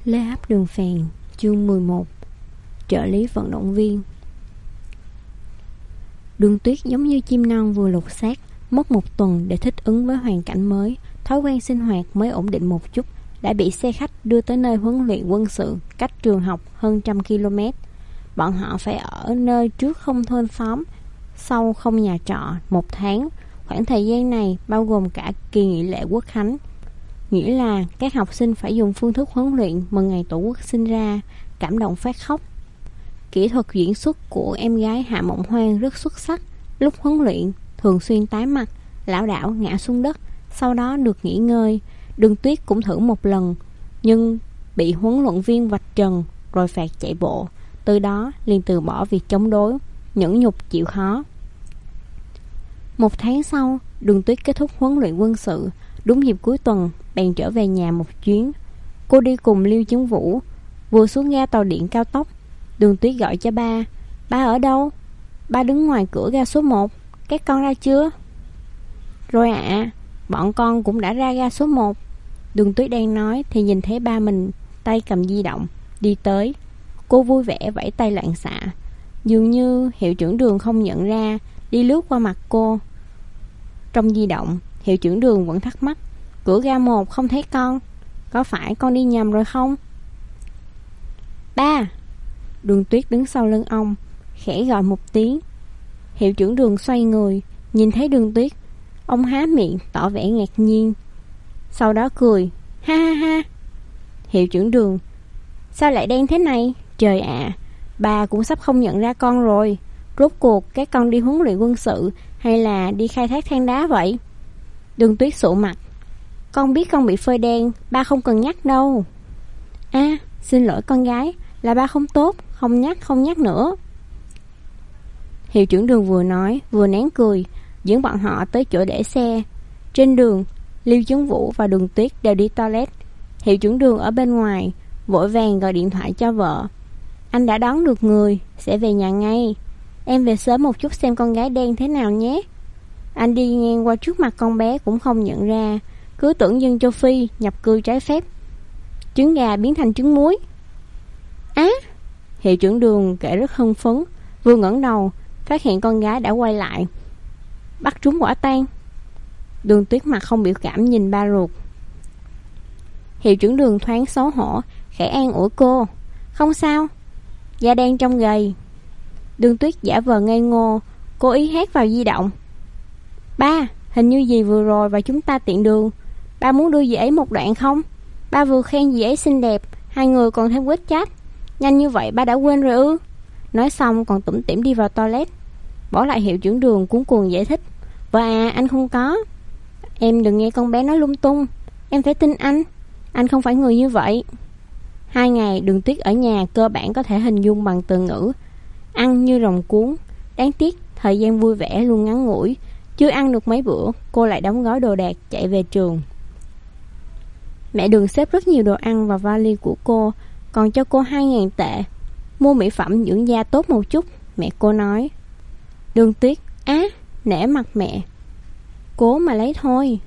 Lê áp đường phèn, chương 11. Trợ lý vận động viên. Đường Tuyết giống như chim non vừa lột xác, mất 1 tuần để thích ứng với hoàn cảnh mới. Thói quen sinh hoạt mới ổn định một chút đã bị xe khách đưa tới nơi huấn luyện quân sự cách trường học hơn 100 km. Bọn họ phải ở nơi trước không thôn xóm, sau không nhà trọ 1 tháng. Khoảng thời gian này bao gồm cả kỳ nghỉ lễ Quốc khánh, nghĩa là các học sinh phải dùng phương thức huấn luyện mừng ngày Tổ quốc sinh ra, cảm động phát khóc. Kỹ thuật diễn xuất của em gái Hạ Mộng Hoang rất xuất sắc. Lúc huấn luyện thường xuyên tái mặt, lảo đảo ngã xuống đất, sau đó được nghỉ ngơi. Đường Tuyết cũng thử 1 lần, nhưng bị huấn luyện viên vạch trần rồi phạt chạy bộ. Từ đó liền từ bỏ việc chống đối, nhẫn nhục chịu khó. 1 tháng sau, Đường Tuyết kết thúc huấn luyện quân sự. Đúng dịp cuối tuần bèn trở về nhà một chuyến. Cô đi cùng Liêu Chấn Vũ. Vừa xuống ga tàu điện cao tốc, Đường Tuyết gọi cho ba. Ba ở đâu? Ba đứng ngoài cửa ga số 1. Các con ra chưa? Rồi ạ, bọn con cũng đã ra ga số 1. Đường Tuyết đang nói thì nhìn thấy ba mình tay cầm di động đi tới. Cô vui vẻ vẫy tay loạn xạ. Dường như hiệu trưởng Đường không nhận ra, đi lướt qua mặt cô. Trong di động, hiệu trưởng Đường vẫn thắc mắc. Cửa ga 1 không thấy con, có phải con đi nhầm rồi không? Ba! Đường Tuyết đứng sau lưng ông, khẽ gọi một tiếng. Hiệu trưởng Đường xoay người, nhìn thấy Đường Tuyết. Ông há miệng tỏ vẻ ngạc nhiên, sau đó cười. Ha ha ha! Hiệu trưởng Đường: Sao lại đen thế này? Trời ạ, bà cũng sắp không nhận ra con rồi. Rốt cuộc các con đi huấn luyện quân sự hay là đi khai thác than đá vậy? Đường Tuyết sụ mặt. Con biết con bị phơi đen, ba không cần nhắc đâu. À, xin lỗi con gái, là ba không tốt, không nhắc nữa. Hiệu trưởng Đường vừa nói vừa nén cười, dẫn bọn họ tới chỗ để xe. Trên đường, Liêu Chấn Vũ và Đường Tuyết đều đi toilet. Hiệu trưởng Đường ở bên ngoài vội vàng gọi điện thoại cho vợ. Anh đã đón được người, sẽ về nhà ngay. Em về sớm một chút xem con gái đen thế nào nhé. Anh đi ngang qua trước mặt con bé cũng không nhận ra, cứ tưởng dân châu Phi nhập cư trái phép. Trứng gà biến thành trứng muối. Á! Hiệu trưởng Đường kể rất hưng phấn, vừa ngẩng đầu phát hiện con gái đã quay lại. Bắt trúng quả tang. Đường Tuyết mặt không biểu cảm nhìn ba ruột. Hiệu trưởng Đường thoáng xấu hổ, khẽ an ủi cô. Không sao, da đen trong gầy. Đường Tuyết giả vờ ngây ngô, cố ý hét vào di động. Ba, hình như dì vừa rồi và chúng ta tiện đường. Ba muốn đưa dì ấy một đoạn không? Ba vừa khen dì ấy xinh đẹp, 2 người còn thêm quýt chat. Nhanh như vậy ba đã quên rồi ư? Nói xong còn tủm tỉm đi vào toilet. Bỏ lại hiệu trưởng Đường cuống cuồng giải thích. Vợ à, anh không có. Em đừng nghe con bé nói lung tung. Em phải tin anh không phải người như vậy. 2 ngày Đường Tuyết ở nhà cơ bản có thể hình dung bằng từ ngữ. Ăn như rồng cuốn. Đáng tiếc thời gian vui vẻ luôn ngắn ngủi. Chưa ăn được mấy bữa, cô lại đóng gói đồ đạc chạy về trường. Mẹ Đường xếp rất nhiều đồ ăn vào vali của cô, còn cho cô 2.000 tệ. Mua mỹ phẩm dưỡng da tốt một chút, mẹ cô nói. Đường Tuyết: Á, nể mặt mẹ. Cố mà lấy thôi.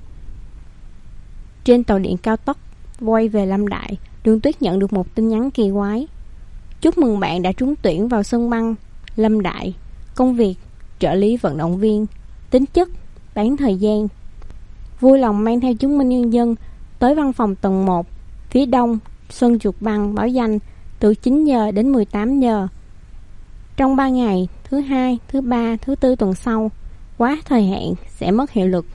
Trên tàu điện cao tốc quay về Lâm Đại, Đường Tuyết nhận được một tin nhắn kỳ quái. Chúc mừng bạn đã trúng tuyển vào sân băng Lâm Đại. Công việc: trợ lý vận động viên. Tính chất: bán thời gian. Vui lòng mang theo chứng minh nhân dân tới văn phòng tầng 1 phía đông sân trượt băng báo danh từ 9 giờ đến 18 giờ trong 3 ngày, thứ 2, thứ 3, thứ 4 tuần sau. Quá thời hạn sẽ mất hiệu lực.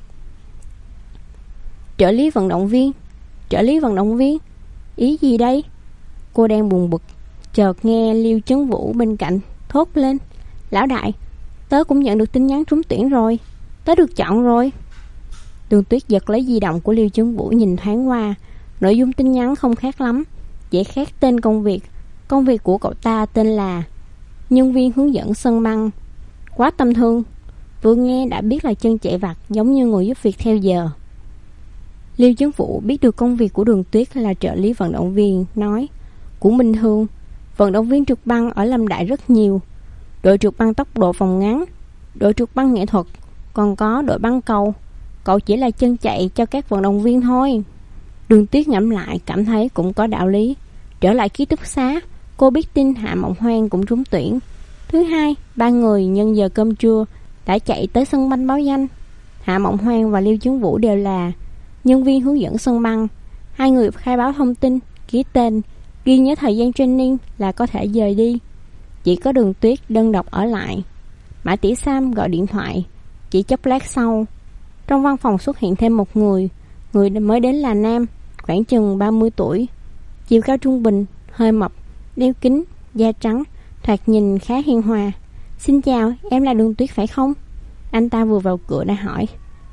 Trợ lý vận động viên? Trợ lý vận động viên? Ý gì đây? Cô đang buồn bực, chợt nghe Liêu Chấn Vũ bên cạnh thốt lên. Lão đại, tớ cũng nhận được tin nhắn trúng tuyển rồi. Tớ được chọn rồi. Đường Tuyết giật lấy di động của Liêu Chấn Vũ nhìn thoáng qua. Nội dung tin nhắn không khác lắm, chỉ khác tên công việc. Công việc của cậu ta tên là nhân viên hướng dẫn sân băng. Quá tâm thương, vừa nghe đã biết là chân chạy vặt, giống như người giúp việc theo giờ. Liêu Chấn Vũ biết được công việc của Đường Tuyết là trợ lý vận động viên, nói. Cũng bình thường, vận động viên trượt băng ở Lâm Đại rất nhiều. Đội trượt băng tốc độ vòng ngắn, đội trượt băng nghệ thuật, còn có đội băng cầu. Cậu chỉ là chân chạy cho các vận động viên thôi. Đường Tuyết ngẫm lại cảm thấy cũng có đạo lý. Trở lại ký túc xá, cô biết tin Hạ Mộng Hoang cũng trúng tuyển. Thứ hai, ba người nhân giờ cơm trưa đã chạy tới sân banh báo danh. Hạ Mộng Hoang và Liêu Chấn Vũ đều là nhân viên hướng dẫn sân băng. Hai người khai báo thông tin, ký tên, ghi nhớ thời gian training là có thể dời đi. Chỉ có Đường Tuyết đơn độc ở lại. Mã Tỷ Sam gọi điện thoại. Chỉ chốc lát sau, trong văn phòng xuất hiện thêm một người. Người mới đến là nam, khoảng chừng 30 tuổi, chiều cao trung bình, hơi mập, đeo kính, da trắng, thoạt nhìn khá hiền hòa. Xin chào, em là Đường Tuyết phải không? Anh ta vừa vào cửa đã hỏi.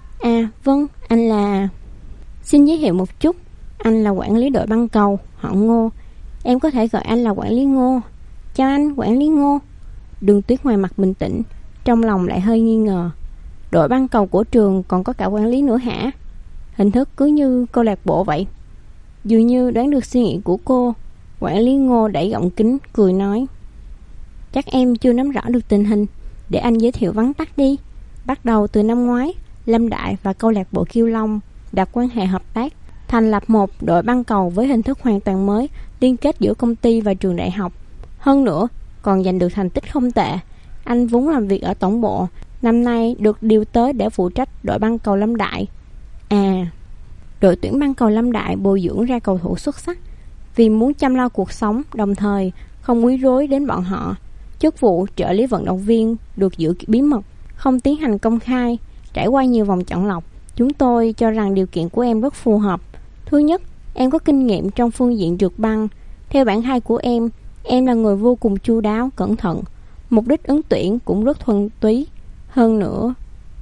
À vâng, anh là... Xin giới thiệu một chút, anh là quản lý đội băng cầu, họ Ngô. Em có thể gọi anh là quản lý Ngô. Chào anh, quản lý Ngô. Đường Tuyết ngoài mặt bình tĩnh, trong lòng lại hơi nghi ngờ. Đội băng cầu của trường còn có cả quản lý nữa hả? Hình thức cứ như câu lạc bộ vậy. Dường như đoán được suy nghĩ của cô, quản lý Ngô đẩy gọng kính, cười nói. Chắc em chưa nắm rõ được tình hình, để anh giới thiệu vắn tắt đi. Bắt đầu từ năm ngoái, Lâm Đại và câu lạc bộ Kiêu Long đặt quan hệ hợp tác, thành lập một đội băng cầu với hình thức hoàn toàn mới, liên kết giữa công ty và trường đại học. Hơn nữa, còn giành được thành tích không tệ. Anh vốn làm việc ở tổng bộ, năm nay được điều tới để phụ trách đội băng cầu Lâm Đại. À, đội tuyển băng cầu Lâm Đại bồi dưỡng ra cầu thủ xuất sắc, vì muốn chăm lo cuộc sống, đồng thời không quấy rối đến bọn họ. Chức vụ trợ lý vận động viên được giữ bí mật, không tiến hành công khai. Trải qua nhiều vòng chọn lọc, chúng tôi cho rằng điều kiện của em rất phù hợp. Thứ nhất, em có kinh nghiệm trong phương diện trượt băng. Theo bản khai của em là người vô cùng chu đáo, cẩn thận. Mục đích ứng tuyển cũng rất thuần túy. Hơn nữa,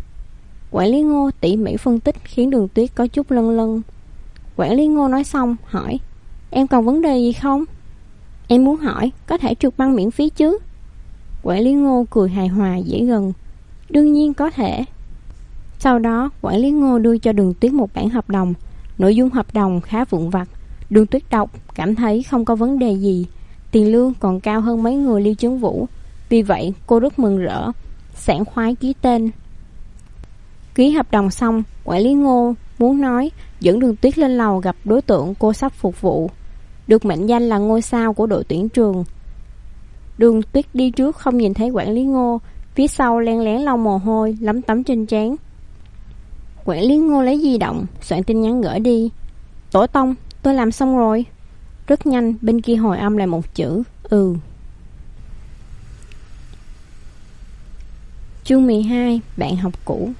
quản lý Ngô tỉ mỉ phân tích khiến Đường Tuyết có chút lân lân. Quản lý Ngô nói xong, hỏi. Em còn vấn đề gì không? Em muốn hỏi, có thể trượt băng miễn phí chứ? Quản lý Ngô cười hài hòa dễ gần. Đương nhiên có thể. Sau đó, quản lý Ngô đưa cho Đường Tuyết một bản hợp đồng. Nội dung hợp đồng khá vụn vặt. Đường Tuyết đọc, cảm thấy không có vấn đề gì. Tiền lương còn cao hơn mấy người Liêu Chấn Vũ. Vì vậy, cô rất mừng rỡ, sảng khoái ký tên. Ký hợp đồng xong, quản lý Ngô muốn nói dẫn Đường Tuyết lên lầu gặp đối tượng cô sắp phục vụ, được mệnh danh là ngôi sao của đội tuyển trường. Đường Tuyết đi trước không nhìn thấy quản lý Ngô, phía sau len lén lau mồ hôi lấm tấm trên trán. Quản lý Ngô lấy di động, soạn tin nhắn gửi đi. Tổ tông, tôi làm xong rồi. Rất nhanh, bên kia hồi âm lại một chữ, ừ. Chương 12, bạn học cũ.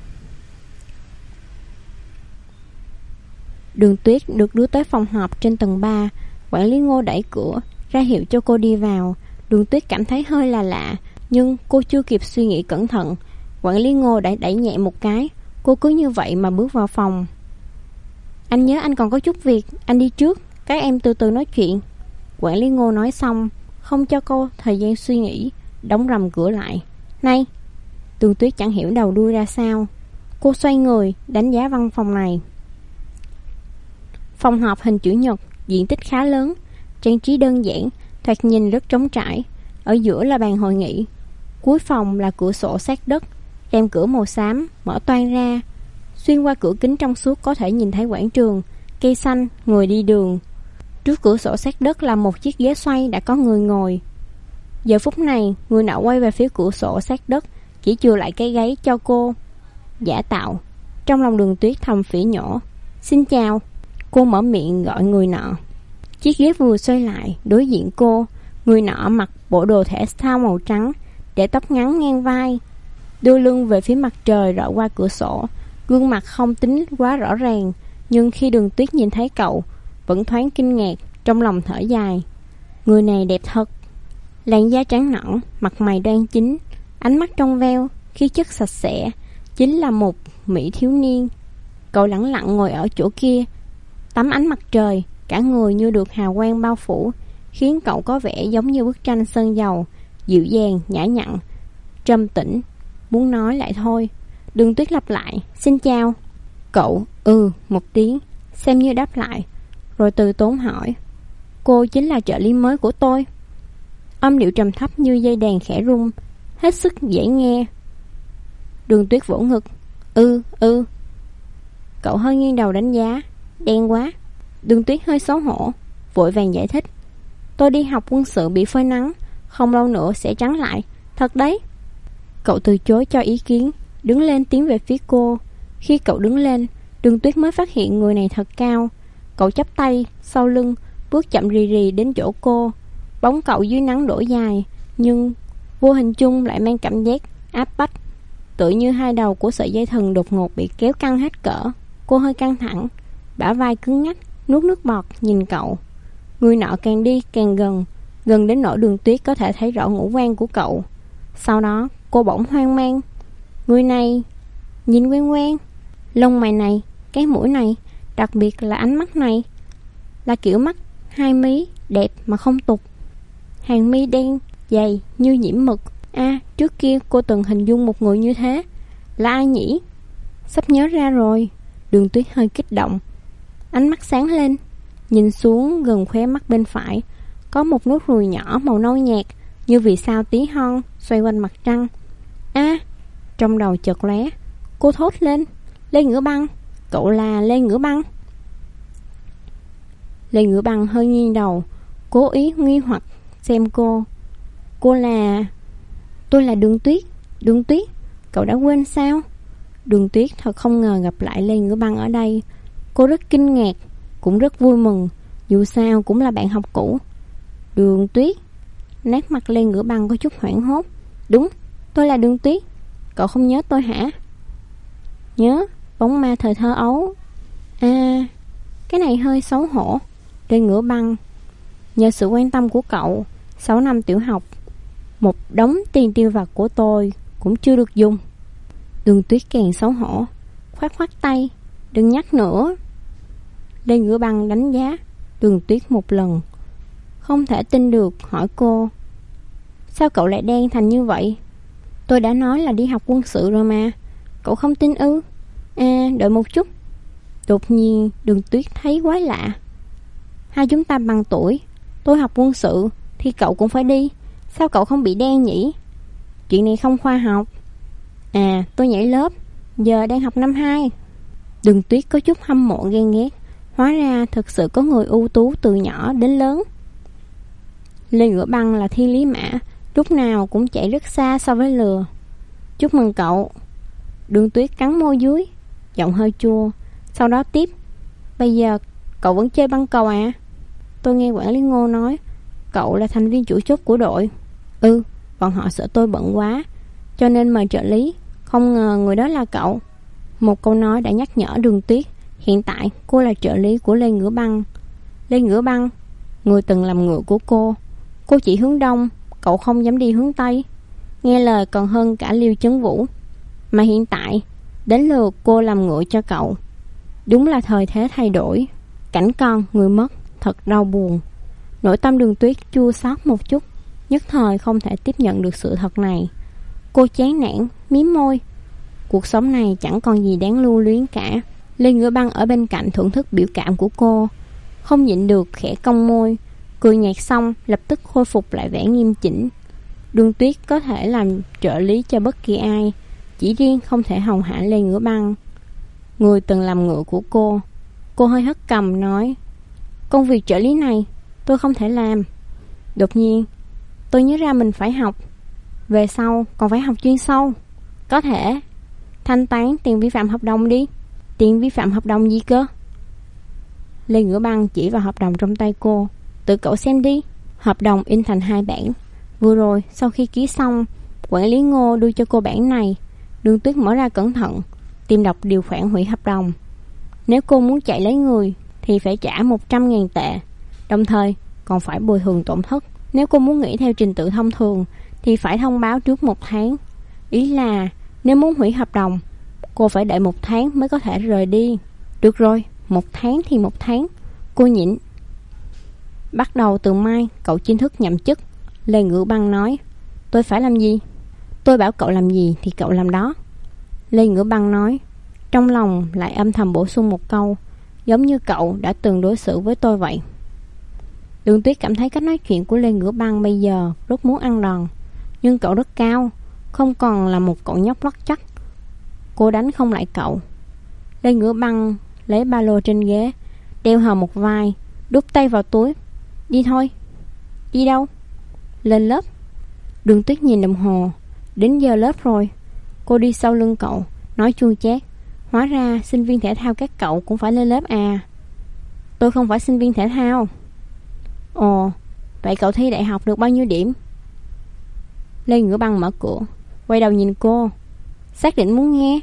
Đường Tuyết được đưa tới phòng họp trên tầng 3. Quản lý Ngô đẩy cửa, ra hiệu cho cô đi vào. Đường Tuyết cảm thấy hơi là lạ, nhưng cô chưa kịp suy nghĩ cẩn thận. Quản lý Ngô đã đẩy nhẹ một cái. Cô cứ như vậy mà bước vào phòng. Anh nhớ anh còn có chút việc, anh đi trước, các em từ từ nói chuyện. Quản lý Ngô nói xong, không cho cô thời gian suy nghĩ, đóng rầm cửa lại. Này! Đường Tuyết chẳng hiểu đầu đuôi ra sao. Cô xoay người, đánh giá văn phòng này. Phòng họp hình chữ nhật, diện tích khá lớn, trang trí đơn giản, thoạt nhìn rất trống trải. Ở giữa là bàn hội nghị. Cuối phòng là cửa sổ sát đất, rèm cửa màu xám mở toang ra. Xuyên qua cửa kính trong suốt có thể nhìn thấy quảng trường, cây xanh, người đi đường. Trước cửa sổ sát đất là một chiếc ghế xoay đã có người ngồi. Giờ phút này, người nọ quay về phía cửa sổ sát đất, chỉ chừa lại cái gáy cho cô. Giả tạo. Trong lòng Đường Tuyết thầm phỉ nhổ. Xin chào. Cô mở miệng gọi người nọ. Chiếc ghế vừa xoay lại, đối diện cô. Người nọ mặc bộ đồ thể thao màu trắng, để tóc ngắn ngang vai, đưa lưng về phía mặt trời rọi qua cửa sổ. Gương mặt không tính quá rõ ràng, nhưng khi Đường Tuyết nhìn thấy cậu, vẫn thoáng kinh ngạc, trong lòng thở dài. Người này đẹp thật. Làn da trắng nõn, mặt mày đoan chính, ánh mắt trong veo, khí chất sạch sẽ, chính là một mỹ thiếu niên. Cậu lẳng lặng ngồi ở chỗ kia, tắm ánh mặt trời, cả người như được hào quang bao phủ, khiến cậu có vẻ giống như bức tranh sơn dầu, dịu dàng, nhã nhặn, trầm tĩnh. Muốn nói lại thôi. Đường Tuyết lặp lại, xin chào. Cậu một tiếng, xem như đáp lại, rồi từ tốn hỏi, cô chính là trợ lý mới của tôi. Âm điệu trầm thấp như dây đàn khẽ rung, hết sức dễ nghe. Đường Tuyết vỗ ngực, Cậu hơi nghiêng đầu đánh giá, đen quá. Đường Tuyết hơi xấu hổ, vội vàng giải thích, Tôi đi học quân sự bị phơi nắng, không lâu nữa sẽ trắng lại. Thật đấy. Cậu từ chối cho ý kiến, đứng lên tiến về phía cô. Khi cậu đứng lên, Đường Tuyết mới phát hiện người này thật cao. Cậu chắp tay sau lưng, bước chậm rì rì đến chỗ cô. Bóng cậu dưới nắng đổ dài, nhưng vô hình chung lại mang cảm giác áp bách, tựa như hai đầu của sợi dây thừng đột ngột bị kéo căng hết cỡ. Cô hơi căng thẳng, bả vai cứng ngắc, nuốt nước bọt nhìn cậu. Người nọ càng đi càng gần, gần đến nỗi Đường Tuyết có thể thấy rõ ngũ quan của cậu. Sau đó cô bỗng hoang mang. Người này nhìn quen quen. Lông mày này, cái mũi này, đặc biệt là ánh mắt này, là kiểu mắt hai mí đẹp mà không tục, hàng mi đen dày như nhiễm mực. Trước kia cô từng hình dung một người như thế. Là ai nhỉ? Sắp nhớ ra rồi. Đường Tuyết hơi kích động, ánh mắt sáng lên, nhìn xuống gần khóe mắt bên phải, có một nốt ruồi nhỏ màu nâu nhạt như vì sao tí hon xoay quanh mặt trăng. Trong đầu chợt lóe, cô thốt lên. Lê Ngữ Băng, cậu là Lê Ngữ Băng? Lê Ngữ Băng hơi nghiêng đầu, cố ý nghi hoặc xem cô. Tôi là Đường Tuyết. Đường Tuyết, cậu đã quên sao? Đường Tuyết thật không ngờ gặp lại Lê Ngữ Băng ở đây. Cô rất kinh ngạc, cũng rất vui mừng, dù sao cũng là bạn học cũ. Đường Tuyết. Nét mặt Lê Ngữ Băng có chút hoảng hốt. Đúng, tôi là Đường Tuyết. Cậu không nhớ tôi hả? Nhớ, bóng ma thời thơ ấu. Cái này hơi xấu hổ. Lê Ngữ Băng, nhờ sự quan tâm của cậu, 6 năm tiểu học, một đống tiền tiêu vặt của tôi cũng chưa được dùng. Đường Tuyết càng xấu hổ, khoát khoát tay. Đừng nhắc nữa. Lê Ngữ Băng đánh giá Đường Tuyết một lần, không thể tin được, hỏi cô. Sao cậu lại đen thành như vậy? Tôi đã nói là đi học quân sự rồi mà. Cậu không tin ư? Đợi một chút. Đột nhiên Đường Tuyết thấy quái lạ. Hai chúng ta bằng tuổi, tôi học quân sự thì cậu cũng phải đi. Sao cậu không bị đen nhỉ? Chuyện này không khoa học. Tôi nhảy lớp, giờ đang học năm 2. Đường Tuyết có chút hâm mộ ghen ghét. Hóa ra thực sự có người ưu tú từ nhỏ đến lớn. Lê Ngữ Băng là thiên lý mã, lúc nào cũng chạy rất xa so với lừa. Chúc mừng cậu. Đường Tuyết cắn môi dưới, giọng hơi chua. Sau đó tiếp. Bây giờ cậu vẫn chơi băng cầu à? Tôi nghe quản lý Ngô nói cậu là thành viên chủ chốt của đội. Bọn họ sợ tôi bận quá, cho nên mời trợ lý. Không ngờ người đó là cậu. Một câu nói đã nhắc nhở Đường Tuyết. Hiện tại cô là trợ lý của Lê Ngữ Băng. Lê Ngữ Băng, người từng làm ngựa của cô. Cô chỉ hướng đông, cậu không dám đi hướng tây, nghe lời còn hơn cả Liêu Chấn Vũ. Mà hiện tại đến lượt cô làm ngựa cho cậu. Đúng là thời thế thay đổi, cảnh con người mất, thật đau buồn. Nội tâm Đường Tuyết chua xót một chút, nhất thời không thể tiếp nhận được sự thật này. Cô chán nản, mím môi. Cuộc sống này chẳng còn gì đáng lưu luyến cả. Lê Ngữ Băng ở bên cạnh thưởng thức biểu cảm của cô, không nhịn được khẽ cong môi, cười nhạt xong lập tức khôi phục lại vẻ nghiêm chỉnh. Đường Tuyết có thể làm trợ lý cho bất kỳ ai, chỉ riêng không thể hầu hạ Lê Ngữ Băng, người từng làm ngựa của cô. Cô hơi hất cằm nói, công việc trợ lý này tôi không thể làm. Đột nhiên tôi nhớ ra mình phải học, về sau còn phải học chuyên sâu. Có thể thanh toán tiền vi phạm hợp đồng đi. Tiền vi phạm hợp đồng gì cơ? Lê Ngữ Băng chỉ vào hợp đồng trong tay cô. Tự cậu xem đi. Hợp đồng in thành 2 bản. Vừa rồi sau khi ký xong, quản lý Ngô đưa cho cô bản này. Đường Tuyết mở ra cẩn thận, tìm đọc điều khoản hủy hợp đồng. Nếu cô muốn chạy lấy người thì phải trả 100.000 tệ, đồng thời còn phải bồi thường tổn thất. Nếu cô muốn nghỉ theo trình tự thông thường thì phải thông báo trước 1 tháng. Ý là nếu muốn hủy hợp đồng, cô phải đợi 1 tháng mới có thể rời đi. Được rồi, 1 tháng thì 1 tháng. Cô nhịn. Bắt đầu từ mai cậu chính thức nhậm chức. Lê Ngữ Băng nói. Tôi phải làm gì? Tôi bảo cậu làm gì thì cậu làm đó. Lê Ngữ Băng nói, trong lòng lại âm thầm bổ sung một câu, giống như cậu đã từng đối xử với tôi vậy. Đường Tuyết cảm thấy cách nói chuyện của Lê Ngữ Băng bây giờ rất muốn ăn đòn. Nhưng cậu rất cao, không còn là một cậu nhóc lắc chắc. Cô đánh không lại cậu. Lê Ngữ Băng lấy ba lô trên ghế, đeo hờ một vai, đút tay vào túi. Đi thôi. Đi đâu? Lên lớp. Đường Tuyết nhìn đồng hồ. Đến giờ lớp rồi. Cô đi sau lưng cậu, nói chua chát. Hóa ra sinh viên thể thao các cậu cũng phải lên lớp à? Tôi không phải sinh viên thể thao. Ồ, vậy cậu thi đại học được bao nhiêu điểm? Lê Ngữ Băng mở cửa, quay đầu nhìn cô. Xác định muốn nghe.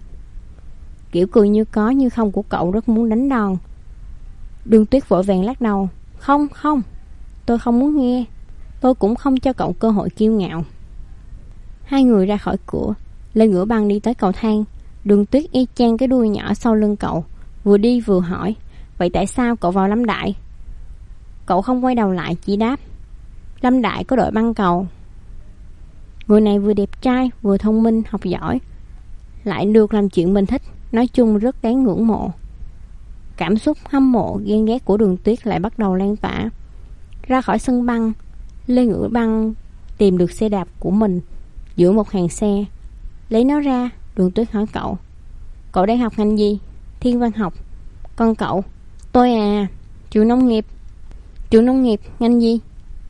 Kiểu cười như có như không của cậu rất muốn đánh đòn. Đường Tuyết vội vàng lắc đầu. Không, tôi không muốn nghe. Tôi cũng không cho cậu cơ hội kiêu ngạo. Hai người ra khỏi cửa. Lê Ngữ Băng đi tới cầu thang. Đường Tuyết y chang cái đuôi nhỏ sau lưng cậu, vừa đi vừa hỏi. Vậy tại sao cậu vào Lâm Đại? Cậu không quay đầu lại, chỉ đáp. Lâm Đại có đội băng cầu. Người này vừa đẹp trai, vừa thông minh, học giỏi, lại được làm chuyện mình thích. Nói chung rất đáng ngưỡng mộ. Cảm xúc hâm mộ, ghen ghét của Đường Tuyết lại bắt đầu lan tỏa. Ra khỏi sân băng, Lê Ngữ Băng tìm được xe đạp của mình giữa một hàng xe. Lấy nó ra, Đường Tuyết hỏi cậu. Cậu đang học ngành gì? Thiên văn học. Còn cậu? Tôi à, trường nông nghiệp. Trường nông nghiệp, ngành gì?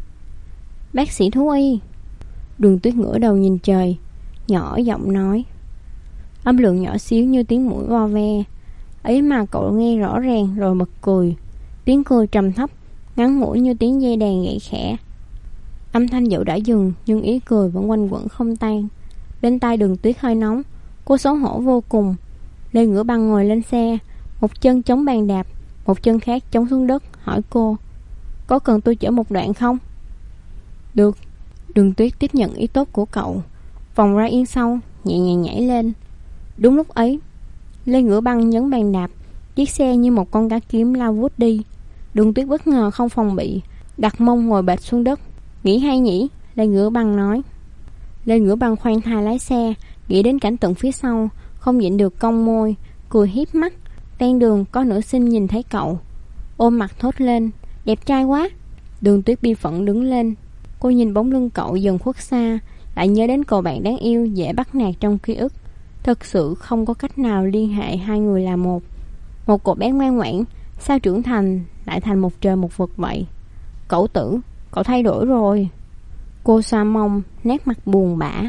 Bác sĩ thú y. Đường Tuyết ngửa đầu nhìn trời, nhỏ giọng nói. Âm lượng nhỏ xíu như tiếng mũi vo ve. Ấy mà cậu nghe rõ ràng rồi bật cười. Tiếng cười trầm thấp, ngắn ngủi như tiếng dây đàn gãy khẽ. Âm thanh dẫu đã dừng, nhưng ý cười vẫn quanh quẩn không tan. Bên tai Đường Tuyết hơi nóng. Cô xấu hổ vô cùng. Lê Ngữ Băng ngồi lên xe, một chân chống bàn đạp, một chân khác chống xuống đất, hỏi cô. Có cần tôi chở một đoạn không? Được. Đường Tuyết tiếp nhận ý tốt của cậu, vòng ra yên sau, nhẹ nhàng nhảy lên. Đúng lúc ấy, Lê Ngữ Băng nhấn bàn đạp, chiếc xe như một con cá kiếm lao vút đi. Đường Tuyết bất ngờ không phòng bị, đặt mông ngồi bệt xuống đất. Nghĩ hay nhỉ? Lê Ngữ Băng nói. Lê Ngữ Băng khoan thai lái xe, nghĩ đến cảnh tượng phía sau, không nhịn được cong môi, cười hiếp mắt. Ven đường có nữ sinh nhìn thấy cậu, ôm mặt thốt lên. Đẹp trai quá. Đường Tuyết bi phẫn đứng lên. Cô nhìn bóng lưng cậu dần khuất xa, lại nhớ đến cậu bạn đáng yêu dễ bắt nạt trong ký ức. Thật sự không có cách nào liên hệ hai người là một. Một cậu bé ngoan ngoãn, sao trưởng thành lại thành một trời một vực vậy? Cậu Tử, cậu thay đổi rồi. Cô xoa mông, nét mặt buồn bã.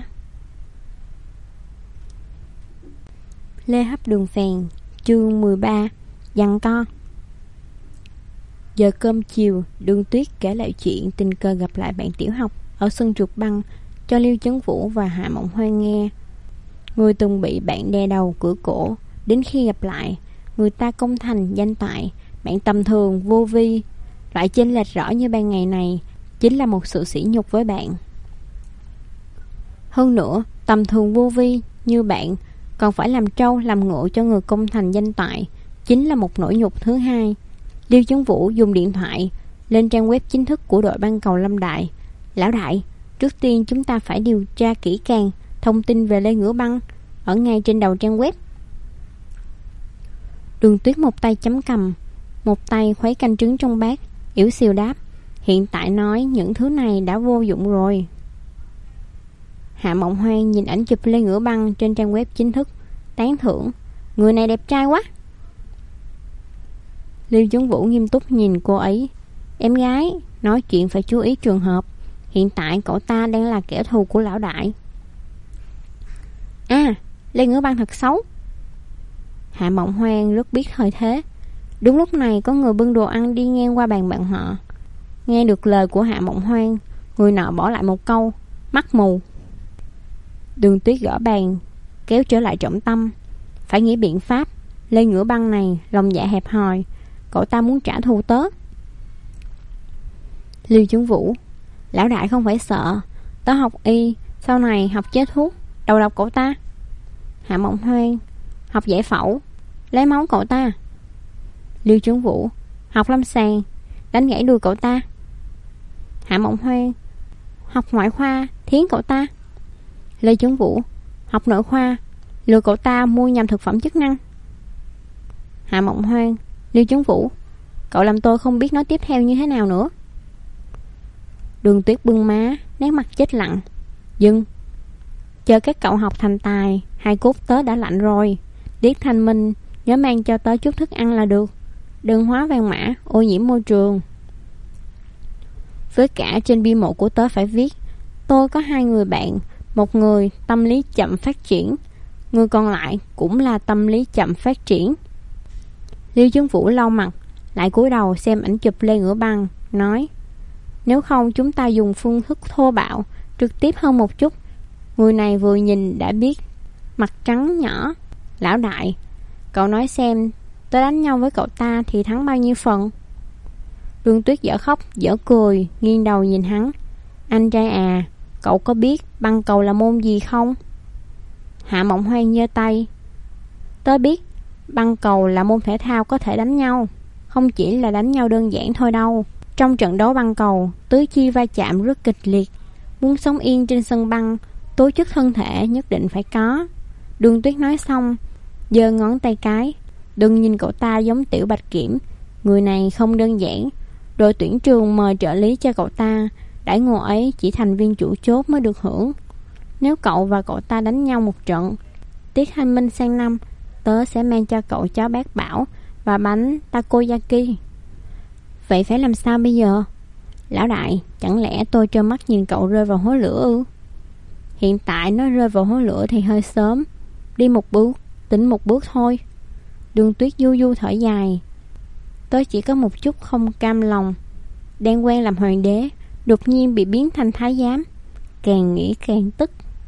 Lê Hấp Đường Phèn, chương 13, giằng co. Giờ cơm chiều, Đường Tuyết kể lại chuyện tình cờ gặp lại bạn tiểu học ở sân trượt băng cho Liêu Chấn Vũ và Hạ Mộng Hoan nghe. Người từng bị bạn đè đầu cửa cổ, đến khi gặp lại, người ta công thành danh toại. Bạn tầm thường, vô vi, loại chênh lệch rõ như ban ngày này, chính là một sự sỉ nhục với bạn. Hơn nữa, tầm thường vô vi như bạn còn phải làm trâu làm ngựa cho người công thành danh toại, chính là một nỗi nhục thứ hai. Liêu Chấn Vũ dùng điện thoại lên trang web chính thức của đội băng cầu Lâm Đại. Lão đại, trước tiên chúng ta phải điều tra kỹ càng thông tin về Lê Ngữ Băng ở ngay trên đầu trang web. Đường Tuyết một tay chấm cằm, một tay khuấy canh trứng trong bát, yếu xìu đáp. Hiện tại nói những thứ này đã vô dụng rồi. Hạ Mộng Hoan nhìn ảnh chụp Lê Ngữ Băng trên trang web chính thức, tán thưởng. Người này đẹp trai quá. Liêu Chấn Vũ nghiêm túc nhìn cô ấy. Em gái, nói chuyện phải chú ý trường hợp. Hiện tại cậu ta đang là kẻ thù của lão đại. À, Lê Ngữ Băng thật xấu. Hạ Mộng Hoan rất biết thời thế. Đúng lúc này có người bưng đồ ăn đi ngang qua bàn bạn họ. Nghe được lời của Hạ Mộng Hoan, người nọ bỏ lại một câu. Mắt mù. Đường Tuyết gõ bàn, kéo trở lại trọng tâm. Phải nghĩ biện pháp. Lê Ngữ Băng này lòng dạ hẹp hòi, cậu ta muốn trả thù tớ. Liêu Chấn Vũ, lão đại không phải sợ, tớ học y, sau này học chế thuốc, đầu độc cậu ta. Hạ Mộng Hoan, học giải phẫu, lấy máu cậu ta. Liêu Chấn Vũ, học lâm sàng, đánh gãy đuôi cậu ta. Hạ Mộng Hoan, học ngoại khoa, thiến cậu ta. Lê Chấn Vũ, học nội khoa, lừa cậu ta mua nhầm thực phẩm chức năng. Hạ Mộng Hoan, Liêu Chấn Vũ, cậu làm tôi không biết nói tiếp theo như thế nào nữa. Đường Tuyết bưng má, nét mặt chết lặng. Dừng. Chờ các cậu học thành tài, hai cốt tớ đã lạnh rồi. Tiết Thanh Minh nhớ mang cho tớ chút thức ăn là được. Đừng hóa vàng mã, ô nhiễm môi trường. Với cả trên bia mộ của tớ phải viết: tôi có 2 người bạn, một người tâm lý chậm phát triển, người còn lại cũng là tâm lý chậm phát triển. Liêu Chấn Vũ lau mặt, lại cúi đầu xem ảnh chụp Lê Ngửa Băng, nói: nếu không chúng ta dùng phương thức thô bạo, trực tiếp hơn một chút. Người này vừa nhìn đã biết, mặt trắng nhỏ. Lão đại, cậu nói xem, tớ đánh nhau với cậu ta thì thắng bao nhiêu phần? Đường Tuyết dở khóc dở cười, nghiêng đầu nhìn hắn. Anh trai à, cậu có biết băng cầu là môn gì không? Hạ Mộng Hoan giơ tay. Tớ biết, băng cầu là môn thể thao có thể đánh nhau, không chỉ là đánh nhau đơn giản thôi đâu. Trong trận đấu băng cầu, tứ chi va chạm rất kịch liệt. Muốn sống yên trên sân băng, tố chất thân thể nhất định phải có. Đường Tuyết nói xong, giơ ngón tay cái. Đừng nhìn cậu ta giống Tiểu Bạch Kiểm, người này không đơn giản. Đội tuyển trường mời trợ lý cho cậu ta, đãi ngộ ấy chỉ thành viên chủ chốt mới được hưởng. Nếu cậu và cậu ta đánh nhau một trận, tiết thanh minh sang năm, tớ sẽ mang cho cậu cháo bát bảo và bánh takoyaki. Vậy phải làm sao bây giờ? Lão đại, chẳng lẽ tôi trơ mắt nhìn cậu rơi vào hố lửa ư? Hiện tại nó rơi vào hố lửa thì hơi sớm. Đi một bước, tính một bước thôi. Đường Tuyết du du thở dài. Tớ chỉ có một chút không cam lòng. Đang quen làm hoàng đế, đột nhiên bị biến thành thái giám. Càng nghĩ càng tức.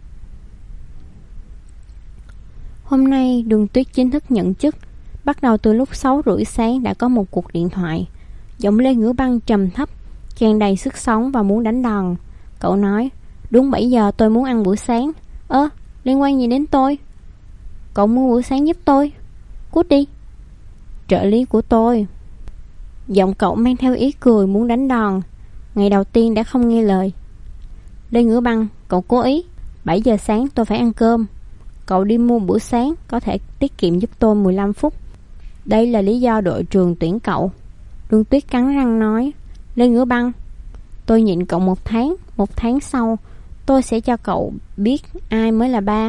Hôm nay Đường Tuyết chính thức nhận chức. Bắt đầu từ lúc 6:30 sáng đã có một cuộc điện thoại. Giọng Lê Ngửa Băng trầm thấp, tràn đầy sức sống và muốn đánh đòn. Cậu nói: đúng 7 giờ tôi muốn ăn bữa sáng. Liên quan gì đến tôi? Cậu mua bữa sáng giúp tôi. Cút đi. Trợ lý của tôi. Giọng cậu mang theo ý cười muốn đánh đòn. Ngày đầu tiên đã không nghe lời. Lê Ngửa Băng, cậu cố ý. 7 giờ sáng tôi phải ăn cơm. Cậu đi mua bữa sáng có thể tiết kiệm giúp tôi 15 phút. Đây là lý do đội trường tuyển cậu. Đường Tuyết cắn răng nói: Lê Ngửa Băng, tôi nhịn cậu 1 tháng. 1 tháng sau tôi sẽ cho cậu biết ai mới là ba.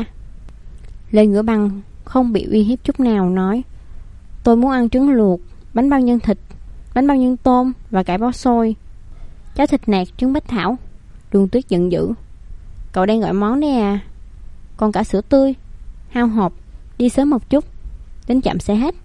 Lê Ngửa Băng không bị uy hiếp chút nào, nói: tôi muốn ăn trứng luộc, bánh bao nhân thịt, bánh bao nhân tôm và cải bó xôi, cháo thịt nạc, trứng bách thảo. Đường Tuyết giận dữ: cậu đang gọi món đấy à? Còn cả sữa tươi, hao hộp, đi sớm một chút, đến chậm sẽ hết.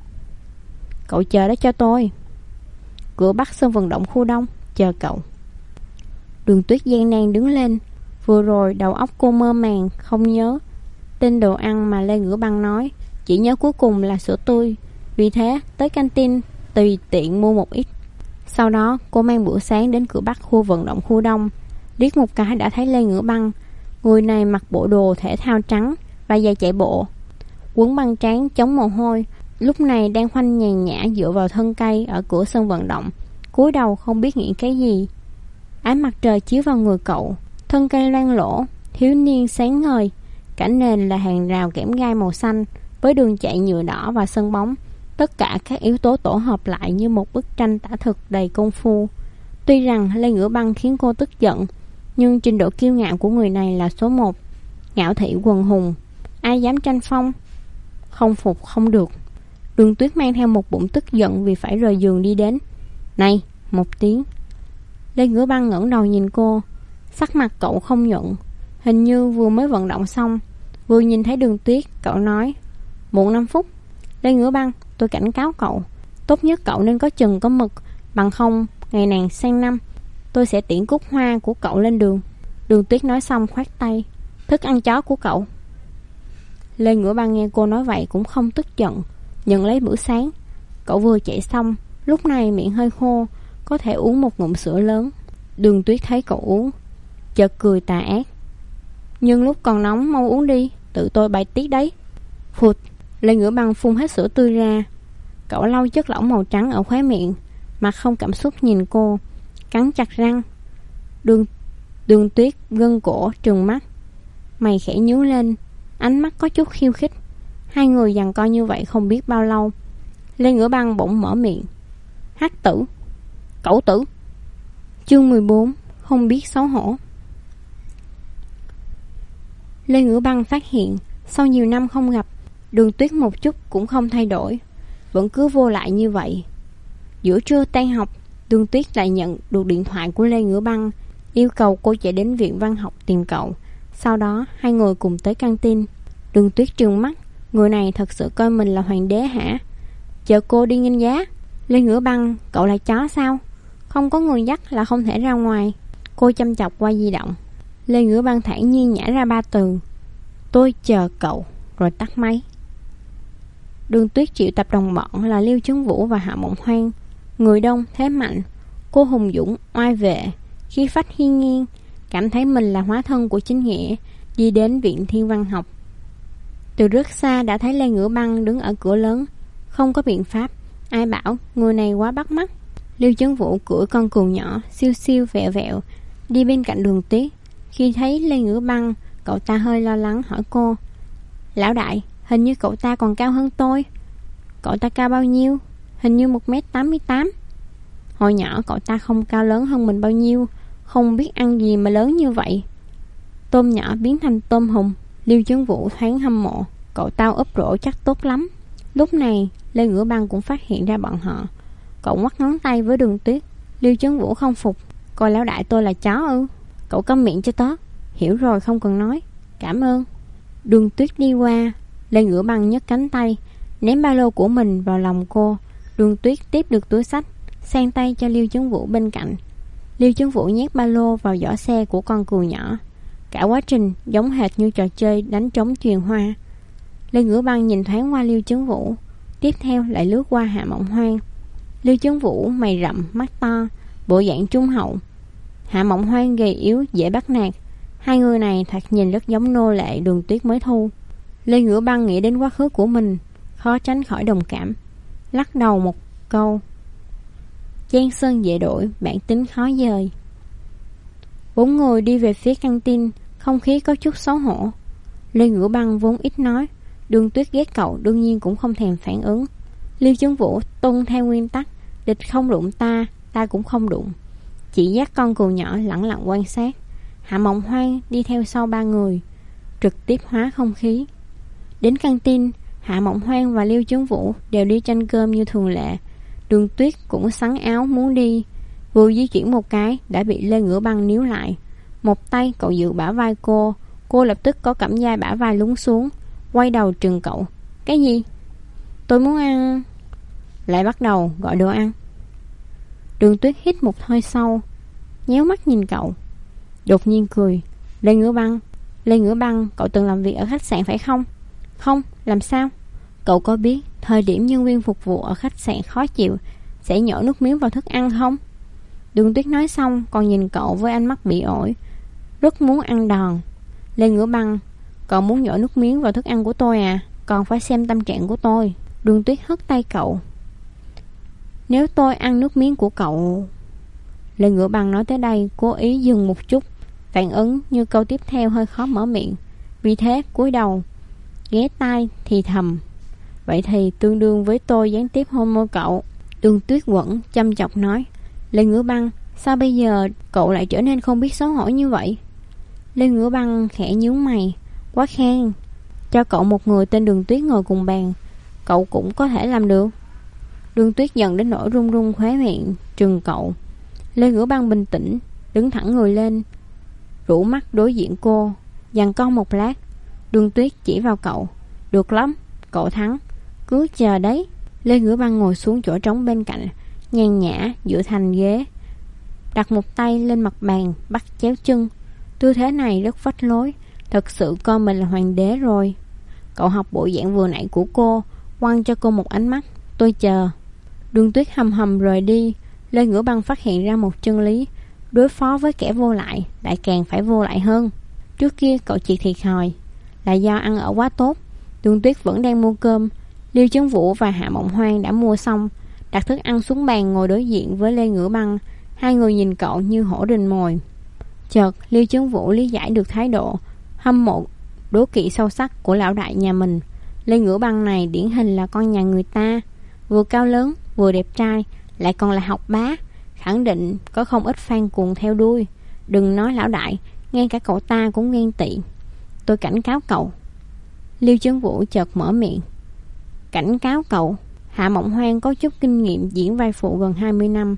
Cậu chờ đó cho tôi. Cửa Bắc sân vận động khu Đông chờ cậu. Đường Tuyết gian nan đứng lên. Vừa rồi đầu óc cô mơ màng, không nhớ tên đồ ăn mà Lê Ngửa Băng nói, chỉ nhớ cuối cùng là sữa tươi. Vì thế tới canteen tùy tiện mua một ít. Sau đó cô mang bữa sáng đến cửa Bắc khu vận động khu Đông. Liếc một cái đã thấy Lê Ngửa Băng. Người này mặc bộ đồ thể thao trắng và giày chạy bộ, quấn băng trán chống mồ hôi, lúc này đang khoanh nhàn nhã dựa vào thân cây ở cửa sân vận động, cúi đầu không biết nghĩ cái gì. Ánh mặt trời chiếu vào người cậu, thân cây loang lỗ, thiếu niên sáng ngời. Cả nền là hàng rào kẽm gai màu xanh với đường chạy nhựa đỏ và sân bóng. Tất cả các yếu tố tổ hợp lại như một bức tranh tả thực đầy công phu. Tuy rằng Lê Ngửa Băng khiến cô tức giận, nhưng trình độ kiêu ngạo của người này là số 1. Ngạo thị quần hùng, ai dám tranh phong? Không phục không được. Đường Tuyết mang theo một bụng tức giận vì phải rời giường đi đến. Này, một tiếng. Lê Ngửa Băng ngẩng đầu nhìn cô. Sắc mặt cậu không nhuận, hình như vừa mới vận động xong. Vừa nhìn thấy Đường Tuyết, cậu nói: muộn 5 phút. Lê Ngửa Băng, tôi cảnh cáo cậu, tốt nhất cậu nên có chừng có mực, bằng không ngày nàng sang năm tôi sẽ tiễn cúc hoa của cậu lên đường. Đường Tuyết nói xong khoát tay: thức ăn chó của cậu. Lê Ngửa Băng nghe cô nói vậy cũng không tức giận, nhận lấy bữa sáng. Cậu vừa chạy xong, lúc này miệng hơi khô, có thể uống một ngụm sữa lớn. Đường Tuyết thấy cậu uống, chợt cười tà ác: nhưng lúc còn nóng mau uống đi, tự tôi bài tiết đấy. Phụt. Lê Ngửa Băng phun hết sữa tươi ra. Cậu lau chất lỏng màu trắng ở khóe miệng, mặt không cảm xúc nhìn cô, cắn chặt răng. Đường Tuyết gân cổ trừng mắt, mày khẽ nhướng lên, ánh mắt có chút khiêu khích. Hai người giằng co như vậy không biết bao lâu. Lê Ngửa Băng bỗng mở miệng: hắc tử, cẩu tử. Chương 14, không biết xấu hổ. Lê Ngửa Băng phát hiện sau nhiều năm không gặp, Đường Tuyết một chút cũng không thay đổi, vẫn cứ vô lại như vậy. Giữa trưa tan học, Đường Tuyết lại nhận được điện thoại của Lê Ngữ Băng, yêu cầu cô chạy đến viện văn học tìm cậu. Sau đó hai người cùng tới căng tin. Đường Tuyết trừng mắt, người này thật sự coi mình là hoàng đế hả? Chờ cô đi nghênh giá. Lê Ngữ Băng, cậu là chó sao? Không có người dắt là không thể ra ngoài. Cô chăm chọc qua di động. Lê Ngữ Băng thản nhiên nhả ra 3 từ: tôi chờ cậu, rồi tắt máy. Đường Tuyết triệu tập đồng bọn là Liêu Chấn Vũ và Hạ Mộng Hoan. Người đông thế mạnh, cô hùng dũng oai vệ, khí phách hiên ngang, cảm thấy mình là hóa thân của chính nghĩa, đi đến viện Thiên Văn học. Từ rất xa đã thấy Lê Ngữ Băng đứng ở cửa lớn. Không có biện pháp, ai bảo người này quá bắt mắt. Liêu Chấn Vũ cưỡi con cừu nhỏ siêu siêu vẹo vẹo đi bên cạnh Đường Tuyết. Khi thấy Lê Ngữ Băng, cậu ta hơi lo lắng hỏi cô: lão đại, hình như cậu ta còn cao hơn tôi. Cậu ta cao bao nhiêu? Hình như 1m88. Hồi nhỏ cậu ta không cao lớn hơn mình bao nhiêu, không biết ăn gì mà lớn như vậy. Tôm nhỏ biến thành tôm hùm. Liêu Chấn Vũ thoáng hâm mộ, cậu tao úp rổ chắc tốt lắm. Lúc này Lê Ngữ Băng cũng phát hiện ra bọn họ. Cậu ngoắc ngón tay với Đường Tuyết. Liêu Chấn Vũ không phục: coi lão đại tôi là chó ư? Cậu câm miệng cho tớ. Hiểu rồi, không cần nói. Cảm ơn. Đường Tuyết đi qua. Lê Ngữ Băng nhấc cánh tay, ném ba lô của mình vào lòng cô. Đường Tuyết tiếp được túi xách, sang tay cho Liêu Chấn Vũ bên cạnh. Liêu Chấn Vũ nhét ba lô vào giỏ xe của con cừu nhỏ. Cả quá trình giống hệt như trò chơi đánh trống chuyền hoa. Lê Ngữ Băng nhìn thoáng qua Liêu Chấn Vũ, tiếp theo lại lướt qua Hạ Mộng Hoan. Liêu Chấn Vũ mày rậm, mắt to, bộ dạng trung hậu. Hạ Mộng Hoan gầy yếu, dễ bắt nạt. Hai người này thoạt nhìn rất giống nô lệ Đường Tuyết mới thu. Lê Ngữ Băng nghĩ đến quá khứ của mình, khó tránh khỏi đồng cảm, lắc đầu một câu: Giang sơn dễ đổi, bản tính khó dời. 4 người đi về phía căng tin, không khí có chút xấu hổ. Lê Ngữ Băng vốn ít nói, Đường Tuyết ghét cậu đương nhiên cũng không thèm phản ứng. Liêu Chấn Vũ tuân theo nguyên tắc: địch không đụng ta, ta cũng không đụng. Chỉ dắt con cừu nhỏ lẳng lặng quan sát. Hạ Mộng Hoan đi theo sau 3 người, trực tiếp hóa không khí. Đến căng tin, Hạ Mộng Hoan và Liêu Chấn Vũ đều đi tranh cơm như thường lệ. Đường Tuyết cũng sắn áo muốn đi, vừa di chuyển một cái đã bị Lê Ngữ Băng níu lại. Một tay cậu giữ bả vai cô lập tức có cảm giác bả vai lún xuống, quay đầu trừng cậu: cái gì? Tôi muốn ăn. Lại bắt đầu gọi đồ ăn. Đường Tuyết hít một hơi sâu, nhéo mắt nhìn cậu, đột nhiên cười: Lê Ngữ Băng, cậu từng làm việc ở khách sạn phải không? Không, làm sao? Cậu có biết thời điểm nhân viên phục vụ ở khách sạn khó chịu sẽ nhổ nước miếng vào thức ăn không? Đường Tuyết nói xong còn nhìn cậu với ánh mắt bị ổi, rất muốn ăn đòn. Lê Ngữ Băng, cậu muốn nhổ nước miếng vào thức ăn của tôi à? Còn phải xem tâm trạng của tôi. Đường Tuyết hất tay cậu: nếu tôi ăn nước miếng của cậu. Lê Ngữ Băng nói tới đây cố ý dừng một chút, phản ứng như câu tiếp theo hơi khó mở miệng, vì thế cúi đầu ghé tai thì thầm: vậy thì tương đương với tôi gián tiếp hôn môi cậu. Đường Tuyết Quẩn chăm chọc nói: Lê Ngữ Băng, sao bây giờ cậu lại trở nên không biết xấu hổ như vậy? Lê Ngữ Băng khẽ nhướng mày: quá khen. Cho cậu một người tên Đường Tuyết ngồi cùng bàn, cậu cũng có thể làm được. Đường Tuyết giận đến nỗi run run khóe miệng, trừng cậu. Lê Ngữ Băng bình tĩnh đứng thẳng người lên, rũ mắt đối diện cô, giằng co một lát. Đường Tuyết chỉ vào cậu: được lắm, cậu thắng, cứ chờ đấy. Lê Ngữ Băng ngồi xuống chỗ trống bên cạnh, nhàn nhã dựa thành ghế, đặt một tay lên mặt bàn, bắt chéo chân. Tư thế này rất phách lối, thật sự coi mình là hoàng đế rồi. Cậu học bộ dạng vừa nãy của cô, quăng cho cô một ánh mắt: tôi chờ. Đường Tuyết hầm hầm rời đi. Lê Ngữ Băng phát hiện ra một chân lý: đối phó với kẻ vô lại lại càng phải vô lại hơn. Trước kia cậu chỉ thiệt thòi là do ăn ở quá tốt. Đường Tuyết vẫn đang mua cơm. Liêu Chấn Vũ và Hạ Mộng Hoan đã mua xong, đặt thức ăn xuống bàn ngồi đối diện với Lê Ngữ Băng. Hai người nhìn cậu như hổ rình mồi. Chợt Liêu Chấn Vũ lý giải được thái độ hâm mộ đố kỵ sâu sắc của lão đại nhà mình. Lê Ngữ Băng này điển hình là con nhà người ta, vừa cao lớn vừa đẹp trai, lại còn là học bá, khẳng định có không ít fan cuồng theo đuôi. Đừng nói lão đại, ngay cả cậu ta cũng ghen tị. Tôi cảnh cáo cậu. Liêu Chấn Vũ chợt mở miệng: cảnh cáo cậu? Hạ Mộng Hoan có chút kinh nghiệm diễn vai phụ gần 20 năm,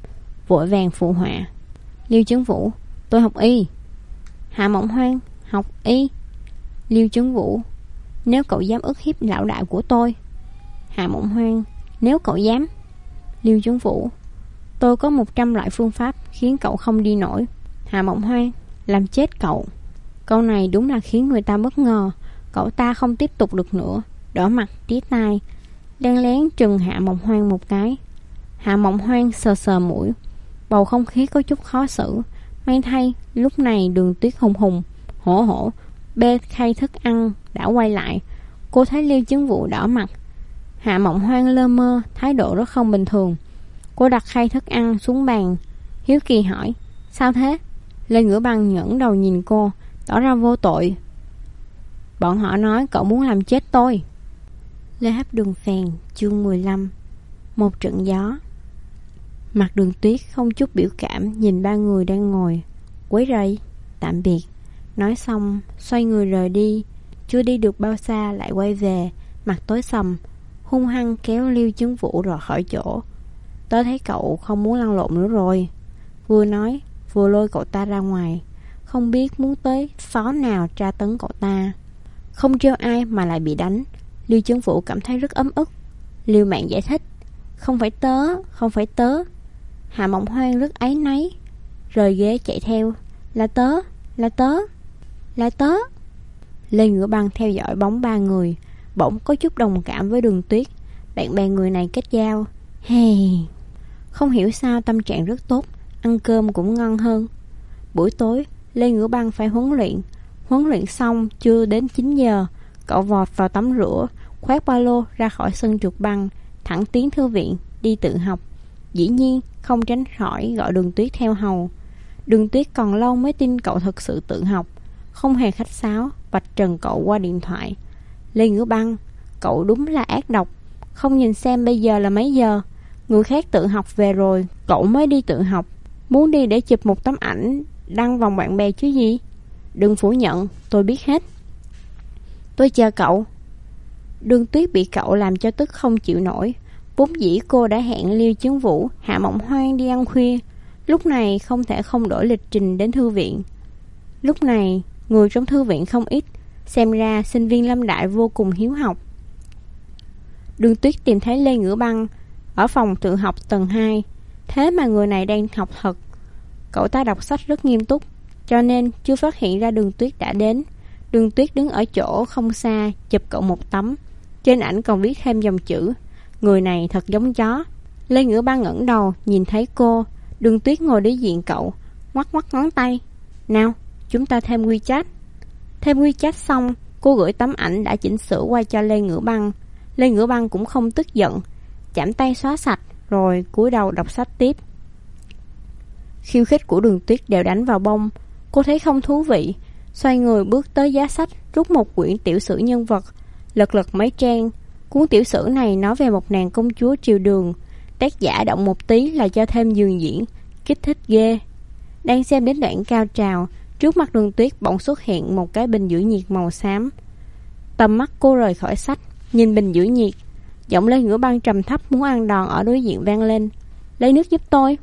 vội vàng phụ họa. Liêu Chấn Vũ: tôi học y. Hạ Mộng Hoan: học y. Liêu Chấn Vũ: nếu cậu dám ức hiếp lão đại của tôi. Hạ Mộng Hoan: nếu cậu dám. Liêu Chấn Vũ: tôi có 100 loại phương pháp khiến cậu không đi nổi. Hạ Mộng Hoan: làm chết cậu. Câu này đúng là khiến người ta bất ngờ. Cậu ta không tiếp tục được nữa, đỏ mặt tía tai, đen lén trừng Hạ Mộng Hoan một cái. Hạ Mộng Hoan sờ sờ mũi, bầu không khí có chút khó xử. May thay lúc này Đường Tuyết hùng hùng hổ hổ bê khay thức ăn đã quay lại. Cô thấy Liêu Chấn Vũ đỏ mặt. Hạ Mộng Hoan lơ mơ, thái độ rất không bình thường. Cô đặt khay thức ăn xuống bàn, hiếu kỳ hỏi: sao thế? Lê Ngữ Băng ngẩng đầu nhìn cô, tỏ ra vô tội. Bọn họ nói cậu muốn làm chết tôi. Lê Hấp Đường Phèn, chương 15. Một trận gió. Mặt Đường Tuyết không chút biểu cảm nhìn ba người đang ngồi. Quấy rầy, tạm biệt. Nói xong xoay người rời đi. Chưa đi được bao xa lại quay về, mặt tối sầm, hung hăng kéo Liêu Chấn Vũ rồi khỏi chỗ. Tớ thấy cậu không muốn lăn lộn nữa rồi. Vừa nói vừa lôi cậu ta ra ngoài, không biết muốn tới xó nào tra tấn cậu ta. Không trêu ai mà lại bị đánh. Liêu Chấn Vũ cảm thấy rất ấm ức. Liêu Mạng giải thích: không phải tớ, không phải tớ. Hạ Mộng Hoan rất áy náy, rời ghế chạy theo: là tớ, là tớ, là tớ. Lê Ngữ Băng theo dõi bóng ba người, bỗng có chút đồng cảm với Đường Tuyết. Bạn bè người này kết giao. Hey. Không hiểu sao tâm trạng rất tốt, ăn cơm cũng ngon hơn. Buổi tối Lê Ngữ Băng phải huấn luyện. Huấn luyện xong chưa đến 9 giờ, cậu vọt vào tắm rửa, khoác ba lô ra khỏi sân trượt băng, thẳng tiến thư viện đi tự học. Dĩ nhiên không tránh khỏi gọi Đường Tuyết theo hầu. Đường Tuyết còn lâu mới tin cậu thực sự tự học, không hề khách sáo, vạch trần cậu qua điện thoại. Lê Ngữ Băng, cậu đúng là ác độc. Không nhìn xem bây giờ là mấy giờ. Người khác tự học về rồi, cậu mới đi tự học. Muốn đi để chụp một tấm ảnh đăng vòng bạn bè chứ gì. Đừng phủ nhận, tôi biết hết. Tôi chờ cậu. Đường Tuyết bị cậu làm cho tức không chịu nổi. Vốn dĩ cô đã hẹn Liêu Chấn Vũ, Hạ Mộng Hoan đi ăn khuya, lúc này không thể không đổi lịch trình đến thư viện. Lúc này người trong thư viện không ít, xem ra sinh viên Lâm Đại vô cùng hiếu học. Đường Tuyết tìm thấy Lê Ngữ Băng ở phòng tự học tầng 2. Thế mà người này đang học thật. Cậu ta đọc sách rất nghiêm túc, cho nên chưa phát hiện ra Đường Tuyết đã đến. Đường Tuyết đứng ở chỗ không xa, chụp cậu một tấm. Trên ảnh còn viết thêm dòng chữ: người này thật giống chó. Lê Ngữ Băng ngẩng đầu nhìn thấy cô. Đường Tuyết ngồi đối diện cậu, ngoắc ngoắc ngón tay: nào, chúng ta thêm WeChat. Thêm WeChat xong, cô gửi tấm ảnh đã chỉnh sửa qua cho Lê Ngữ Băng. Lê Ngữ Băng cũng không tức giận, chạm tay xóa sạch rồi cúi đầu đọc sách tiếp. Khiêu khích của Đường Tuyết đều đánh vào bông. Cô thấy không thú vị, xoay người bước tới giá sách, rút một quyển tiểu sử nhân vật, lật lật mấy trang. Cuốn tiểu sử này nói về một nàng công chúa triều Đường. Tác giả động một tí là cho thêm dường diễn, kích thích ghê. Đang xem đến đoạn cao trào, trước mặt Đường Tuyết bỗng xuất hiện một cái bình giữ nhiệt màu xám. Tầm mắt cô rời khỏi sách, nhìn bình giữ nhiệt. Giọng Lê Ngữ Băng trầm thấp muốn ăn đòn ở đối diện vang lên: lấy nước giúp tôi.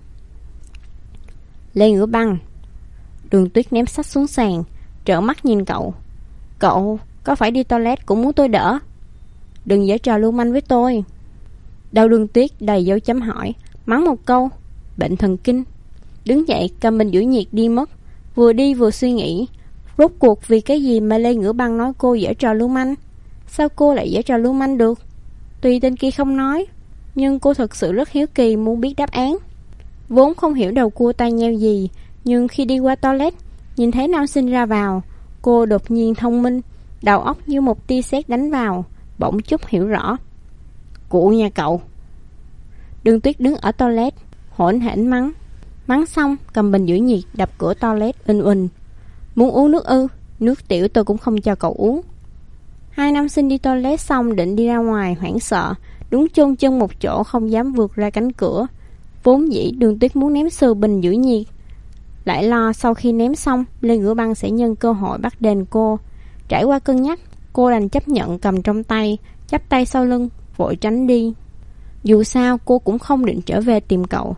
Lê Ngữ Băng. Đường Tuyết ném sách xuống sàn, trợn mắt nhìn cậu. Cậu có phải đi toilet cũng muốn tôi đỡ? Đừng giở trò lưu manh với tôi. Đầu Đường Tuyết đầy dấu chấm hỏi, mắng một câu: bệnh thần kinh. Đứng dậy cầm bình giữ nhiệt đi mất. Vừa đi vừa suy nghĩ, rốt cuộc vì cái gì mà Lê Ngữ Băng nói cô giở trò lưu manh? Sao cô lại giở trò lưu manh được? Tuy tên kia không nói, nhưng cô thực sự rất hiếu kỳ muốn biết đáp án. Vốn không hiểu đầu cua tai nheo gì, nhưng khi đi qua toilet, nhìn thấy nam sinh ra vào, cô đột nhiên thông minh, đầu óc như một tia sét đánh vào, bỗng chút hiểu rõ. Cụ nhà cậu. Đường Tuyết đứng ở toilet, hỗn hển mắng. Mắng xong, cầm bình giữ nhiệt đập cửa toilet uỳnh uỳnh. Muốn uống nước ư? Nước tiểu tôi cũng không cho cậu uống. Hai nam sinh đi toilet xong định đi ra ngoài, hoảng sợ, đúng chôn chân một chỗ không dám vượt ra cánh cửa. Vốn dĩ Đường Tuyết muốn ném sừ bình giữ nhiệt, lại lo sau khi ném xong Lê Ngữ Băng sẽ nhân cơ hội bắt đền cô. Trải qua cân nhắc, cô đành chấp nhận cầm trong tay, chắp tay sau lưng, vội tránh đi. Dù sao cô cũng không định trở về tìm cậu.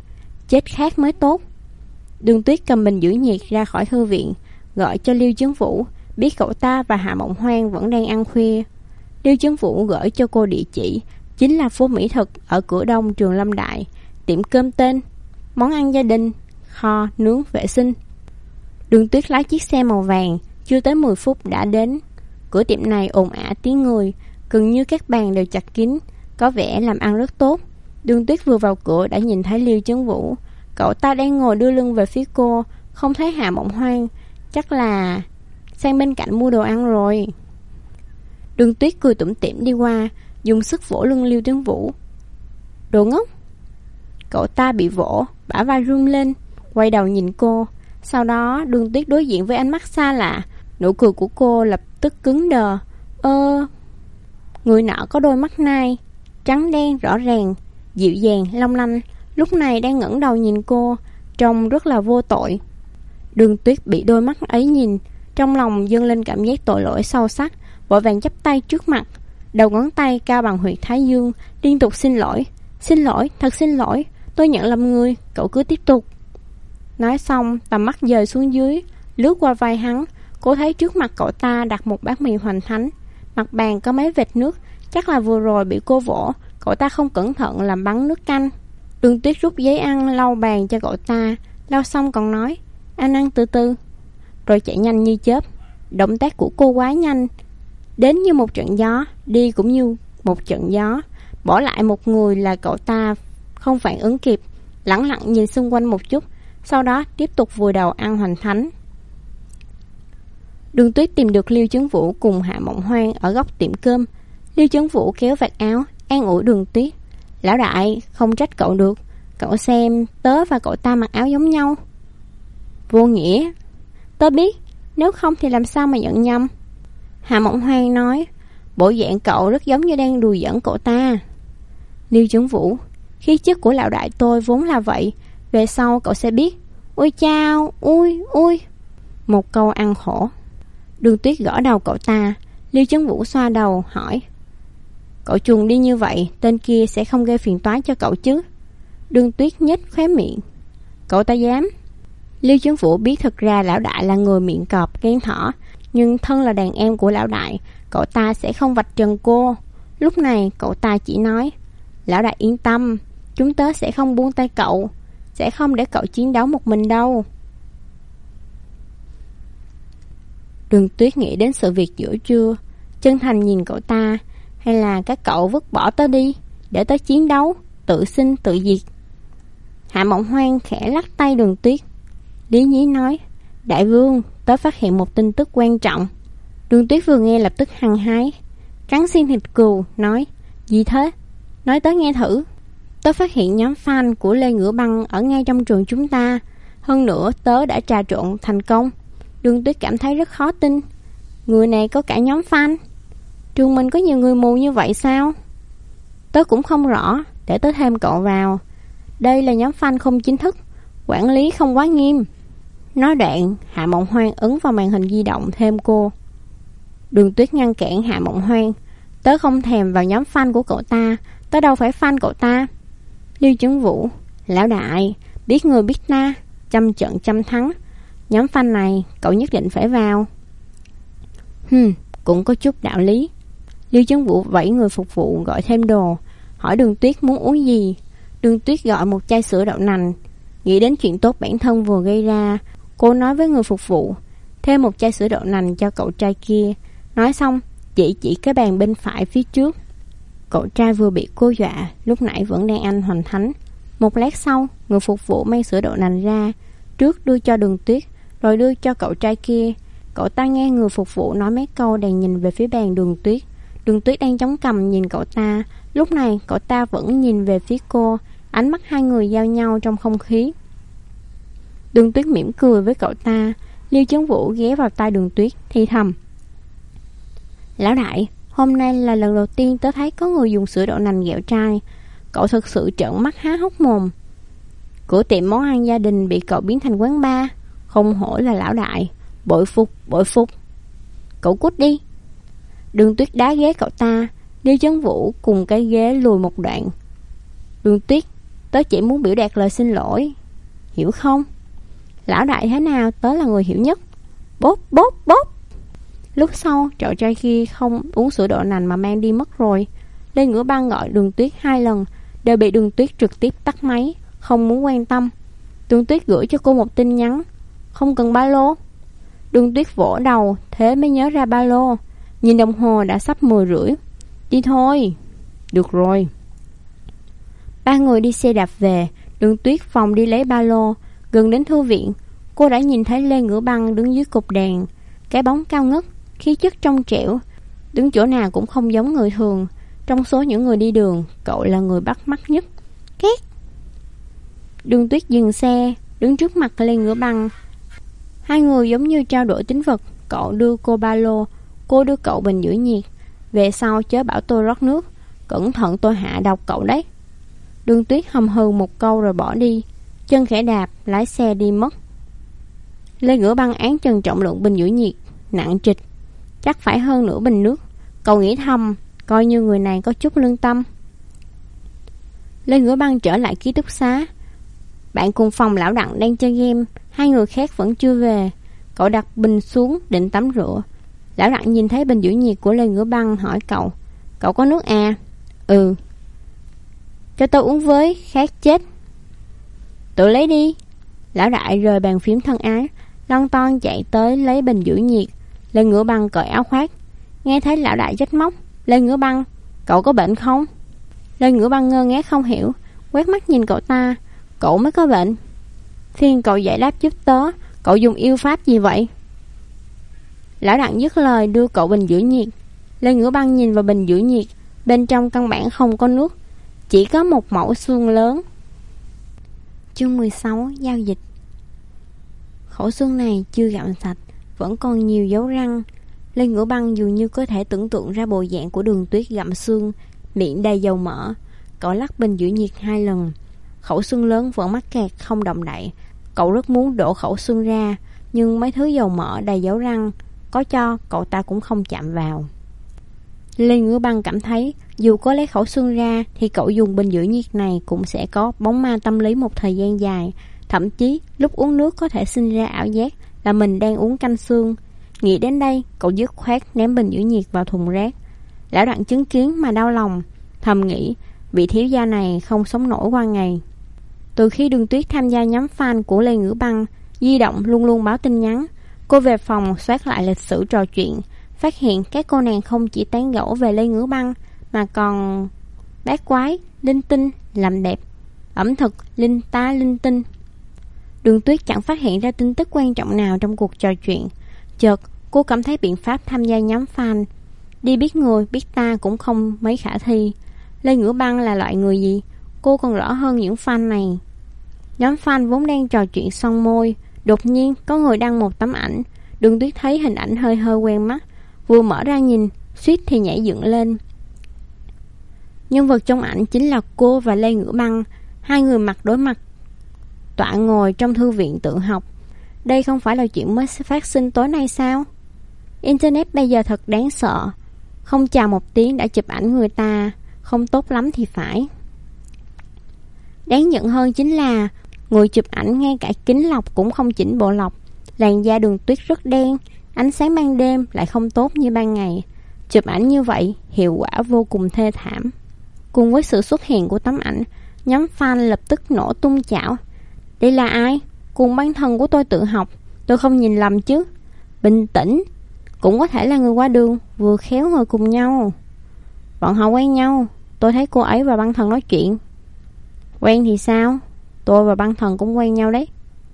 chết khác mới tốt. Đường Tuyết cầm bình giữ nhiệt ra khỏi thư viện, gọi cho Liêu Chấn Vũ, biết cậu ta và Hạ Mộng Hoang vẫn đang ăn khuya. Liêu Chấn Vũ gửi cho cô địa chỉ, chính là phố mỹ thực ở cửa đông trường Lâm Đại, tiệm cơm tên món ăn gia đình, kho, nướng, vệ sinh. Đường Tuyết lái chiếc xe màu vàng, chưa tới 10 phút đã đến. Cửa tiệm này ồn ào tiếng người, gần như các bàn đều chặt kín, có vẻ làm ăn rất tốt. Đường Tuyết vừa vào cửa đã nhìn thấy Liêu Chấn Vũ. Cậu ta đang ngồi đưa lưng về phía cô, không thấy Hạ Mộng Hoang, chắc là sang bên cạnh mua đồ ăn rồi. Đường Tuyết cười tủm tỉm đi qua, dùng sức vỗ lưng Liêu Chấn Vũ. Đồ ngốc! Cậu ta bị vỗ, bả vai run lên, quay đầu nhìn cô. Sau đó Đường Tuyết đối diện với ánh mắt xa lạ, nụ cười của cô lập tức cứng đờ. Người nọ có đôi mắt nai, trắng đen rõ ràng, dịu dàng, long lanh, lúc này đang ngẩng đầu nhìn cô, trông rất là vô tội. Đường Tuyết bị đôi mắt ấy nhìn, trong lòng dâng lên cảm giác tội lỗi sâu sắc, vội vàng chắp tay trước mặt, đầu ngón tay cao bằng huyệt thái dương, liên tục xin lỗi, thật xin lỗi, tôi nhận lầm người, cậu cứ tiếp tục. Nói xong, tầm mắt dời xuống dưới, lướt qua vai hắn, cô thấy trước mặt cậu ta đặt một bát mì hoành thánh, mặt bàn có mấy vệt nước, chắc là vừa rồi bị cô vỗ, cậu ta không cẩn thận làm bắn nước canh. Đường Tuyết rút giấy ăn lau bàn cho cậu ta, lau xong còn nói, anh ăn từ từ, rồi chạy nhanh như chớp. Động tác của cô quá nhanh, đến như một trận gió, đi cũng như một trận gió. Bỏ lại một người là cậu ta không phản ứng kịp, lẳng lặng nhìn xung quanh một chút, sau đó tiếp tục vùi đầu ăn hoành thánh. Đường Tuyết tìm được Liêu Chấn Vũ cùng Hạ Mộng Hoang ở góc tiệm cơm. Liêu Chấn Vũ kéo vạt áo, an ủi Đường Tuyết. Lão đại, không trách cậu được, cậu xem tớ và cậu ta mặc áo giống nhau. Vô nghĩa. Tớ biết, nếu không thì làm sao mà nhận nhầm. Hạ Mộng Hoang nói, bộ dạng cậu rất giống như đang đùa giỡn cậu ta. Liêu Chấn Vũ, khí chất của lão đại tôi vốn là vậy, về sau cậu sẽ biết. Ôi chao, ui. Một câu ăn khổ. Đường Tuyết gõ đầu cậu ta. Liêu Chấn Vũ xoa đầu hỏi, cậu chuồn đi như vậy, tên kia sẽ không gây phiền toái cho cậu chứ? Đường Tuyết nhếch khóe miệng. Cậu ta dám. Liêu Chấn Vũ biết thực ra lão đại là người miệng cọp ghen thỏ, nhưng thân là đàn em của lão đại, cậu ta sẽ không vạch trần cô. Lúc này cậu ta chỉ nói, lão đại yên tâm, chúng tớ sẽ không buông tay cậu, sẽ không để cậu chiến đấu một mình đâu. Đường Tuyết nghĩ đến sự việc giữa trưa, chân thành nhìn cậu ta, hay là các cậu vứt bỏ tớ đi, để tớ chiến đấu, tự sinh tự diệt. Hạ Mộng Hoang khẽ lắc tay Đường Tuyết. Lý Nhí nói, đại vương, tớ phát hiện một tin tức quan trọng. Đường Tuyết vừa nghe lập tức hăng hái, cắn xiên thịt cừu, nói, gì thế? Nói tớ nghe thử. Tớ phát hiện nhóm fan của Lê Ngửa Băng ở ngay trong trường chúng ta, hơn nữa tớ đã trà trộn thành công. Đường Tuyết cảm thấy rất khó tin, người này có cả nhóm fan. Trường mình có nhiều người mù như vậy sao? Tớ cũng không rõ, để tớ thêm cậu vào. Đây là nhóm fan không chính thức, quản lý không quá nghiêm. Nói đoạn, Hạ Mộng Hoang ấn vào màn hình di động thêm cô. Đường Tuyết ngăn cản Hạ Mộng Hoang, tớ không thèm vào nhóm fan của cậu ta, tớ đâu phải fan cậu ta. Liêu Chấn Vũ, lão đại, biết người biết ta, trăm trận trăm thắng, nhóm fan này cậu nhất định phải vào. Cũng có chút đạo lý. Liêu Chấn Vũ vẫy người phục vụ gọi thêm đồ, hỏi Đường Tuyết muốn uống gì. Đường Tuyết gọi một chai sữa đậu nành. Nghĩ đến chuyện tốt bản thân vừa gây ra, cô nói với người phục vụ, thêm một chai sữa đậu nành cho cậu trai kia. Nói xong, chỉ cái bàn bên phải phía trước. Cậu trai vừa bị cô dọa, lúc nãy vẫn đang ăn hoành thánh. Một lát sau, người phục vụ mang sữa đậu nành ra, trước đưa cho Đường Tuyết, rồi đưa cho cậu trai kia. Cậu ta nghe người phục vụ nói mấy câu, đang nhìn về phía bàn Đường Tuyết. Đường Tuyết đang chống cằm nhìn cậu ta. Lúc này cậu ta vẫn nhìn về phía cô, ánh mắt hai người giao nhau trong không khí. Đường Tuyết mỉm cười với cậu ta. Liêu Chấn Vũ ghé vào tai Đường Tuyết thì thầm, lão đại, hôm nay là lần đầu tiên tớ thấy có người dùng sữa đậu nành ghẹo trai. Cậu thực sự trợn mắt há hốc mồm. Cửa tiệm món ăn gia đình bị cậu biến thành quán bar, không hổ là lão đại. Bội phục. Cậu cút đi. Đường Tuyết đá ghế cậu ta. Liêu Chấn Vũ cùng cái ghế lùi một đoạn. Đường Tuyết, tớ chỉ muốn biểu đạt lời xin lỗi. hiểu không? Lão đại thế nào tớ là người hiểu nhất. Bốp bốp bốp. Lúc sau chậu trai kia không uống sữa đậu nành mà mang đi mất rồi. Lê Ngửa Băng gọi Đường Tuyết 2 lần, đều bị Đường Tuyết trực tiếp tắt máy, không muốn quan tâm. Đường Tuyết gửi cho cô một tin nhắn: không cần ba lô. Đường Tuyết vỗ đầu, thế mới nhớ ra ba lô. Nhìn đồng hồ đã sắp 10:30. Đi thôi. Được rồi. Ba người đi xe đạp về. Đường Tuyết phòng đi lấy ba lô. Gần đến thư viện, cô đã nhìn thấy Lê Ngửa Băng đứng dưới cột đèn. Cái bóng cao ngất, khí chất trong trẻo, đứng chỗ nào cũng không giống người thường. Trong số những người đi đường, cậu là người bắt mắt nhất. Két. Đường Tuyết dừng xe, đứng trước mặt Lê Ngửa Băng. Hai người giống như trao đổi tín vật. Cậu đưa cô ba lô, cô đưa cậu bình giữ nhiệt. Về sau chớ bảo tôi rót nước, cẩn thận tôi hạ độc cậu đấy. Đường Tuyết hầm hừ một câu rồi bỏ đi. Chân khẽ đạp, lái xe đi mất. Lê Ngửa Băng án trần trọng lượng bình giữ nhiệt, nặng trịch, chắc phải hơn nửa bình nước. Cậu nghĩ thầm, coi như người này có chút lương tâm. Lê Ngửa Băng trở lại ký túc xá. Bạn cùng phòng lão Đặng đang chơi game, hai người khác vẫn chưa về. Cậu đặt bình xuống định tắm rửa. Lão Đặng nhìn thấy bình giữ nhiệt của Lê Ngửa Băng hỏi cậu: cậu có nước à? Ừ. Cho tôi uống với, khát chết. Tự lấy đi. Lão Đại rời bàn phím thân ái, lon ton chạy tới lấy bình giữ nhiệt. Lê Ngửa Băng cởi áo khoác. Nghe thấy lão đại trách móc: Lê Ngửa Băng, cậu có bệnh không? Lê Ngửa Băng ngơ ngác không hiểu, quét mắt nhìn cậu ta. Cậu mới có bệnh. Phiền cậu giải đáp giúp tớ, cậu dùng yêu pháp gì vậy? Lão Đặng dứt lời đưa cậu bình giữ nhiệt. Lê Ngửa Băng nhìn vào bình giữ nhiệt. Bên trong căn bản không có nước, chỉ có một mẩu xương lớn. Chương 16: Giao dịch. Khẩu xương này chưa gặm sạch, vẫn còn nhiều dấu răng. Lê Ngửa Băng dường như có thể tưởng tượng ra bộ dạng của Đường Tuyết gặm xương, miệng đầy dầu mỡ. Cậu lắc bình giữ nhiệt 2 lần. Khẩu xương lớn vẫn mắc kẹt không động đậy. Cậu rất muốn đổ khẩu xương ra, nhưng mấy thứ dầu mỡ đầy dấu răng, có cho cậu ta cũng không chạm vào. Lê Ngửa Băng cảm thấy dù có lấy khẩu xương ra thì cậu dùng bình giữ nhiệt này cũng sẽ có bóng ma tâm lý một thời gian dài. Thậm chí lúc uống nước có thể sinh ra ảo giác là mình đang uống canh xương. Nghĩ đến đây, cậu dứt khoát ném bình giữ nhiệt vào thùng rác. Lão Đặng chứng kiến mà đau lòng, thầm nghĩ vị thiếu gia này không sống nổi qua ngày. Từ khi Đường Tuyết tham gia nhóm fan của Lê Ngửa Băng, di động luôn luôn báo tin nhắn. Cô về phòng soát lại lịch sử trò chuyện, phát hiện các cô nàng không chỉ tán gẫu về Lê Ngửa Băng mà còn bát quái, linh tinh, làm đẹp, ẩm thực, linh tá linh tinh. Đường Tuyết chẳng phát hiện ra tin tức quan trọng nào trong cuộc trò chuyện. Chợt cô cảm thấy biện pháp tham gia nhóm fan đi biết người biết ta cũng không mấy khả thi. Lê Ngửa Băng là loại người gì, cô còn rõ hơn những fan này. Nhóm fan vốn đang trò chuyện son môi, đột nhiên có người đăng một tấm ảnh. Đường Tuyết thấy hình ảnh hơi hơi quen mắt, vừa mở ra nhìn, suýt thì nhảy dựng lên. Nhân vật trong ảnh chính là cô và Lê Ngửa Băng, hai người mặt đối mặt, tọa ngồi trong thư viện tự học. Đây không phải là chuyện mới phát sinh tối nay sao? Internet bây giờ thật đáng sợ, không chào một tiếng đã chụp ảnh người ta, không tốt lắm thì phải. Đáng giận hơn chính là người chụp ảnh ngay cả kính lọc cũng không chỉnh bộ lọc. Làn da Đường Tuyết rất đen, ánh sáng ban đêm lại không tốt như ban ngày. Chụp ảnh như vậy, hiệu quả vô cùng thê thảm. Cùng với sự xuất hiện của tấm ảnh, nhóm fan lập tức nổ tung chảo. Đây là ai? Cùng班thân của tôi tự học, tôi không nhìn lầm chứ? Bình tĩnh, cũng có thể là người qua đường, vừa khéo ngồi cùng nhau. Bọn họ quen nhau, tôi thấy cô ấy và băng thần nói chuyện. Quen thì sao? Tôi và băng thần cũng quen nhau đấy.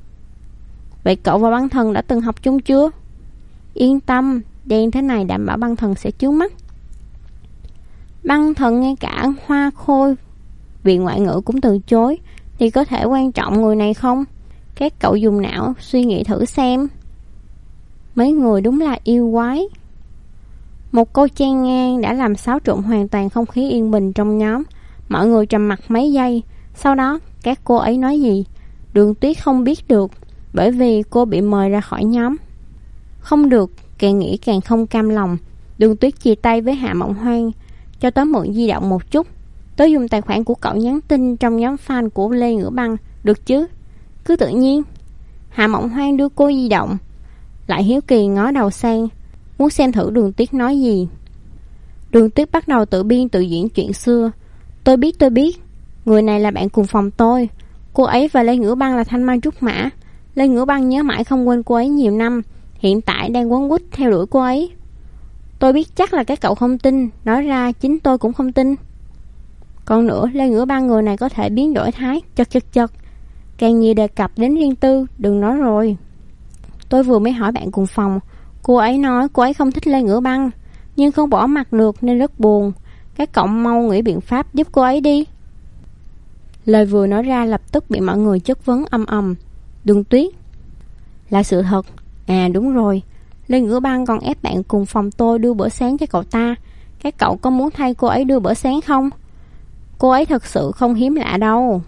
Vậy cậu và băng thần đã từng học chung chưa? Yên tâm, đen thế này đảm bảo băng thần sẽ chướng mắt. Băng thần ngay cả Hoa Khôi viện ngoại ngữ cũng từ chối, thì có thể quan trọng người này không? Các cậu dùng não suy nghĩ thử xem. Mấy người đúng là yêu quái. Một câu chen ngang đã làm xáo trộn hoàn toàn không khí yên bình trong nhóm. Mọi người trầm mặc mấy giây. Sau đó các cô ấy nói gì Đường Tuyết không biết được, bởi vì cô bị mời ra khỏi nhóm. Không được, càng nghĩ càng không cam lòng. Đường Tuyết chia tay với Hạ Mộng Hoang. Cho tớ mượn di động một chút, tớ dùng tài khoản của cậu nhắn tin trong nhóm fan của Lê Ngửa Băng, được chứ? Cứ tự nhiên. Hạ Mộng Hoang đưa cô di động, lại hiếu kỳ ngó đầu sang, muốn xem thử Đường Tuyết nói gì. Đường Tuyết bắt đầu tự biên tự diễn chuyện xưa. Tôi biết, người này là bạn cùng phòng tôi. Cô ấy và Lê Ngữ Băng là thanh mai trúc mã. Lê Ngữ Băng nhớ mãi không quên cô ấy nhiều năm, hiện tại đang quấn quýt theo đuổi cô ấy. Tôi biết chắc là các cậu không tin, nói ra chính tôi cũng không tin. Còn nữa, Lê Ngữ Băng người này có thể biến đổi thái, chật. Càng nhiều đề cập đến riêng tư, đừng nói rồi. Tôi vừa mới hỏi bạn cùng phòng, cô ấy nói cô ấy không thích Lê Ngữ Băng, nhưng không bỏ mặt được nên rất buồn. Các cậu mau nghĩ biện pháp giúp cô ấy đi. Lời vừa nói ra lập tức bị mọi người chất vấn ầm ầm. Đường Tuyết, là sự thật. À đúng rồi, Lê Ngữ Băng còn ép bạn cùng phòng tôi đưa bữa sáng cho cậu ta. Các cậu có muốn thay cô ấy đưa bữa sáng không? Cô ấy thật sự không hiếm lạ đâu.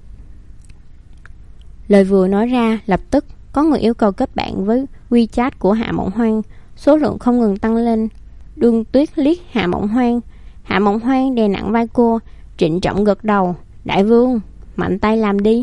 Lời vừa nói ra, lập tức có người yêu cầu kết bạn với WeChat của Hạ Mộng Hoang. Số lượng không ngừng tăng lên. Đường Tuyết liếc Hạ Mộng Hoang. Hạ Mộng Hoang đè nặng vai cô, trịnh trọng gật đầu. Đại vương, mạnh tay làm đi.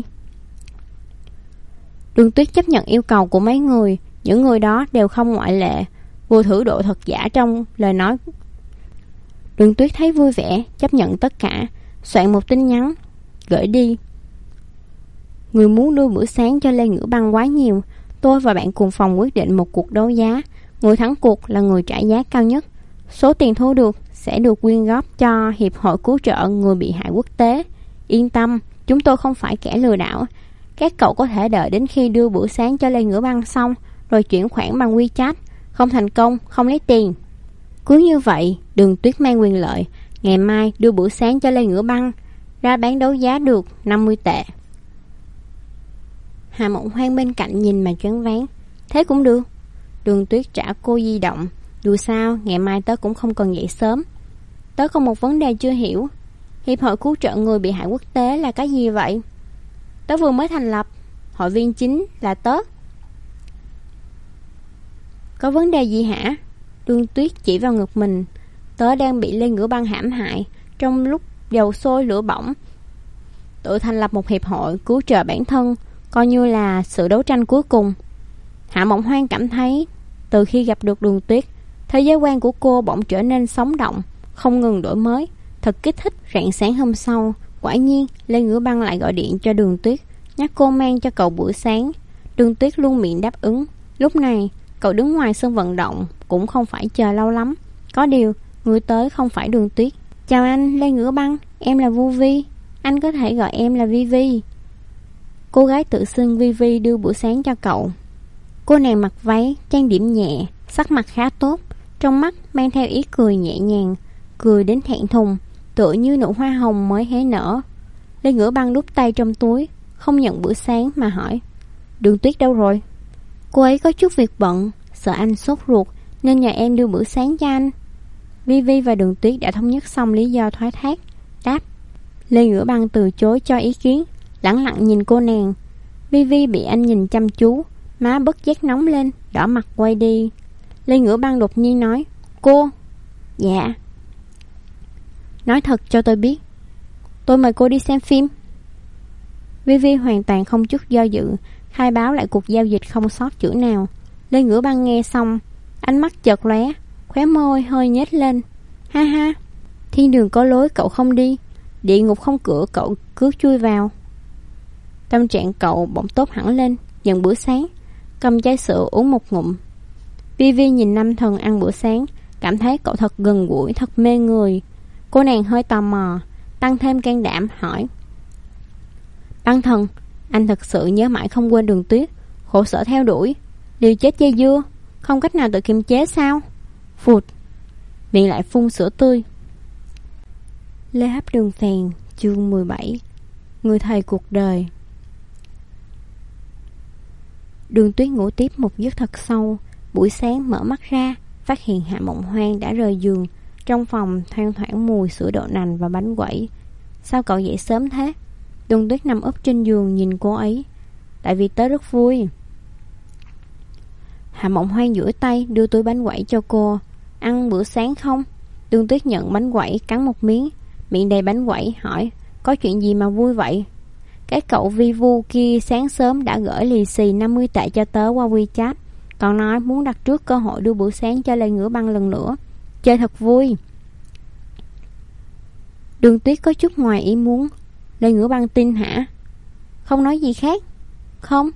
Đường Tuyết chấp nhận yêu cầu của mấy người. Những người đó đều không ngoại lệ, vừa thử độ thật giả trong lời nói. Đường Tuyết thấy vui vẻ, chấp nhận tất cả, soạn một tin nhắn gửi đi. Người muốn đưa bữa sáng cho Lê Ngữ Băng quá nhiều. Tôi và bạn cùng phòng quyết định một cuộc đấu giá. Người thắng cuộc là người trả giá cao nhất. Số tiền thu được sẽ được quyên góp cho Hiệp hội Cứu trợ Người bị hại quốc tế. Yên tâm, chúng tôi không phải kẻ lừa đảo. Các cậu có thể đợi đến khi đưa bữa sáng cho Lê Ngữ Băng xong rồi chuyển khoản bằng WeChat. Không thành công, không lấy tiền. Cứ như vậy, Đường Tuyết mang quyền lợi. Ngày mai đưa bữa sáng cho Lê Ngữ Băng, ra bán đấu giá được 50 tệ. Hà Mộng Hoang bên cạnh nhìn mà choáng váng. Thế cũng được. Đường Tuyết trả cô di động. Dù sao, ngày mai tớ cũng không cần dậy sớm. Tớ có một vấn đề chưa hiểu. Hiệp hội Cứu trợ Người bị hại quốc tế là cái gì vậy? Tớ vừa mới thành lập. Hội viên chính là tớ. Có vấn đề gì hả? Đường Tuyết chỉ vào ngực mình. Tớ đang bị Lê Ngữ Băng hãm hại. Trong lúc dầu sôi lửa bỏng, tự thành lập một hiệp hội cứu trợ bản thân, coi như là sự đấu tranh cuối cùng. Hạ Mộng Hoang cảm thấy từ khi gặp được Đường Tuyết, thế giới quan của cô bỗng trở nên sống động, không ngừng đổi mới, thật kích thích. Rạng sáng hôm sau, quả nhiên Lê Ngữ Băng lại gọi điện cho Đường Tuyết, nhắc cô mang cho cậu bữa sáng. Đường Tuyết luôn miệng đáp ứng. Lúc này cậu đứng ngoài sân vận động, cũng không phải chờ lâu lắm. Có điều người tới không phải Đường Tuyết. Chào anh, Lê Ngữ Băng, em là Vu Vi. Anh có thể gọi em là Vi Vi. Cô gái tự xưng Vi Vi đưa bữa sáng cho cậu. Cô nàng mặc váy, trang điểm nhẹ, sắc mặt khá tốt, trong mắt mang theo ý cười nhẹ nhàng, cười đến thẹn thùng, tựa như nụ hoa hồng mới hé nở. Lê Ngữ Băng đút tay trong túi, không nhận bữa sáng mà hỏi: Đường Tuyết đâu rồi? Cô ấy có chút việc bận, sợ anh sốt ruột nên nhờ em đưa bữa sáng cho anh. Vi Vi và Đường Tuyết đã thống nhất xong lý do thoái thác, đáp. Lê Ngữ Băng từ chối cho ý kiến, lẳng lặng nhìn cô nàng. Vi Vi bị anh nhìn chăm chú, má bất giác nóng lên, đỏ mặt quay đi. Lê Ngữ Băng đột nhiên nói: Cô. Dạ. Nói thật cho tôi biết, tôi mời cô đi xem phim. Vi Vi hoàn toàn không chút do dự, khai báo lại cuộc giao dịch không sót chữ nào. Lê Ngữ Băng nghe xong, ánh mắt chợt lóe, khóe môi hơi nhếch lên. Ha ha, thiên đường có lối cậu không đi, địa ngục không cửa cậu cứ chui vào. Tâm trạng cậu bỗng tốt hẳn lên, nhận bữa sáng, cầm chai sữa uống một ngụm. Vi Vi nhìn nam thần ăn bữa sáng, cảm thấy cậu thật gần gũi, thật mê người. Cô nàng hơi tò mò, tăng thêm can đảm hỏi: Băng thần, anh thật sự nhớ mãi không quên Đường Tuyết, khổ sở theo đuổi, liều chết dây dưa, không cách nào tự kiềm chế sao? Phụt, miệng lại phun sữa tươi. Lê Hấp Đường Phèn, chương 17. Người thầy cuộc đời. Đường Tuyết ngủ tiếp một giấc thật sâu. Buổi sáng mở mắt ra, phát hiện Hạ Mộng Hoang đã rời giường. Trong phòng thoang thoảng mùi sữa đậu nành và bánh quẩy. Sao cậu dậy sớm thế? Đường Tuyết nằm úp trên giường nhìn cô ấy. Tại vì tớ rất vui. Hạ Mộng Hoang duỗi tay đưa túi bánh quẩy cho cô. Ăn bữa sáng không? Đường Tuyết nhận bánh quẩy, cắn một miếng, miệng đầy bánh quẩy, hỏi: Có chuyện gì mà vui vậy? Cái cậu vi vu kia sáng sớm đã gửi lì xì 50 tệ cho tớ qua WeChat, còn nói muốn đặt trước cơ hội đưa bữa sáng cho Lê Ngữ Băng lần nữa. Chơi thật vui. Đường Tuyết có chút ngoài ý muốn. Lê Ngữ Băng tin hả? Không nói gì khác? Không.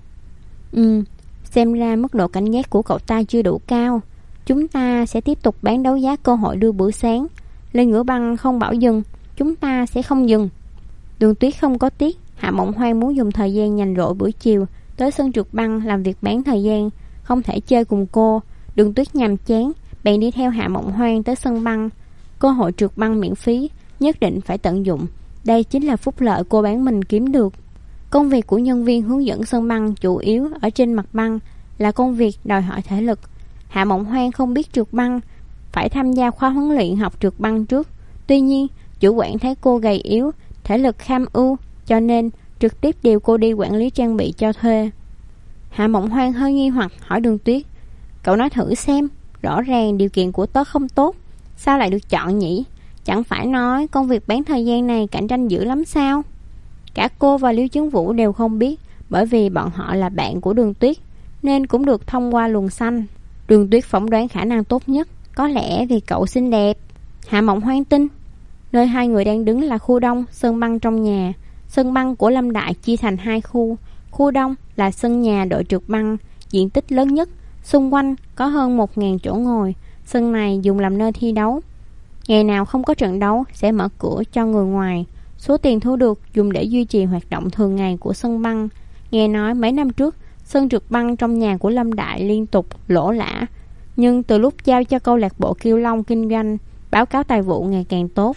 Xem ra mức độ cảnh giác của cậu ta chưa đủ cao. Chúng ta sẽ tiếp tục bán đấu giá cơ hội đưa bữa sáng. Lê Ngữ Băng không bảo dừng, chúng ta sẽ không dừng. Đường Tuyết không có tiếc. Hạ Mộng Hoang muốn dùng thời gian nhàn rỗi buổi chiều tới sân trượt băng làm việc bán thời gian, không thể chơi cùng cô. Đường Tuyết nhàm chán, bèn đi theo Hạ Mộng Hoang tới sân băng. Cơ hội trượt băng miễn phí nhất định phải tận dụng. Đây chính là phúc lợi cô bán mình kiếm được. Công việc của nhân viên hướng dẫn sân băng chủ yếu ở trên mặt băng, là công việc đòi hỏi thể lực. Hạ Mộng Hoang không biết trượt băng, phải tham gia khóa huấn luyện học trượt băng trước. Tuy nhiên, chủ quản thấy cô gầy yếu, thể lực kham ưu, cho nên trực tiếp điều cô đi quản lý trang bị cho thuê. Hạ Mộng Hoang hơi nghi hoặc hỏi Đường Tuyết, cậu nói thử xem, rõ ràng điều kiện của tớ không tốt, sao lại được chọn nhỉ? Chẳng phải nói công việc bán thời gian này cạnh tranh dữ lắm sao? Cả cô và Liêu Chấn Vũ đều không biết, bởi vì bọn họ là bạn của Đường Tuyết, nên cũng được thông qua luồng xanh. Đường Tuyết phỏng đoán khả năng tốt nhất, có lẽ vì cậu xinh đẹp. Hạ Mộng Hoang tin. Nơi hai người đang đứng là khu đông, sân băng trong nhà. Sân băng của Lâm Đại chia thành hai khu. Khu đông là sân nhà đội trượt băng, diện tích lớn nhất, xung quanh có hơn 1.000 chỗ ngồi. Sân này dùng làm nơi thi đấu. Ngày nào không có trận đấu sẽ mở cửa cho người ngoài. Số tiền thu được dùng để duy trì hoạt động thường ngày của sân băng. Nghe nói mấy năm trước, sân trượt băng trong nhà của Lâm Đại liên tục lỗ lã. Nhưng từ lúc giao cho câu lạc bộ Kiêu Long kinh doanh, báo cáo tài vụ ngày càng tốt.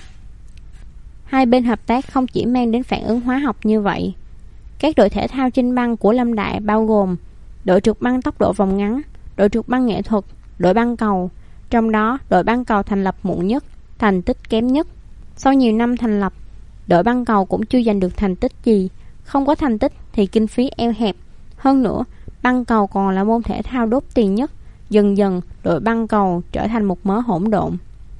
Hai bên hợp tác không chỉ mang đến phản ứng hóa học như vậy. Các đội thể thao trên băng của Lâm Đại bao gồm đội trượt băng tốc độ vòng ngắn, đội trượt băng nghệ thuật, đội băng cầu. Trong đó, đội băng cầu thành lập muộn nhất, thành tích kém nhất. Sau nhiều năm thành lập, đội băng cầu cũng chưa giành được thành tích gì. Không có thành tích thì kinh phí eo hẹp. Hơn nữa, băng cầu còn là môn thể thao đốt tiền nhất. Dần dần, đội băng cầu trở thành một mớ hỗn độn.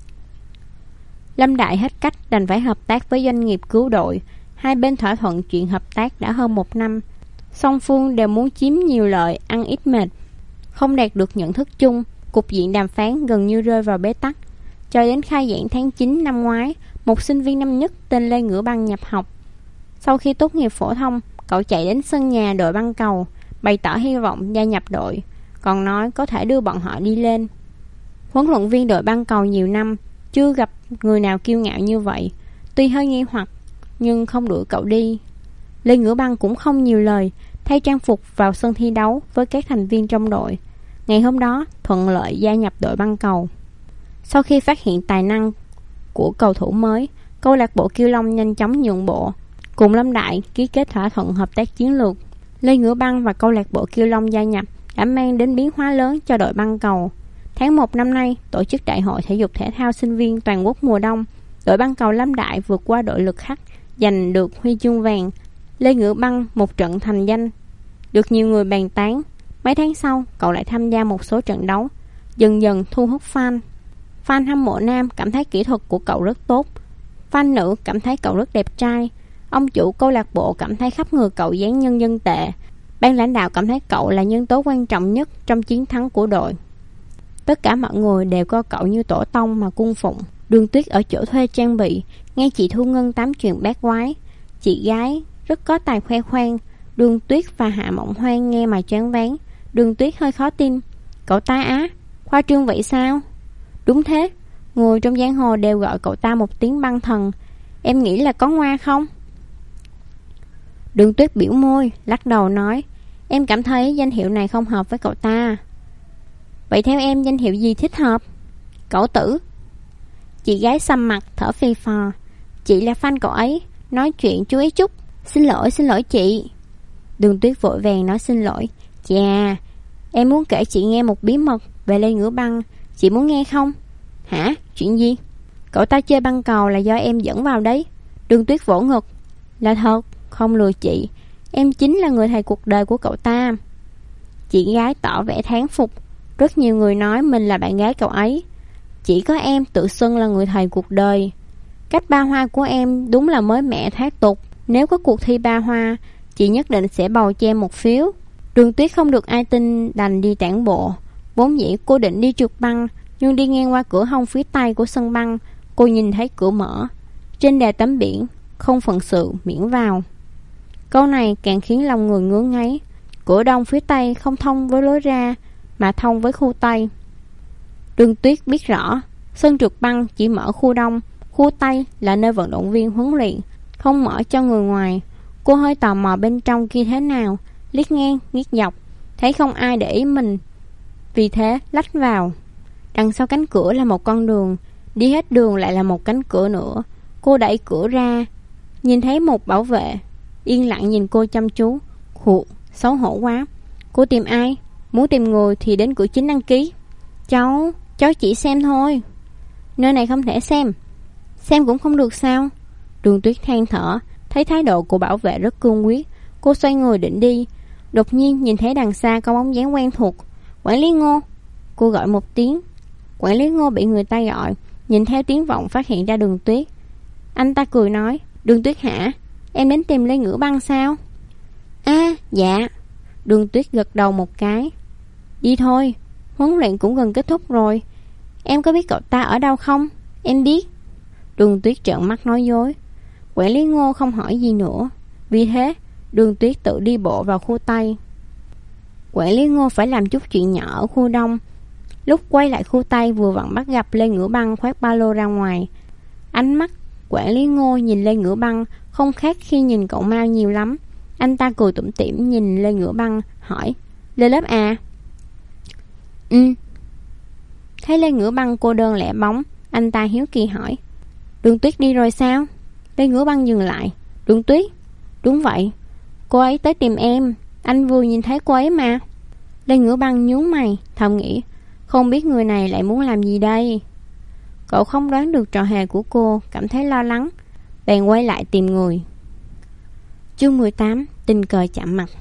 Lâm Đại hết cách đành phải hợp tác với doanh nghiệp cứu đội. Hai bên thỏa thuận chuyện hợp tác đã hơn 1 năm. Song phương đều muốn chiếm nhiều lợi, ăn ít mệt. Không đạt được nhận thức chung, cục diện đàm phán gần như rơi vào bế tắc. Cho đến khai giảng tháng 9 năm ngoái, một sinh viên năm nhất tên Lê Ngữ Băng nhập học. Sau khi tốt nghiệp phổ thông, cậu chạy đến sân nhà đội băng cầu, bày tỏ hy vọng gia nhập đội, còn nói có thể đưa bọn họ đi lên. Huấn luyện viên đội băng cầu nhiều năm, chưa gặp người nào kiêu ngạo như vậy. Tuy hơi nghi hoặc, nhưng không đuổi cậu đi. Lê Ngữ Băng cũng không nhiều lời, thay trang phục vào sân thi đấu với các thành viên trong đội. Ngày hôm đó, thuận lợi gia nhập đội băng cầu. Sau khi phát hiện tài năng của cầu thủ mới, câu lạc bộ Kiêu Long nhanh chóng nhượng bộ, cùng Lâm Đại ký kết thỏa thuận hợp tác chiến lược. Lê Ngữ Băng và câu lạc bộ Kiêu Long gia nhập đã mang đến biến hóa lớn cho đội băng cầu. Tháng 1 năm nay, tổ chức Đại hội thể dục thể thao sinh viên toàn quốc mùa đông, đội băng cầu Lâm Đại vượt qua đội lực hắc, giành được huy chương vàng. Lê Ngữ Băng một trận thành danh, được nhiều người bàn tán. Mấy tháng sau, cậu lại tham gia một số trận đấu, dần dần thu hút fan. Fan hâm mộ nam cảm thấy kỹ thuật của cậu rất tốt, fan nữ cảm thấy cậu rất đẹp trai. Ông chủ câu lạc bộ cảm thấy khắp người cậu dáng nhân dân tệ. Ban lãnh đạo cảm thấy cậu là nhân tố quan trọng nhất trong chiến thắng của đội. Tất cả mọi người đều coi cậu như tổ tông mà cung phụng. Đường Tuyết ở chỗ thuê trang bị, nghe chị Thu Ngân tám chuyện bát quái. Chị gái rất có tài khoe khoang. Đường Tuyết và Hạ Mộng Hoang nghe mà choáng váng. Đường Tuyết hơi khó tin. Cậu ta á? Khoa trương vậy sao? Đúng thế, người trong giang hồ đều gọi cậu ta một tiếng băng thần. Em nghĩ là có ngoa không? Đường Tuyết biểu môi, lắc đầu nói, em cảm thấy danh hiệu này không hợp với cậu ta. Vậy theo em danh hiệu gì thích hợp? Cẩu tử. Chị gái xăm mặt thở phì phò. Chị là fan cậu ấy, nói chuyện chú ý chút. Xin lỗi chị. Đường Tuyết vội vàng nói xin lỗi. Chà, em muốn kể chị nghe một bí mật về Lê Ngữ Băng. Chị muốn nghe không? Hả? Chuyện gì? Cậu ta chơi băng cầu là do em dẫn vào đấy. Đường Tuyết vỗ ngực. Là thật, không lừa chị. Em chính là người thầy cuộc đời của cậu ta. Chị gái tỏ vẻ thán phục. Rất nhiều người nói mình là bạn gái cậu ấy. Chỉ có em tự xưng là người thầy cuộc đời. Cách ba hoa của em đúng là mới mẻ thoát tục. Nếu có cuộc thi ba hoa, chị nhất định sẽ bầu cho em một phiếu. Đường Tuyết không được ai tin đành đi tản bộ. Vốn dĩ cô định đi trượt băng, nhưng đi ngang qua cửa hông phía tây của sân băng, cô nhìn thấy cửa mở. Trên đề tấm biển, không phận sự miễn vào. Câu này càng khiến lòng người ngứa ngáy. Cửa đông phía tây không thông với lối ra, mà thông với khu tây. Đường Tuyết biết rõ, sân trượt băng chỉ mở khu đông, khu tây là nơi vận động viên huấn luyện, không mở cho người ngoài. Cô hơi tò mò bên trong kia thế nào, liếc ngang, liếc dọc, thấy không ai để ý mình, vì thế lách vào. Đằng sau cánh cửa là một con đường, đi hết đường lại là một cánh cửa nữa. Cô đẩy cửa ra, nhìn thấy một bảo vệ yên lặng nhìn cô chăm chú. Khụ, xấu hổ quá. Cô tìm ai? Muốn tìm người thì đến cửa chính đăng ký. Cháu chỉ xem thôi. Nơi này không thể xem. Xem cũng không được sao? Đường Tuyết than thở, thấy thái độ của bảo vệ rất cương quyết. Cô xoay người định đi, đột nhiên nhìn thấy đằng xa có bóng dáng quen thuộc. Quản lý Ngô. Cô gọi một tiếng. Quản lý Ngô bị người ta gọi, nhìn theo tiếng vọng phát hiện ra Đường Tuyết. Anh ta cười nói, Đường Tuyết hả? Em đến tìm Lê Ngữ Băng sao? Dạ. Đường Tuyết gật đầu một cái. Đi thôi, huấn luyện cũng gần kết thúc rồi. Em có biết cậu ta ở đâu không? Em biết. Đường Tuyết trợn mắt nói dối. Quản lý Ngô không hỏi gì nữa. Vì thế Đường Tuyết tự đi bộ vào khu Tây. Quản lý Ngô phải làm chút chuyện nhỏ ở khu Đông. Lúc quay lại khu Tây vừa vặn bắt gặp Lê Ngữ Băng khoác ba lô ra ngoài. Ánh mắt quản lý Ngô nhìn Lê Ngữ Băng không khác khi nhìn cậu Mao nhiều lắm. Anh ta cười tủm tỉm nhìn Lê Ngữ Băng, hỏi, lên lớp à? Thấy Lê Ngữ Băng cô đơn lẻ bóng, anh ta hiếu kỳ hỏi, Đường Tuyết đi rồi sao? Lê Ngữ Băng dừng lại. Đường Tuyết? Đúng vậy, cô ấy tới tìm em. Anh vừa nhìn thấy cô ấy mà. Lê Ngữ Băng nhướng mày, thầm nghĩ, không biết người này lại muốn làm gì đây. Cậu không đoán được trò hề của cô, cảm thấy lo lắng, bèn quay lại tìm người. Chương 18, tình cờ chạm mặt.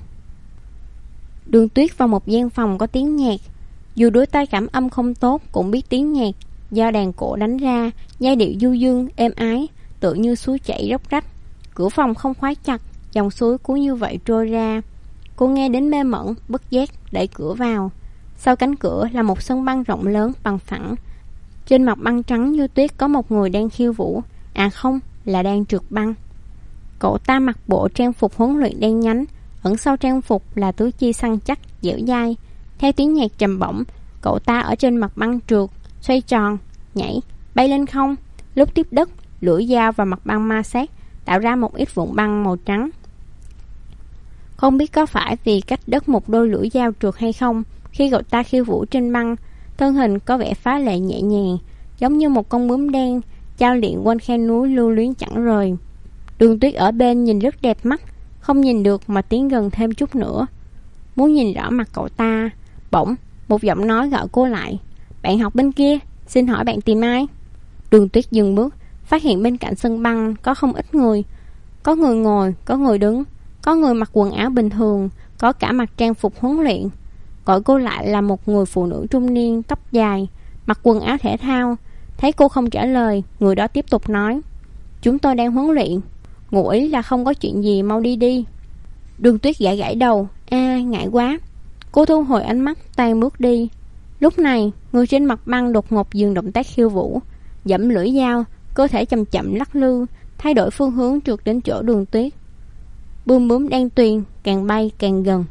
Đường Tuyết vào một gian phòng có tiếng nhạc. Dù đôi tay cảm âm không tốt cũng biết tiếng nhạc do đàn cổ đánh ra, giai điệu du dương, êm ái, tựa như suối chảy róc rách. Cửa phòng không khóa chặt, dòng suối cứ như vậy trôi ra. Cô nghe đến mê mẩn, bất giác đẩy cửa vào. Sau cánh cửa là một sân băng rộng lớn bằng phẳng. Trên mặt băng trắng như tuyết có một người đang khiêu vũ. À không, là đang trượt băng. Cậu ta mặc bộ trang phục huấn luyện đen nhánh, ẩn sau trang phục là tứ chi săn chắc, dẻo dai. Theo tiếng nhạc trầm bổng, cậu ta ở trên mặt băng trượt, xoay tròn, nhảy, bay lên không. Lúc tiếp đất, lưỡi dao và mặt băng ma sát, tạo ra một ít vụn băng màu trắng. Không biết có phải vì cách đất một đôi lưỡi dao trượt hay không, khi cậu ta khiêu vũ trên băng, thân hình có vẻ phá lệ nhẹ nhàng, giống như một con bướm đen chao luyện quanh khe núi lưu luyến chẳng rời. Đường Tuyết ở bên nhìn rất đẹp mắt, không nhìn được mà tiến gần thêm chút nữa, muốn nhìn rõ mặt cậu ta. Bỗng một giọng nói gọi cô lại, bạn học bên kia, xin hỏi bạn tìm ai? Đường Tuyết dừng bước, phát hiện bên cạnh sân băng có không ít người. Có người ngồi, có người đứng, có người mặc quần áo bình thường, có cả mặc trang phục huấn luyện. Gọi cô lại là một người phụ nữ trung niên, tóc dài, mặc quần áo thể thao. Thấy cô không trả lời, người đó tiếp tục nói, chúng tôi đang huấn luyện, ngụ ý là không có chuyện gì, mau đi đi. Đường Tuyết gãi gãi đầu, ngại quá. Cô thu hồi ánh mắt, tan bước đi. Lúc này, người trên mặt băng đột ngột dừng động tác khiêu vũ, dẫm lưỡi dao, cơ thể chậm chậm lắc lư, thay đổi phương hướng trượt đến chỗ Đường Tuyết. Bướm bướm đen tuyền, càng bay càng gần.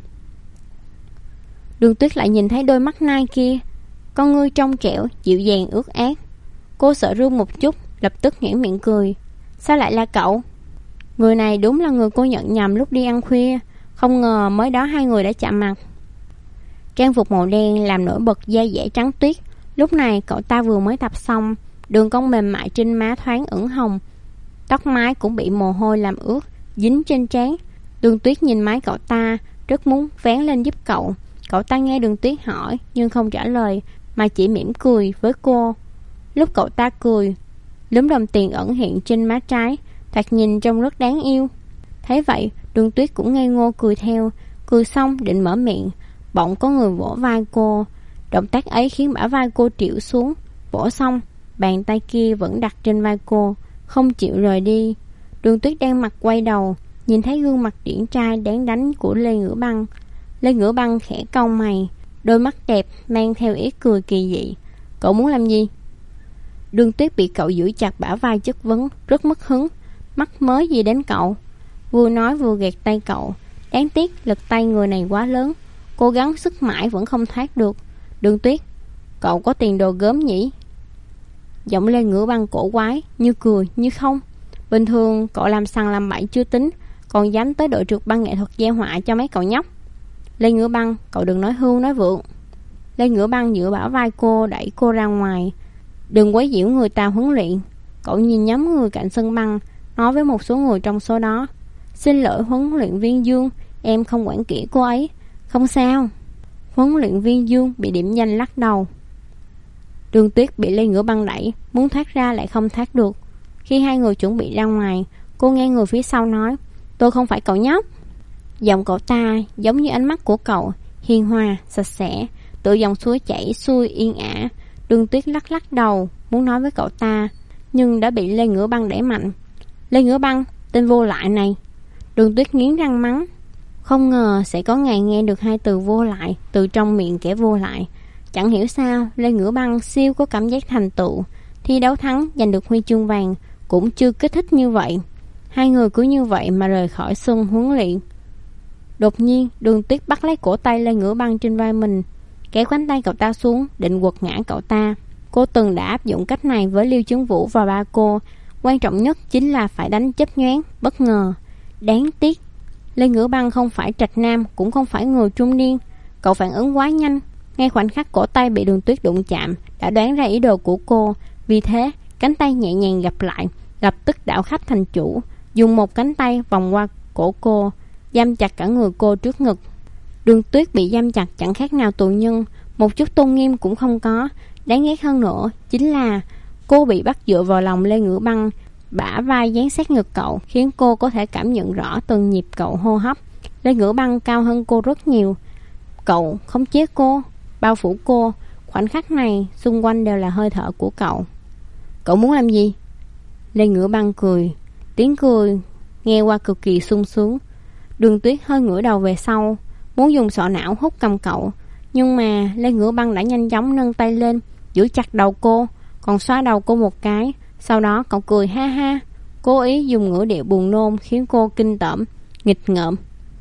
Đường Tuyết lại nhìn thấy đôi mắt nai kia, con ngươi trong trẻo, dịu dàng ướt át. Cô sợ run một chút, lập tức nhoẻn miệng cười. Sao lại là cậu? Người này đúng là người cô nhận nhầm lúc đi ăn khuya. Không ngờ mới đó hai người đã chạm mặt. Trang phục màu đen làm nổi bật da dẻ trắng tuyết. Lúc này cậu ta vừa mới tập xong, đường cong mềm mại trên má thoáng ửng hồng, tóc mái cũng bị mồ hôi làm ướt, dính trên trán. Đường Tuyết nhìn mái cậu ta, rất muốn vén lên giúp cậu. Cậu ta nghe Đường Tuyết hỏi nhưng không trả lời, mà chỉ mỉm cười với cô. Lúc cậu ta cười, lúm đồng tiền ẩn hiện trên má trái, thoạt nhìn trông rất đáng yêu. Thấy vậy, Đường Tuyết cũng ngây ngô cười theo. Cười xong định mở miệng, bỗng có người vỗ vai cô. Động tác ấy khiến bả vai cô trĩu xuống. Vỗ xong, bàn tay kia vẫn đặt trên vai cô, không chịu rời đi. Đường Tuyết đang mặt quay đầu, nhìn thấy gương mặt điển trai đáng đánh của Lê Ngữ Băng. Lê Ngữ Băng khẽ cau mày, đôi mắt đẹp mang theo ý cười kỳ dị. Cậu muốn làm gì? Đường Tuyết bị cậu giữ chặt bả vai chất vấn, rất mất hứng. Mắc mớ gì đến cậu? Vừa nói vừa gạt tay cậu. Đáng tiếc lực tay người này quá lớn, cố gắng sức mãi vẫn không thoát được. Đường Tuyết, cậu có tiền đồ gớm nhỉ? Giọng Lê Ngữ Băng cổ quái, như cười như không. Bình thường cậu làm sằng làm bậy chưa tính, còn dám tới đội trượt băng nghệ thuật gieo họa cho mấy cậu nhóc. Lê Ngữ Băng, cậu đừng nói hưu nói vượng. Lê Ngữ Băng dựa bả vai cô, đẩy cô ra ngoài. Đừng quấy nhiễu người ta huấn luyện. Cậu nhìn nhóm người cạnh sân băng, nói với một số người trong số đó. Xin lỗi huấn luyện viên Dương, em không quản kỹ cô ấy. Không sao. Huấn luyện viên Dương bị điểm danh lắc đầu. Đường Tuyết bị Lê Ngữ Băng đẩy, muốn thoát ra lại không thoát được. Khi hai người chuẩn bị ra ngoài, cô nghe người phía sau nói, tôi không phải cậu nhóc. Giọng cậu ta giống như ánh mắt của cậu, hiền hòa, sạch sẽ, tựa dòng suối chảy xuôi yên ả. Đường Tuyết lắc lắc đầu, muốn nói với cậu ta, nhưng đã bị Lê Ngữ Băng đẩy mạnh. Lê Ngữ Băng, tên vô lại này. Đường Tuyết nghiến răng mắng. Không ngờ sẽ có ngày nghe được hai từ vô lại từ trong miệng kẻ vô lại. Chẳng hiểu sao Lê Ngữ Băng siêu có cảm giác thành tựu. Thi đấu thắng giành được huy chương vàng cũng chưa kích thích như vậy. Hai người cứ như vậy mà rời khỏi sân huấn luyện. Đột nhiên Đường Tuyết bắt lấy cổ tay Lê Ngữ Băng trên vai mình, kéo cánh tay cậu ta xuống định quật ngã cậu ta. Cô từng đã áp dụng cách này với Liêu Chấn Vũ và ba cô. Quan trọng nhất chính là phải đánh chớp nhoáng, bất ngờ. Đáng tiếc Lê Ngữ Băng không phải trạch nam, cũng không phải người trung niên. Cậu phản ứng quá nhanh, ngay khoảnh khắc cổ tay bị Đường Tuyết đụng chạm đã đoán ra ý đồ của cô. Vì thế cánh tay nhẹ nhàng gặp lại, lập tức đảo khách thành chủ, dùng một cánh tay vòng qua cổ cô, giam chặt cả người cô trước ngực. Đường Tuyết bị giam chặt chẳng khác nào tù nhân, một chút tôn nghiêm cũng không có. Đáng ghét hơn nữa chính là cô bị bắt dựa vào lòng Lê Ngữ Băng, bả vai dán sát ngực cậu, khiến cô có thể cảm nhận rõ từng nhịp cậu hô hấp. Lê Ngữ Băng cao hơn cô rất nhiều. Cậu khống chế cô, bao phủ cô. Khoảnh khắc này xung quanh đều là hơi thở của cậu. Cậu muốn làm gì? Lê Ngữ Băng cười, tiếng cười nghe qua cực kỳ sung sướng. Đường Tuyết hơi ngửa đầu về sau, muốn dùng sọ não hút cầm cậu, nhưng mà Lê Ngữ Băng đã nhanh chóng nâng tay lên, giữ chặt đầu cô, còn xoa đầu cô một cái. Sau đó cậu cười ha ha, cố ý dùng ngữ điệu buồn nôn khiến cô kinh tởm, nghịch ngợm.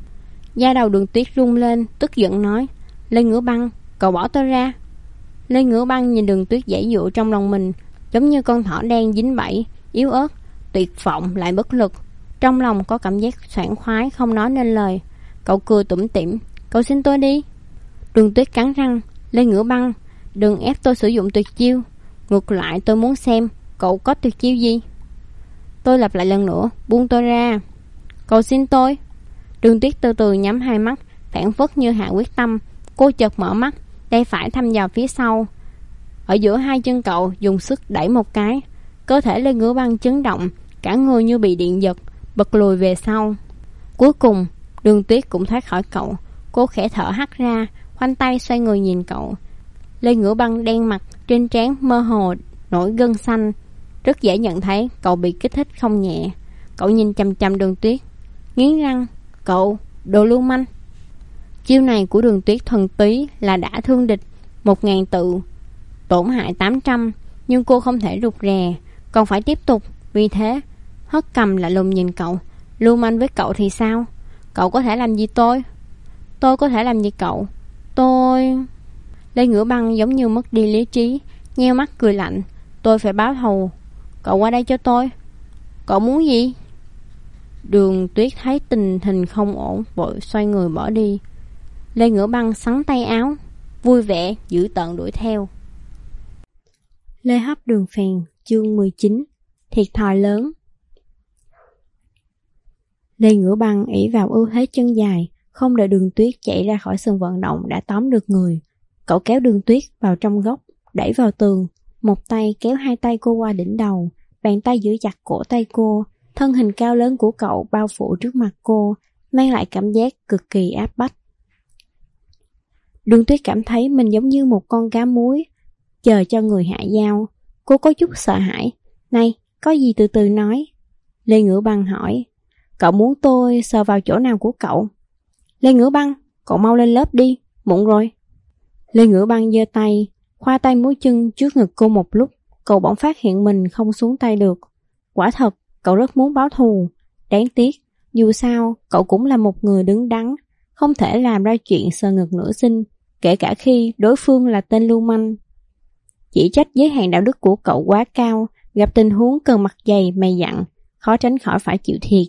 Da đầu Đường Tuyết rung lên, tức giận nói, Lê Ngữ Băng, cậu bỏ tôi ra. Lê Ngữ Băng nhìn Đường Tuyết giãy giụa trong lòng mình, giống như con thỏ đen dính bẫy, yếu ớt, tuyệt vọng lại bất lực. Trong lòng có cảm giác sảng khoái không nói nên lời. Cậu cười tủm tỉm, cậu xin tôi đi. Đường Tuyết cắn răng, Lê Ngữ Băng, đừng ép tôi sử dụng tuyệt chiêu. Ngược lại tôi muốn xem cậu có tuyệt chiêu gì. Tôi lặp lại lần nữa, buông tôi ra. Cậu xin tôi. Đường Tuyết từ từ nhắm hai mắt, phảng phất như hạ quyết tâm. Cô chợt mở mắt, tay phải thăm vào phía sau. Ở giữa hai chân cậu dùng sức đẩy một cái. Cơ thể Lê Ngữ Băng chấn động, cả người như bị điện giật, bật lùi về sau. Cuối cùng Đường Tuyết cũng thoát khỏi cậu. Cô khẽ thở hắt ra, khoanh tay xoay người nhìn cậu. Lê Ngữ Băng đen mặt, trên trán mơ hồ nổi gân xanh, rất dễ nhận thấy cậu bị kích thích không nhẹ. Cậu nhìn chằm chằm Đường Tuyết, nghiến răng, cậu, đồ lưu manh. Chiêu này của Đường Tuyết thuần túy là đã thương địch 1000 tự, tổn hại 800, nhưng cô không thể rụt rè, còn phải tiếp tục. Vì thế hất cầm lại lùng nhìn cậu. Lưu manh với cậu thì sao? Cậu có thể làm gì tôi? Tôi có thể làm gì cậu? Tôi... Lê Ngữ Băng giống như mất đi lý trí, nheo mắt cười lạnh. Tôi phải báo thù. Cậu qua đây cho tôi. Cậu muốn gì? Đường Tuyết thấy tình hình không ổn, vội xoay người bỏ đi. Lê Ngữ Băng xắn tay áo, vui vẻ dữ tợn đuổi theo. Lê Hấp Đường Phèn, chương 19. Thiệt thòi lớn. Lê Ngữ Băng ỷ vào ưu thế chân dài, không đợi Đường Tuyết chạy ra khỏi sân vận động đã tóm được người. Cậu kéo Đường Tuyết vào trong góc, đẩy vào tường, một tay kéo hai tay cô qua đỉnh đầu, bàn tay giữ chặt cổ tay cô. Thân hình cao lớn của cậu bao phủ trước mặt cô, mang lại cảm giác cực kỳ áp bách. Đường Tuyết cảm thấy mình giống như một con cá muối chờ cho người hạ dao. Cô có chút sợ hãi. Này, có gì từ từ nói. Lê Ngữ Băng hỏi. Cậu muốn tôi sờ vào chỗ nào của cậu? Lê Ngữ Băng, cậu mau lên lớp đi, muộn rồi. Lê Ngữ Băng giơ tay, khoa tay múa chân trước ngực cô một lúc. Cậu bỗng phát hiện mình không xuống tay được. Quả thật, cậu rất muốn báo thù. Đáng tiếc, dù sao, cậu cũng là một người đứng đắn, không thể làm ra chuyện sờ ngực nữ sinh, kể cả khi đối phương là tên lưu manh. Chỉ trách giới hạn đạo đức của cậu quá cao, gặp tình huống cần mặt dày mày dặn, khó tránh khỏi phải chịu thiệt.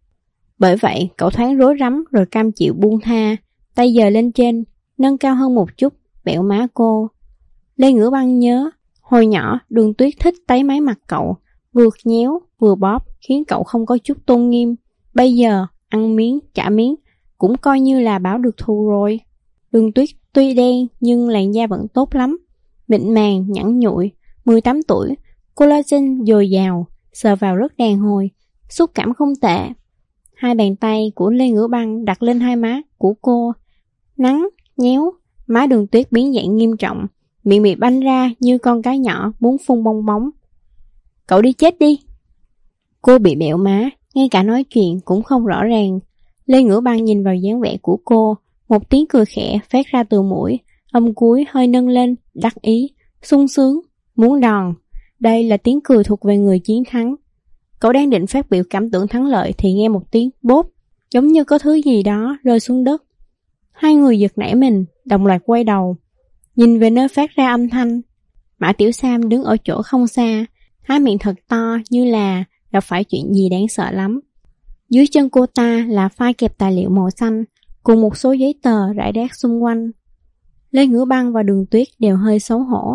Bởi vậy, cậu thoáng rối rắm rồi cam chịu buông tha, tay giơ lên trên, nâng cao hơn một chút, bẹo má cô. Lê Ngữ Băng nhớ, hồi nhỏ Đường Tuyết thích tấy máy mặt cậu, vừa nhéo vừa bóp khiến cậu không có chút tôn nghiêm. Bây giờ, ăn miếng trả miếng, cũng coi như là báo được thù rồi. Đường Tuyết tuy đen nhưng làn da vẫn tốt lắm, mịn màng, nhẵn nhụi, 18 tuổi, collagen dồi dào, sờ vào rất đàn hồi, xúc cảm không tệ. Hai bàn tay của Lê Ngữ Băng đặt lên hai má của cô, nắn, nhéo, má Đường Tuyết biến dạng nghiêm trọng, miệng bị banh ra như con cá nhỏ muốn phun bong bóng. Cậu đi chết đi! Cô bị bẹo má, ngay cả nói chuyện cũng không rõ ràng. Lê Ngữ Băng nhìn vào dáng vẻ của cô, một tiếng cười khẽ phát ra từ mũi, âm cuối hơi nâng lên, đắc ý, sung sướng, muốn đòn. Đây là tiếng cười thuộc về người chiến thắng. Cậu đang định phát biểu cảm tưởng thắng lợi thì nghe một tiếng bốp, giống như có thứ gì đó rơi xuống đất. Hai người giật nảy mình, đồng loạt quay đầu, nhìn về nơi phát ra âm thanh. Mã Tiểu Sam đứng ở chỗ không xa, há miệng thật to như là gặp phải chuyện gì đáng sợ lắm. Dưới chân cô ta là phai kẹp tài liệu màu xanh, cùng một số giấy tờ rải rác xung quanh. Lê Ngữ Băng và Đường Tuyết đều hơi xấu hổ.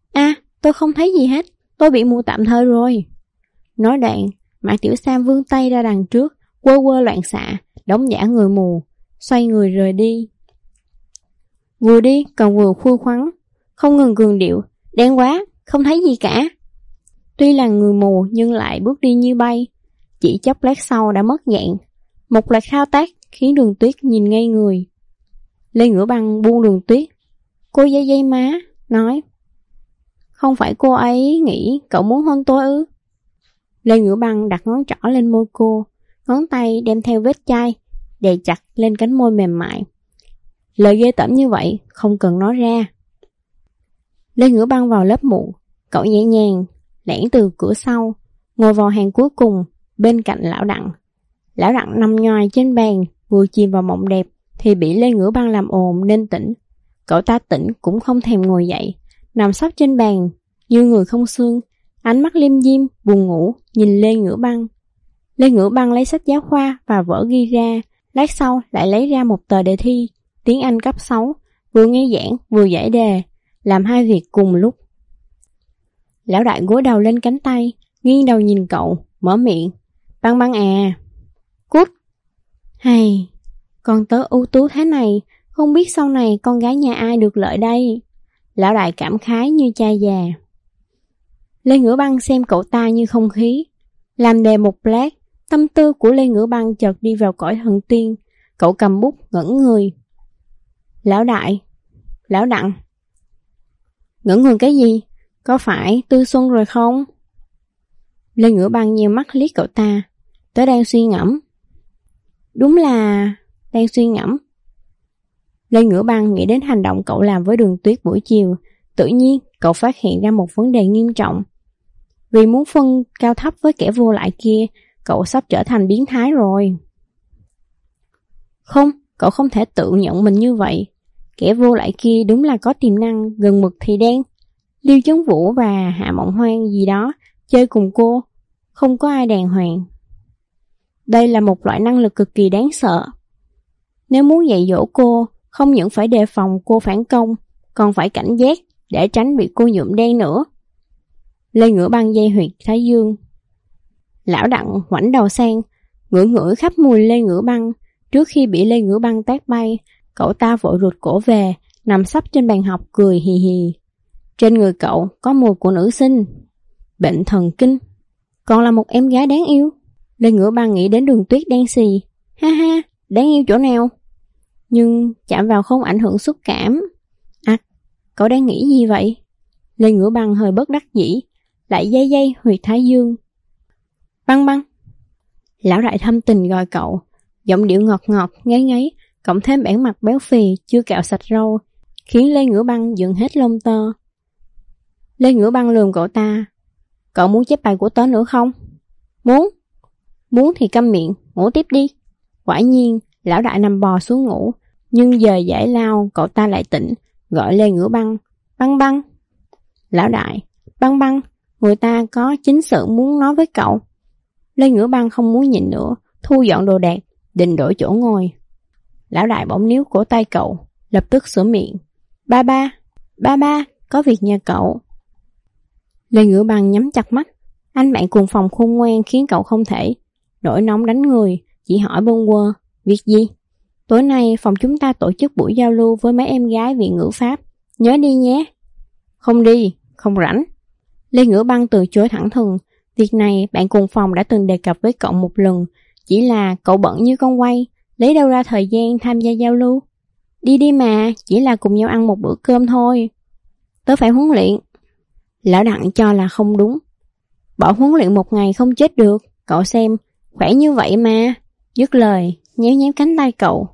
Tôi không thấy gì hết, tôi bị mù tạm thời rồi. Nói đoạn, Mã Tiểu Sam vươn tay ra đằng trước, quơ quơ loạn xạ, đóng giả người mù, xoay người rời đi. Vừa đi còn vừa khui khoắn, không ngừng cường điệu, đen quá, không thấy gì cả. Tuy là người mù nhưng lại bước đi như bay, chỉ chốc lát sau đã mất dạng. Một loạt thao tác khiến Đường Tuyết nhìn ngây người. Lê Ngữ Băng buông Đường Tuyết. Cô dây dây má, nói, không phải cô ấy nghĩ cậu muốn hôn tôi ư? Lê Ngữ Băng đặt ngón trỏ lên môi cô, ngón tay đem theo vết chai, đè chặt lên cánh môi mềm mại. Lời ghê tởm như vậy không cần nói ra. Lê Ngữ Băng vào lớp muộn, cậu nhẹ nhàng lẻn từ cửa sau, ngồi vào hàng cuối cùng bên cạnh Lão Đặng. Lão Đặng nằm nhoài trên bàn, vừa chìm vào mộng đẹp thì bị Lê Ngữ Băng làm ồn nên tỉnh. Cậu ta tỉnh cũng không thèm ngồi dậy, nằm sấp trên bàn như người không xương, ánh mắt liêm diêm buồn ngủ nhìn Lê Ngữ Băng. Lê Ngữ Băng lấy sách giáo khoa và vở ghi ra, lát sau lại lấy ra một tờ đề thi tiếng Anh cấp 6, vừa nghe giảng vừa giải đề, làm hai việc cùng lúc. Lão Đại gối đầu lên cánh tay, nghiêng đầu nhìn cậu, mở miệng, Băng Băng à. Cút. Hay, con tớ ưu tú thế này, không biết sau này con gái nhà ai được lợi đây. Lão Đại cảm khái như cha già. Lê Ngữ Băng xem cậu ta như không khí. Làm đề một lát, tâm tư của Lê Ngữ Băng chợt đi vào cõi thần tiên. Cậu cầm bút ngẩn người. Lão Đại, Lão Đặng. Ngẩn người cái gì? Có phải tư xuân rồi không? Lê Ngữ Băng nheo mắt liếc cậu ta. Tớ đang suy ngẫm. Đúng là đang suy ngẫm. Lê Ngữ Băng nghĩ đến hành động cậu làm với Đường Tuyết buổi chiều. Tự nhiên cậu phát hiện ra một vấn đề nghiêm trọng. Vì muốn phân cao thấp với kẻ vô lại kia, cậu sắp trở thành biến thái rồi. Không, cậu không thể tự nhận mình như vậy. Kẻ vô lại kia đúng là có tiềm năng gần mực thì đen. Liêu Chấn Vũ và Hạ Mộng Hoang gì đó chơi cùng cô, không có ai đàng hoàng. Đây là một loại năng lực cực kỳ đáng sợ. Nếu muốn dạy dỗ cô, không những phải đề phòng cô phản công, còn phải cảnh giác để tránh bị cô nhuộm đen nữa. Lê Ngữ Băng dây huyệt thái dương. Lão Đặng ngoảnh đầu sang, ngửi khắp mùi Lê Ngữ Băng. Trước khi bị Lê Ngữ Băng tát bay, cậu ta vội rụt cổ về, nằm sấp trên bàn học cười hì hì. Trên người cậu có mùi của nữ sinh. Bệnh thần kinh. Còn là một em gái đáng yêu. Lê Ngữ Băng nghĩ đến Đường Tuyết đen xì. Ha ha, đáng yêu chỗ nào? Nhưng chạm vào không ảnh hưởng xúc cảm. À, cậu đang nghĩ gì vậy? Lê Ngữ Băng hơi bất đắc dĩ, lại dây huyệt thái dương. Băng Băng. Lão đại thâm tình gọi cậu, giọng điệu ngọt ngọt, ngấy ngấy, cộng thêm bản mặt béo phì, chưa cạo sạch râu, khiến Lê Ngữ Băng dựng hết lông tơ. Lê Ngữ Băng lườm cậu ta. Cậu muốn chép bài của tớ nữa không? Muốn. Muốn thì câm miệng, ngủ tiếp đi. Quả nhiên, lão đại nằm bò xuống ngủ, nhưng giờ giải lao cậu ta lại tỉnh, gọi Lê Ngữ Băng. Băng Băng. Lão đại, Băng Băng, người ta có chính sự muốn nói với cậu. Lê Ngữ Băng không muốn nhìn nữa, thu dọn đồ đạc, định đổi chỗ ngồi. Lão đại bỗng níu cổ tay cậu, lập tức sửa miệng. Ba ba, có việc nhà cậu. Lê Ngữ Băng nhắm chặt mắt, anh bạn cùng phòng khôn ngoan khiến cậu không thể nổi nóng đánh người, chỉ hỏi bâng quơ. Việc gì? Tối nay phòng chúng ta tổ chức buổi giao lưu với mấy em gái viện ngữ pháp, nhớ đi nhé. Không đi, không rảnh. Lê Ngữ Băng từ chối thẳng thừng. Việc này bạn cùng phòng đã từng đề cập với cậu một lần, chỉ là cậu bận như con quay, lấy đâu ra thời gian tham gia giao lưu. Đi đi mà, chỉ là cùng nhau ăn một bữa cơm thôi. Tớ phải huấn luyện. Lão Đặng cho là không đúng. Bỏ huấn luyện một ngày không chết được, cậu xem, khỏe như vậy mà. Dứt lời, nhéo nhéo cánh tay cậu.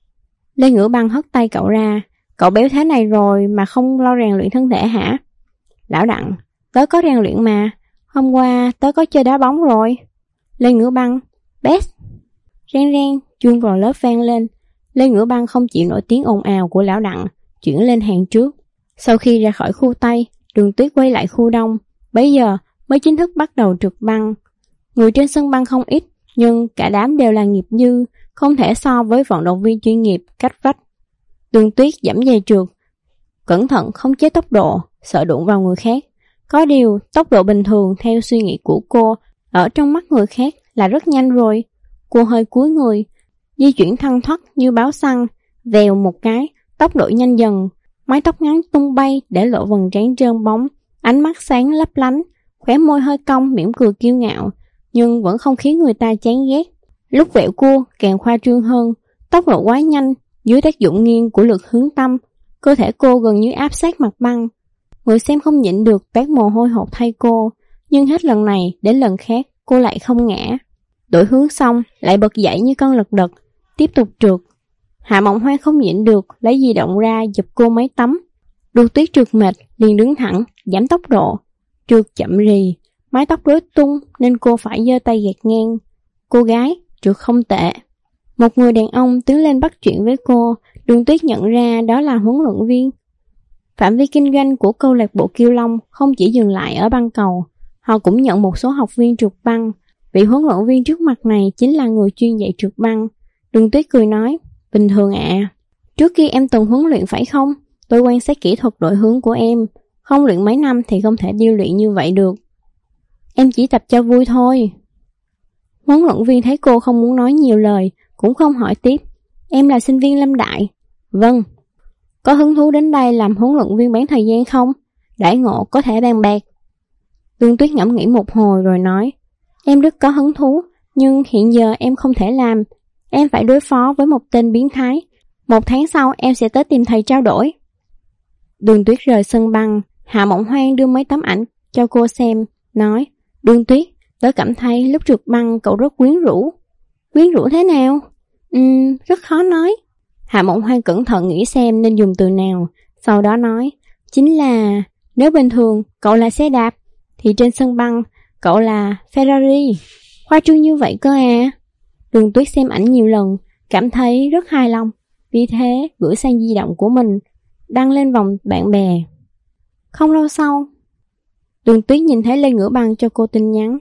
Lê Ngữ Băng hất tay cậu ra. Cậu béo thế này rồi mà không lo rèn luyện thân thể hả? Lão Đặng, tớ có rèn luyện mà. Hôm qua tớ có chơi đá bóng rồi. Lê Ngữ Băng, best. Reng reng, chuông vào lớp vang lên. Lê Ngữ Băng không chịu nổi tiếng ồn ào của lão Đặng, chuyển lên hàng trước. Sau khi ra khỏi khu Tây, Đường Tuyết quay lại khu Đông. Bấy giờ mới chính thức bắt đầu trượt băng. Người trên sân băng không ít, nhưng cả đám đều là nghiệp dư, không thể so với vận động viên chuyên nghiệp cách vách. Đường Tuyết giẫm giày trượt, cẩn thận khống chế tốc độ, sợ đụng vào người khác. Có điều, tốc độ bình thường theo suy nghĩ của cô, ở trong mắt người khác là rất nhanh rồi. Cô hơi cúi người, di chuyển thăng thoắt như báo xăng, vèo một cái, tốc độ nhanh dần. Mái tóc ngắn tung bay để lộ vầng trán trơn bóng, ánh mắt sáng lấp lánh, khóe môi hơi cong mỉm cười kiêu ngạo, nhưng vẫn không khiến người ta chán ghét. Lúc vẹo cua càng khoa trương hơn, tốc độ quá nhanh, dưới tác dụng nghiêng của lực hướng tâm, cơ thể cô gần như áp sát mặt băng. Người xem không nhịn được toát mồ hôi hột thay cô, nhưng hết lần này đến lần khác cô lại không ngã. Đổi hướng xong lại bật dậy như con lật đật, tiếp tục trượt. Hạ Mộng Hoa không nhịn được lấy di động ra giật cô mấy tấm. Đường Tuyết trượt mệt liền đứng thẳng, giảm tốc độ. Trượt chậm rì, mái tóc rối tung nên cô phải giơ tay gạt ngang. Cô gái trượt không tệ. Một người đàn ông tiến lên bắt chuyện với cô. Đường Tuyết nhận ra đó là huấn luyện viên. Phạm vi kinh doanh của câu lạc bộ Kiêu Long không chỉ dừng lại ở băng cầu, họ cũng nhận một số học viên trượt băng. Vị huấn luyện viên trước mặt này chính là người chuyên dạy trượt băng. Đường Tuyết cười nói, bình thường ạ. Trước kia em từng huấn luyện phải không? Tôi quan sát kỹ thuật đổi hướng của em. Không luyện mấy năm thì không thể điêu luyện như vậy được. Em chỉ tập cho vui thôi. Huấn luyện viên thấy cô không muốn nói nhiều lời, cũng không hỏi tiếp. Em là sinh viên Lâm Đại. Vâng. Có hứng thú đến đây làm huấn luyện viên bán thời gian không? Đãi ngộ có thể bàn bạc. Đường Tuyết ngẫm nghĩ một hồi rồi nói, em rất có hứng thú, nhưng hiện giờ em không thể làm. Em phải đối phó với một tên biến thái. 1 tháng sau em sẽ tới tìm thầy trao đổi. Đường Tuyết rời sân băng. Hạ Mộng Hoang đưa mấy tấm ảnh cho cô xem, nói, Đường Tuyết, tớ cảm thấy lúc trượt băng cậu rất quyến rũ. Quyến rũ thế nào? Rất khó nói. Hạ Mộng Hoang cẩn thận nghĩ xem nên dùng từ nào, sau đó nói, chính là nếu bình thường cậu là xe đạp, thì trên sân băng cậu là Ferrari. Khoa trương như vậy cơ à? Đường Tuyết xem ảnh nhiều lần, cảm thấy rất hài lòng, vì thế gửi sang di động của mình, đăng lên vòng bạn bè. Không lâu sau, Đường Tuyết nhìn thấy Lê Ngữ Băng cho cô tin nhắn.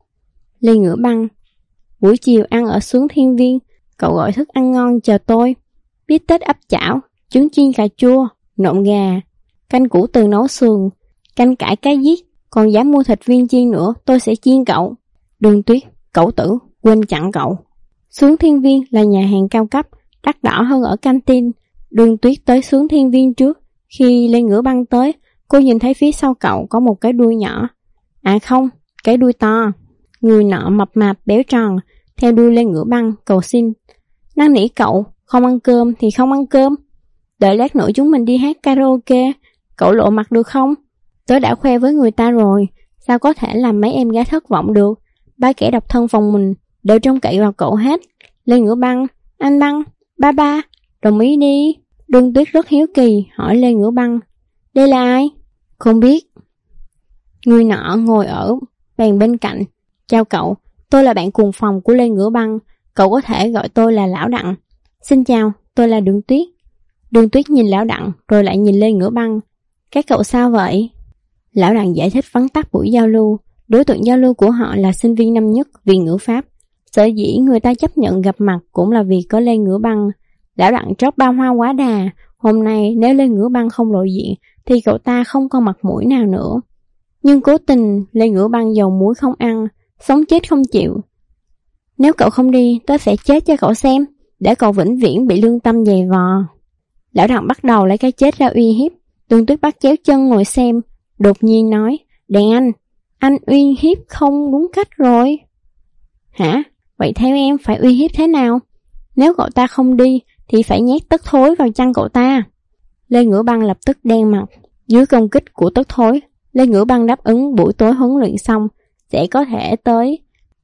Lê Ngữ Băng, buổi chiều ăn ở Xướng Thiên Viên, cậu gọi thức ăn ngon chờ tôi. Bít tết ấp chảo, trứng chiên cà chua, nộm gà, canh củ từ nấu sườn, canh cải cá giết, còn dám mua thịt viên chiên nữa, tôi sẽ chiên cậu. Đường Tuyết, cậu tử, quên chặn cậu. Xướng Thiên Viên là nhà hàng cao cấp, đắt đỏ hơn ở canteen. Đường Tuyết tới Xướng Thiên Viên trước. Khi Lê Ngữ Băng tới, cô nhìn thấy phía sau cậu có một cái đuôi nhỏ. À không, cái đuôi to. Người nọ mập mạp béo tròn, theo đuôi Lê Ngữ Băng cầu xin. Năn nỉ cậu, không ăn cơm thì không ăn cơm. Đợi lát nữa chúng mình đi hát karaoke, cậu lộ mặt được không? Tớ đã khoe với người ta rồi, sao có thể làm mấy em gái thất vọng được. Ba kẻ độc thân phòng mình đều trông cậy vào cậu hết. Lê Ngữ Băng, anh Băng, ba, đồng ý đi. Đường Tuyết rất hiếu kỳ hỏi Lê Ngữ Băng, đây là ai? Không biết. Người nọ ngồi ở bàn bên cạnh. Chào cậu, tôi là bạn cùng phòng của Lê Ngữ Băng, cậu có thể gọi tôi là Lão Đặng. Xin chào, tôi là Đường Tuyết. Đường Tuyết nhìn Lão Đặng rồi lại nhìn Lê Ngữ Băng. Các cậu sao vậy? Lão Đặng giải thích vắn tắt buổi giao lưu. Đối tượng giao lưu của họ là sinh viên năm nhất Viện Ngữ Pháp. Sở dĩ người ta chấp nhận gặp mặt cũng là vì có Lê Ngữ Băng. Lão Đặng trót bao hoa quá đà. Hôm nay nếu Lê Ngữ Băng không lộ diện thì cậu ta không còn mặt mũi nào nữa. Nhưng cố tình Lê Ngữ Băng dầu muối không ăn, sống chết không chịu. Nếu cậu không đi, tôi sẽ chết cho cậu xem, để cậu vĩnh viễn bị lương tâm dày vò. Lão Đặng bắt đầu lấy cái chết ra uy hiếp. Đường Tuyết bắt chéo chân ngồi xem, đột nhiên nói, đàn anh uy hiếp không đúng cách rồi. Hả? Vậy theo em phải uy hiếp thế nào? Nếu cậu ta không đi thì phải nhét tất thối vào chân cậu ta. Lê Ngữ Băng lập tức đen mặt. Dưới công kích của tất thối, Lê Ngữ Băng đáp ứng buổi tối huấn luyện xong sẽ có thể tới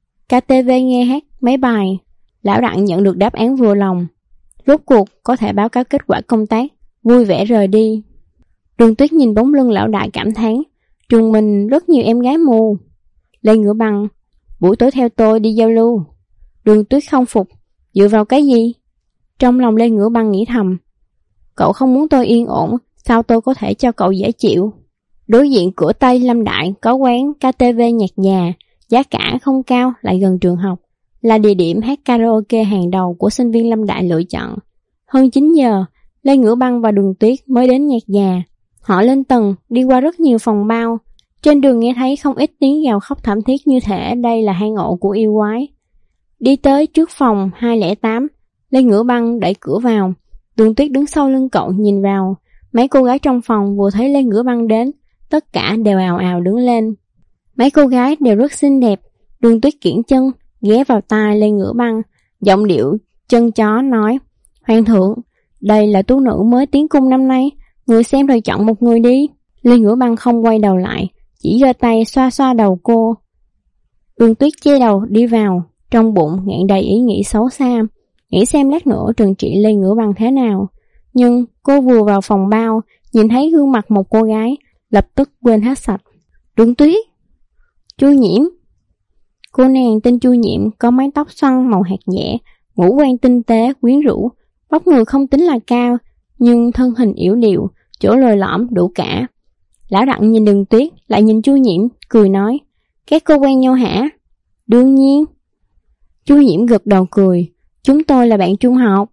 KTV nghe hát mấy bài. Lão Đặng nhận được đáp án vừa lòng. Rốt cuộc có thể báo cáo kết quả công tác, vui vẻ rời đi. Đường Tuyết nhìn bóng lưng lão đại cảm thán, trường mình rất nhiều em gái mù. Lê Ngữ Băng, buổi tối theo tôi đi giao lưu. Đường Tuyết không phục, dựa vào cái gì? Trong lòng Lê Ngữ Băng nghĩ thầm, cậu không muốn tôi yên ổn, sao tôi có thể cho cậu dễ chịu? Đối diện cửa Tây Lâm Đại có quán KTV nhạc già, giá cả không cao lại gần trường học, là địa điểm hát karaoke hàng đầu của sinh viên Lâm Đại lựa chọn. Hơn 9 giờ, Lê Ngữ Băng và Đường Tuyết mới đến nhạc già. Họ lên tầng, đi qua rất nhiều phòng bao. Trên đường nghe thấy không ít tiếng gào khóc thảm thiết như thể đây là hang ổ của yêu quái. Đi tới trước phòng 208, Lê Ngữ Băng đẩy cửa vào. Đường Tuyết đứng sau lưng cậu nhìn vào. Mấy cô gái trong phòng vừa thấy Lê Ngữ Băng đến, tất cả đều ào ào đứng lên. Mấy cô gái đều rất xinh đẹp. Đường Tuyết kiễng chân, ghé vào tai Lê Ngữ Băng, giọng điệu chân chó nói, Hoàng thượng, đây là tú nữ mới tiến cung năm nay, người xem rồi chọn một người đi. Lê Ngữ Băng không quay đầu lại, chỉ giơ tay xoa xoa đầu cô. Đường Tuyết che đầu đi vào, trong bụng ngạn đầy ý nghĩ xấu xa, nghĩ xem lát nữa trừng trị Lê Ngữ Băng thế nào. Nhưng cô vừa vào phòng bao, nhìn thấy gương mặt một cô gái, lập tức quên hết sạch. Đường Tuyết, Chu Nhiễm. Cô nàng tên Chu Nhiễm, có mái tóc xoăn màu hạt nhẹ, ngũ quan tinh tế, quyến rũ, vóc người không tính là cao, nhưng thân hình yểu điệu, chỗ lồi lõm đủ cả. Lão Đặng nhìn Đường Tuyết, lại nhìn Chu Nhiễm, cười nói, các cô quen nhau hả? Đương nhiên. Chu Nhiễm gật đầu cười, chúng tôi là bạn trung học.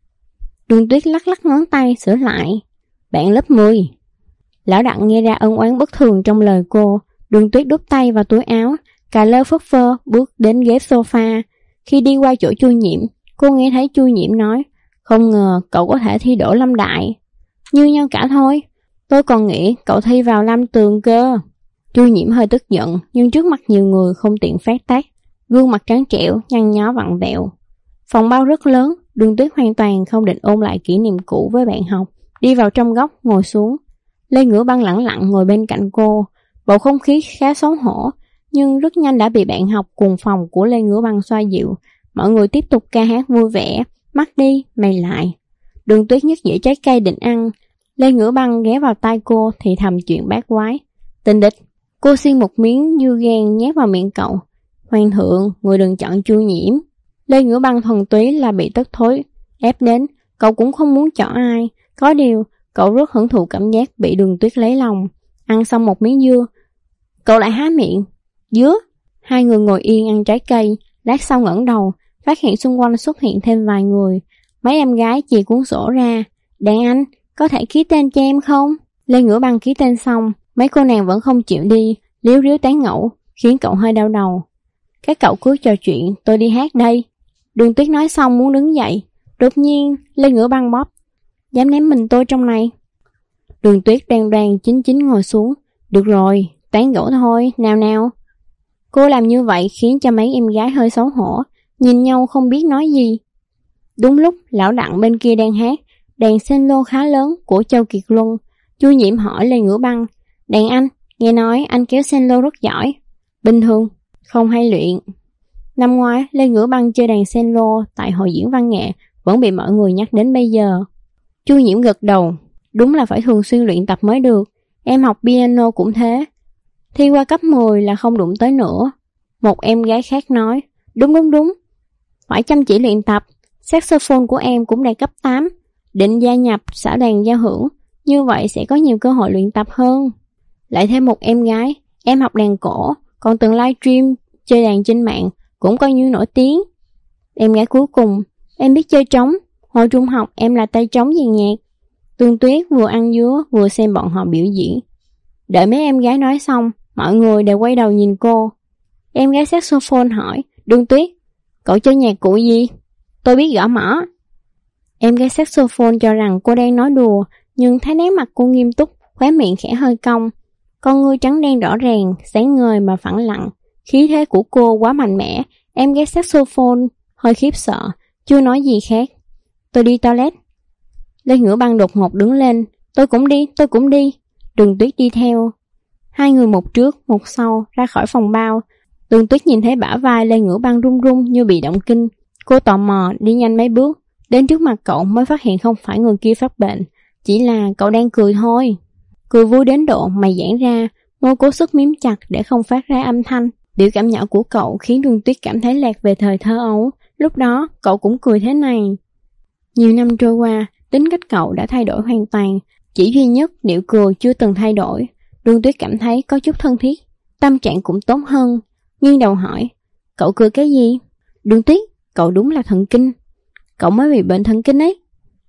Đường Tuyết lắc lắc ngón tay sửa lại, bạn lớp 10. Lão Đặng nghe ra ân oán bất thường trong lời cô. Đường Tuyết đút tay vào túi áo, cà lơ phất phơ bước đến ghế sofa. Khi đi qua chỗ Chu Nhiễm, cô nghe thấy Chu Nhiễm nói, không ngờ cậu có thể thi đỗ Lâm Đại. Như nhau cả thôi, tôi còn nghĩ cậu thi vào Lam Tường cơ. Chu Nhiễm hơi tức giận, nhưng trước mặt nhiều người không tiện phát tác, gương mặt trắng trẻo, nhăn nhó vặn vẹo. Phòng bao rất lớn, Đường Tuyết hoàn toàn không định ôn lại kỷ niệm cũ với bạn học, đi vào trong góc ngồi xuống. Lê Ngữ Băng lẳng lặng ngồi bên cạnh cô, bầu không khí khá xấu hổ, nhưng rất nhanh đã bị bạn học cùng phòng của Lê Ngữ Băng xoa dịu. Mọi người tiếp tục ca hát vui vẻ, mắt đi, mày lại. Đường Tuyết nhấc dĩa trái cây định ăn. Lê Ngữ Băng ghé vào tai cô thì thầm chuyện bát quái. Tình địch, cô xiên một miếng dưa gan nhét vào miệng cậu. Hoàng thượng, người đừng chọn Chu Nhiễm. Lê Ngữ Băng thuần túy là bị tất thối ép đến, cậu cũng không muốn chọn ai. Có điều, cậu rất hưởng thụ cảm giác bị Đường Tuyết lấy lòng. Ăn xong một miếng dưa, cậu lại há miệng. Dứa. Hai người ngồi yên ăn trái cây, lát sau ngẩng đầu, phát hiện xung quanh xuất hiện thêm vài người. Mấy em gái chìa cuốn sổ ra. Đàn anh, có thể ký tên cho em không? Lê Ngữ Băng ký tên xong, mấy cô nàng vẫn không chịu đi, líu ríu tán ngẫu, khiến cậu hơi đau đầu. Các cậu cứ trò chuyện, tôi đi hát đây. Đường Tuyết nói xong muốn đứng dậy, đột nhiên Lê Ngữ Băng bóp. Dám ném mình tôi trong này. Đường Tuyết đoan đoan chính chính ngồi xuống. Được rồi, tán gẫu thôi, nào nào. Cô làm như vậy khiến cho mấy em gái hơi xấu hổ, nhìn nhau không biết nói gì. Đúng lúc lão Đặng bên kia đang hát, đàn cello khá lớn của Châu Kiệt Luân. Chu Nhiễm hỏi Lê Ngữ Băng, đàn anh, nghe nói anh kéo cello rất giỏi. Bình thường, không hay luyện. Năm ngoái, Lê Ngữ Băng chơi đàn cello tại hội diễn văn nghệ vẫn bị mọi người nhắc đến bây giờ. Chu Nhiễm gật đầu. Đúng là phải thường xuyên luyện tập mới được. Em học piano cũng thế. Thi qua cấp 10 là không đụng tới nữa. Một em gái khác nói. Đúng. Phải chăm chỉ luyện tập. Saxophone của em cũng đạt cấp 8. Định gia nhập xã đoàn giao hưởng. Như vậy sẽ có nhiều cơ hội luyện tập hơn. Lại thêm một em gái. Em học đàn cổ, còn từng livestream chơi đàn trên mạng, cũng coi như nổi tiếng. Em gái cuối cùng. Em biết chơi trống. Hồi trung học em là tay trống dàn nhạc. Tương Tuyết vừa ăn dứa vừa xem bọn họ biểu diễn. Đợi mấy em gái nói xong, mọi người đều quay đầu nhìn cô. Em gái saxophone hỏi. Đường Tuyết, cậu chơi nhạc cụ gì? Tôi biết gõ mõ. Em gái saxophone cho rằng cô đang nói đùa, nhưng thấy nét mặt cô nghiêm túc, khóe miệng khẽ hơi cong. Con ngươi trắng đen rõ ràng, sáng ngời mà phẳng lặng. Khí thế của cô quá mạnh mẽ. Em gái saxophone hơi khiếp sợ, chưa nói gì khác. Tôi đi toilet. Lê Ngữ Băng đột ngột đứng lên. Tôi cũng đi. Đường Tuyết đi theo. Hai người một trước, một sau, ra khỏi phòng bao. Đường Tuyết nhìn thấy bả vai Lê Ngữ Băng run run như bị động kinh. Cô tò mò đi nhanh mấy bước, đến trước mặt cậu mới phát hiện không phải người kia phát bệnh, chỉ là cậu đang cười thôi. Cười vui đến độ mày giãn ra, môi cố sức miếm chặt để không phát ra âm thanh. Biểu cảm nhỏ của cậu khiến Đường Tuyết cảm thấy lạc về thời thơ ấu. Lúc đó cậu cũng cười thế này. Nhiều năm trôi qua, tính cách cậu đã thay đổi hoàn toàn. Chỉ duy nhất điệu cười chưa từng thay đổi. Đường Tuyết cảm thấy có chút thân thiết, tâm trạng cũng tốt hơn. Nghiêng đầu hỏi, cậu cười cái gì? Đường Tuyết, cậu đúng là thần kinh. Cậu mới bị bệnh thần kinh ấy.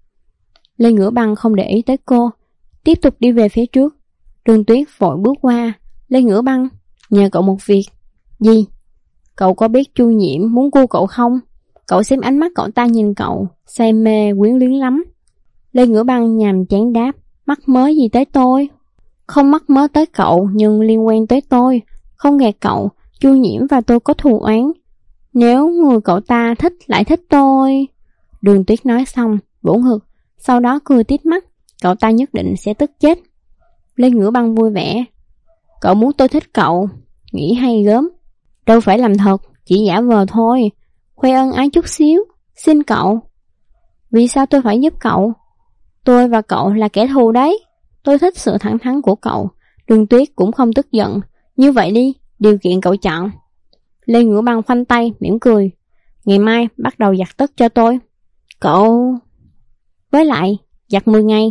Lê Ngữ Băng không để ý tới cô, tiếp tục đi về phía trước. Đường Tuyết vội bước qua. Lê Ngữ Băng, nhờ cậu một việc. Gì? Cậu có biết Chu Nhiễm muốn cua cậu không? Cậu xem ánh mắt cậu ta nhìn cậu, say mê quyến luyến lắm. Lê Ngữ Băng nhàm chán đáp, mắc mớ gì tới tôi? Không mắc mớ tới cậu, nhưng liên quan tới tôi. Không gạt cậu, Chu Nhiễm và tôi có thù oán. Nếu người cậu ta thích lại thích tôi. Đường Tuyết nói xong, vỗ ngực, sau đó cười tít mắt. Cậu ta nhất định sẽ tức chết. Lê Ngữ Băng vui vẻ. Cậu muốn tôi thích cậu? Nghĩ hay gớm. Đâu phải làm thật, chỉ giả vờ thôi. Khoe ân ái chút xíu. Xin cậu. Vì sao tôi phải giúp cậu? Tôi và cậu là kẻ thù đấy. Tôi thích sự thẳng thắn của cậu. Đường Tuyết cũng không tức giận. Như vậy đi, điều kiện cậu chọn. Lê Ngữ Băng khoanh tay, mỉm cười. Ngày mai bắt đầu giặt tất cho tôi. Cậu... Với lại, giặt 10 ngày.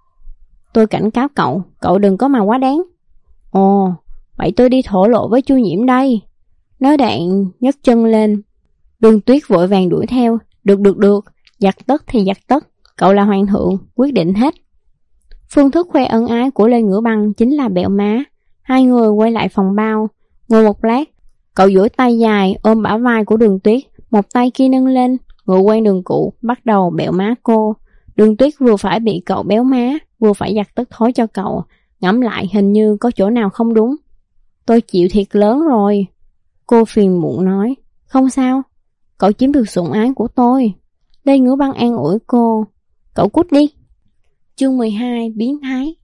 Tôi cảnh cáo cậu, cậu đừng có mà quá đáng. Ồ, vậy tôi đi thổ lộ với Chu Nhiễm đây. Nói đoạn nhấc chân lên. Đường Tuyết vội vàng đuổi theo. Được, giặt tất thì giặt tất. Cậu là hoàng thượng, quyết định hết. Phương thức khoe ân ái của Lê Ngữ Băng chính là bẹo má. Hai người quay lại phòng bao. Ngồi một lát, cậu duỗi tay dài ôm bả vai của Đường Tuyết, một tay kia nâng lên, ngựa quen đường cũ, bắt đầu bẹo má cô. Đường Tuyết vừa phải bị cậu béo má, vừa phải giặt tất thối cho cậu. Ngẫm lại hình như có chỗ nào không đúng. Tôi chịu thiệt lớn rồi. Cô phiền muộn nói. Không sao, cậu chiếm được sủng ái của tôi. Lê Ngữ Băng an ủi cô. Cậu cút đi. Chương 12 biến thái.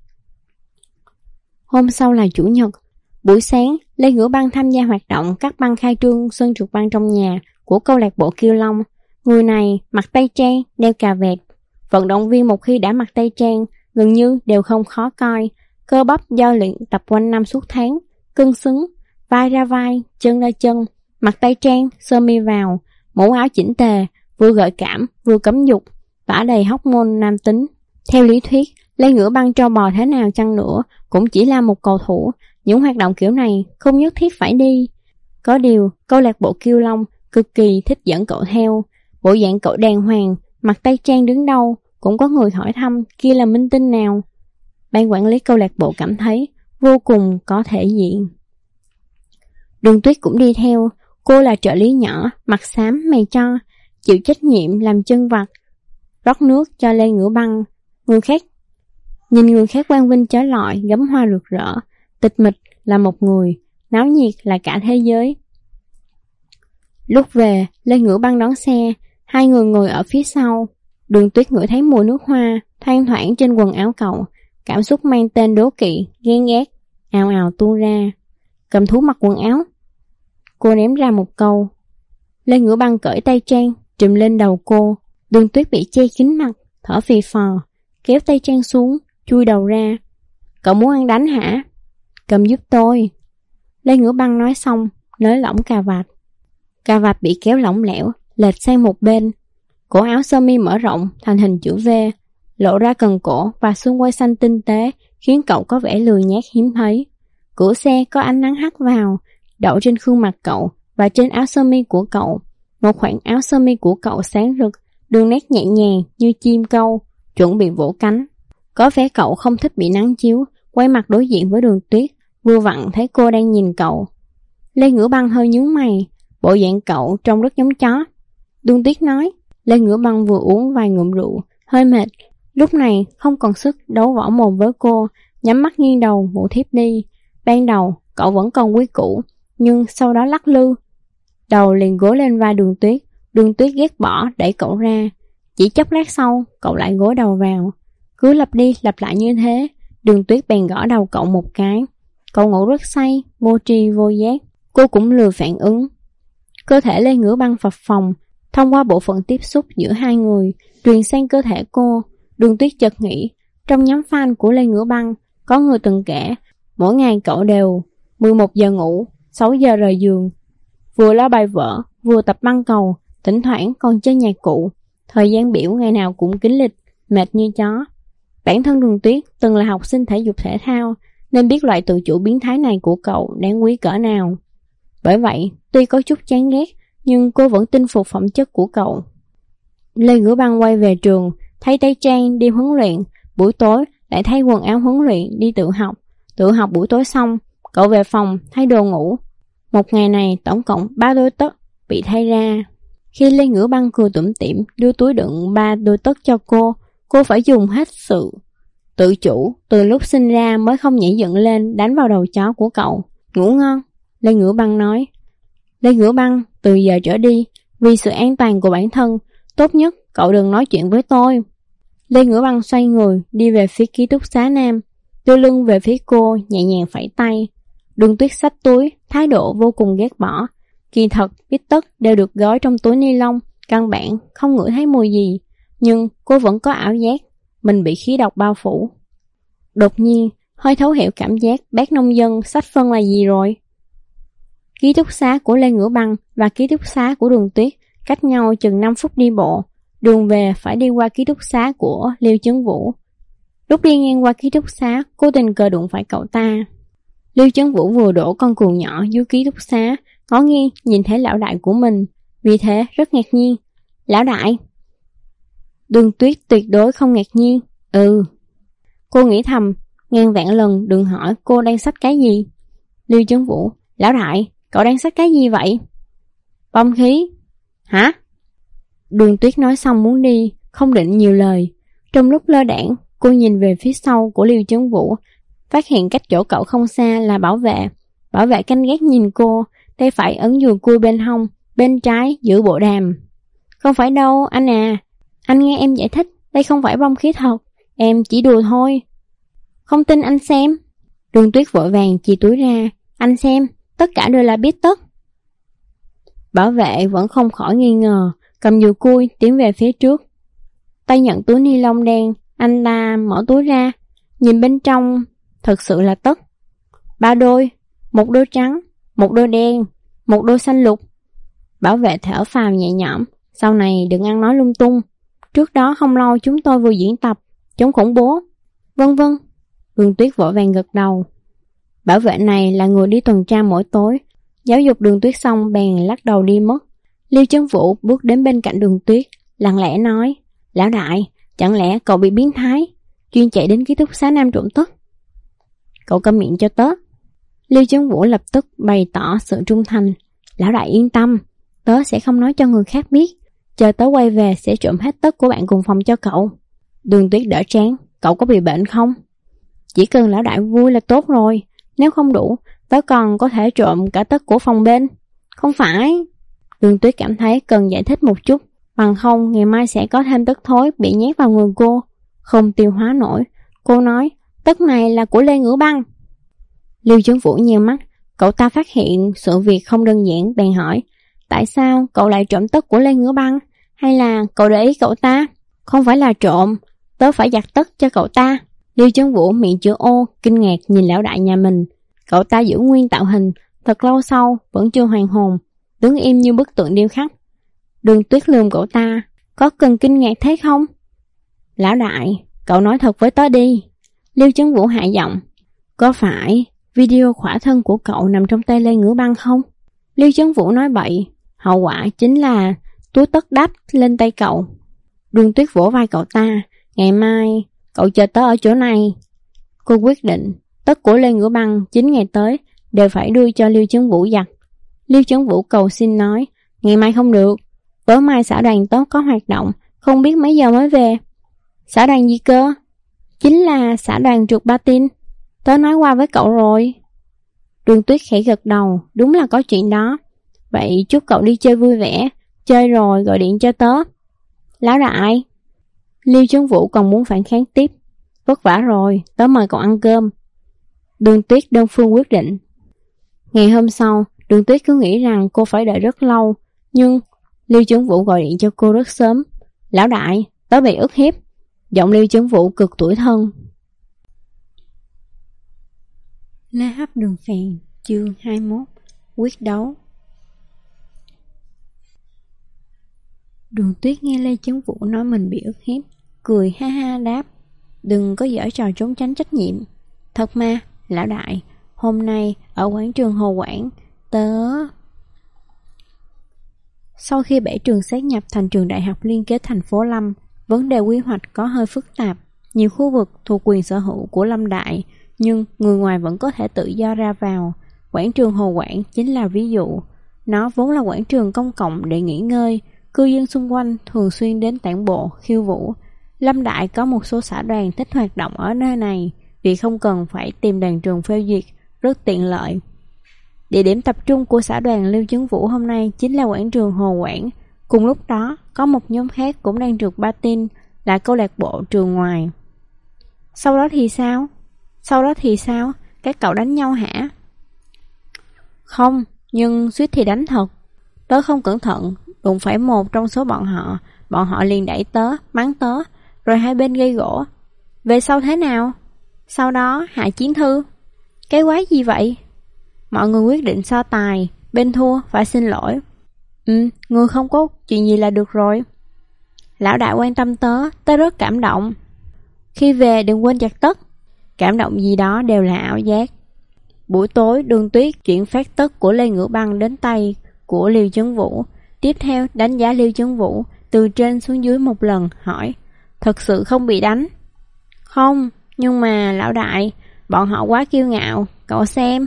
Hôm sau là chủ nhật. Buổi sáng, Lê Ngữ Băng tham gia hoạt động cắt băng khai trương sân trượt băng trong nhà của câu lạc bộ Kiêu Long. Người này mặc tây trang, đeo cà vẹt. Vận động viên một khi đã mặc tây trang, gần như đều không khó coi. Cơ bắp do luyện tập quanh năm suốt tháng, cân xứng, vai ra vai, chân ra chân. Mặc tây trang, sơ mi vào, mũ áo chỉnh tề, vừa gợi cảm, vừa cấm dục, tỏa đầy hormone nam tính. Theo lý thuyết, Lê Ngữ Băng trâu bò thế nào chăng nữa cũng chỉ là một cầu thủ. Những hoạt động kiểu này không nhất thiết phải đi. Có điều, câu lạc bộ Kiêu Long cực kỳ thích dẫn cậu theo. Bộ dạng cậu đàng hoàng, mặc tây trang đứng đâu, cũng có người hỏi thăm kia là minh tinh nào. Ban quản lý câu lạc bộ cảm thấy vô cùng có thể diện. Đường Tuyết cũng đi theo. Cô là trợ lý nhỏ, mặt xám mày cho, chịu trách nhiệm làm chân vặt, rót nước cho Lê Ngữ Băng. Nhìn người khác quang vinh chói lọi, gấm hoa rực rỡ. Tịch mịch là một người, náo nhiệt là cả thế giới. Lúc về, Lê Ngữ Băng đón xe. Hai người ngồi ở phía sau. Đường Tuyết ngửi thấy mùi nước hoa thoang thoảng trên quần áo cậu. Cảm xúc mang tên đố kỵ, ghen ghét ào ào tuôn ra. Cầm thú mặc quần áo. Cô ném ra một câu. Lê Ngữ Băng cởi tay trang trùm lên đầu cô. Đường Tuyết bị che kín mặt, thở phì phò, kéo tay trang xuống, chui đầu ra. Cậu muốn ăn đánh hả? Cầm giúp tôi. Lê Ngữ Băng nói xong, nới lỏng cà vạt. Cà vạt bị kéo lỏng lẻo, lệch sang một bên. Cổ áo sơ mi mở rộng thành hình chữ V, lộ ra cần cổ và xương quai xanh tinh tế, khiến cậu có vẻ lười nhác hiếm thấy. Cửa xe có ánh nắng hắt vào, đậu trên khuôn mặt cậu và trên áo sơ mi của cậu. Một khoảng áo sơ mi của cậu sáng rực, đường nét nhẹ nhàng như chim câu, chuẩn bị vỗ cánh. Có vẻ cậu không thích bị nắng chiếu, quay mặt đối diện với Đường Tuyết, vừa vặn thấy cô đang nhìn cậu. Lê Ngữ Băng hơi nhướng mày, bộ dạng cậu trông rất giống chó. Đường Tuyết nói. Lê Ngữ Băng vừa uống vài ngụm rượu, hơi mệt, lúc này không còn sức đấu võ mồm với cô, nhắm mắt nghiêng đầu ngủ thiếp đi. Ban đầu cậu vẫn còn quý củ, nhưng sau đó lắc lư, đầu liền gối lên vai Đường Tuyết. Đường Tuyết ghét bỏ đẩy cậu ra. Chỉ chốc lát sau, cậu lại gối đầu vào. Cứ lặp đi lặp lại như thế, Đường Tuyết bèn gõ đầu cậu một cái. Cậu ngủ rất say, vô tri vô giác. Cô cũng lười phản ứng. Cơ thể Lê Ngữ Băng phập phồng, thông qua bộ phận tiếp xúc giữa hai người, truyền sang cơ thể cô. Đường Tuyết chợt nghĩ, trong nhóm fan của Lê Ngữ Băng, có người từng kể, mỗi ngày cậu đều 11 giờ ngủ, 6 giờ rời giường. Vừa lo bài vở, vừa tập băng cầu, thỉnh thoảng còn chơi nhạc cụ. Thời gian biểu ngày nào cũng kín lịch, mệt như chó. Bản thân Đường Tuyết từng là học sinh thể dục thể thao, nên biết loại tự chủ biến thái này của cậu đáng quý cỡ nào. Bởi vậy, tuy có chút chán ghét, nhưng cô vẫn tin phục phẩm chất của cậu. Lê Ngữ Băng quay về trường, thay tay trang đi huấn luyện, buổi tối lại thay quần áo huấn luyện đi tự học. Tự học buổi tối xong, cậu về phòng thay đồ ngủ. Một ngày này tổng cộng 3 đôi tất bị thay ra. Khi Lê Ngữ Băng cười tủm tỉm đưa túi đựng 3 đôi tất cho cô phải dùng hết sự tự chủ từ lúc sinh ra mới không nhảy dựng lên đánh vào đầu chó của cậu. Ngủ ngon, Lê Ngữ Băng nói. Lê Ngữ Băng, từ giờ trở đi, vì sự an toàn của bản thân, tốt nhất cậu đừng nói chuyện với tôi. Lê Ngữ Băng xoay người đi về phía ký túc xá nam, đưa lưng về phía cô, nhẹ nhàng phẩy tay. Đường Tuyết xách túi, thái độ vô cùng ghét bỏ. Kỳ thật, bít tất đều được gói trong túi ni lông, căn bản không ngửi thấy mùi gì, nhưng cô vẫn có ảo giác mình bị khí độc bao phủ. Đột nhiên, hơi thấu hiểu cảm giác bác nông dân xách phân là gì rồi. Ký túc xá của Lê Ngữ Băng và ký túc xá của Đường Tuyết cách nhau chừng 5 phút đi bộ. Đường về phải đi qua ký túc xá của Liêu Chấn Vũ. Lúc đi ngang qua ký túc xá, cô tình cờ đụng phải cậu ta. Liêu Chấn Vũ vừa đổ con cừu nhỏ dưới ký túc xá, ngó nghiêng nhìn thấy lão đại của mình, vì thế rất ngạc nhiên. Lão đại? Đường Tuyết tuyệt đối không ngạc nhiên. Ừ. Cô nghĩ thầm, ngàn vạn lần đừng hỏi cô đang xách cái gì. Liêu Chấn Vũ, lão đại, cậu đang xách cái gì vậy? Bom khí. Hả? Đường Tuyết nói xong muốn đi, không định nhiều lời. Trong lúc lơ đãng, cô nhìn về phía sau của Liêu Chấn Vũ, phát hiện cách chỗ cậu không xa là bảo vệ. Bảo vệ canh gác nhìn cô, tay phải ấn dùi cui bên hông, bên trái giữ bộ đàm. Không phải đâu, anh à. Anh nghe em giải thích, đây không phải bom khí thật. Em chỉ đùa thôi. Không tin anh xem. Đường Tuyết vội vàng chì túi ra. Anh xem, tất cả đều là bít tất. Bảo vệ vẫn không khỏi nghi ngờ, cầm dùi cui tiến về phía trước. Tay nhận túi ni lông đen, anh ta mở túi ra, nhìn bên trong, thật sự là tất. 3 đôi, một đôi trắng, một đôi đen, một đôi xanh lục. Bảo vệ thở phào nhẹ nhõm, sau này đừng ăn nói lung tung. Trước đó không lâu chúng tôi vừa diễn tập chống khủng bố. Vân vân. Đường Tuyết vội vàng gật đầu. Bảo vệ này là người đi tuần tra mỗi tối. Giáo dục Đường Tuyết xong bèn lắc đầu đi mất. Liêu Chấn Vũ bước đến bên cạnh Đường Tuyết, lặng lẽ nói: Lão đại, chẳng lẽ cậu bị biến thái, chuyên chạy đến ký túc xá nam trộm tất? Cậu câm miệng cho tớ. Liêu Chấn Vũ lập tức bày tỏ sự trung thành. Lão đại yên tâm, tớ sẽ không nói cho người khác biết. Chờ tớ quay về sẽ trộm hết tất của bạn cùng phòng cho cậu. Đường Tuyết đỡ trán. Cậu có bị bệnh không? Chỉ cần lão đại vui là tốt rồi. Nếu không đủ, tớ còn có thể trộm cả tất của phòng bên. Không phải. Đường Tuyết cảm thấy cần giải thích một chút, bằng không ngày mai sẽ có thêm tất thối bị nhét vào người cô. Không tiêu hóa nổi. Cô nói, tất này là của Lê Ngữ Băng. Liêu Chấn Vũ nheo mắt. Cậu ta phát hiện sự việc không đơn giản, bèn hỏi, Tại sao cậu lại trộm tất của Lê Ngữ Băng? Hay là cậu để ý cậu ta? Không phải là trộm, tớ phải giặt tất cho cậu ta. Liêu Chấn Vũ miệng chữ ô, kinh ngạc nhìn lão đại nhà mình. Cậu ta giữ nguyên tạo hình, thật lâu sau vẫn chưa hoàn hồn, đứng im như bức tượng điêu khắc. Đường Tuyết lườm cậu ta, có cần kinh ngạc thế không? Lão đại, cậu nói thật với tớ đi. Liêu Chấn Vũ hạ giọng, có phải video khỏa thân của cậu nằm trong tay Lê Ngữ Băng không? Liêu Chấn Vũ nói bậy, hậu quả chính là túi tất đắp lên tay cậu. Đường Tuyết vỗ vai cậu ta, ngày mai cậu chờ tớ ở chỗ này. Cô quyết định tất của Lê Ngữ Băng 9 ngày tới đều phải đưa cho Liêu Chấn Vũ giặt. Liêu Chấn Vũ cầu xin nói, ngày mai không được, tối mai xã đoàn tớ có hoạt động, không biết mấy giờ mới về. Xã đoàn gì cơ? Chính là xã đoàn trượt patin, tớ nói qua với cậu rồi. Đường Tuyết khẽ gật đầu, đúng là có chuyện đó. Vậy chúc cậu đi chơi vui vẻ, chơi rồi gọi điện cho tớ. Lão đại. Liêu Chấn Vũ còn muốn phản kháng tiếp. Vất vả rồi, tớ mời cậu ăn cơm. Đường Tuyết đơn phương quyết định. Ngày hôm sau, Đường Tuyết cứ nghĩ rằng cô phải đợi rất lâu, nhưng Liêu Chấn Vũ gọi điện cho cô rất sớm. Lão đại, tớ bị ức hiếp. Giọng Liêu Chấn Vũ cực tủi thân. Lá hấp đường phèn, chương 21, quyết đấu. Đường Tuyết nghe Lê Chấn Vũ nói mình bị ức hiếp, cười ha ha đáp, đừng có giở trò trốn tránh trách nhiệm. Thật mà, lão đại, hôm nay ở quảng trường Hồ Quảng, Sau khi 7 trường sát nhập thành trường đại học liên kết thành phố Lâm, vấn đề quy hoạch có hơi phức tạp, nhiều khu vực thuộc quyền sở hữu của Lâm Đại, nhưng người ngoài vẫn có thể tự do ra vào. Quảng trường Hồ Quảng chính là ví dụ. Nó vốn là quảng trường công cộng để nghỉ ngơi, cư dân xung quanh thường xuyên đến tản bộ, khiêu vũ. Lâm Đại có một số xã đoàn thích hoạt động ở nơi này, vì không cần phải tìm đoàn trường phê duyệt, rất tiện lợi. Địa điểm tập trung của xã đoàn Liêu Chấn Vũ hôm nay chính là quảng trường Hồ Quảng. Cùng lúc đó, có một nhóm khác cũng đang trượt patin, là câu lạc bộ trường ngoài. Sau đó thì sao? Các cậu đánh nhau hả? Không, nhưng suýt thì đánh thật. Tớ không cẩn thận, đụng phải một trong số bọn họ liền đẩy tớ, mắng tớ, rồi hai bên gây gỗ. Về sau thế nào? Sau đó hạ chiến thư. Cái quái gì vậy? Mọi người quyết định so tài, bên thua phải xin lỗi. Người không có chuyện gì là được rồi. Lão đại quan tâm tớ rất cảm động. Khi về đừng quên giặt tất. Cảm động gì đó đều là ảo giác. Buổi tối Đường Tuyết chuyển phát tất của Lê Ngữ Băng đến tay của Liêu Chấn Vũ. Tiếp theo đánh giá Liêu Chấn Vũ từ trên xuống dưới một lần, hỏi, thật sự không bị đánh? Không, nhưng mà lão đại, bọn họ quá kiêu ngạo, cậu xem.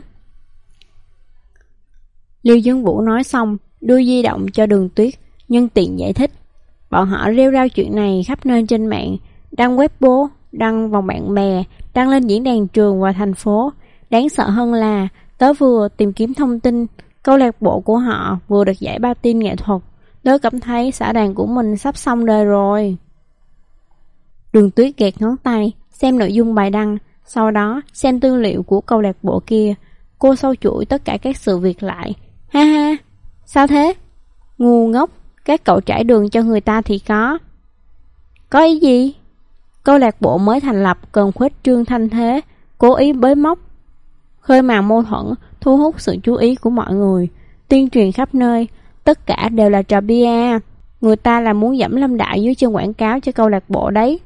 Liêu Chấn Vũ nói xong, đưa di động cho Đường Tuyết, nhân tiện giải thích. Bọn họ rêu rao chuyện này khắp nơi trên mạng, đăng Weibo, đăng vòng bạn bè, đăng lên diễn đàn trường và thành phố. Đáng sợ hơn là tớ vừa tìm kiếm thông tin, câu lạc bộ của họ vừa được giải patin nghệ thuật. Tớ cảm thấy xã đoàn của mình sắp xong đời rồi. Đường Tuyết gạt ngón tay, xem nội dung bài đăng, sau đó xem tư liệu của câu lạc bộ kia. Cô sâu chuỗi tất cả các sự việc lại. Ha ha, sao thế? Ngu ngốc, các cậu trải đường cho người ta thì có. Có ý gì? Câu lạc bộ mới thành lập cần khuếch trương thanh thế, cố ý bới móc, khơi mào mâu thuẫn, thu hút sự chú ý của mọi người, tuyên truyền khắp nơi, tất cả đều là trò bia. Người ta là muốn dẫm Lâm Đại dưới chân quảng cáo cho câu lạc bộ đấy.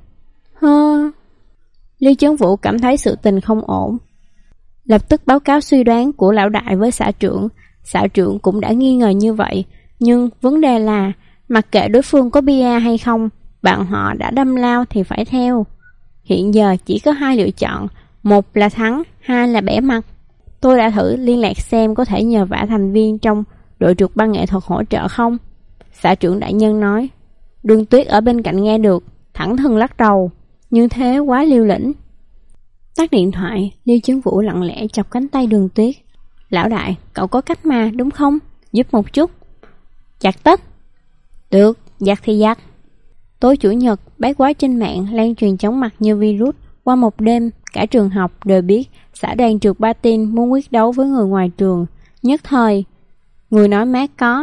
Liêu Chấn Vũ cảm thấy sự tình không ổn, lập tức báo cáo suy đoán của lão đại với xã trưởng. Xã trưởng cũng đã nghi ngờ như vậy, nhưng vấn đề là mặc kệ đối phương có bia hay không, bạn họ đã đâm lao thì phải theo. Hiện giờ chỉ có hai lựa chọn, một là thắng, hai là bẻ mặt. Tôi đã thử liên lạc xem có thể nhờ vả thành viên trong đội trượt băng nghệ thuật hỗ trợ không. Xã trưởng đại nhân nói. Đường Tuyết ở bên cạnh nghe được, thẳng thừng lắc đầu, như thế quá liều lĩnh. Tắt điện thoại, Liêu Chấn Vũ lặng lẽ chọc cánh tay Đường Tuyết. Lão đại, cậu có cách mà đúng không? Giúp một chút. Giặt tất. Được, giặt thì giặt. Tối Chủ nhật, bát quái trên mạng lan truyền chóng mặt như virus. Qua một đêm, cả trường học đều biết xã đoàn trượt patin muốn quyết đấu với người ngoài trường. Nhất thời, người nói mát có,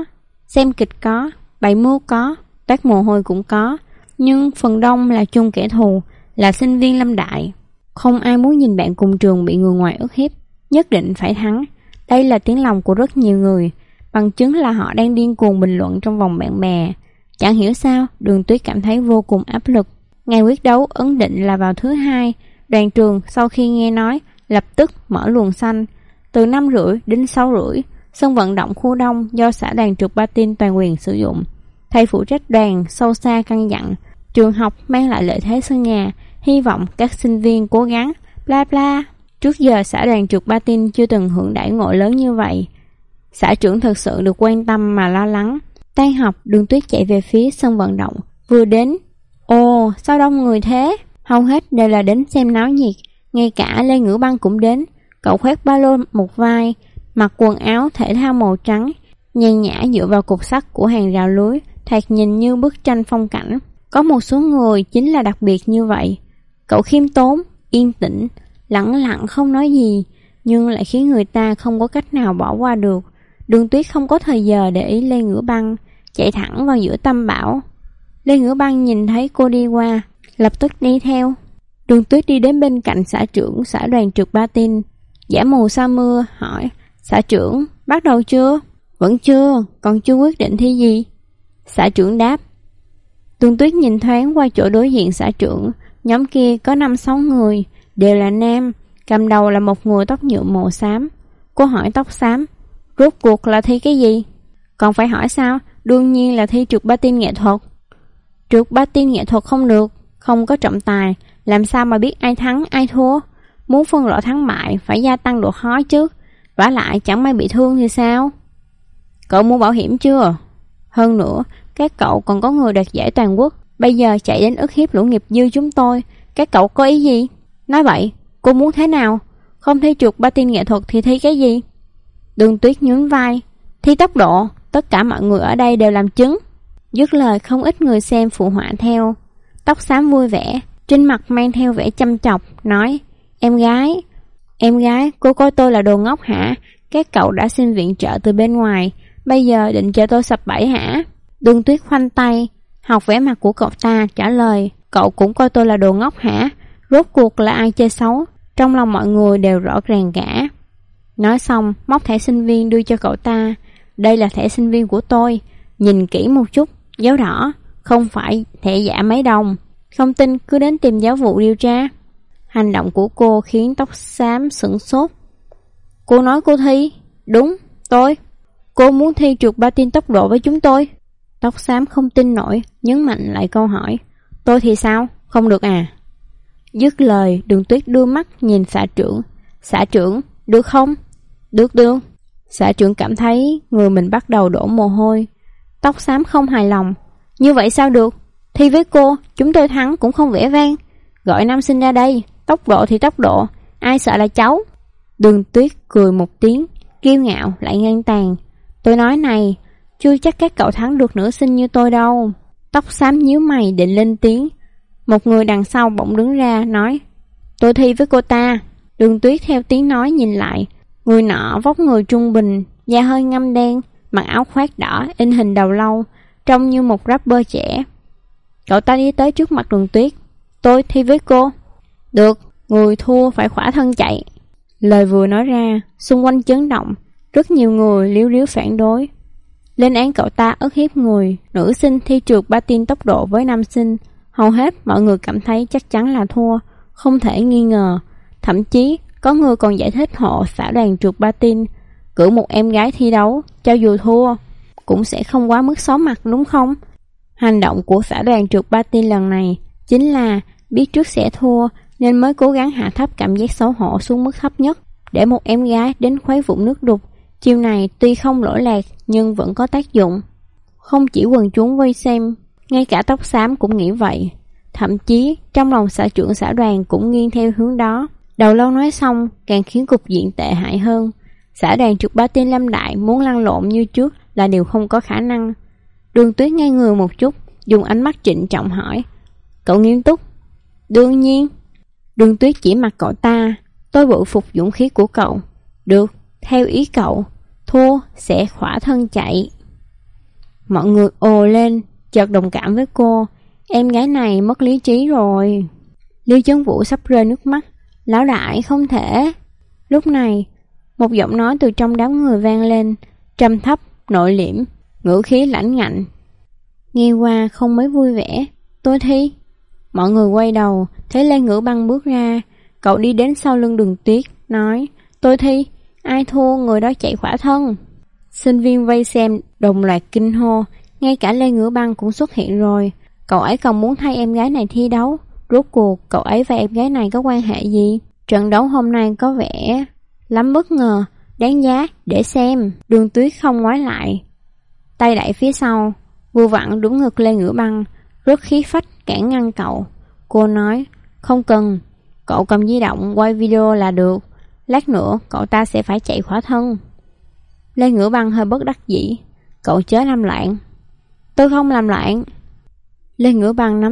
Xem kịch có, bày mưu có, toát mồ hôi cũng có, nhưng phần đông là chung kẻ thù, là sinh viên Lâm Đại. Không ai muốn nhìn bạn cùng trường bị người ngoài ức hiếp, nhất định phải thắng. Đây là tiếng lòng của rất nhiều người, bằng chứng là họ đang điên cuồng bình luận trong vòng bạn bè. Chẳng hiểu sao, Đường Tuyết cảm thấy vô cùng áp lực. Ngày quyết đấu ấn định là vào thứ Hai. Đoàn trường sau khi nghe nói, lập tức mở luồng xanh. Từ 5:30 đến 6:30, sân vận động khu đông do xã đoàn trượt patin toàn quyền sử dụng. Thầy phụ trách đoàn sâu xa căn dặn, trường học mang lại lợi thế sân nhà, hy vọng các sinh viên cố gắng, bla bla. Trước giờ xã đoàn trượt patin chưa từng hưởng đãi ngộ lớn như vậy. Xã trưởng thật sự được quan tâm mà lo lắng. Tan học, Đường Tuyết chạy về phía sân vận động. Vừa đến, ồ, sao đông người thế? Hầu hết đều là đến xem náo nhiệt. Ngay cả Lê Ngữ Băng cũng đến. Cậu khoác ba lô một vai, mặc quần áo thể thao màu trắng, nhàn nhã dựa vào cột sắt của hàng rào lưới, thoạt nhìn như bức tranh phong cảnh. Có một số người chính là đặc biệt như vậy. Cậu khiêm tốn, yên tĩnh, lẳng lặng không nói gì, nhưng lại khiến người ta không có cách nào bỏ qua được. Đường Tuyết không có thời giờ để ý Lê Ngữ Băng, chạy thẳng vào giữa Tâm Bảo. Lê Ngữ Băng nhìn thấy cô đi qua, lập tức đi theo. Đường Tuyết đi đến bên cạnh xã trưởng xã đoàn trượt patin, giả mù sa mưa hỏi: xã trưởng, bắt đầu chưa? Vẫn chưa, còn chưa quyết định thi gì. Xã trưởng đáp. Đường Tuyết nhìn thoáng qua chỗ đối diện xã trưởng. Nhóm kia có 5-6 người, đều là nam, cầm đầu là một người tóc nhuộm màu xám. Cô hỏi tóc xám: rốt cuộc là thi cái gì? Còn phải hỏi sao? Đương nhiên là thi trượt patin nghệ thuật. Trượt patin nghệ thuật không được, không có trọng tài, làm sao mà biết ai thắng ai thua? Muốn phân rõ thắng bại phải gia tăng độ khó chứ. Vả lại chẳng may bị thương thì sao? Cậu mua bảo hiểm chưa? Hơn nữa, các cậu còn có người đoạt giải toàn quốc, bây giờ chạy đến ức hiếp lũ nghiệp dư chúng tôi, các cậu có ý gì? Nói vậy, cô muốn thế nào? Không thi trượt patin nghệ thuật thì thi cái gì? Đường Tuyết nhún vai. Thi tốc độ, tất cả mọi người ở đây đều làm chứng. Dứt lời không ít người xem phụ họa theo. Tóc xám vui vẻ, trên mặt mang theo vẻ chăm chọc, nói: Em gái, cô coi tôi là đồ ngốc hả? Các cậu đã xin viện trợ từ bên ngoài, bây giờ định cho tôi sập bẫy hả? Đường Tuyết khoanh tay, học vẻ mặt của cậu ta, trả lời: Cậu cũng coi tôi là đồ ngốc hả? Rốt cuộc là ai chơi xấu? Trong lòng mọi người đều rõ ràng cả. Nói xong, móc thẻ sinh viên đưa cho cậu ta. Đây là thẻ sinh viên của tôi, nhìn kỹ một chút, dấu đỏ, không phải thẻ giả mấy đồng. Không tin cứ đến tìm giáo vụ điều tra. Hành động của cô khiến tóc xám sửng sốt. Cô nói cô thi? Đúng, tôi. Cô muốn thi trượt patin tốc độ với chúng tôi? Tóc xám không tin nổi, nhấn mạnh lại câu hỏi. Tôi thì sao? Không được à? Dứt lời, Đường Tuyết đưa mắt nhìn xã trưởng. Xã trưởng, được không? Được. Xã trưởng cảm thấy người mình bắt đầu đổ mồ hôi. Tóc xám không hài lòng. Như vậy sao được? Thi với cô, chúng tôi thắng cũng không vẻ vang. Gọi nam sinh ra đây, tốc độ thì tốc độ, ai sợ là cháu. Đường Tuyết cười một tiếng, kiêu ngạo lại ngang tàn. Tôi nói này, chưa chắc các cậu thắng được nữ sinh như tôi đâu. Tóc xám nhíu mày định lên tiếng. Một người đằng sau bỗng đứng ra nói: Tôi thi với cô ta. Đường Tuyết theo tiếng nói nhìn lại. Người nọ vóc người trung bình, da hơi ngăm đen, mặc áo khoác đỏ in hình đầu lâu, trông như một rapper trẻ. Cậu ta đi tới trước mặt Đường Tuyết. Tôi thi với cô. Được, người thua phải khỏa thân chạy. Lời vừa nói ra, xung quanh chấn động, rất nhiều người líu ríu phản đối. Lên án cậu ta ức hiếp người, nữ sinh thi trượt patin tốc độ với nam sinh. Hầu hết mọi người cảm thấy chắc chắn là thua, không thể nghi ngờ. Thậm chí có người còn giải thích hộ xã đoàn trượt patin, cử một em gái thi đấu, cho dù thua cũng sẽ không quá mức xấu mặt, đúng không? Hành động của xã đoàn trượt patin lần này chính là biết trước sẽ thua nên mới cố gắng hạ thấp cảm giác xấu hổ xuống mức thấp nhất, để một em gái đến khuấy vụn nước đục. Chiêu này tuy không lỗi lạc nhưng vẫn có tác dụng. Không chỉ quần chúng vây xem, ngay cả tóc xám cũng nghĩ vậy. Thậm chí trong lòng xã trưởng xã đoàn cũng nghiêng theo hướng đó. Đầu lâu nói xong càng khiến cục diện tệ hại hơn. Xã đoàn trượt patin Lâm Đại muốn lăn lộn như trước là điều không có khả năng. Đường Tuyết ngay người một chút, dùng ánh mắt trịnh trọng hỏi: Cậu nghiêm túc? Đương nhiên. Đường Tuyết chỉ mặt cậu ta. Tôi bội phục dũng khí của cậu. Được, theo ý cậu, thua sẽ khỏa thân chạy. Mọi người ồ lên, chợt đồng cảm với cô. Em gái này mất lý trí rồi. Liêu Chấn Vũ sắp rơi nước mắt. Lão đại không thể. Lúc này, một giọng nói từ trong đám người vang lên, trầm thấp, nội liễm, ngữ khí lãnh ngạnh. Nghe qua không mấy vui vẻ. Tôi Thi. Mọi người quay đầu, thấy Lê Ngữ Băng bước ra. Cậu đi đến sau lưng Đường Tuyết, nói: Tôi Thi, ai thua người đó chạy khỏa thân. Sinh viên vây xem đồng loạt kinh hô. Ngay cả Lê Ngữ Băng cũng xuất hiện rồi. Cậu ấy còn muốn thay em gái này thi đấu. Rốt cuộc cậu ấy và em gái này có quan hệ gì? Trận đấu hôm nay có vẻ lắm bất ngờ, đáng giá để xem. Đường Tuyết không ngoái lại, tay đẩy phía sau, vừa vặn đúng ngực Lê Ngữ Băng, rất khí phách cản ngăn cậu. Cô nói: Không cần, cậu cầm di động quay video là được. Lát nữa cậu ta sẽ phải chạy khỏa thân. Lê Ngữ Băng hơi bất đắc dĩ: Cậu chớ làm loạn. Tôi không làm loạn. Lê Ngữ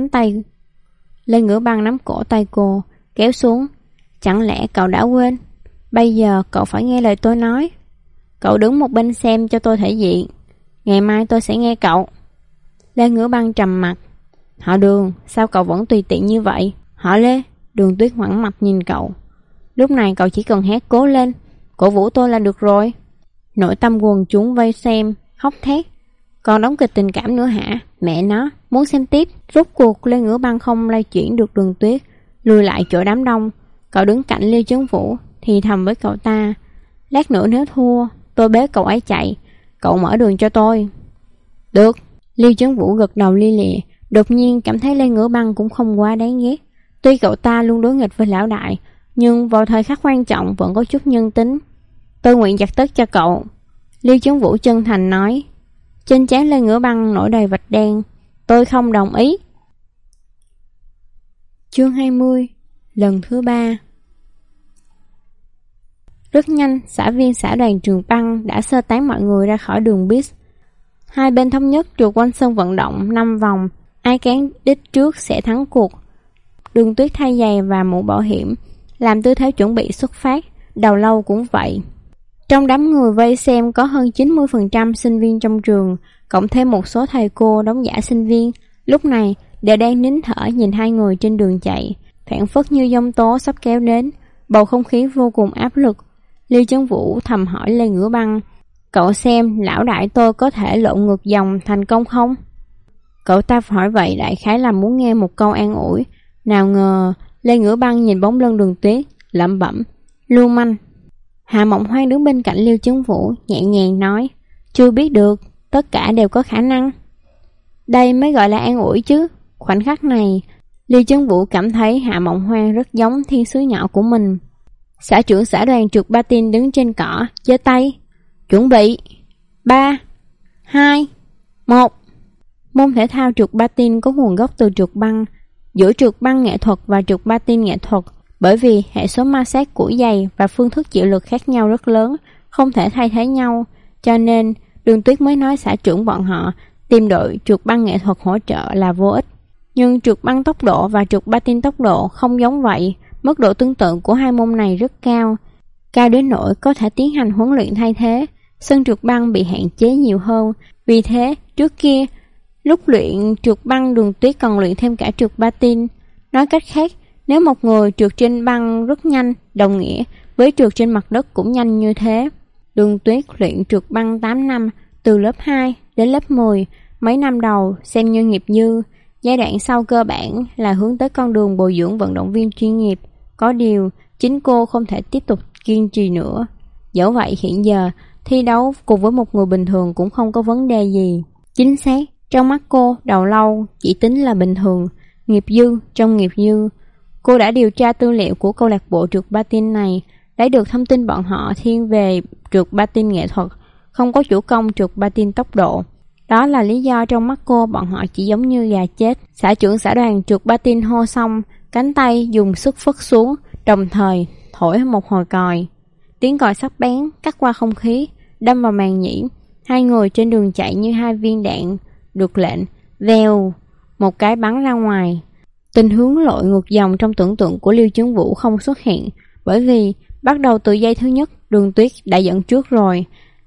Băng nắm cổ tay cô, kéo xuống. Chẳng lẽ cậu đã quên? Bây giờ cậu phải nghe lời tôi nói. Cậu đứng một bên xem cho tôi thể diện. Ngày mai tôi sẽ nghe cậu. Lê Ngữ Băng trầm mặt. Họ Đường, sao cậu vẫn tùy tiện như vậy? Họ Lê. Đường Tuyết ngoảnh mặt nhìn cậu. Lúc này cậu chỉ cần hét cố lên, cổ vũ tôi là được rồi. Nội tâm quần chúng vây xem, hóc thét. Còn đóng kịch tình cảm nữa hả? Mẹ nó, muốn xem tiếp. Rốt cuộc Lê Ngữ Băng không lay chuyển được Đường Tuyết, lùi lại chỗ đám đông. Cậu đứng cạnh Liêu Chấn Vũ, thì thầm với cậu ta: Lát nữa nếu thua, tôi bế cậu ấy chạy. Cậu mở đường cho tôi. Được. Liêu Chấn Vũ gật đầu li lịa. Đột nhiên cảm thấy Lê Ngữ Băng cũng không quá đáng ghét. Tuy cậu ta luôn đối nghịch với lão đại, nhưng vào thời khắc quan trọng vẫn có chút nhân tính. Tôi nguyện giặt tất cho cậu. Liêu Chấn Vũ chân thành nói. Trên trán Lê Ngữ Băng nổi đầy vạch đen. Tôi không đồng ý. Chương 20, lần thứ 3. Rất nhanh, xã viên xã đoàn Trường Băng đã sơ tán mọi người ra khỏi đường Bis. Hai bên thống nhất trượt quanh sân vận động 5 vòng, ai cán đích trước sẽ thắng cuộc. Đường Tuyết thay giày và mũ bảo hiểm, làm tư thế chuẩn bị xuất phát. Đầu lâu cũng vậy. Trong đám người vây xem có hơn 90% sinh viên trong trường, cộng thêm một số thầy cô đóng giả sinh viên. Lúc này đều đang nín thở nhìn hai người trên đường chạy, phảng phất như giông tố sắp kéo đến. Bầu không khí vô cùng áp lực. Liêu Chấn Vũ thầm hỏi Lê Ngữ Băng: Cậu xem lão đại tôi có thể lộn ngược dòng thành công không? Cậu ta hỏi vậy đại khái là muốn nghe một câu an ủi. Nào ngờ Lê Ngữ Băng nhìn bóng lưng Đường Tuyết, lẩm bẩm: Lưu manh. Hạ Mộng Hoan đứng bên cạnh Liêu Chấn Vũ, nhẹ nhàng nói: Chưa biết được, tất cả đều có khả năng. Đây mới gọi là an ủi chứ. Khoảnh khắc này, Liêu Chấn Vũ cảm thấy Hạ Mộng Hoan rất giống thiên sứ nhỏ của mình. Xã trưởng xã đoàn trượt patin đứng trên cỏ, giơ tay: Chuẩn bị. 3, 2, 1. Môn thể thao trượt patin có nguồn gốc từ trượt băng. Giữa trượt băng nghệ thuật và trượt patin nghệ thuật, bởi vì hệ số ma sát của giày và phương thức chịu lực khác nhau rất lớn, không thể thay thế nhau, cho nên Đường Tuyết mới nói xã trưởng bọn họ tìm đội trượt băng nghệ thuật hỗ trợ là vô ích. Nhưng trượt băng tốc độ và trượt patin tốc độ không giống vậy. Mức độ tương tự của hai môn này rất cao, cao đến nỗi có thể tiến hành huấn luyện thay thế. Sân trượt băng bị hạn chế nhiều hơn. Vì thế, trước kia, lúc luyện trượt băng Đường Tuyết còn luyện thêm cả trượt patin. Nói cách khác, nếu một người trượt trên băng rất nhanh, đồng nghĩa với trượt trên mặt đất cũng nhanh như thế. Đường Tuyết luyện trượt băng 8 năm, từ lớp 2 đến lớp 10, mấy năm đầu xem như nghiệp dư. Giai đoạn sau cơ bản là hướng tới con đường bồi dưỡng vận động viên chuyên nghiệp. Có điều, chính cô không thể tiếp tục kiên trì nữa. Dẫu vậy hiện giờ, thi đấu cùng với một người bình thường cũng không có vấn đề gì. Chính xác, trong mắt cô, đầu lâu chỉ tính là bình thường, nghiệp dư trong nghiệp dư. Cô đã điều tra tư liệu của câu lạc bộ trượt patin này, lấy được thông tin bọn họ thiên về trượt patin nghệ thuật, không có chủ công trượt patin tốc độ. Đó là lý do trong mắt cô bọn họ chỉ giống như gà chết. Xã trưởng xã đoàn trượt patin hô xong, cánh tay dùng sức phất xuống, đồng thời thổi một hồi còi. Tiếng còi sắc bén cắt qua không khí, đâm vào màng nhĩ. Hai người trên đường chạy như hai viên đạn được lệnh, vèo, một cái bắn ra ngoài. Tình huống lội ngược dòng trong tưởng tượng của Liêu Chấn Vũ không xuất hiện, bởi vì bắt đầu từ giây thứ nhất Đường Tuyết đã dẫn trước rồi.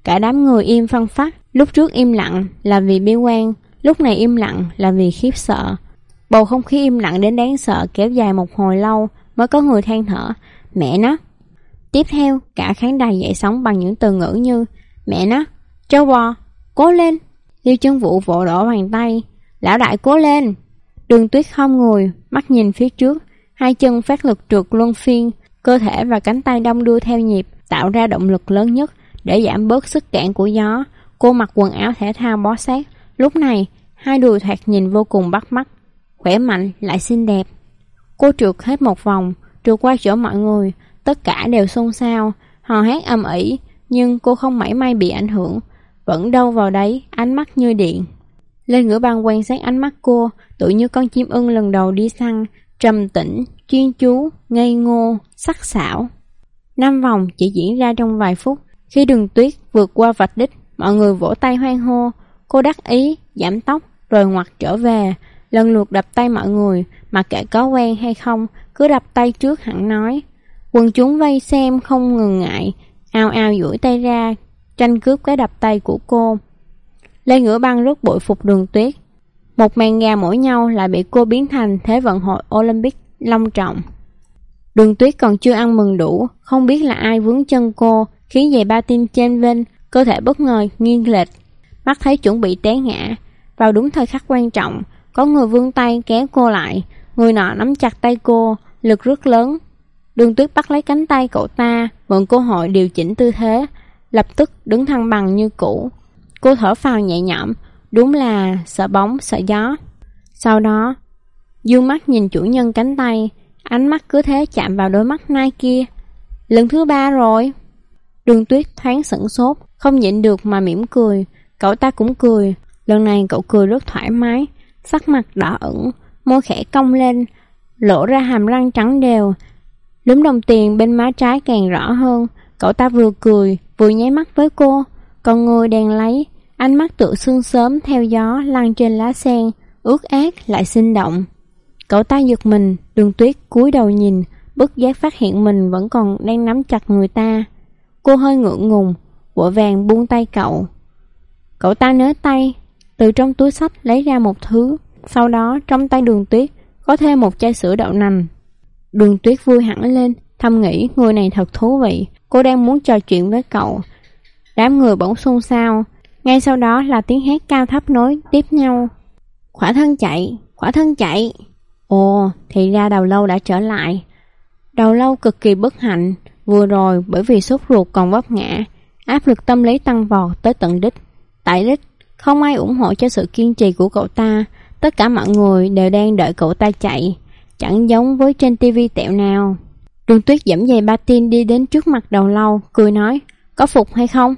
Cả đám người im phăng phắc. Lúc trước im lặng là vì bi quan, lúc này im lặng là vì khiếp sợ. Bầu không khí im lặng đến đáng sợ kéo dài một hồi lâu mới có người than thở: mẹ nó. Tiếp theo, cả khán đài dậy sóng bằng những từ ngữ như mẹ nó, trâu bò, cố lên. Liêu Chân Vũ vỗ đổ bàn tay: lão đại cố lên. Đường Tuyết khom người, mắt nhìn phía trước, hai chân phát lực trượt luân phiên, cơ thể và cánh tay đong đưa theo nhịp, tạo ra động lực lớn nhất để giảm bớt sức cản của gió. Cô mặc quần áo thể thao bó sát, lúc này hai đùi thoạt nhìn vô cùng bắt mắt, khỏe mạnh lại xinh đẹp. Cô trượt hết một vòng, trượt qua chỗ mọi người, tất cả đều xôn xao, hò hét ầm ĩ, nhưng cô không mảy may bị ảnh hưởng, vẫn đâu vào đấy, ánh mắt như điện. Lê Ngữ Băng quan sát ánh mắt cô, tự như con chim ưng lần đầu đi săn, trầm tĩnh, chuyên chú, ngây ngô, sắc sảo. 5 vòng chỉ diễn ra trong vài phút. Khi Đường Tuyết vượt qua vạch đích, mọi người vỗ tay hoan hô. Cô đắc ý, giảm tốc, rồi ngoặt trở về, lần lượt đập tay mọi người, mặc kệ có quen hay không, cứ đập tay trước hẳn nói. Quần chúng vây xem không ngừng ngại, ào ào duỗi tay ra, tranh cướp cái đập tay của cô. Lê Ngữ Băng rất bội phục Đường Tuyết. Một màn gà mỗi nhau lại bị cô biến thành Thế vận hội Olympic long trọng. Đường Tuyết còn chưa ăn mừng đủ, không biết là ai vướng chân cô, khiến giày patin trên vênh, cơ thể bất ngờ nghiêng lệch, mắt thấy chuẩn bị té ngã. Vào đúng thời khắc quan trọng, có người vươn tay kéo cô lại, người nọ nắm chặt tay cô, lực rất lớn. Đường Tuyết bắt lấy cánh tay cậu ta, mượn cơ hội điều chỉnh tư thế, lập tức đứng thăng bằng như cũ. Cô thở phào nhẹ nhõm, đúng là sợ bóng sợ gió. Sau đó dương mắt nhìn chủ nhân cánh tay, ánh mắt cứ thế chạm vào đôi mắt nai kia. Lần thứ 3 rồi. Đường Tuyết thoáng sửng sốt, không nhịn được mà mỉm cười. Cậu ta cũng cười, lần này cậu cười rất thoải mái, sắc mặt đỏ ửng, môi khẽ cong lên, lộ ra hàm răng trắng đều. Lúm đồng tiền bên má trái càng rõ hơn. Cậu ta vừa cười vừa nháy mắt với cô, còn người đèn lấy, ánh mắt tựa sương sớm theo gió lăn trên lá sen, ướt át lại sinh động. Cậu ta giật mình, Đường Tuyết cúi đầu nhìn, bất giác phát hiện mình vẫn còn đang nắm chặt người ta. Cô hơi ngượng ngùng, vội vàng buông tay cậu. Cậu ta nới tay, từ trong túi xách lấy ra một thứ, sau đó trong tay Đường Tuyết có thêm một chai sữa đậu nành. Đường Tuyết vui hẳn lên, thầm nghĩ người này thật thú vị. Cô đang muốn trò chuyện với cậu. Đám người bỗng xôn xao, ngay sau đó là tiếng hét cao thấp nối tiếp nhau. Khỏa thân chạy, khỏa thân chạy. Ồ, thì ra Đầu Lâu đã trở lại. Đầu Lâu cực kỳ bất hạnh, vừa rồi bởi vì sốt ruột còn vấp ngã, áp lực tâm lý tăng vọt tới tận đích. Tại đích, không ai ủng hộ cho sự kiên trì của cậu ta. Tất cả mọi người đều đang đợi cậu ta chạy, chẳng giống với trên tivi tẹo nào. Đường Tuyết giẫm giày patin đi đến trước mặt Đầu Lâu, cười nói, có phục hay không?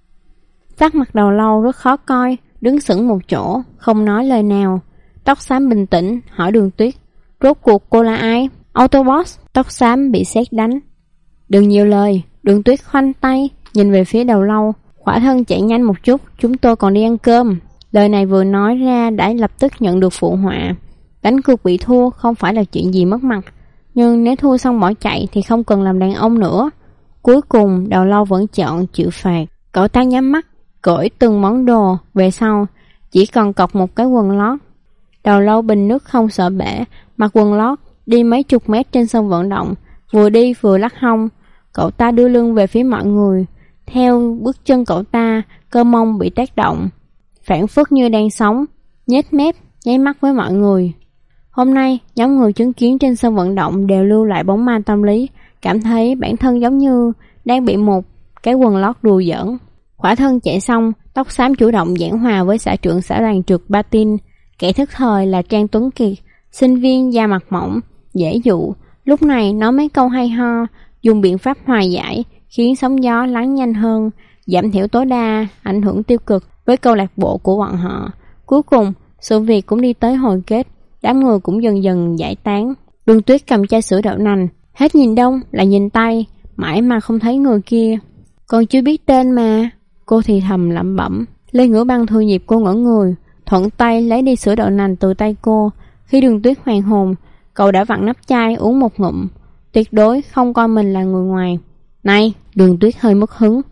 Sắc mặt Đầu Lâu rất khó coi, đứng sững một chỗ, không nói lời nào. Tóc xám bình tĩnh hỏi Đường Tuyết, rốt cuộc cô là ai? Autobots. Tóc xám bị sét đánh. Đừng nhiều lời. Đường Tuyết khoanh tay nhìn về phía Đầu Lâu, khỏa thân chạy nhanh một chút, chúng tôi còn đi ăn cơm. Lời này vừa nói ra đã lập tức nhận được phụ họa. Đánh cược bị thua không phải là chuyện gì mất mặt, nhưng nếu thua xong bỏ chạy thì không cần làm đàn ông nữa. Cuối cùng Đầu Lâu vẫn chọn chịu phạt. Cậu ta nhắm mắt cởi từng món đồ, về sau chỉ còn cọc một cái quần lót. Đầu Lâu bình nước không sợ bể, mặc quần lót đi mấy chục mét trên sân vận động, vừa đi vừa lắc hông. Cậu ta đưa lưng về phía mọi người, theo bước chân cậu ta, cơ mông bị tác động, phảng phất như đang sống, nhếch mép, nháy mắt với mọi người. Hôm nay, nhóm người chứng kiến trên sân vận động đều lưu lại bóng ma tâm lý, cảm thấy bản thân giống như đang bị một cái quần lót đùa giỡn. Khỏa thân chạy xong, tóc xám chủ động giảng hòa với xã trưởng xã đoàn trượt patin. Kẻ thức thời là Trang Tuấn Kiệt, sinh viên da mặt mỏng, dễ dụ. Lúc này nói mấy câu hay ho, dùng biện pháp hòa giải, khiến sóng gió lắng nhanh hơn, giảm thiểu tối đa ảnh hưởng tiêu cực với câu lạc bộ của bọn họ. Cuối cùng, sự việc cũng đi tới hồi kết, đám người cũng dần dần giải tán. Đường Tuyết cầm chai sữa đậu nành, hết nhìn đông lại nhìn tay, mãi mà không thấy người kia. Còn chưa biết tên mà, cô thì thầm lẩm bẩm. Lê Ngữ Băng thừa nhịp cô ngẩn người, thuận tay lấy đi sữa đậu nành từ tay cô. Khi Đường Tuyết hoàn hồn, cậu đã vặn nắp chai uống một ngụm, tuyệt đối không coi mình là người ngoài. Này, Đường Tuyết hơi mất hứng.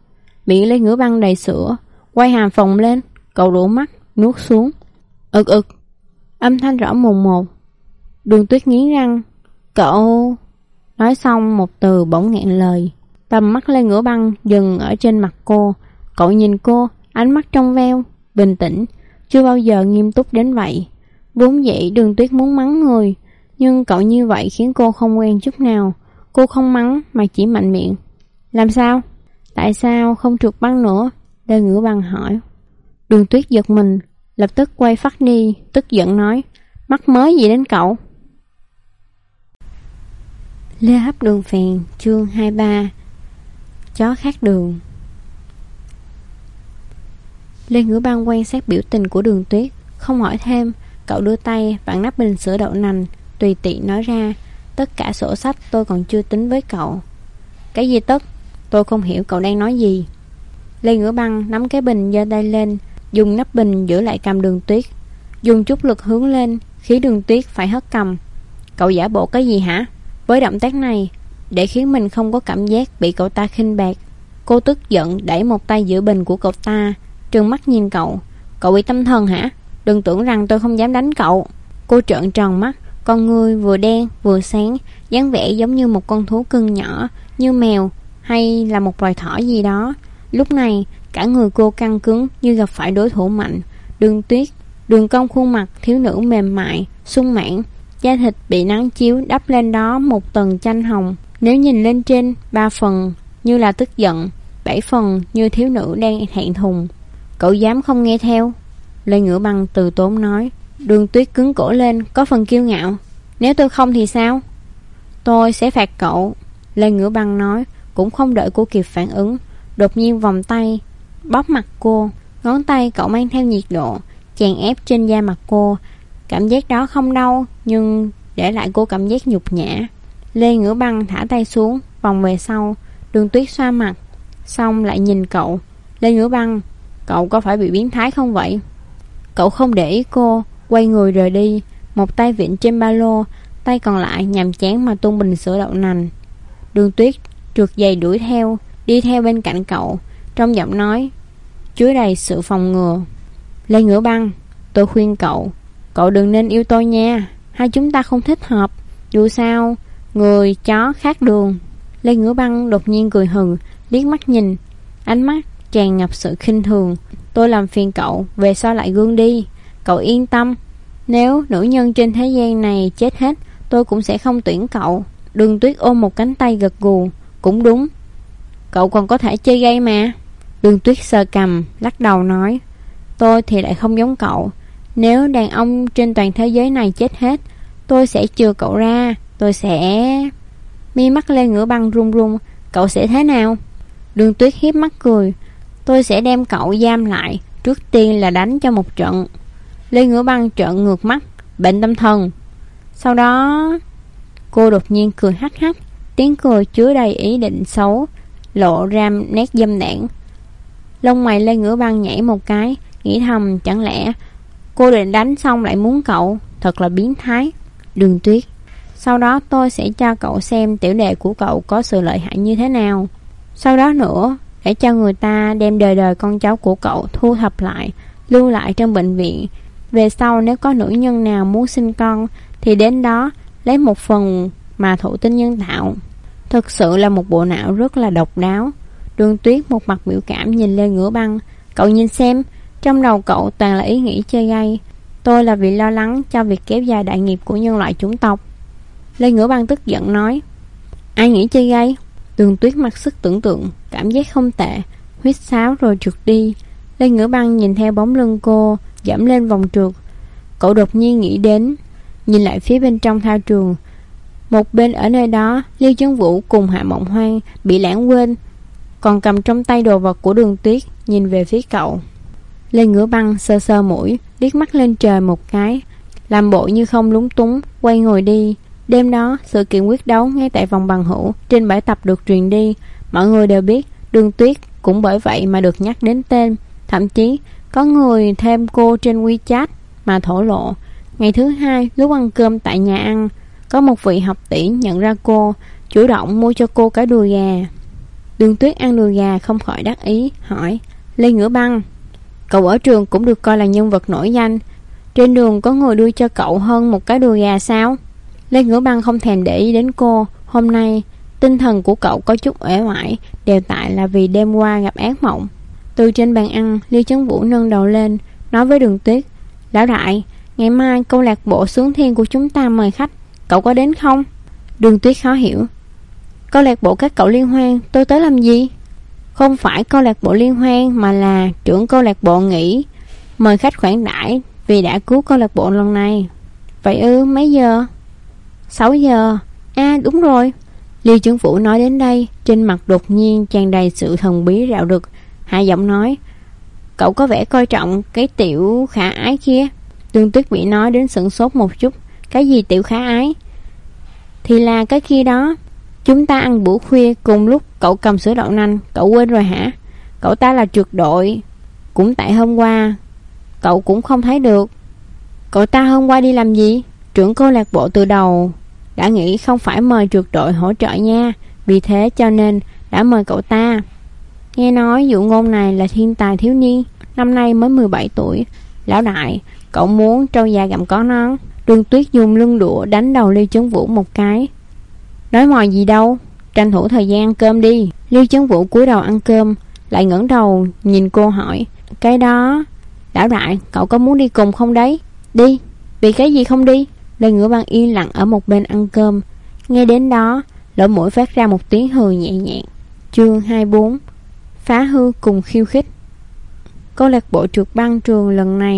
Miệng Lê Ngữ Băng đầy sữa, quay hàm phồng lên, cậu rũ mắt, nuốt xuống. Ực ực, âm thanh rõ mồn một. Đường Tuyết nghiến răng. Cậu... Nói xong một từ bỗng nghẹn lời. Tầm mắt Lê Ngữ Băng dừng ở trên mặt cô. Cậu nhìn cô, ánh mắt trong veo, bình tĩnh, chưa bao giờ nghiêm túc đến vậy. Vốn dĩ Đường Tuyết muốn mắng người, nhưng cậu như vậy khiến cô không quen chút nào. Cô không mắng mà chỉ mạnh miệng. Làm sao? Tại sao không trượt băng nữa? Lê Ngữ Băng hỏi. Đường Tuyết giật mình, lập tức quay phát đi, tức giận nói. Mắc mới gì đến cậu? Lê Hấp Đường Phèn, chương 23. Chó khác đường. Lê Ngữ Băng quan sát biểu tình của Đường Tuyết, không hỏi thêm. Cậu đưa tay vặn nắp bình sữa đậu nành, tùy tiện nói ra. Tất cả sổ sách tôi còn chưa tính với cậu. Cái gì tất? Tôi không hiểu cậu đang nói gì. Lê Ngữ Băng nắm cái bình giơ tay lên, dùng nắp bình giữ lại cầm Đường Tuyết, dùng chút lực hướng lên, khiến Đường Tuyết phải hất cầm. Cậu giả bộ cái gì hả? Với động tác này, để khiến mình không có cảm giác bị cậu ta khinh bạc, cô tức giận đẩy một tay giữ bình của cậu ta, trừng mắt nhìn cậu. Cậu bị tâm thần hả? Đừng tưởng rằng tôi không dám đánh cậu. Cô trợn tròn mắt, con ngươi vừa đen vừa sáng, dáng vẻ giống như một con thú cưng nhỏ, như mèo hay là một loài thỏ gì đó. Lúc này cả người cô căng cứng như gặp phải đối thủ mạnh. Đường Tuyết, đường cong khuôn mặt thiếu nữ mềm mại, sung mãn, da thịt bị nắng chiếu đắp lên đó một tầng chanh hồng. Nếu nhìn lên trên, 3 phần như là tức giận, 7 phần như thiếu nữ đang thẹn thùng. Cậu dám không nghe theo? Lê Ngữ Băng từ tốn nói. Đường Tuyết cứng cổ lên, có phần kiêu ngạo. Nếu tôi không thì sao? Tôi sẽ phạt cậu, Lê Ngữ Băng nói. Cũng không đợi cô kịp phản ứng, đột nhiên vòng tay bóp mặt cô. Ngón tay cậu mang theo nhiệt độ, chèn ép trên da mặt cô. Cảm giác đó không đau, nhưng để lại cô cảm giác nhục nhã. Lê Ngữ Băng thả tay xuống, vòng về sau. Đường Tuyết xoa mặt, xong lại nhìn cậu. Lê Ngữ Băng, cậu có phải bị biến thái không vậy? Cậu không để ý cô, quay người rời đi, một tay vịn trên ba lô, tay còn lại nhàm chán mà tung bình sữa đậu nành. Đường Tuyết trượt giày đuổi theo, đi theo bên cạnh cậu, trong giọng nói chứa đầy sự phòng ngừa. Lê Ngữ Băng, tôi khuyên cậu đừng nên yêu tôi nha. Hai chúng ta không thích hợp. Dù sao, người chó khác đường. Lê Ngữ Băng đột nhiên cười hừng, liếc mắt nhìn, ánh mắt tràn ngập sự khinh thường. Tôi làm phiền cậu, về sau lại gương đi. Cậu yên tâm, nếu nữ nhân trên thế gian này chết hết, tôi cũng sẽ không tuyển cậu. Đường Tuyết ôm một cánh tay gật gù. Cũng đúng, cậu còn có thể chơi gay mà. Đường Tuyết sờ cằm, lắc đầu nói. Tôi thì lại không giống cậu. Nếu đàn ông trên toàn thế giới này chết hết, tôi sẽ chừa cậu ra. Tôi sẽ... Mi mắt Lê Ngữ Băng run run. Cậu sẽ thế nào? Đường Tuyết hiếp mắt cười. Tôi sẽ đem cậu giam lại, trước tiên là đánh cho một trận. Lê Ngữ Băng trợn ngược mắt. Bệnh tâm thần. Sau đó cô đột nhiên cười hắc hắc, tiếng cười chứa đầy ý định xấu, lộ ra nét dâm đãng. Lông mày Lê Ngữ Băng nhảy một cái, nghĩ thầm chẳng lẽ cô định đánh xong lại muốn cậu, thật là biến thái. Đường Tuyết, sau đó tôi sẽ cho cậu xem tiểu đệ của cậu có sự lợi hại như thế nào. Sau đó nữa, để cho người ta đem đời đời con cháu của cậu thu thập lại, lưu lại trong bệnh viện. Về sau nếu có nữ nhân nào muốn sinh con, thì đến đó lấy một phần mà thụ tinh nhân tạo. Thực sự là một bộ não rất là độc đáo. Đường Tuyết một mặt biểu cảm nhìn Lê Ngữ Băng. Cậu nhìn xem, trong đầu cậu toàn là ý nghĩ chơi gay. Tôi là vì lo lắng cho việc kéo dài đại nghiệp của nhân loại chủng tộc. Lê Ngữ Băng tức giận nói. Ai nghĩ chơi gay? Đường Tuyết mặc sức tưởng tượng, cảm giác không tệ, huýt sáo rồi trượt đi. Lê Ngữ Băng nhìn theo bóng lưng cô, dẫm lên vòng trượt. Cậu đột nhiên nghĩ đến, nhìn lại phía bên trong thao trường. Một bên ở nơi đó, Liêu Chấn Vũ cùng Hạ Mộng Hoang bị lãng quên, còn cầm trong tay đồ vật của Đường Tuyết, nhìn về phía cậu. Lê Ngữ Băng sơ sơ mũi, liếc mắt lên trời một cái, làm bộ như không lúng túng, quay ngồi đi. Đêm đó, sự kiện quyết đấu ngay tại vòng bằng hữu trên bãi tập được truyền đi. Mọi người đều biết, Đường Tuyết cũng bởi vậy mà được nhắc đến tên. Thậm chí, có người thêm cô trên WeChat mà thổ lộ. Ngày thứ hai, lúc ăn cơm tại nhà ăn, có một vị học tỷ nhận ra cô, chủ động mua cho cô cái đùi gà. Đường Tuyết ăn đùi gà không khỏi đắc ý, hỏi: Lê Ngữ Băng, cậu ở trường cũng được coi là nhân vật nổi danh, trên đường có người đưa cho cậu hơn một cái đùi gà sao? Lê Ngữ Băng không thèm để ý đến cô. Hôm nay tinh thần của cậu có chút uể oải, đều tại là vì đêm qua gặp ác mộng. Từ trên bàn ăn, Lưu Chấn Vũ nâng đầu lên, nói với Đường Tuyết: Lão đại, ngày mai câu lạc bộ Sướng Thiên của chúng ta mời khách, cậu có đến không? Đường Tuyết khó hiểu: Câu lạc bộ các cậu liên hoan, tôi tới làm gì? Không phải câu lạc bộ liên hoan, mà là trưởng câu lạc bộ nghỉ mời khách khoản đãi vì đã cứu câu lạc bộ lần này. Vậy ư, mấy giờ? 6 giờ. À đúng rồi. Lưu Chấn Vũ nói đến đây, trên mặt đột nhiên tràn đầy sự thần bí rạo rực, hạ giọng nói: Cậu có vẻ coi trọng cái tiểu khả ái kia. Đường Tuyết bị nói đến sửng sốt một chút. Cái gì tiểu khả ái? Thì là cái kia đó. Chúng ta ăn bữa khuya cùng lúc cậu cầm sữa đậu nành, cậu quên rồi hả? Cậu ta là trượt đội. Cũng tại hôm qua cậu cũng không thấy được. Cậu ta hôm qua đi làm gì? Trưởng câu lạc bộ từ đầu đã nghĩ không phải mời trượt đội hỗ trợ nha, vì thế cho nên đã mời cậu ta. Nghe nói Dụ Ngôn này là thiên tài thiếu niên, năm nay mới 17 tuổi. Lão đại, cậu muốn trâu già gặm có non. Đường Tuyết dùng lưng đũa đánh đầu Lưu Chấn Vũ một cái. Nói mòi gì đâu, tranh thủ thời gian ăn cơm đi. Lưu Chấn Vũ cúi đầu ăn cơm, lại ngẩng đầu nhìn cô hỏi: Cái đó, lão đại, cậu có muốn đi cùng không đấy? Đi. Vì cái gì không đi? Lê Ngữ Băng yên lặng ở một bên ăn cơm. Nghe đến đó, lỗ mũi phát ra một tiếng hừ nhẹ nhàng. Chương 24: Phá hư cùng khiêu khích. Câu lạc bộ trượt băng trường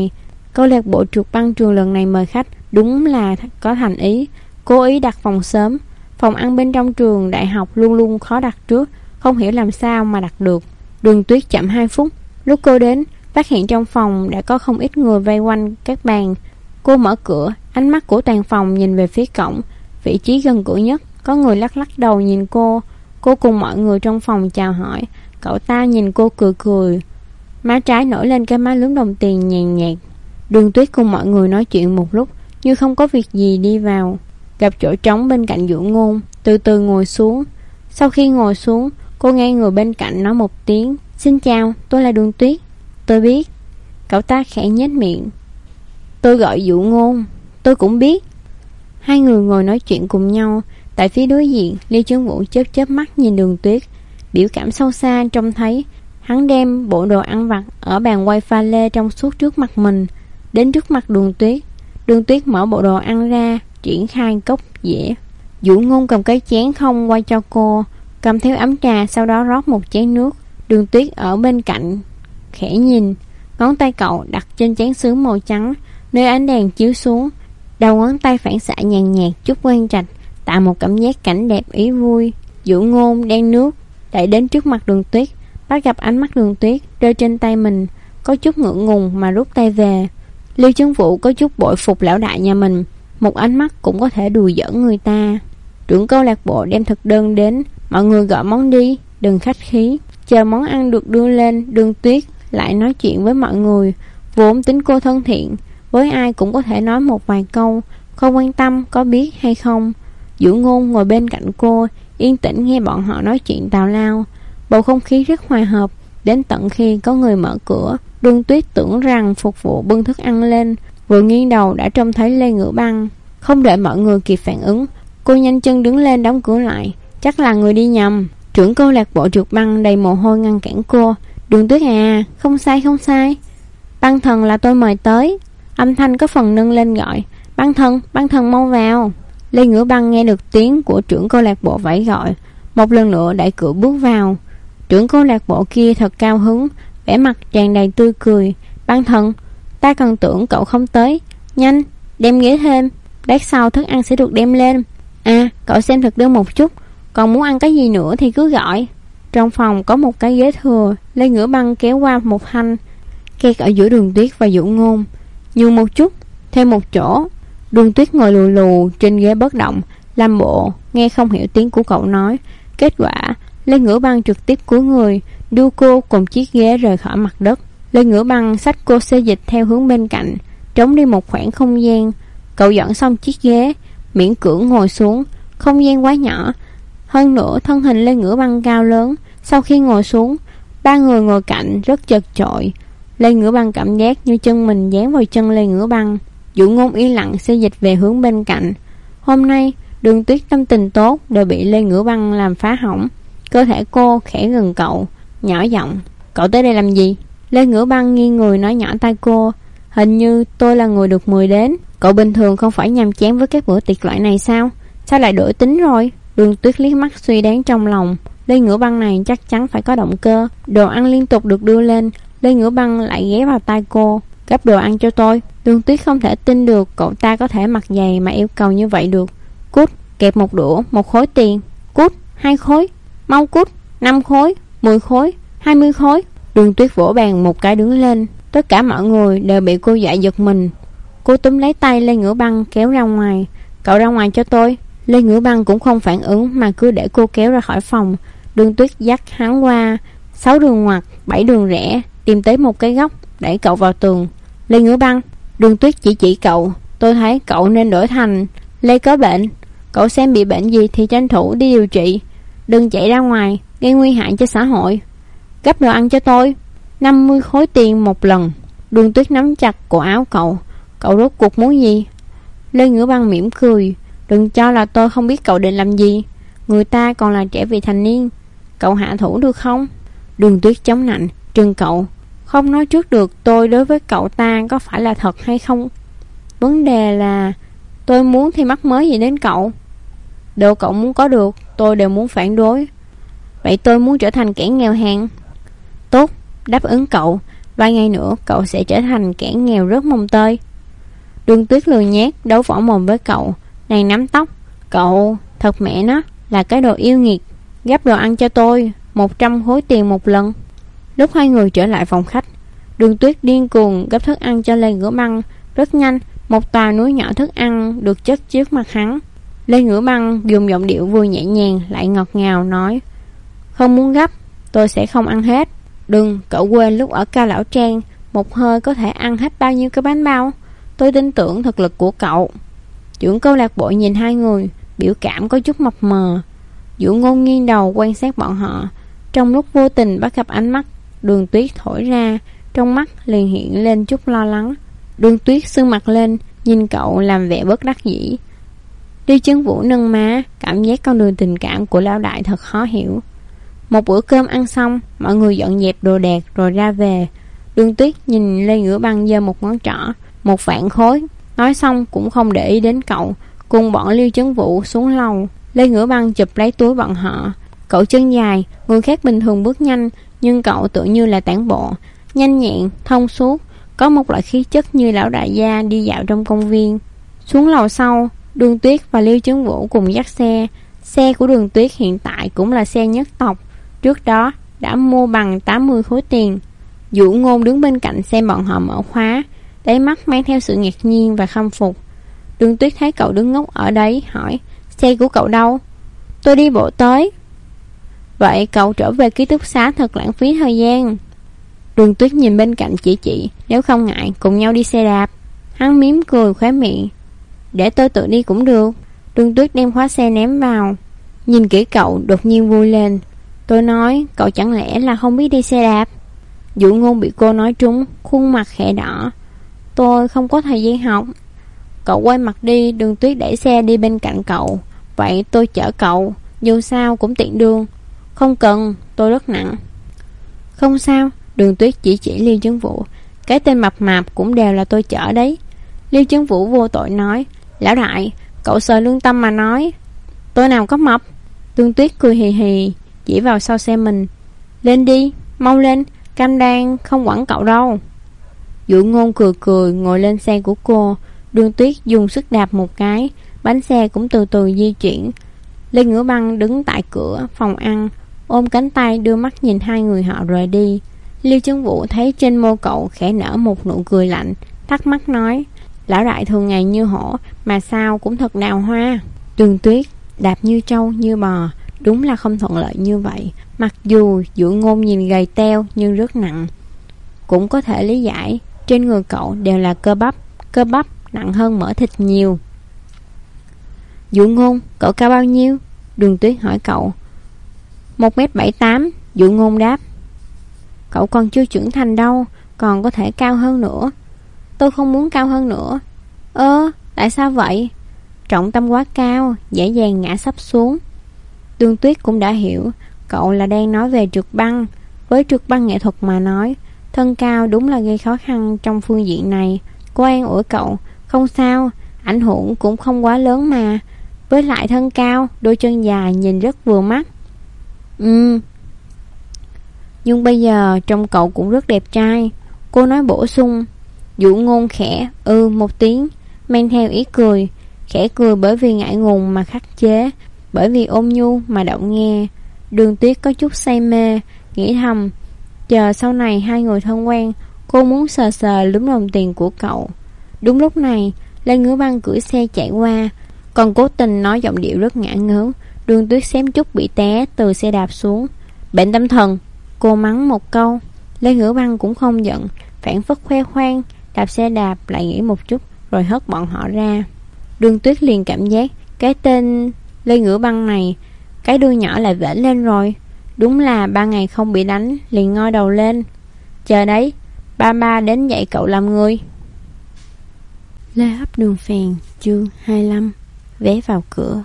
lần này mời khách đúng là có thành ý, cố ý đặt phòng sớm. Phòng ăn bên trong trường đại học luôn luôn khó đặt trước, không hiểu làm sao mà đặt được. Đường Tuyết chậm 2 phút. Lúc cô đến, phát hiện trong phòng đã có không ít người vây quanh các bàn. Cô mở cửa, ánh mắt của toàn phòng nhìn về phía cổng, vị trí gần cửa nhất. Có người lắc lắc đầu nhìn cô. Cô cùng mọi người trong phòng chào hỏi. Cậu ta nhìn cô cười cười, má trái nổi lên cái má lúm đồng tiền nhàn nhạt. Đường Tuyết cùng mọi người nói chuyện một lúc, như không có việc gì đi vào, gặp chỗ trống bên cạnh Dụ Ngôn, từ từ ngồi xuống. Sau khi ngồi xuống, cô nghe người bên cạnh nói một tiếng: Xin chào, tôi là Đường Tuyết. Tôi biết. Cậu ta khẽ nhếch miệng: Tôi gọi Dụ Ngôn. Tôi cũng biết. Hai người ngồi nói chuyện cùng nhau. Tại phía đối diện, Lưu Chấn Vũ chớp chớp mắt nhìn Đường Tuyết, biểu cảm sâu xa trông thấy. Hắn đem bộ đồ ăn vặt ở bàn quay pha lê trong suốt trước mặt mình, đến trước mặt Đường Tuyết. Đường Tuyết mở bộ đồ ăn ra, triển khai cốc dĩa. Dụ Ngôn cầm cái chén không quay cho cô, cầm theo ấm trà, sau đó rót một chén nước. Đường Tuyết ở bên cạnh khẽ nhìn, ngón tay cậu đặt trên chén sứ màu trắng, nơi ánh đèn chiếu xuống. Đầu ngón tay phản xạ nhàn nhạt chút quan trạch, tạo một cảm giác cảnh đẹp ý vui. Dụ Ngôn đem nước đẩy đến trước mặt Đường Tuyết, bắt gặp ánh mắt Đường Tuyết rơi trên tay mình, có chút ngượng ngùng mà rút tay về. Lưu Chấn Vũ có chút bội phục lão đại nhà mình, một ánh mắt cũng có thể đùa giỡn người ta. Trưởng câu lạc bộ đem thực đơn đến, mọi người gọi món đi, đừng khách khí. Chờ món ăn được đưa lên, Đường Tuyết lại nói chuyện với mọi người. Vốn tính cô thân thiện, với ai cũng có thể nói một vài câu, không quan tâm có biết hay không. Dụ Ngôn ngồi bên cạnh cô, yên tĩnh nghe bọn họ nói chuyện tào lao. Bầu không khí rất hòa hợp, đến tận khi có người mở cửa. Đường Tuyết tưởng rằng phục vụ bưng thức ăn lên, vừa nghiêng đầu đã trông thấy Lê Ngữ Băng. Không đợi mọi người kịp phản ứng, cô nhanh chân đứng lên đóng cửa lại. Chắc là người đi nhầm. Trưởng câu lạc bộ trượt băng đầy mồ hôi ngăn cản cô. Đường Tuyết à, không sai không sai, Băng thần là tôi mời tới. Âm thanh có phần nâng lên gọi: Băng thần mau vào. Lê Ngữ Băng nghe được tiếng của trưởng câu lạc bộ vẫy gọi, một lần nữa đẩy cửa bước vào. Trưởng câu lạc bộ kia thật cao hứng, vẻ mặt tràn đầy tươi cười. Băng thần, ta còn tưởng cậu không tới. Nhanh, đem ghế thêm, lát sau thức ăn sẽ được đem lên. À, cậu xem thực đơn một chút, còn muốn ăn cái gì nữa thì cứ gọi. Trong phòng có một cái ghế thừa, Lê Ngữ Băng kéo qua một thanh, kẹt ở giữa Đường Tuyết và Dụ Ngôn. Nhường một chút, thêm một chỗ. Đường Tuyết ngồi lù lù trên ghế bất động, làm bộ nghe không hiểu tiếng của cậu nói. Kết quả Lê Ngữ Băng trực tiếp cúi người đưa cô cùng chiếc ghế rời khỏi mặt đất. Lê Ngữ Băng xách cô xê dịch theo hướng bên cạnh, trống đi một khoảng không gian. Cậu dọn xong chiếc ghế, miễn cưỡng ngồi xuống. Không gian quá nhỏ, hơn nữa thân hình Lê Ngữ Băng cao lớn, Sau khi ngồi xuống, ba người ngồi cạnh rất chật chội. Lê Ngữ Băng cảm giác như chân mình dán vào chân Lê Ngữ Băng. Dụ Ngôn yên lặng xê dịch về hướng bên cạnh. Hôm nay Đường Tuyết tâm tình tốt đều bị Lê Ngữ Băng làm phá hỏng. Cơ thể cô khẽ gần cậu, nhỏ giọng: "Cậu tới đây làm gì?" Lê Ngữ Băng nghiêng người nói nhỏ tai cô: "Hình như tôi là người được mời đến. Cậu bình thường không phải nhàm chán với các bữa tiệc loại này sao? Sao lại đổi tính rồi?" Đường Tuyết liếc mắt suy đoán trong lòng. Lê Ngữ Băng này chắc chắn phải có động cơ. Đồ ăn liên tục được đưa lên. Lê Ngữ Băng lại ghé vào tai cô: "Gắp đồ ăn cho tôi." Đường Tuyết không thể tin được cậu ta có thể mặt dày mà yêu cầu như vậy được. "Cút." Kẹp một đũa, 1 khối tiền. "Cút." 2 khối. "Mau cút." 5 khối, 10 khối, 20 khối. Đường Tuyết vỗ bàn một cái đứng lên. Tất cả mọi người đều bị cô dọa giật mình. Cô túm lấy tay Lê Ngữ Băng kéo ra ngoài. "Cậu ra ngoài cho tôi." Lê Ngữ Băng cũng không phản ứng mà cứ để cô kéo ra khỏi phòng. Đường Tuyết dắt hắn qua 6 đường ngoặt, 7 đường rẽ, tìm tới một cái góc, đẩy cậu vào tường. "Lê Ngữ Băng." Đường Tuyết chỉ cậu: "Tôi thấy cậu nên đổi thành Lê có bệnh. Cậu xem bị bệnh gì thì tranh thủ đi điều trị. Đừng chạy ra ngoài, gây nguy hại cho xã hội." "Gắp đồ ăn cho tôi." 50 khối tiền một lần. Đường Tuyết nắm chặt cổ áo cậu. "Cậu rốt cuộc muốn gì?" Lê Ngữ Băng mỉm cười: "Đừng cho là tôi không biết cậu định làm gì. Người ta còn là trẻ vị thành niên. Cậu hạ thủ được không?" Đường Tuyết chống nạnh trừng cậu: "Không nói trước được tôi đối với cậu ta có phải là thật hay không. Vấn đề là tôi muốn thì mắc mới gì đến cậu. Đồ cậu muốn có được tôi đều muốn phản đối. Vậy tôi muốn trở thành kẻ nghèo hèn." "Tốt, đáp ứng cậu. Vài ngày nữa cậu sẽ trở thành kẻ nghèo rớt mồng tơi." Đường Tuyết lười nhác đấu võ mồm với cậu. Nàng nắm tóc: "Cậu thật mẹ nó là cái đồ yêu nghiệt. Gắp đồ ăn cho tôi, 100 khối tiền một lần." Lúc hai người trở lại phòng khách, Đường Tuyết điên cuồng gắp thức ăn cho Lê Ngữ Băng. Rất nhanh, một tòa núi nhỏ thức ăn được chất trước mặt hắn. Lê Ngữ Băng dùng giọng điệu vừa nhẹ nhàng lại ngọt ngào nói: "Không muốn gấp, tôi sẽ không ăn hết." "Đừng, cậu quên lúc ở Cao Lão Trang một hơi có thể ăn hết bao nhiêu cái bánh bao. Tôi tin tưởng thực lực của cậu." Trưởng câu lạc bộ nhìn hai người, biểu cảm có chút mập mờ. Dụ Ngôn nghiêng đầu quan sát bọn họ. Trong lúc vô tình bắt gặp ánh mắt Đường Tuyết thổi ra, trong mắt liền hiện lên chút lo lắng. Đường Tuyết sưng mặt lên, nhìn cậu làm vẻ bất đắc dĩ. Đi Chấn Vũ nâng má, cảm giác con đường tình cảm của lão đại thật khó hiểu. Một bữa cơm ăn xong, mọi người dọn dẹp đồ đạc rồi ra về. Đường Tuyết nhìn Lê Ngữ Băng giơ một ngón trỏ: 1 vạn khối. Nói xong cũng không để ý đến cậu, cùng bọn Liêu Chấn Vũ xuống lầu. Lê Ngữ Băng chụp lấy túi bọn họ. Cậu chân dài, người khác bình thường bước nhanh, nhưng cậu tự như là tản bộ, nhanh nhẹn, thông suốt, có một loại khí chất như lão đại gia đi dạo trong công viên. Xuống lầu sau, Đường Tuyết và Liêu Chấn Vũ cùng dắt xe. Xe của Đường Tuyết hiện tại cũng là xe nhất tộc, trước đó đã mua bằng 80 khối tiền. Dụ Ngôn đứng bên cạnh xem bọn họ mở khóa, đáy mắt mang theo sự ngạc nhiên và khâm phục. Đường Tuyết thấy cậu đứng ngốc ở đấy, hỏi: "Xe của cậu đâu?" "Tôi đi bộ tới." "Vậy cậu trở về ký túc xá thật lãng phí thời gian." Đường Tuyết nhìn bên cạnh chỉ: "Nếu không ngại cùng nhau đi xe đạp." Hắn mím cười khóe miệng: "Để tôi tự đi cũng được." Đường Tuyết đem khóa xe ném vào. Nhìn kỹ cậu đột nhiên vui lên: "Tôi nói cậu chẳng lẽ là không biết đi xe đạp?" Dụ Ngôn bị cô nói trúng, khuôn mặt khẽ đỏ: "Tôi không có thời gian học." Cậu quay mặt đi. Đường Tuyết đẩy xe đi bên cạnh cậu: "Vậy tôi chở cậu, dù sao cũng tiện đường." "Không cần, tôi rất nặng." "Không sao." Đường Tuyết chỉ Liêu Chấn Vũ: "Cái tên mập mạp cũng đều là tôi chở đấy." Liêu Chấn Vũ vô tội nói: "Lão đại, cậu sờ lương tâm mà nói. Tôi nào có mập." Đường Tuyết cười hì hì, chỉ vào sau xe mình: "Lên đi, mau lên, cam đoan không quẳng cậu đâu." Dụ Ngôn cười ngồi lên xe của cô. Đường Tuyết dùng sức đạp một cái, bánh xe cũng từ từ di chuyển. Lê Ngữ Băng đứng tại cửa phòng ăn, ôm cánh tay đưa mắt nhìn hai người họ rời đi. Liêu Chấn Vũ thấy trên môi cậu khẽ nở một nụ cười lạnh, thắc mắc nói: "Lão đại thường ngày như hổ, mà sao cũng thật đào hoa." Đường Tuyết đạp như trâu như bò, đúng là không thuận lợi như vậy. Mặc dù Dụ Ngôn nhìn gầy teo nhưng rất nặng, cũng có thể lý giải. Trên người cậu đều là cơ bắp nặng hơn mỡ thịt nhiều. "Dụ Ngôn, cậu cao bao nhiêu?" Đường Tuyết hỏi cậu. 1m78. Dụ Ngôn đáp: Cậu còn chưa trưởng thành đâu, còn có thể cao hơn nữa. Tôi không muốn cao hơn nữa. Tại sao vậy? Trọng tâm quá cao, dễ dàng ngã sấp xuống. Đường Tuyết cũng đã hiểu cậu là đang nói về trượt băng. Với trượt băng nghệ thuật mà nói, thân cao đúng là gây khó khăn trong phương diện này. Cô an ủi cậu: Không sao, ảnh hưởng cũng không quá lớn mà. Với lại thân cao, đôi chân dài nhìn rất vừa mắt. Nhưng bây giờ trông cậu cũng rất đẹp trai, cô nói bổ sung. Dụ Ngôn khẽ một tiếng, mang theo ý cười. Khẽ cười bởi vì ngại ngùng mà khắc chế, bởi vì ôn nhu mà động nghe. Đường Tuyết có chút say mê, nghĩ thầm, chờ sau này hai người thân quen, cô muốn sờ sờ lúm đồng tiền của cậu. Đúng lúc này, Lê Ngữ Băng cưỡi xe chạy qua, còn cố tình nói giọng điệu rất ngả ngớn. Đường Tuyết xém chút bị té từ xe đạp xuống. Bệnh tâm thần, cô mắng một câu. Lê Ngữ Băng cũng không giận, phản phất khoe khoang, đạp xe đạp lại nghỉ một chút rồi hất bọn họ ra. Đường Tuyết liền cảm giác cái tên Lê Ngữ Băng này, cái đuôi nhỏ lại vểnh lên rồi. Đúng là 3 ngày không bị đánh liền ngoi đầu lên. Chờ đấy, ba đến dạy cậu làm người. Lê Hấp Đường Phèn, chương 25. Vé vào cửa.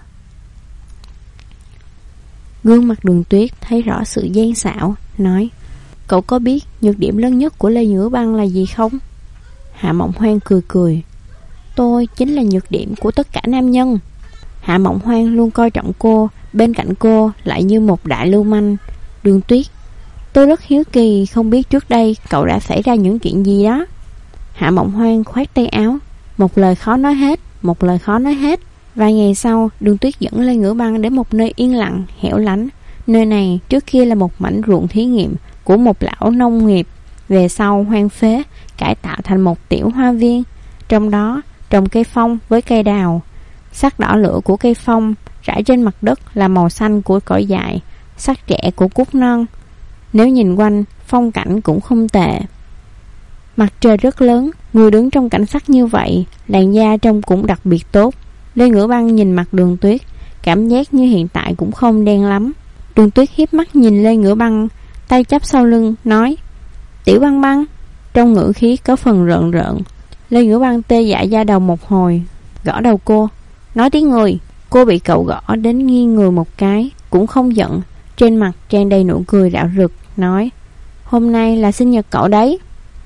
Gương mặt Đường Tuyết thấy rõ sự gian xảo, nói: Cậu có biết nhược điểm lớn nhất của Lê Ngữ Băng là gì không? Hạ Mộng Hoan cười cười: Tôi chính là nhược điểm của tất cả nam nhân. Hạ Mộng Hoan luôn coi trọng cô, bên cạnh cô lại như một đại lưu manh. Đường Tuyết: Tôi rất hiếu kỳ, không biết trước đây cậu đã xảy ra những chuyện gì đó. Hạ Mộng Hoan khoát tay áo: Một lời khó nói hết. Vài ngày sau, Đường Tuyết dẫn Lê Ngữ Băng đến một nơi yên lặng, hẻo lánh. Nơi này trước kia là một mảnh ruộng thí nghiệm của một lão nông nghiệp, về sau hoang phế, cải tạo thành một tiểu hoa viên. Trong đó trồng cây phong với cây đào. Sắc đỏ lửa của cây phong rải trên mặt đất là màu xanh của cỏ dại, sắc trẻ của cúc non. Nếu nhìn quanh, phong cảnh cũng không tệ. Mặt trời rất lớn, người đứng trong cảnh sắc như vậy, làn da trông cũng đặc biệt tốt. Lê Ngữ Băng nhìn mặt Đường Tuyết, cảm giác như hiện tại cũng không đen lắm. Đường Tuyết hiếp mắt nhìn Lê Ngữ Băng, tay chắp sau lưng, nói: Tiểu Băng Băng, trong ngữ khí có phần rợn rợn. Lê Ngữ Băng tê dại da đầu một hồi, gõ đầu cô, nói tiếng người. Cô bị cậu gõ đến nghiêng người một cái, cũng không giận, trên mặt tràn đầy nụ cười rạo rực, nói: Hôm nay là sinh nhật cậu đấy.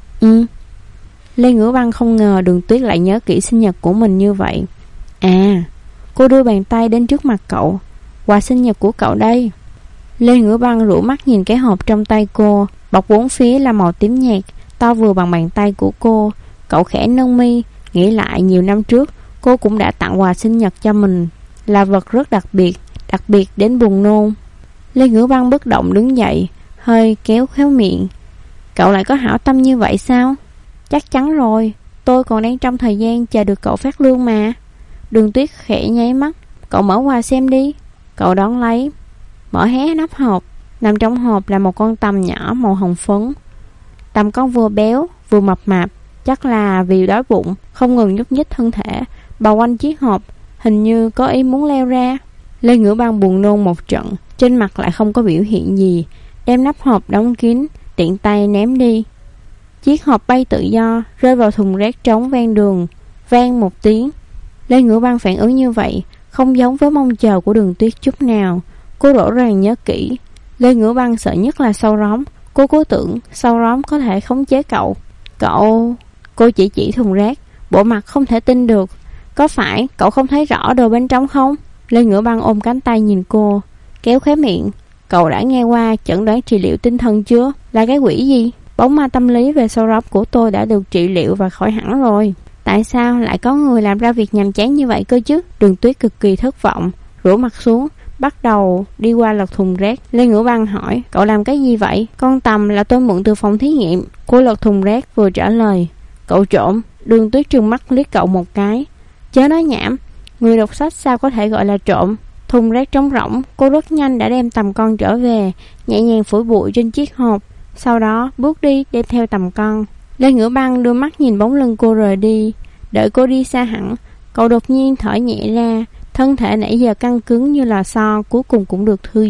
Lê Ngữ Băng không ngờ Đường Tuyết lại nhớ kỹ sinh nhật của mình như vậy. Cô đưa bàn tay đến trước mặt cậu. Quà sinh nhật của cậu đây. Lê Ngữ Băng rũ mắt nhìn cái hộp trong tay cô, bọc bốn phía là màu tím nhạt, to vừa bằng bàn tay của cô. Cậu khẽ nâng mi, nghĩ lại nhiều năm trước cô cũng đã tặng quà sinh nhật cho mình, là vật rất đặc biệt đến buồn nôn. Lê Ngữ Băng bất động đứng dậy, hơi kéo khéo miệng. Cậu lại có hảo tâm như vậy sao? Chắc chắn rồi, tôi còn đang trong thời gian chờ được cậu phát lương mà. Đường Tuyết khẽ nháy mắt. Cậu mở quà xem đi. Cậu đón lấy, mở hé nắp hộp. Nằm trong hộp là một con tằm nhỏ màu hồng phấn. Tằm con vừa béo vừa mập mạp, chắc là vì đói bụng, không ngừng nhúc nhích thân thể, bao quanh chiếc hộp, hình như có ý muốn leo ra. Lê Ngữ Băng buồn nôn một trận, trên mặt lại không có biểu hiện gì, đem nắp hộp đóng kín, tiện tay ném đi. Chiếc hộp bay tự do, rơi vào thùng rác trống ven đường, vang một tiếng. Lê Ngữ Băng phản ứng như vậy không giống với mong chờ của Đường Tuyết chút nào. Cô rõ ràng nhớ kỹ, Lê Ngữ Băng sợ nhất là sâu róm. Cô cố tưởng sâu róm có thể khống chế cậu. Cô chỉ thùng rác, bộ mặt không thể tin được. Có phải cậu không thấy rõ đồ bên trong không? Lê Ngữ Băng ôm cánh tay nhìn cô, kéo khóe miệng. Cậu đã nghe qua chẩn đoán trị liệu tinh thần chưa? Là cái quỷ gì? Bóng ma tâm lý về sâu róm của tôi đã được trị liệu và khỏi hẳn rồi. Tại sao lại có người làm ra việc nhàm chán như vậy cơ chứ? Đường Tuyết cực kỳ thất vọng, rũ mặt xuống, bắt đầu đi qua lật thùng rác. Lê Ngữ Băng hỏi, cậu làm cái gì vậy? Con tằm là tôi mượn từ phòng thí nghiệm. Cô lật thùng rác vừa trả lời, cậu trộm. Đường Tuyết trừng mắt liếc cậu một cái. Chớ nói nhảm, người đọc sách sao có thể gọi là trộm? Thùng rác trống rỗng, cô rất nhanh đã đem tằm con trở về, nhẹ nhàng phủi bụi trên chiếc hộp, sau đó bước đi đem theo tằm con. Lê Ngữ Băng đưa mắt nhìn bóng lưng cô rời đi. Đợi cô đi xa hẳn, cậu đột nhiên thở nhẹ ra, thân thể nãy giờ căng cứng như là xo cuối cùng cũng được thư giãn.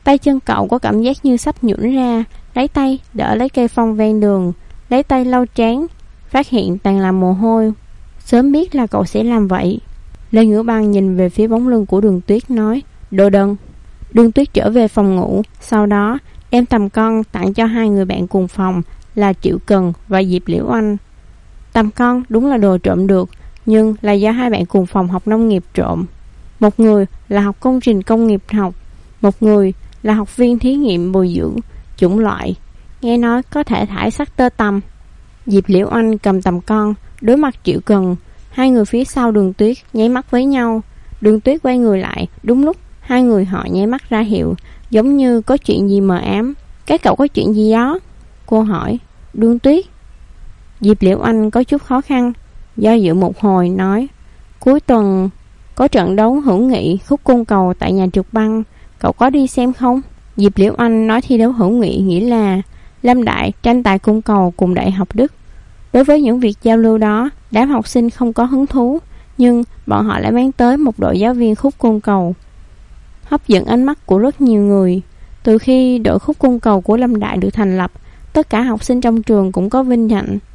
Tay chân cậu có cảm giác như sắp nhũn ra, lấy tay đỡ lấy cây phong ven đường, lấy tay lau trán, phát hiện toàn là mồ hôi. Sớm biết là cậu sẽ làm vậy. Lê Ngữ Băng nhìn về phía bóng lưng của Đường Tuyết nói, đồ đần. Đường Tuyết trở về phòng ngủ, sau đó đem tầm con tặng cho hai người bạn cùng phòng là Triệu Cần và Diệp Liễu Anh. Tầm con đúng là đồ trộm được, nhưng là do hai bạn cùng phòng học nông nghiệp trộm. Một người là học công trình công nghiệp học, một người là học viên thí nghiệm bồi dưỡng chủng loại, nghe nói có thể thải sắc tơ tằm. Diệp Liễu Anh cầm tầm con, đối mặt Triệu Cần. Hai người phía sau Đường Tuyết nháy mắt với nhau. Đường Tuyết quay người lại, đúng lúc hai người họ nháy mắt ra hiệu, giống như có chuyện gì mờ ám. Các cậu có chuyện gì đó? Cô hỏi. Đường Tuyết. Diệp Liễu Anh có chút khó khăn, do dự một hồi nói, cuối tuần có trận đấu hữu nghị khúc côn cầu tại nhà trượt băng, cậu có đi xem không? Diệp Liễu Anh nói thi đấu hữu nghị nghĩa là Lâm Đại tranh tài côn cầu cùng Đại học Đức. Đối với những việc giao lưu đó, đám học sinh không có hứng thú, nhưng bọn họ lại mang tới một đội giáo viên khúc côn cầu, hấp dẫn ánh mắt của rất nhiều người. Từ khi đội khúc côn cầu của Lâm Đại được thành lập, tất cả học sinh trong trường cũng có vinh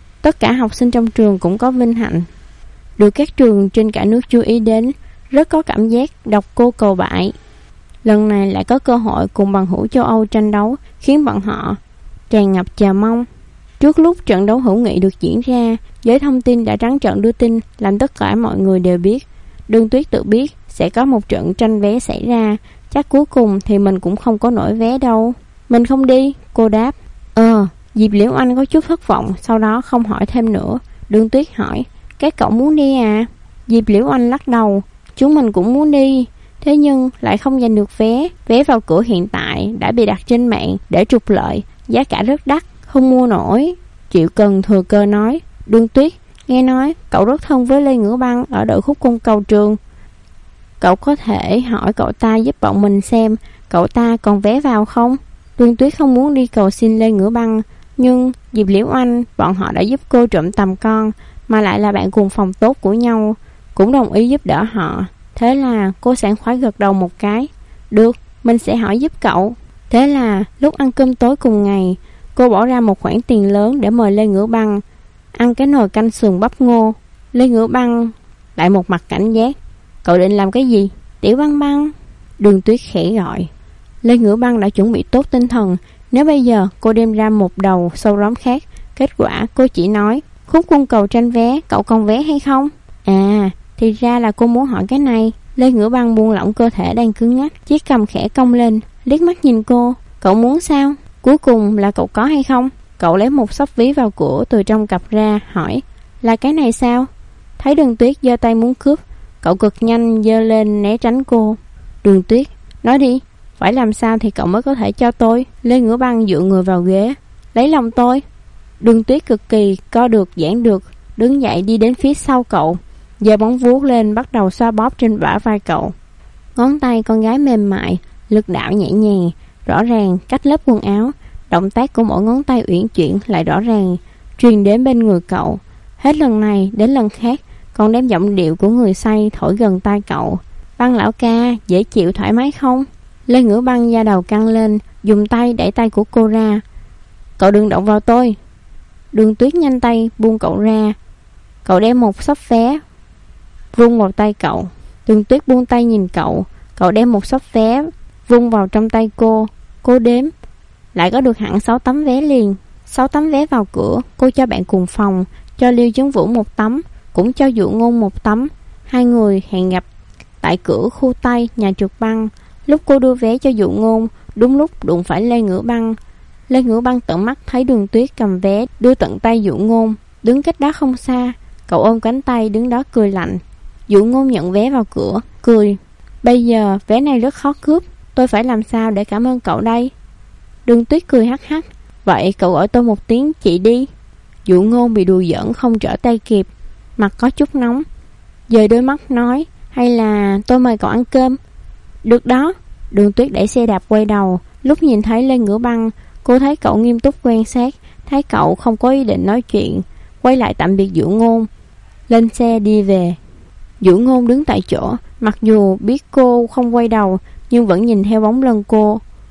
hạnh. Được các trường trên cả nước chú ý đến, rất có cảm giác độc cô cầu bại. Lần này lại có cơ hội cùng bằng hữu châu Âu tranh đấu, khiến bọn họ tràn ngập chờ mong. Trước lúc trận đấu hữu nghị được diễn ra, giới thông tin đã trắng trợn đưa tin, làm tất cả mọi người đều biết. Đường Tuyết tự biết sẽ có một trận tranh vé xảy ra, chắc cuối cùng thì mình cũng không có nổi vé đâu. Mình không đi, cô đáp. Diệp Liễu Anh có chút thất vọng, sau đó không hỏi thêm nữa. Đường Tuyết hỏi, các cậu muốn đi à? Diệp Liễu Anh lắc đầu, chúng mình cũng muốn đi, thế nhưng lại không giành được vé. Vé vào cửa hiện tại đã bị đặt trên mạng để trục lợi, giá cả rất đắt, không mua nổi. Triệu Cần thừa cơ nói, Đường Tuyết, nghe nói cậu rất thân với Lê Ngữ Băng ở đội khúc côn cầu trường. Cậu có thể hỏi cậu ta giúp bọn mình xem cậu ta còn vé vào không? Đường Tuyết không muốn đi cầu xin Lê Ngữ Băng, nhưng Diệp Liễu Anh bọn họ đã giúp cô trộm tầm con, mà lại là bạn cùng phòng tốt của nhau, cũng đồng ý giúp đỡ họ. Thế là cô sảng khoái gật đầu một cái. Được, mình sẽ hỏi giúp cậu. Thế là lúc ăn cơm tối cùng ngày, cô bỏ ra một khoản tiền lớn để mời Lê Ngữ Băng ăn cái nồi canh sườn bắp ngô. Lê Ngữ Băng lại một mặt cảnh giác. Cậu định làm cái gì? Tiểu Băng Băng. Đường Tuyết khẽ gọi. Lê Ngữ Băng đã chuẩn bị tốt tinh thần. Nếu bây giờ cô đem ra một đầu sâu róm khác, kết quả cô chỉ nói, khúc côn cầu tranh vé, cậu còn vé hay không? À, thì ra là cô muốn hỏi cái này. Lê Ngữ Băng buông lỏng cơ thể đang cứng ngắc, chiếc cằm khẽ cong lên, liếc mắt nhìn cô. Cậu muốn sao? Cuối cùng là cậu có hay không? Cậu lấy một xấp ví vào cửa từ trong cặp ra, hỏi, là cái này sao? Thấy Đường Tuyết giơ tay muốn cướp, cậu cực nhanh giơ lên né tránh cô. Đường Tuyết, nói đi, phải làm sao thì cậu mới có thể cho tôi? Lê Ngữ Băng dựa người vào ghế, lấy lòng tôi. Đường Tuyết cực kỳ co được giãn được, đứng dậy đi đến phía sau cậu, giơ bóng vuốt lên bắt đầu xoa bóp trên bả vai cậu. Ngón tay con gái mềm mại, lực đạo nhẹ nhàng, rõ ràng cách lớp quần áo. Động tác của mỗi ngón tay uyển chuyển lại rõ ràng truyền đến bên người cậu. Hết lần này đến lần khác còn đem giọng điệu của người say thổi gần tai cậu. Băng lão ca, dễ chịu thoải mái không? Lê Ngữ Băng da đầu căng lên, dùng tay đẩy tay của cô ra. Cậu đừng động vào tôi. Đường Tuyết nhanh tay buông cậu ra. Cậu đem một xấp vé vung vào tay cậu. Đường Tuyết buông tay nhìn cậu. Cậu đem một xấp vé vung vào trong tay cô. Cô đếm, lại có được hẳn 6 tấm vé liền. 6 tấm vé vào cửa. Cô cho bạn cùng phòng, cho Liêu Chấn Vũ 1 tấm, cũng cho Dụ Ngôn 1 tấm. Hai người hẹn gặp tại cửa khu Tây nhà trượt băng. Lúc cô đưa vé cho Dụ Ngôn, đúng lúc đụng phải Lê Ngữ Băng. Lê Ngữ Băng tận mắt thấy Đường Tuyết cầm vé đưa tận tay Dụ Ngôn, đứng cách đó không xa. Cậu ôm cánh tay đứng đó cười lạnh. Dụ Ngôn nhận vé vào cửa, cười. Bây giờ vé này rất khó cướp, tôi phải làm sao để cảm ơn cậu đây? Đường Tuyết cười hắc hắc. Vậy cậu gọi tôi một tiếng chị đi. Dụ Ngôn bị đùa giỡn không trở tay kịp, mặt có chút nóng, dời đôi mắt nói, hay là tôi mời cậu ăn cơm? Được đó. Đường Tuyết đẩy xe đạp quay đầu. Lúc nhìn thấy Lê Ngữ Băng, cô thấy cậu nghiêm túc quan sát, thấy cậu không có ý định nói chuyện, quay lại tạm biệt Dụ Ngôn, lên xe đi về. Dụ Ngôn đứng tại chỗ, mặc dù biết cô không quay đầu nhưng vẫn nhìn theo bóng lưng cô.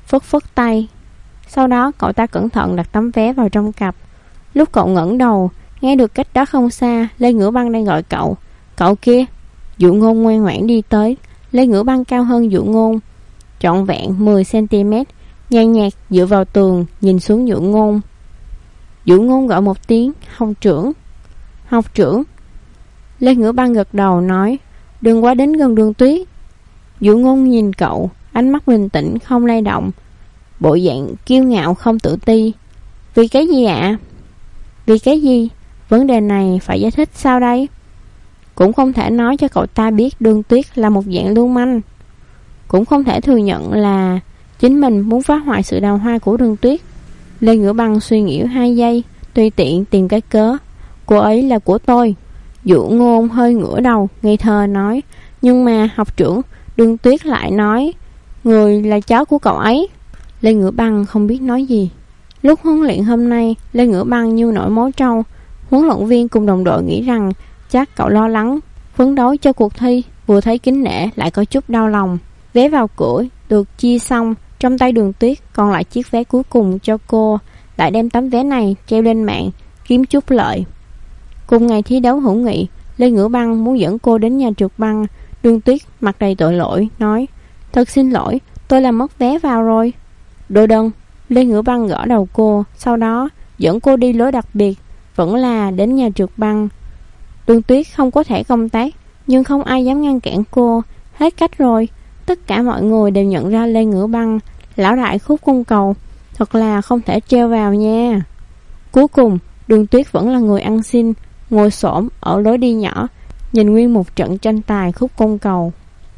phất phất tay. Sau đó cậu ta cẩn thận đặt tấm vé vào trong cặp. Lúc cậu ngẩng đầu, nghe được cách đó không xa Lê Ngữ Băng đang gọi cậu. Cậu kia. Dụ Ngôn ngoan ngoãn đi tới. Lê Ngữ Băng cao hơn Dụ Ngôn trọn vẹn 10cm, nhàn nhạt dựa vào tường nhìn xuống Dụ Ngôn. Dụ Ngôn gọi một tiếng học trưởng. Học trưởng. Lê Ngữ Băng gật đầu nói, đừng quá đến gần Đường Tuyết. Dụ Ngôn nhìn cậu, ánh mắt bình tĩnh không lay động, bộ dạng kiêu ngạo không tự ti. Vì cái gì ạ? Vì cái gì? Vấn đề này phải giải thích sao đây? Cũng không thể nói cho cậu ta biết Đường Tuyết là một dạng lưu manh, cũng không thể thừa nhận là chính mình muốn phá hoại sự đào hoa của Đường Tuyết. Lê Ngữ Băng suy nghĩ 2 giây, tùy tiện tìm cái cớ. Cô ấy là của tôi. Dụ Ngôn hơi ngửa đầu, ngây thơ nói, nhưng mà học trưởng, Đường Tuyết lại nói người là cháu của cậu ấy. Lê Ngữ Băng không biết nói gì. Lúc huấn luyện hôm nay, Lê Ngữ Băng như nổi máu trâu. Huấn luyện viên cùng đồng đội nghĩ rằng chắc cậu lo lắng phấn đấu cho cuộc thi, vừa thấy kính nể lại có chút đau lòng. Vé vào cửa được chia xong, trong tay Đường Tuyết còn lại chiếc vé cuối cùng cho cô, lại đem tấm vé này treo lên mạng kiếm chút lợi. Cùng ngày thi đấu hữu nghị, Lê Ngữ Băng muốn dẫn cô đến nhà trượt băng. Đường Tuyết mặt đầy tội lỗi nói, thật xin lỗi, tôi làm mất vé vào rồi. Đồ đần. Lê Ngữ Băng gõ đầu cô, sau đó dẫn cô đi lối đặc biệt, vẫn là đến nhà trượt băng. Đường Tuyết không có thẻ công tác, nhưng không ai dám ngăn cản cô. Hết cách rồi. Tất cả mọi người đều nhận ra Lê Ngữ Băng, lão đại Khúc Cung Cầu, thật là không thể treo vào nha. Cuối cùng, Đường Tuyết vẫn là người ăn xin, ngồi xổm ở lối đi nhỏ, nhìn nguyên một trận tranh tài Khúc Cung Cầu.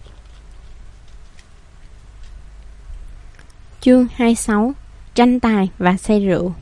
Chương 26: Tranh tài và say rượu.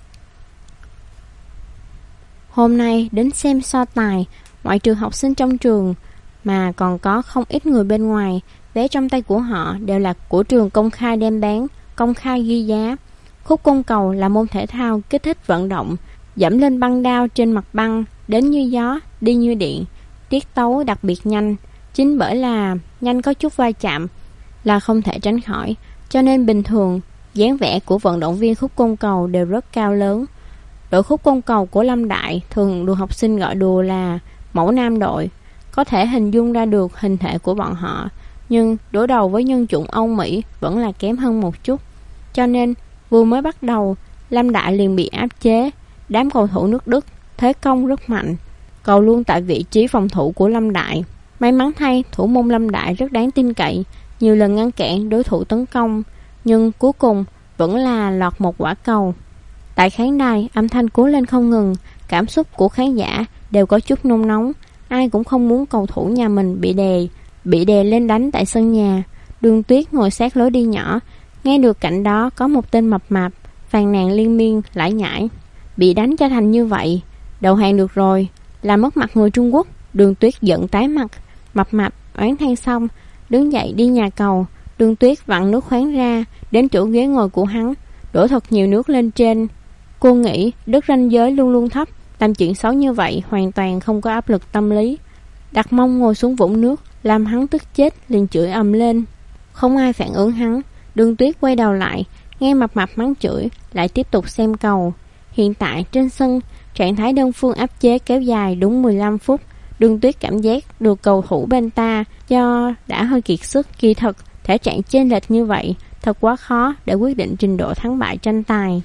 Hôm nay đến xem so tài, ngoại trừ học sinh trong trường mà còn có không ít người bên ngoài. Vé trong tay của họ đều là của trường công khai đem bán, công khai ghi giá. Khúc Cung Cầu là môn thể thao kích thích vận động, dẫm lên băng đao trên mặt băng, đến như gió, đi như điện, tiết tấu đặc biệt nhanh. Chính bởi là nhanh có chút va chạm là không thể tránh khỏi, cho nên bình thường dáng vẻ của vận động viên Khúc Cung Cầu đều rất cao lớn. Đội Khúc Cung Cầu của Lâm Đại thường được học sinh gọi đùa là mẫu nam đội. Có thể hình dung ra được hình thể của bọn họ, nhưng đối đầu với nhân chủng Âu Mỹ vẫn là kém hơn một chút. Cho nên vừa mới bắt đầu, Lâm Đại liền bị áp chế. Đám cầu thủ nước Đức thế công rất mạnh, cầu luôn tại vị trí phòng thủ của Lâm Đại. May mắn thay, thủ môn Lâm Đại rất đáng tin cậy, nhiều lần ngăn cản đối thủ tấn công, nhưng cuối cùng vẫn là lọt một quả cầu. Tại khán đài, âm thanh cố lên không ngừng, cảm xúc của khán giả đều có chút nôn nóng. Ai cũng không muốn cầu thủ nhà mình bị đè lên đánh tại sân nhà. Đường Tuyết ngồi sát lối đi nhỏ, nghe được cảnh đó có một tên mập mạp phàn nàn liên miên lải nhải, bị đánh cho thành như vậy, đầu hàng được rồi, làm mất mặt người Trung Quốc. Đường Tuyết giận tái mặt. Mập mạp oán than xong, đứng dậy đi nhà cầu. Đường Tuyết vặn nước khoáng ra, đến chỗ ghế ngồi của hắn, đổ thật nhiều nước lên trên. Cô nghĩ đất ranh giới luôn luôn thấp, làm chuyện xấu như vậy hoàn toàn không có áp lực tâm lý. Đặt mông ngồi xuống vũng nước, làm hắn tức chết, liền chửi ầm lên. Không ai phản ứng hắn. Đường Tuyết quay đầu lại, nghe mập mạp mắng chửi, lại tiếp tục xem cầu. Hiện tại trên sân, trạng thái đơn phương áp chế kéo dài đúng 15 phút. Đường Tuyết cảm giác được cầu thủ bên ta do đã hơi kiệt sức. Kỳ thật, thể trạng chênh lệch như vậy thật quá khó để quyết định trình độ thắng bại tranh tài.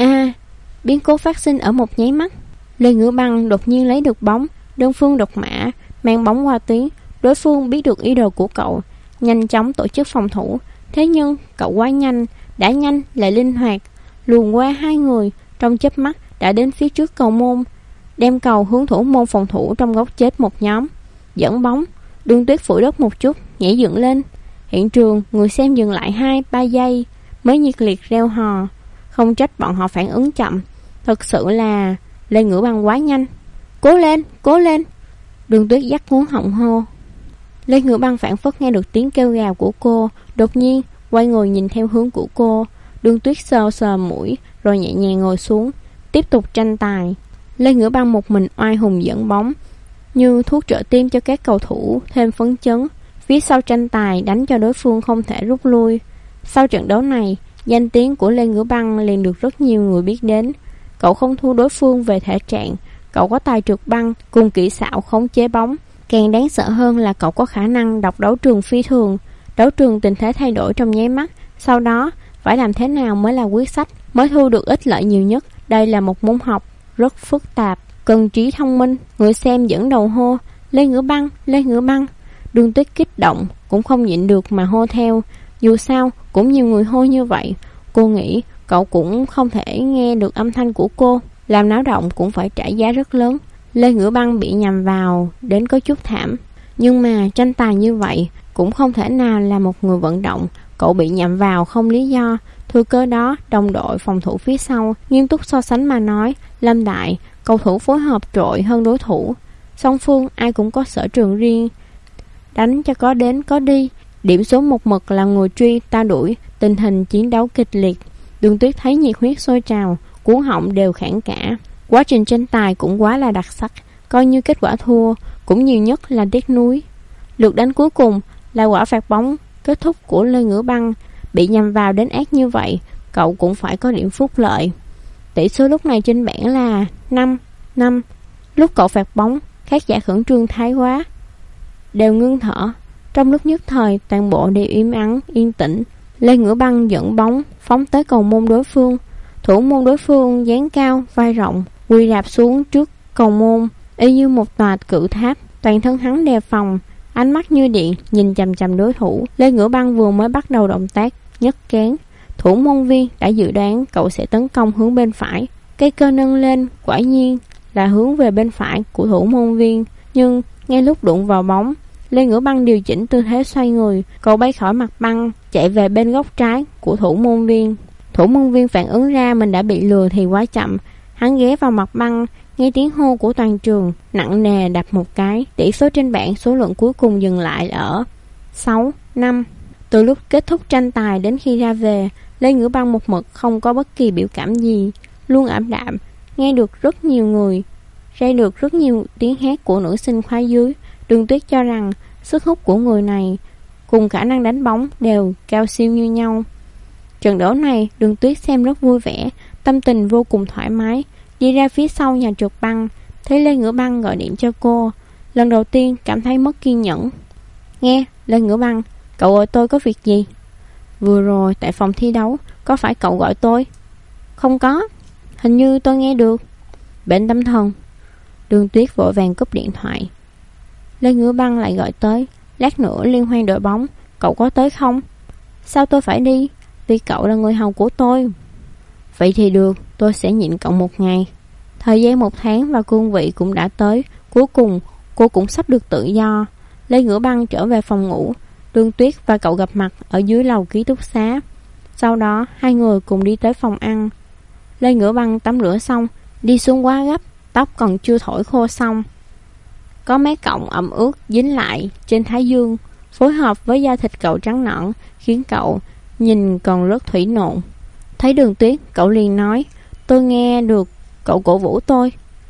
Biến cố phát sinh ở một nháy mắt. Lê Ngữ Băng đột nhiên lấy được bóng, đơn phương độc mã, mang bóng qua tuyến. Đối phương biết được ý đồ của cậu, nhanh chóng tổ chức phòng thủ. Thế nhưng cậu quá nhanh, đã nhanh lại linh hoạt, luồn qua 2 người, trong chớp mắt đã đến phía trước cầu môn, đem cầu hướng thủ môn phòng thủ trong góc chết một nhóm. Dẫn bóng, Đường Tuyết phủi đất một chút, nhảy dựng lên. Hiện trường người xem dừng lại 2-3 giây mới nhiệt liệt reo hò. Không trách bọn họ phản ứng chậm, thật sự là Lê Ngữ Băng quá nhanh. Cố lên, cố lên. Đường Tuyết dắt cuốn họng hô. Lê Ngữ Băng phảng phất nghe được tiếng kêu gào của cô, đột nhiên quay người nhìn theo hướng của cô. Đường Tuyết sờ sờ mũi rồi nhẹ nhàng ngồi xuống, tiếp tục tranh tài. Lê Ngữ Băng một mình oai hùng dẫn bóng, như thuốc trợ tim cho các cầu thủ thêm phấn chấn. Phía sau tranh tài đánh cho đối phương không thể rút lui. Sau trận đấu này, danh tiếng của Lê Ngữ Băng liền được rất nhiều người biết đến. Cậu không thua đối phương về thể trạng, cậu có tài trượt băng cùng kỹ xảo khống chế bóng. Càng đáng sợ hơn là cậu có khả năng đọc đấu trường phi thường. Đấu trường tình thế thay đổi trong nháy mắt, sau đó phải làm thế nào mới là quyết sách, mới thu được ích lợi nhiều nhất. Đây là một môn học rất phức tạp, cần trí thông minh. Người xem dẫn đầu hô Lê Ngữ Băng, Lê Ngữ Băng. Đường Tuyết kích động, cũng không nhịn được mà hô theo. Dù sao cũng nhiều người hô như vậy, cô nghĩ cậu cũng không thể nghe được âm thanh của cô, làm náo động cũng phải trả giá rất lớn. Lê Ngữ Băng bị nhầm vào đến có chút thảm, nhưng mà tranh tài như vậy cũng không thể nào là một người vận động. Cậu bị nhầm vào không lý do. Thừa cơ đó, đồng đội phòng thủ phía sau nghiêm túc so sánh mà nói, Lâm Đại, cầu thủ phối hợp trội hơn đối thủ. Song phương ai cũng có sở trường riêng, đánh cho có đến có đi. Điểm số một mực là người truy ta đuổi, tình hình chiến đấu kịch liệt. Đường Tuyết thấy nhiệt huyết sôi trào, cuống họng đều khản cả. Quá trình tranh tài cũng quá là đặc sắc, coi như kết quả thua cũng nhiều nhất là tiếc nuối. Lượt đánh cuối cùng là quả phạt bóng kết thúc của Lê Ngữ Băng. Bị nhầm vào đến ác như vậy, cậu cũng phải có điểm phúc lợi. Tỷ số lúc này trên bảng là 5-5. Lúc cậu phạt bóng, khán giả khẩn trương thái quá, đều ngưng thở. Trong lúc nhất thời, toàn bộ đều im ắng, yên tĩnh. Lê Ngữ Băng dẫn bóng phóng tới cầu môn đối phương. Thủ môn đối phương dáng cao, vai rộng, quỳ rạp xuống trước cầu môn, y như một tòa cự tháp. Toàn thân hắn đề phòng, ánh mắt như điện nhìn chằm chằm đối thủ. Lê Ngữ Băng vừa mới bắt đầu động tác nhấc cán, thủ môn viên đã dự đoán cậu sẽ tấn công hướng bên phải. Cây cơ nâng lên, quả nhiên là hướng về bên phải của thủ môn viên. Nhưng ngay lúc đụng vào bóng, Lê Ngữ Băng điều chỉnh tư thế xoay người, cậu bay khỏi mặt băng, chạy về bên góc trái của thủ môn viên. Thủ môn viên phản ứng ra mình đã bị lừa thì quá chậm. Hắn ghé vào mặt băng, nghe tiếng hô của toàn trường, nặng nề đập một cái. Tỷ số trên bảng số luận cuối cùng dừng lại ở 6-5. Từ lúc kết thúc tranh tài đến khi ra về, Lê Ngữ Băng một mực không có bất kỳ biểu cảm gì, luôn ảm đạm. Nghe được rất nhiều người, ra được rất nhiều tiếng hát của nữ sinh khóa dưới. Đường Tuyết cho rằng sức hút của người này cùng khả năng đánh bóng đều cao siêu như nhau. Trận đấu này Đường Tuyết xem rất vui vẻ, tâm tình vô cùng thoải mái. Đi ra phía sau nhà trượt băng, thấy Lê Ngữ Băng gọi điện cho cô. Lần đầu tiên cảm thấy mất kiên nhẫn. Nghe, Lê Ngữ Băng, cậu gọi tôi có việc gì? Vừa rồi tại phòng thi đấu, có phải cậu gọi tôi? Không có, hình như tôi nghe được. Bệnh tâm thần. Đường Tuyết vội vàng cúp điện thoại. Lê Ngữ Băng lại gọi tới. Lát nữa liên hoan đội bóng, cậu có tới không? Sao tôi phải đi? Vì cậu là người hầu của tôi. Vậy thì được, tôi sẽ nhịn cậu một ngày. Thời gian 1 tháng và cương vị cũng đã tới. Cuối cùng cô cũng sắp được tự do. Lê Ngữ Băng trở về phòng ngủ. Đường Tuyết và cậu gặp mặt ở dưới lầu ký túc xá. Sau đó hai người cùng đi tới phòng ăn. Lê Ngữ Băng tắm rửa xong, đi xuống quá gấp, tóc còn chưa thổi khô xong, có mấy cọng ẩm ướt dính lại trên thái dương, phối hợp với da thịt cậu trắng nõn, khiến cậu nhìn còn rất thủy nộn. Thấy Đường Tuyết, cậu liền nói, tôi nghe được cậu cổ vũ tôi.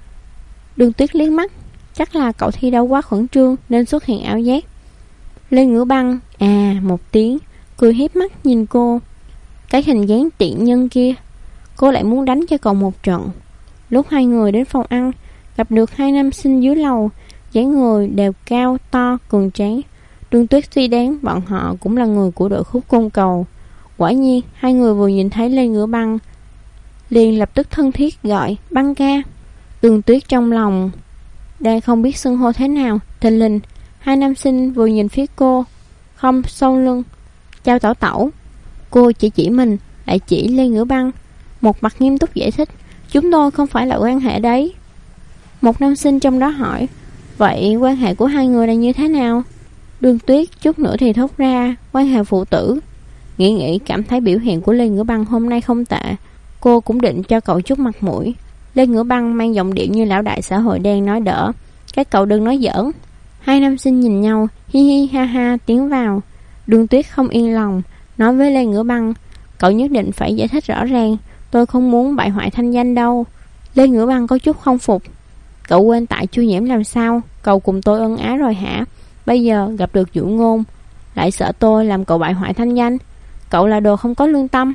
Đường Tuyết liếc mắt, chắc là cậu thi đấu quá khẩn trương nên xuất hiện ảo giác. Lê Ngữ Băng một tiếng, cười hiếp mắt nhìn cô. Cái hình dáng tiện nhân kia, cô lại muốn đánh cho cậu một trận. Lúc hai người đến phòng ăn, gặp được hai nam sinh dưới lầu, dáng người đều cao, to, cường tráng. Đường Tuyết suy đoán bọn họ cũng là người của đội khúc côn cầu. Quả nhiên, hai người vừa nhìn thấy Lê Ngữ Băng liền lập tức thân thiết gọi Băng ca. Đường Tuyết trong lòng đang không biết xưng hô thế nào, thình lình hai nam sinh vừa nhìn phía cô, không sau lưng chào tẩu tẩu. Cô chỉ mình, lại chỉ Lê Ngữ Băng, một mặt nghiêm túc giải thích, chúng tôi không phải là quan hệ đấy. Một nam sinh trong đó hỏi, vậy quan hệ của hai người là như thế nào? Đường Tuyết chút nữa thì thốt ra, quan hệ phụ tử. Nghĩ cảm thấy biểu hiện của Lê Ngữ Băng hôm nay không tệ. Cô cũng định cho cậu chút mặt mũi. Lê Ngữ Băng mang giọng điệu như lão đại xã hội đen nói đỡ, các cậu đừng nói giỡn. Hai nam sinh nhìn nhau, hi hi ha ha tiến vào. Đường Tuyết không yên lòng, nói với Lê Ngữ Băng, cậu nhất định phải giải thích rõ ràng, tôi không muốn bại hoại thanh danh đâu. Lê Ngữ Băng có chút không phục, cậu quên tại Chu Nhiễm làm sao, cậu cùng tôi ân ái rồi hả? Bây giờ gặp được Vũ Ngôn, lại sợ tôi làm cậu bại hoại thanh danh. Cậu là đồ không có lương tâm.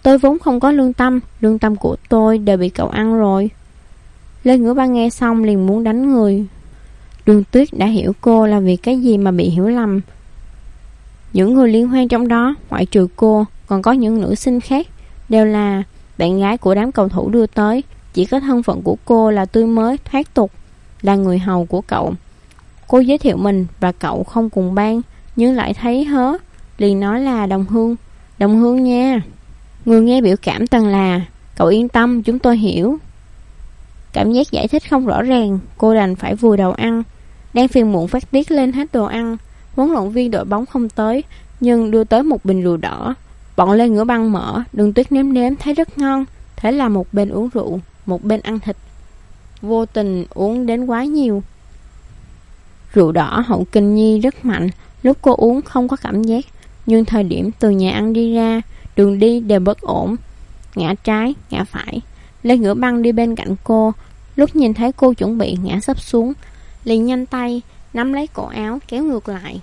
Tôi vốn không có lương tâm của tôi đều bị cậu ăn rồi. Lê Ngữ Băng nghe xong liền muốn đánh người. Đường Tuyết đã hiểu cô là vì cái gì mà bị hiểu lầm. Những người liên hoan trong đó, ngoại trừ cô, còn có những nữ sinh khác, đều là bạn gái của đám cầu thủ đưa tới. Chỉ có thân phận của cô là tươi mới, thoát tục, là người hầu của cậu. Cô giới thiệu mình và cậu không cùng ban, nhưng lại thấy hớ, liền nói là đồng hương nha. Người nghe biểu cảm toàn là, cậu yên tâm, chúng tôi hiểu. Cảm giác giải thích không rõ ràng, cô đành phải vùi đầu ăn. Đang phiền muộn phát tiết lên hết đồ ăn. Huấn luyện viên đội bóng không tới, nhưng đưa tới một bình rượu đỏ. Bọn Lê Ngữ Băng mở, Đường Tuyết nếm thấy rất ngon. Thế là một bên uống rượu, một bên ăn thịt. Vô tình uống đến quá nhiều. Rượu đỏ hậu kinh nhi rất mạnh. Lúc cô uống không có cảm giác, nhưng thời điểm từ nhà ăn đi ra, đường đi đều bất ổn, ngã trái, ngã phải. Lê Ngữ Băng đi bên cạnh cô. Lúc nhìn thấy cô chuẩn bị ngã sấp xuống, liền nhanh tay nắm lấy cổ áo kéo ngược lại.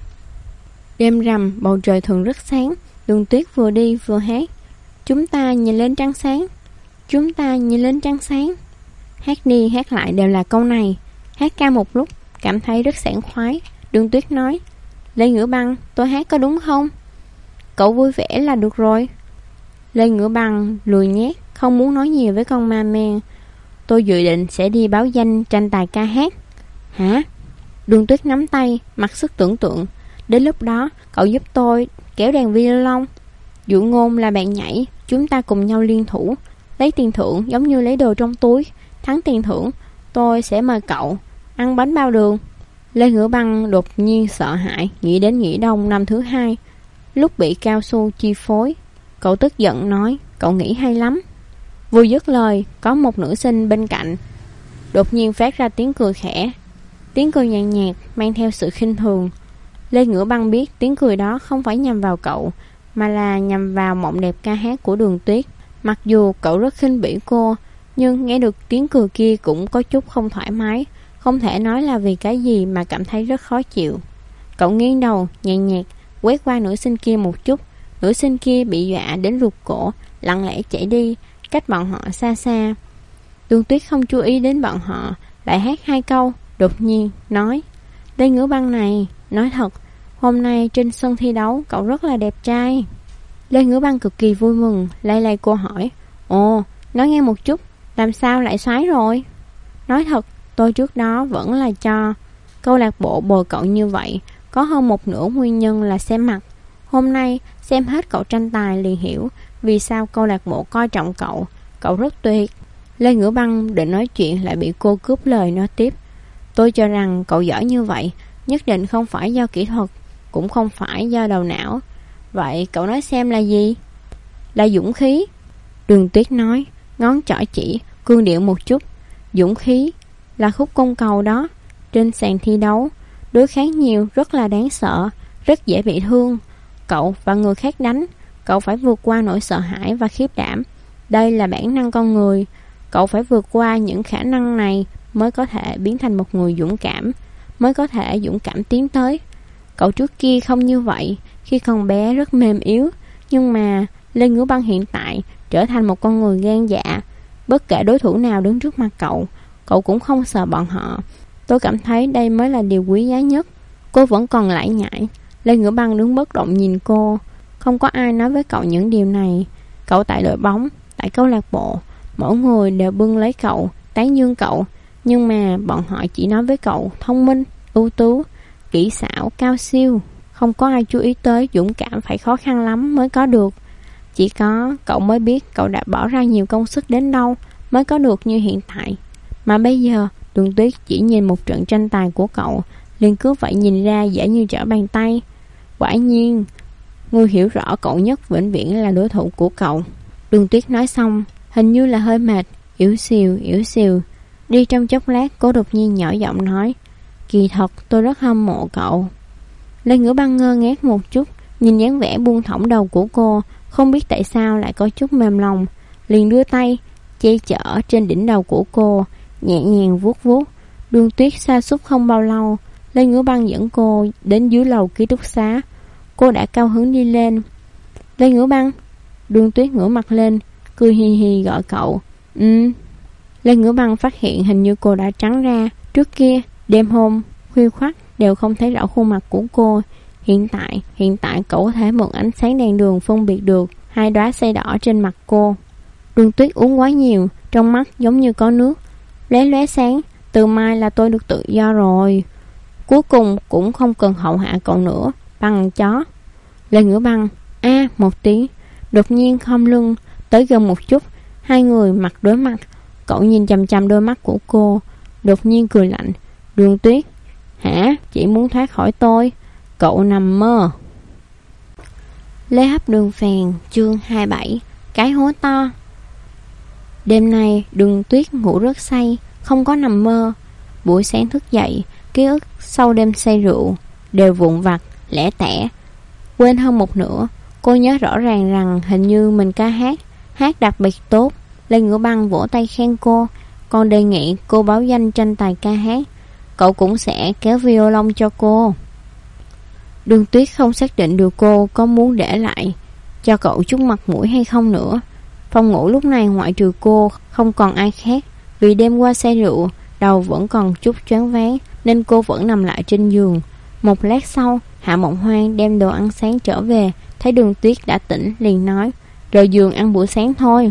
Đêm rằm, bầu trời thường rất sáng. Đường Tuyết vừa đi vừa hát, chúng ta nhìn lên trăng sáng, chúng ta nhìn lên trăng sáng. Hát đi hát lại đều là câu này. Hát ca một lúc, cảm thấy rất sảng khoái. Đường Tuyết nói, Lê Ngữ Băng, tôi hát có đúng không? Cậu vui vẻ là được rồi. Lê Ngữ Băng lười nhác, không muốn nói nhiều với con ma men. Tôi dự định sẽ đi báo danh tranh tài ca hát. Hả? Đường Tuyết nắm tay, mặc sức tưởng tượng. Đến lúc đó, cậu giúp tôi kéo đàn violon. Dụ ngôn là bạn nhảy, chúng ta cùng nhau liên thủ, lấy tiền thưởng giống như lấy đồ trong túi. Thắng tiền thưởng, tôi sẽ mời cậu ăn bánh bao đường. Lê Ngữ Băng đột nhiên sợ hãi, nghĩ đến Nghỉ Đông năm thứ 2, lúc bị cao su chi phối. Cậu tức giận nói, cậu nghĩ hay lắm. Vừa dứt lời, có một nữ sinh bên cạnh đột nhiên phát ra tiếng cười khẽ. Tiếng cười nhàn nhạt, mang theo sự khinh thường. Lê Ngữ Băng biết tiếng cười đó không phải nhằm vào cậu, mà là nhằm vào mộng đẹp ca hát của Đường Tuyết. Mặc dù cậu rất khinh bỉ cô, nhưng nghe được tiếng cười kia cũng có chút không thoải mái. Không thể nói là vì cái gì mà cảm thấy rất khó chịu. Cậu nghiêng đầu, nhàn nhạt quét qua nữ sinh kia một chút. Nữ sinh kia bị dọa đến rụt cổ, lặng lẽ chạy đi, cách bọn họ xa xa. Đường Tuyết không chú ý đến bọn họ, lại hát 2 câu, đột nhiên nói, Lê Ngữ Băng này, nói thật, hôm nay trên sân thi đấu cậu rất là đẹp trai. Lê Ngữ Băng cực kỳ vui mừng, lay cô hỏi, ồ, nói nghe một chút, làm sao lại xoái rồi? Nói thật, tôi trước đó vẫn là cho câu lạc bộ bồi cậu như vậy, có hơn một nửa nguyên nhân là xem mặt. Hôm nay xem hết cậu tranh tài liền hiểu vì sao câu lạc bộ coi trọng cậu. Cậu rất tuyệt. Lê Ngữ Băng định nói chuyện lại bị cô cướp lời nói tiếp. Tôi cho rằng cậu giỏi như vậy nhất định không phải do kỹ thuật, cũng không phải do đầu não. Vậy cậu nói xem là gì? Là dũng khí. Đường Tuyết nói, ngón trỏ chỉ, cương điệu một chút. Dũng khí là khúc côn cầu đó. Trên sàn thi đấu, đối kháng nhiều rất là đáng sợ, rất dễ bị thương. Cậu và người khác đánh, cậu phải vượt qua nỗi sợ hãi và khiếp đảm. Đây là bản năng con người. Cậu phải vượt qua những khả năng này mới có thể biến thành một người dũng cảm, mới có thể dũng cảm tiến tới. Cậu trước kia không như vậy, khi còn bé rất mềm yếu, nhưng mà Lê Ngữ Băng hiện tại trở thành một con người gan dạ. Bất kể đối thủ nào đứng trước mặt cậu, cậu cũng không sợ bọn họ. Tôi cảm thấy đây mới là điều quý giá nhất. Cô vẫn còn lải nhải. Lê Ngữ Băng đứng bất động nhìn cô. Không có ai nói với cậu những điều này. Cậu tại đội bóng, tại câu lạc bộ, mỗi người đều bưng lấy cậu, tán dương cậu. Nhưng mà bọn họ chỉ nói với cậu thông minh, ưu tú, kỹ xảo, cao siêu. Không có ai chú ý tới dũng cảm phải khó khăn lắm mới có được. Chỉ có cậu mới biết cậu đã bỏ ra nhiều công sức đến đâu mới có được như hiện tại. Mà bây giờ Đường Tuyết chỉ nhìn một trận tranh tài của cậu liền cứ vậy nhìn ra dễ như trở bàn tay. Quả nhiên, người hiểu rõ cậu nhất vĩnh viễn là đối thủ của cậu. Đường Tuyết nói xong, hình như là hơi mệt, yếu xìu. Đi trong chốc lát, cô đột nhiên nhỏ giọng nói, kỳ thật tôi rất hâm mộ cậu. Lê Ngữ Băng ngơ ngác một chút, nhìn dáng vẻ buông thõng đầu của cô, không biết tại sao lại có chút mềm lòng, liền đưa tay che chở trên đỉnh đầu của cô, nhẹ nhàng vuốt vuốt. Đường Tuyết sa sút không bao lâu, Lê Ngữ Băng dẫn cô đến dưới lầu ký túc xá. Cô đã cao hứng đi lên. Lê Ngữ Băng, Đường Tuyết ngửa mặt lên, cười hi hi gọi cậu. Lê Ngữ Băng phát hiện hình như cô đã trắng ra. Trước kia, đêm hôm, khuya khoắt đều không thấy rõ khuôn mặt của cô. Hiện tại cậu có thể mượn ánh sáng đèn đường phân biệt được hai đóa xay đỏ trên mặt cô. Đường Tuyết uống quá nhiều, trong mắt giống như có nước, lóe lóe sáng. Từ mai là tôi được tự do rồi. Cuối cùng cũng không cần hậu hạ cậu nữa, bằng chó. Lê Ngữ Băng một tiếng, đột nhiên khom lưng tới gần một chút. Hai người mặt đối mặt. Cậu nhìn chằm chằm đôi mắt của cô, đột nhiên cười lạnh. Đường Tuyết, hả? Chỉ muốn thoát khỏi tôi? Cậu nằm mơ. Lê Hấp Đường Phèn, chương 27, cái hố to. Đêm nay Đường Tuyết ngủ rất say, không có nằm mơ. Buổi sáng thức dậy, ký ức sau đêm say rượu đều vụn vặt, lẻ tẻ, quên hơn một nửa. Cô nhớ rõ ràng rằng hình như mình ca hát đặc biệt tốt. Lê Ngữ Băng vỗ tay khen cô, còn đề nghị cô báo danh tranh tài ca hát. Cậu cũng sẽ kéo violon cho cô. Đường Tuyết không xác định được cô có muốn để lại cho cậu chút mặt mũi hay không nữa. Phòng ngủ lúc này ngoại trừ cô không còn ai khác. Vì đêm qua say rượu, đầu vẫn còn chút choáng váng nên cô vẫn nằm lại trên giường. Một lát sau, Hạ Mộng Hoang đem đồ ăn sáng trở về, thấy Đường Tuyết đã tỉnh liền nói, rời giường ăn bữa sáng thôi.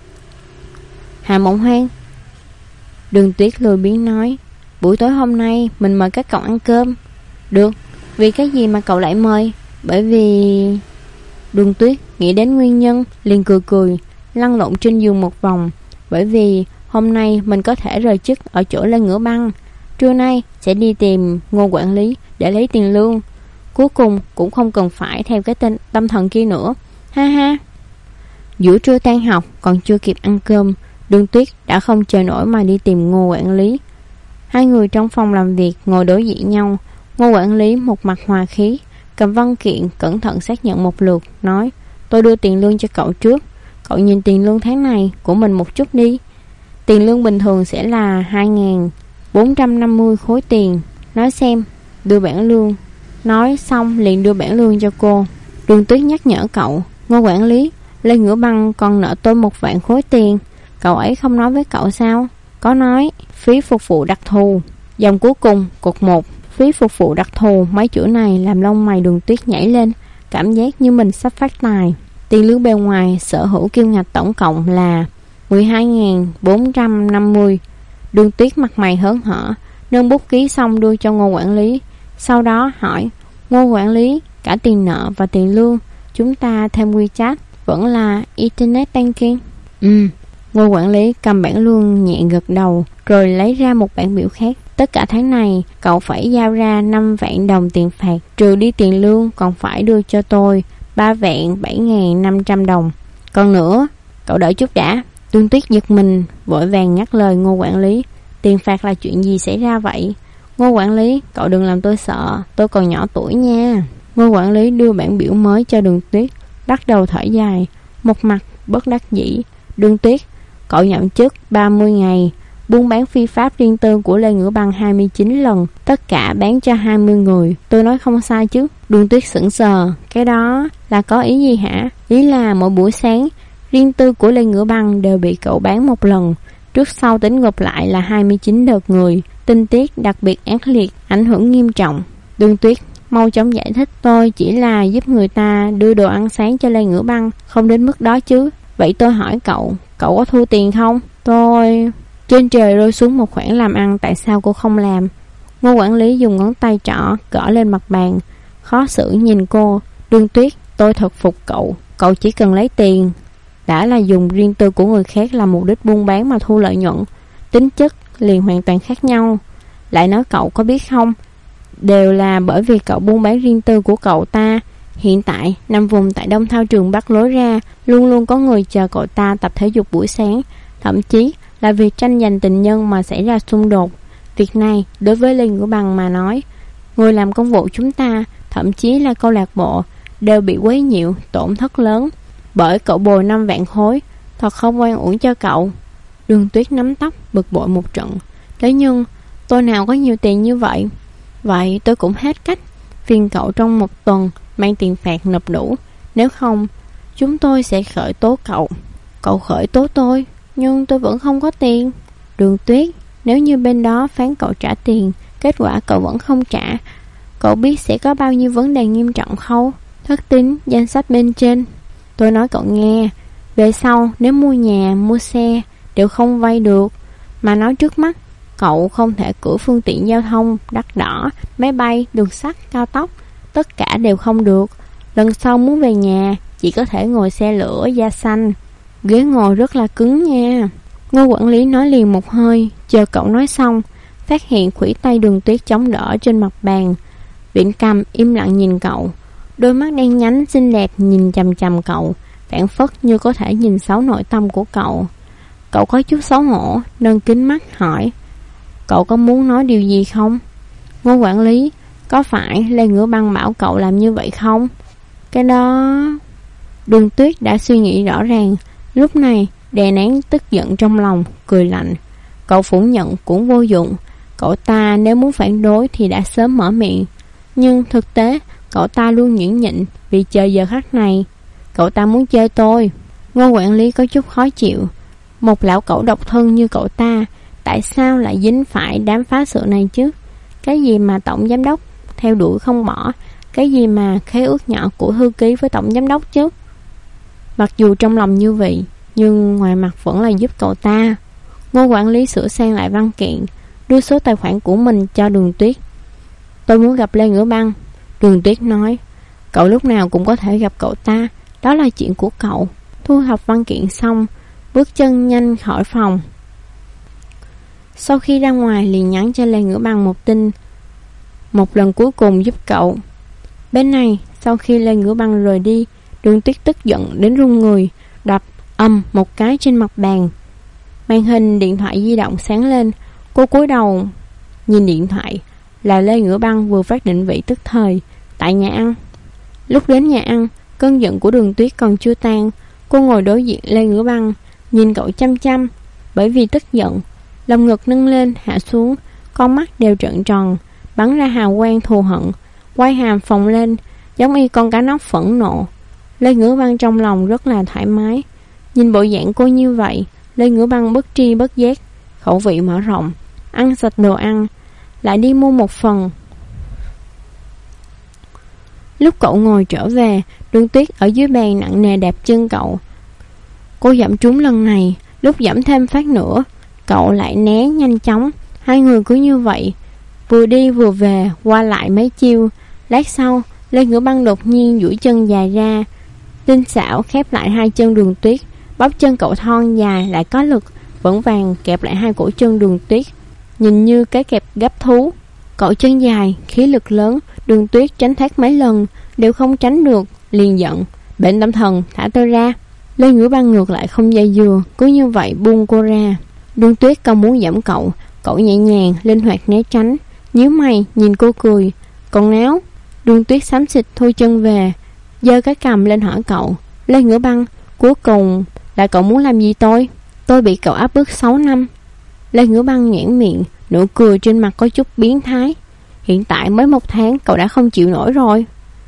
Hạ Mộng Hoang. Đường Tuyết lười biếng nói, buổi tối hôm nay mình mời các cậu ăn cơm. Được. Vì cái gì mà cậu lại mời? Bởi vì... Đường Tuyết nghĩ đến nguyên nhân, liền cười, lăn lộn trên giường một vòng. Bởi vì hôm nay mình có thể rời chức ở chỗ Lê Ngữ Băng. Trưa nay sẽ đi tìm Ngô quản lý để lấy tiền lương. Cuối cùng cũng không cần phải theo cái tên tâm thần kia nữa. Ha ha. Giữa trưa tan học còn chưa kịp ăn cơm, Đường Tuyết đã không chờ nổi mà đi tìm Ngô quản lý. Hai người trong phòng làm việc ngồi đối diện nhau. Ngô quản lý một mặt hòa khí, cầm văn kiện cẩn thận xác nhận một lượt, nói, tôi đưa tiền lương cho cậu trước. Cậu nhìn tiền lương tháng này của mình một chút đi. Tiền lương bình thường sẽ là 2.450 khối tiền. Nói xem, đưa bảng lương. Nói xong liền đưa bảng lương cho cô. Đường Tuyết nhắc nhở cậu, Ngô quản lý, Lê Ngữ Băng còn nợ tôi 1 vạn khối tiền. Cậu ấy không nói với cậu sao? Có nói, phí phục vụ đặc thù. Dòng cuối cùng, cột 1. Phí phục vụ đặc thù. Mấy chữ này làm lông mày Đường Tuyết nhảy lên, cảm giác như mình sắp phát tài. Tiền lương bên ngoài sở hữu kim ngạch tổng cộng là 12.450. Đường Tuyết mặt mày hớn hở, nâng bút ký xong đưa cho Ngô quản lý. Sau đó hỏi, Ngô quản lý, cả tiền nợ và tiền lương chúng ta thêm WeChat vẫn là Internet Banking? Ngô quản lý cầm bảng lương nhẹ gật đầu, rồi lấy ra một bảng biểu khác. Tất cả tháng này cậu phải giao ra 5 vạn đồng tiền phạt, trừ đi tiền lương còn phải đưa cho tôi 3 vạn 7.500 đồng. Còn nữa, cậu đợi chút đã. Đường Tuyết giật mình, vội vàng ngắt lời Ngô quản lý. Tiền phạt là chuyện gì xảy ra vậy? Ngô quản lý, cậu đừng làm tôi sợ, tôi còn nhỏ tuổi nha. Ngô quản lý đưa bản biểu mới cho Đường Tuyết, bắt đầu thở dài, một mặt bất đắc dĩ. Đường Tuyết, cậu nhậm chức 30 ngày, buôn bán phi pháp riêng tư của Lê Ngữ Băng 29 lần, tất cả bán cho 20 người. Tôi nói không sai chứ? Đường Tuyết sững sờ, cái đó là có ý gì hả? Ý là mỗi buổi sáng, riêng tư của Lê Ngữ Băng đều bị cậu bán một lần, trước sau tính gộp lại là 29 đợt người, tinh tiết đặc biệt ác liệt, ảnh hưởng nghiêm trọng. Đường Tuyết mau chóng giải thích, tôi chỉ là giúp người ta đưa đồ ăn sáng cho Lê Ngữ Băng, không đến mức đó chứ. Vậy tôi hỏi cậu có thu tiền không? Tôi... Trên trời rơi xuống một khoản làm ăn, tại sao cô không làm? Ngô quản lý dùng ngón tay trỏ gõ lên mặt bàn, khó xử nhìn cô. Đường Tuyết, tôi thật phục cậu. Cậu chỉ cần lấy tiền đã là dùng riêng tư của người khác làm mục đích buôn bán mà thu lợi nhuận, tính chất liền hoàn toàn khác nhau. Lại nói cậu có biết không, đều là bởi vì cậu buôn bán riêng tư của cậu ta. Hiện tại 5 vùng tại Đông Thao Trường Bắc lối ra luôn luôn có người chờ cậu ta tập thể dục buổi sáng, thậm chí là vì tranh giành tình nhân mà xảy ra xung đột. Việc này đối với Lê Ngữ Băng mà nói, người làm công vụ chúng ta, thậm chí là câu lạc bộ, đều bị quấy nhiễu, tổn thất lớn. Bởi cậu bồi 5 vạn khối, thật không oan uổng cho cậu. Đường Tuyết nắm tóc bực bội một trận. Thế nhưng tôi nào có nhiều tiền như vậy? Vậy tôi cũng hết cách phiền cậu trong một tuần mang tiền phạt nộp đủ. Nếu không Chúng tôi sẽ khởi tố cậu. Cậu khởi tố tôi, nhưng tôi vẫn không có tiền. Đường Tuyết, nếu như bên đó phán cậu trả tiền, kết quả cậu vẫn không trả, cậu biết sẽ có bao nhiêu vấn đề nghiêm trọng không? Thất tín, danh sách bên trên. Tôi nói cậu nghe, về sau nếu mua nhà, mua xe đều không vay được. Mà nói trước mắt, cậu không thể cưỡi phương tiện giao thông đắt đỏ, máy bay, đường sắt, cao tốc, tất cả đều không được. Lần sau muốn về nhà, chỉ có thể ngồi xe lửa da xanh. Ghế ngồi rất là cứng nha. Ngô quản lý nói liền một hơi, chờ cậu nói xong, phát hiện khuỷu tay Đường Tuyết chống đỡ trên mặt bàn. Viễn Cầm im lặng nhìn cậu, đôi mắt đen nhánh xinh đẹp nhìn chằm chằm cậu, phảng phất như có thể nhìn thấu nội tâm của cậu. Cậu có chút xấu hổ, nâng kính mắt hỏi, cậu có muốn nói điều gì không? Ngô quản lý, có phải Lê Ngữ Băng bảo cậu làm như vậy không? Cái đó... Đường Tuyết đã suy nghĩ rõ ràng, lúc này đè nén tức giận trong lòng, cười lạnh. Cậu phủ nhận cũng vô dụng, cậu ta nếu muốn phản đối thì đã sớm mở miệng. Nhưng thực tế cậu ta luôn nhẫn nhịn vì chờ giờ khắc này. Cậu ta muốn chơi tôi. Ngô quản lý có chút khó chịu. Một lão cẩu độc thân như cậu ta, tại sao lại dính phải đám phá sự này chứ? Cái gì mà tổng giám đốc theo đuổi không bỏ, cái gì mà khế ước nhỏ của thư ký với tổng giám đốc chứ? Mặc dù trong lòng như vậy, nhưng ngoài mặt vẫn là giúp cậu ta. Ngô quản lý sửa sang lại văn kiện, đưa số tài khoản của mình cho Đường Tuyết. Tôi muốn gặp Lê Ngữ Băng. Đường Tuyết nói, cậu lúc nào cũng có thể gặp cậu ta, đó là chuyện của cậu. Thu thập văn kiện xong, bước chân nhanh khỏi phòng. Sau khi ra ngoài liền nhắn cho Lê Ngữ Băng một tin, một lần cuối cùng giúp cậu. Bên này, sau khi Lê Ngữ Băng rời đi, Đường Tuyết tức giận đến run người, đập một cái trên mặt bàn. Màn hình điện thoại di động sáng lên. Cô cúi đầu nhìn điện thoại, là Lê Ngữ Băng vừa phát định vị tức thời tại nhà ăn. Lúc đến nhà ăn, cơn giận của Đường Tuyết còn chưa tan. Cô ngồi đối diện Lê Ngữ Băng, nhìn cậu chăm chăm. Bởi vì tức giận, lồng ngực nâng lên hạ xuống, con mắt đều trợn tròn, bắn ra hào quang thù hận, quai hàm phồng lên, giống y con cá nóc phẫn nộ. Lê Ngữ Băng trong lòng rất là thoải mái. Nhìn bộ dạng cô như vậy, Lê Ngữ Băng bất tri bất giác, khẩu vị mở rộng, ăn sạch đồ ăn, lại đi mua một phần. Lúc cậu ngồi trở về, Đường Tuyết ở dưới bàn nặng nề đạp chân cậu. Cô dẫm trúng lần này, lúc dẫm thêm phát nữa, cậu lại né nhanh chóng. Hai người cứ như vậy, vừa đi vừa về, qua lại mấy chiêu. Lát sau, Lê Ngữ Băng đột nhiên duỗi chân dài ra, tinh xảo khép lại hai chân Đường Tuyết, bóp chân cậu thon dài lại có lực, vững vàng kẹp lại hai cổ chân Đường Tuyết, nhìn như cái kẹp gấp thú. Cậu chân dài, khí lực lớn, Đường Tuyết tránh thoát mấy lần đều không tránh được, liền giận, bệnh tâm thần, thả tôi ra. Lê Ngữ Băng ngược lại không dây dưa, cứ như vậy buông cô ra. Đường Tuyết còn muốn giẫm cậu, cậu nhẹ nhàng linh hoạt né tránh, nhíu mày nhìn cô cười. Còn náo. Đường Tuyết xám xịt thu chân về, giơ cái cằm lên hỏi cậu, Lê Ngữ Băng, cuối cùng là cậu muốn làm gì tôi? Tôi bị cậu áp bức 6 năm. Lê Ngữ Băng nhếch miệng, nụ cười trên mặt có chút biến thái. Hiện tại mới 1 tháng cậu đã không chịu nổi rồi.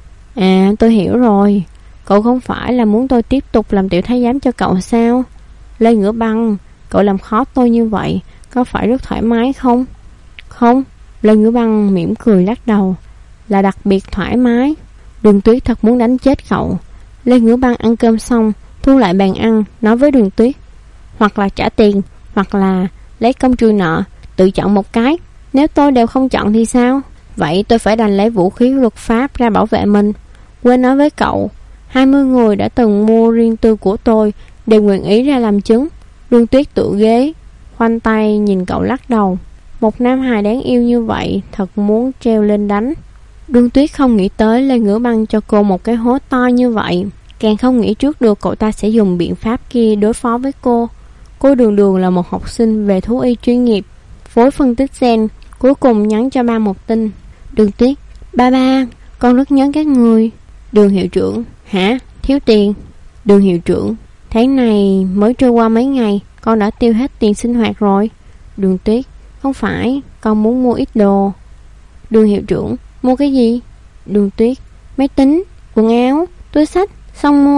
À, tôi hiểu rồi. Cậu không phải là muốn tôi tiếp tục làm tiểu thái giám cho cậu sao? Lê Ngữ Băng, cậu làm khó tôi như vậy, có phải rất thoải mái không? Không. Lê Ngữ Băng mỉm cười lắc đầu, là đặc biệt thoải mái. Đường Tuyết thật muốn đánh chết cậu. Lê Ngữ Băng ăn cơm xong, thu lại bàn ăn, nói với Đường Tuyết, hoặc là trả tiền, hoặc là lấy công trừ nợ, tự chọn một cái. Nếu tôi đều không chọn thì sao? Vậy tôi phải đành lấy vũ khí luật pháp ra bảo vệ mình. Quên nói với cậu, 20 người đã từng mua riêng tư của tôi đều nguyện ý ra làm chứng. Đường Tuyết tựa ghế, khoanh tay nhìn cậu lắc đầu. Một nam hài đáng yêu như vậy, thật muốn treo lên đánh. Đường Tuyết không nghĩ tới Lê Ngữ Băng cho cô một cái hố to như vậy, càng không nghĩ trước được cậu ta sẽ dùng biện pháp kia đối phó với cô. Cô đường đường là một học sinh về thú y chuyên nghiệp, phối phân tích gen, cuối cùng nhắn cho ba một tin. Đường Tuyết, ba, con rất nhớ các người. Đường hiệu trưởng, hả? Thiếu tiền? Đường hiệu trưởng, tháng này mới trôi qua mấy ngày, con đã tiêu hết tiền sinh hoạt rồi. Đường Tuyết, không phải, con muốn mua ít đồ. Đường hiệu trưởng, mua cái gì? Đường Tuyết, máy tính, quần áo, túi xách, son môi,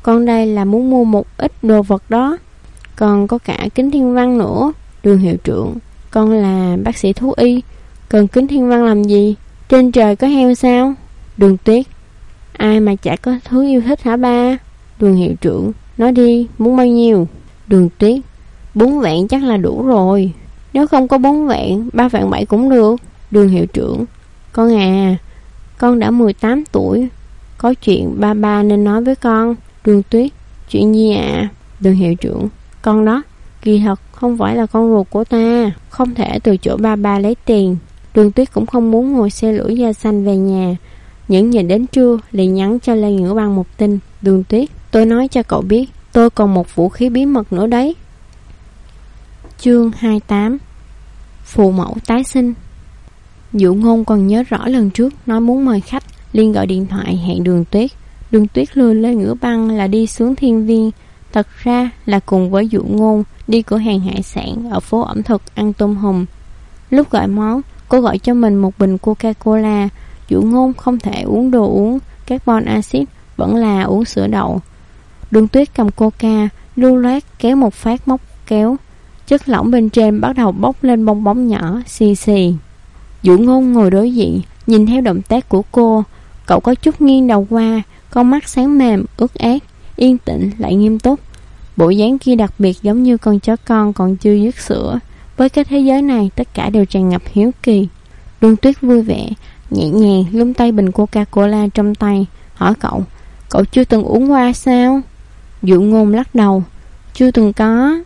Con đây là muốn mua một ít đồ vật đó. Còn có cả kính thiên văn nữa. Đường hiệu trưởng, con là bác sĩ thú y, cần kính thiên văn làm gì? Trên trời có heo sao? Đường Tuyết, ai mà chả có thứ yêu thích hả ba? Đường hiệu trưởng, nói đi, muốn bao nhiêu? Đường Tuyết, 4 vạn chắc là đủ rồi. Nếu không có 4 vạn, 3 vạn 7 cũng được. Đường hiệu trưởng, con à, con đã 18 tuổi, có chuyện ba nên nói với con. Đường Tuyết, chuyện gì ạ? Đường hiệu trưởng, con đó, kỳ thật không phải là con ruột của ta, không thể từ chỗ ba lấy tiền. Đường Tuyết cũng không muốn ngồi xe lửa da xanh về nhà. Những nhìn đến trưa liền nhắn cho Lê Ngữ Băng một tin. Đường Tuyết, tôi nói cho cậu biết, tôi còn một vũ khí bí mật nữa đấy. Chương 28. Phụ mẫu tái sinh. Dụ Ngôn còn nhớ rõ lần trước nói muốn mời khách, liền gọi điện thoại hẹn Đường Tuyết. Đường Tuyết lừa Lê Ngữ Băng là đi xuống Thiên Viên, thật ra là cùng với Dụ Ngôn đi cửa hàng hải sản ở phố ẩm thực ăn tôm hùm. Lúc gọi món, cô gọi cho mình một bình Coca-Cola. Dụ Ngôn không thể uống đồ uống carbon acid, vẫn là uống sữa đậu. Đường Tuyết cầm Coca, lưu loát kéo một phát móc kéo, chất lỏng bên trên bắt đầu bốc lên bong bóng nhỏ, xì xì. Dụ Ngôn ngồi đối diện, nhìn theo động tác của cô. Cậu có chút nghiêng đầu qua, con mắt sáng mềm, ướt át, yên tĩnh lại nghiêm túc. Bộ dáng kia đặc biệt giống như con chó con còn chưa dứt sữa. Với cái thế giới này, tất cả đều tràn ngập hiếu kỳ. Đường Tuyết vui vẻ, nhẹ nhàng lung tay bình Coca-Cola trong tay, hỏi cậu, cậu chưa từng uống qua sao? Dụ Ngôn lắc đầu, chưa từng có.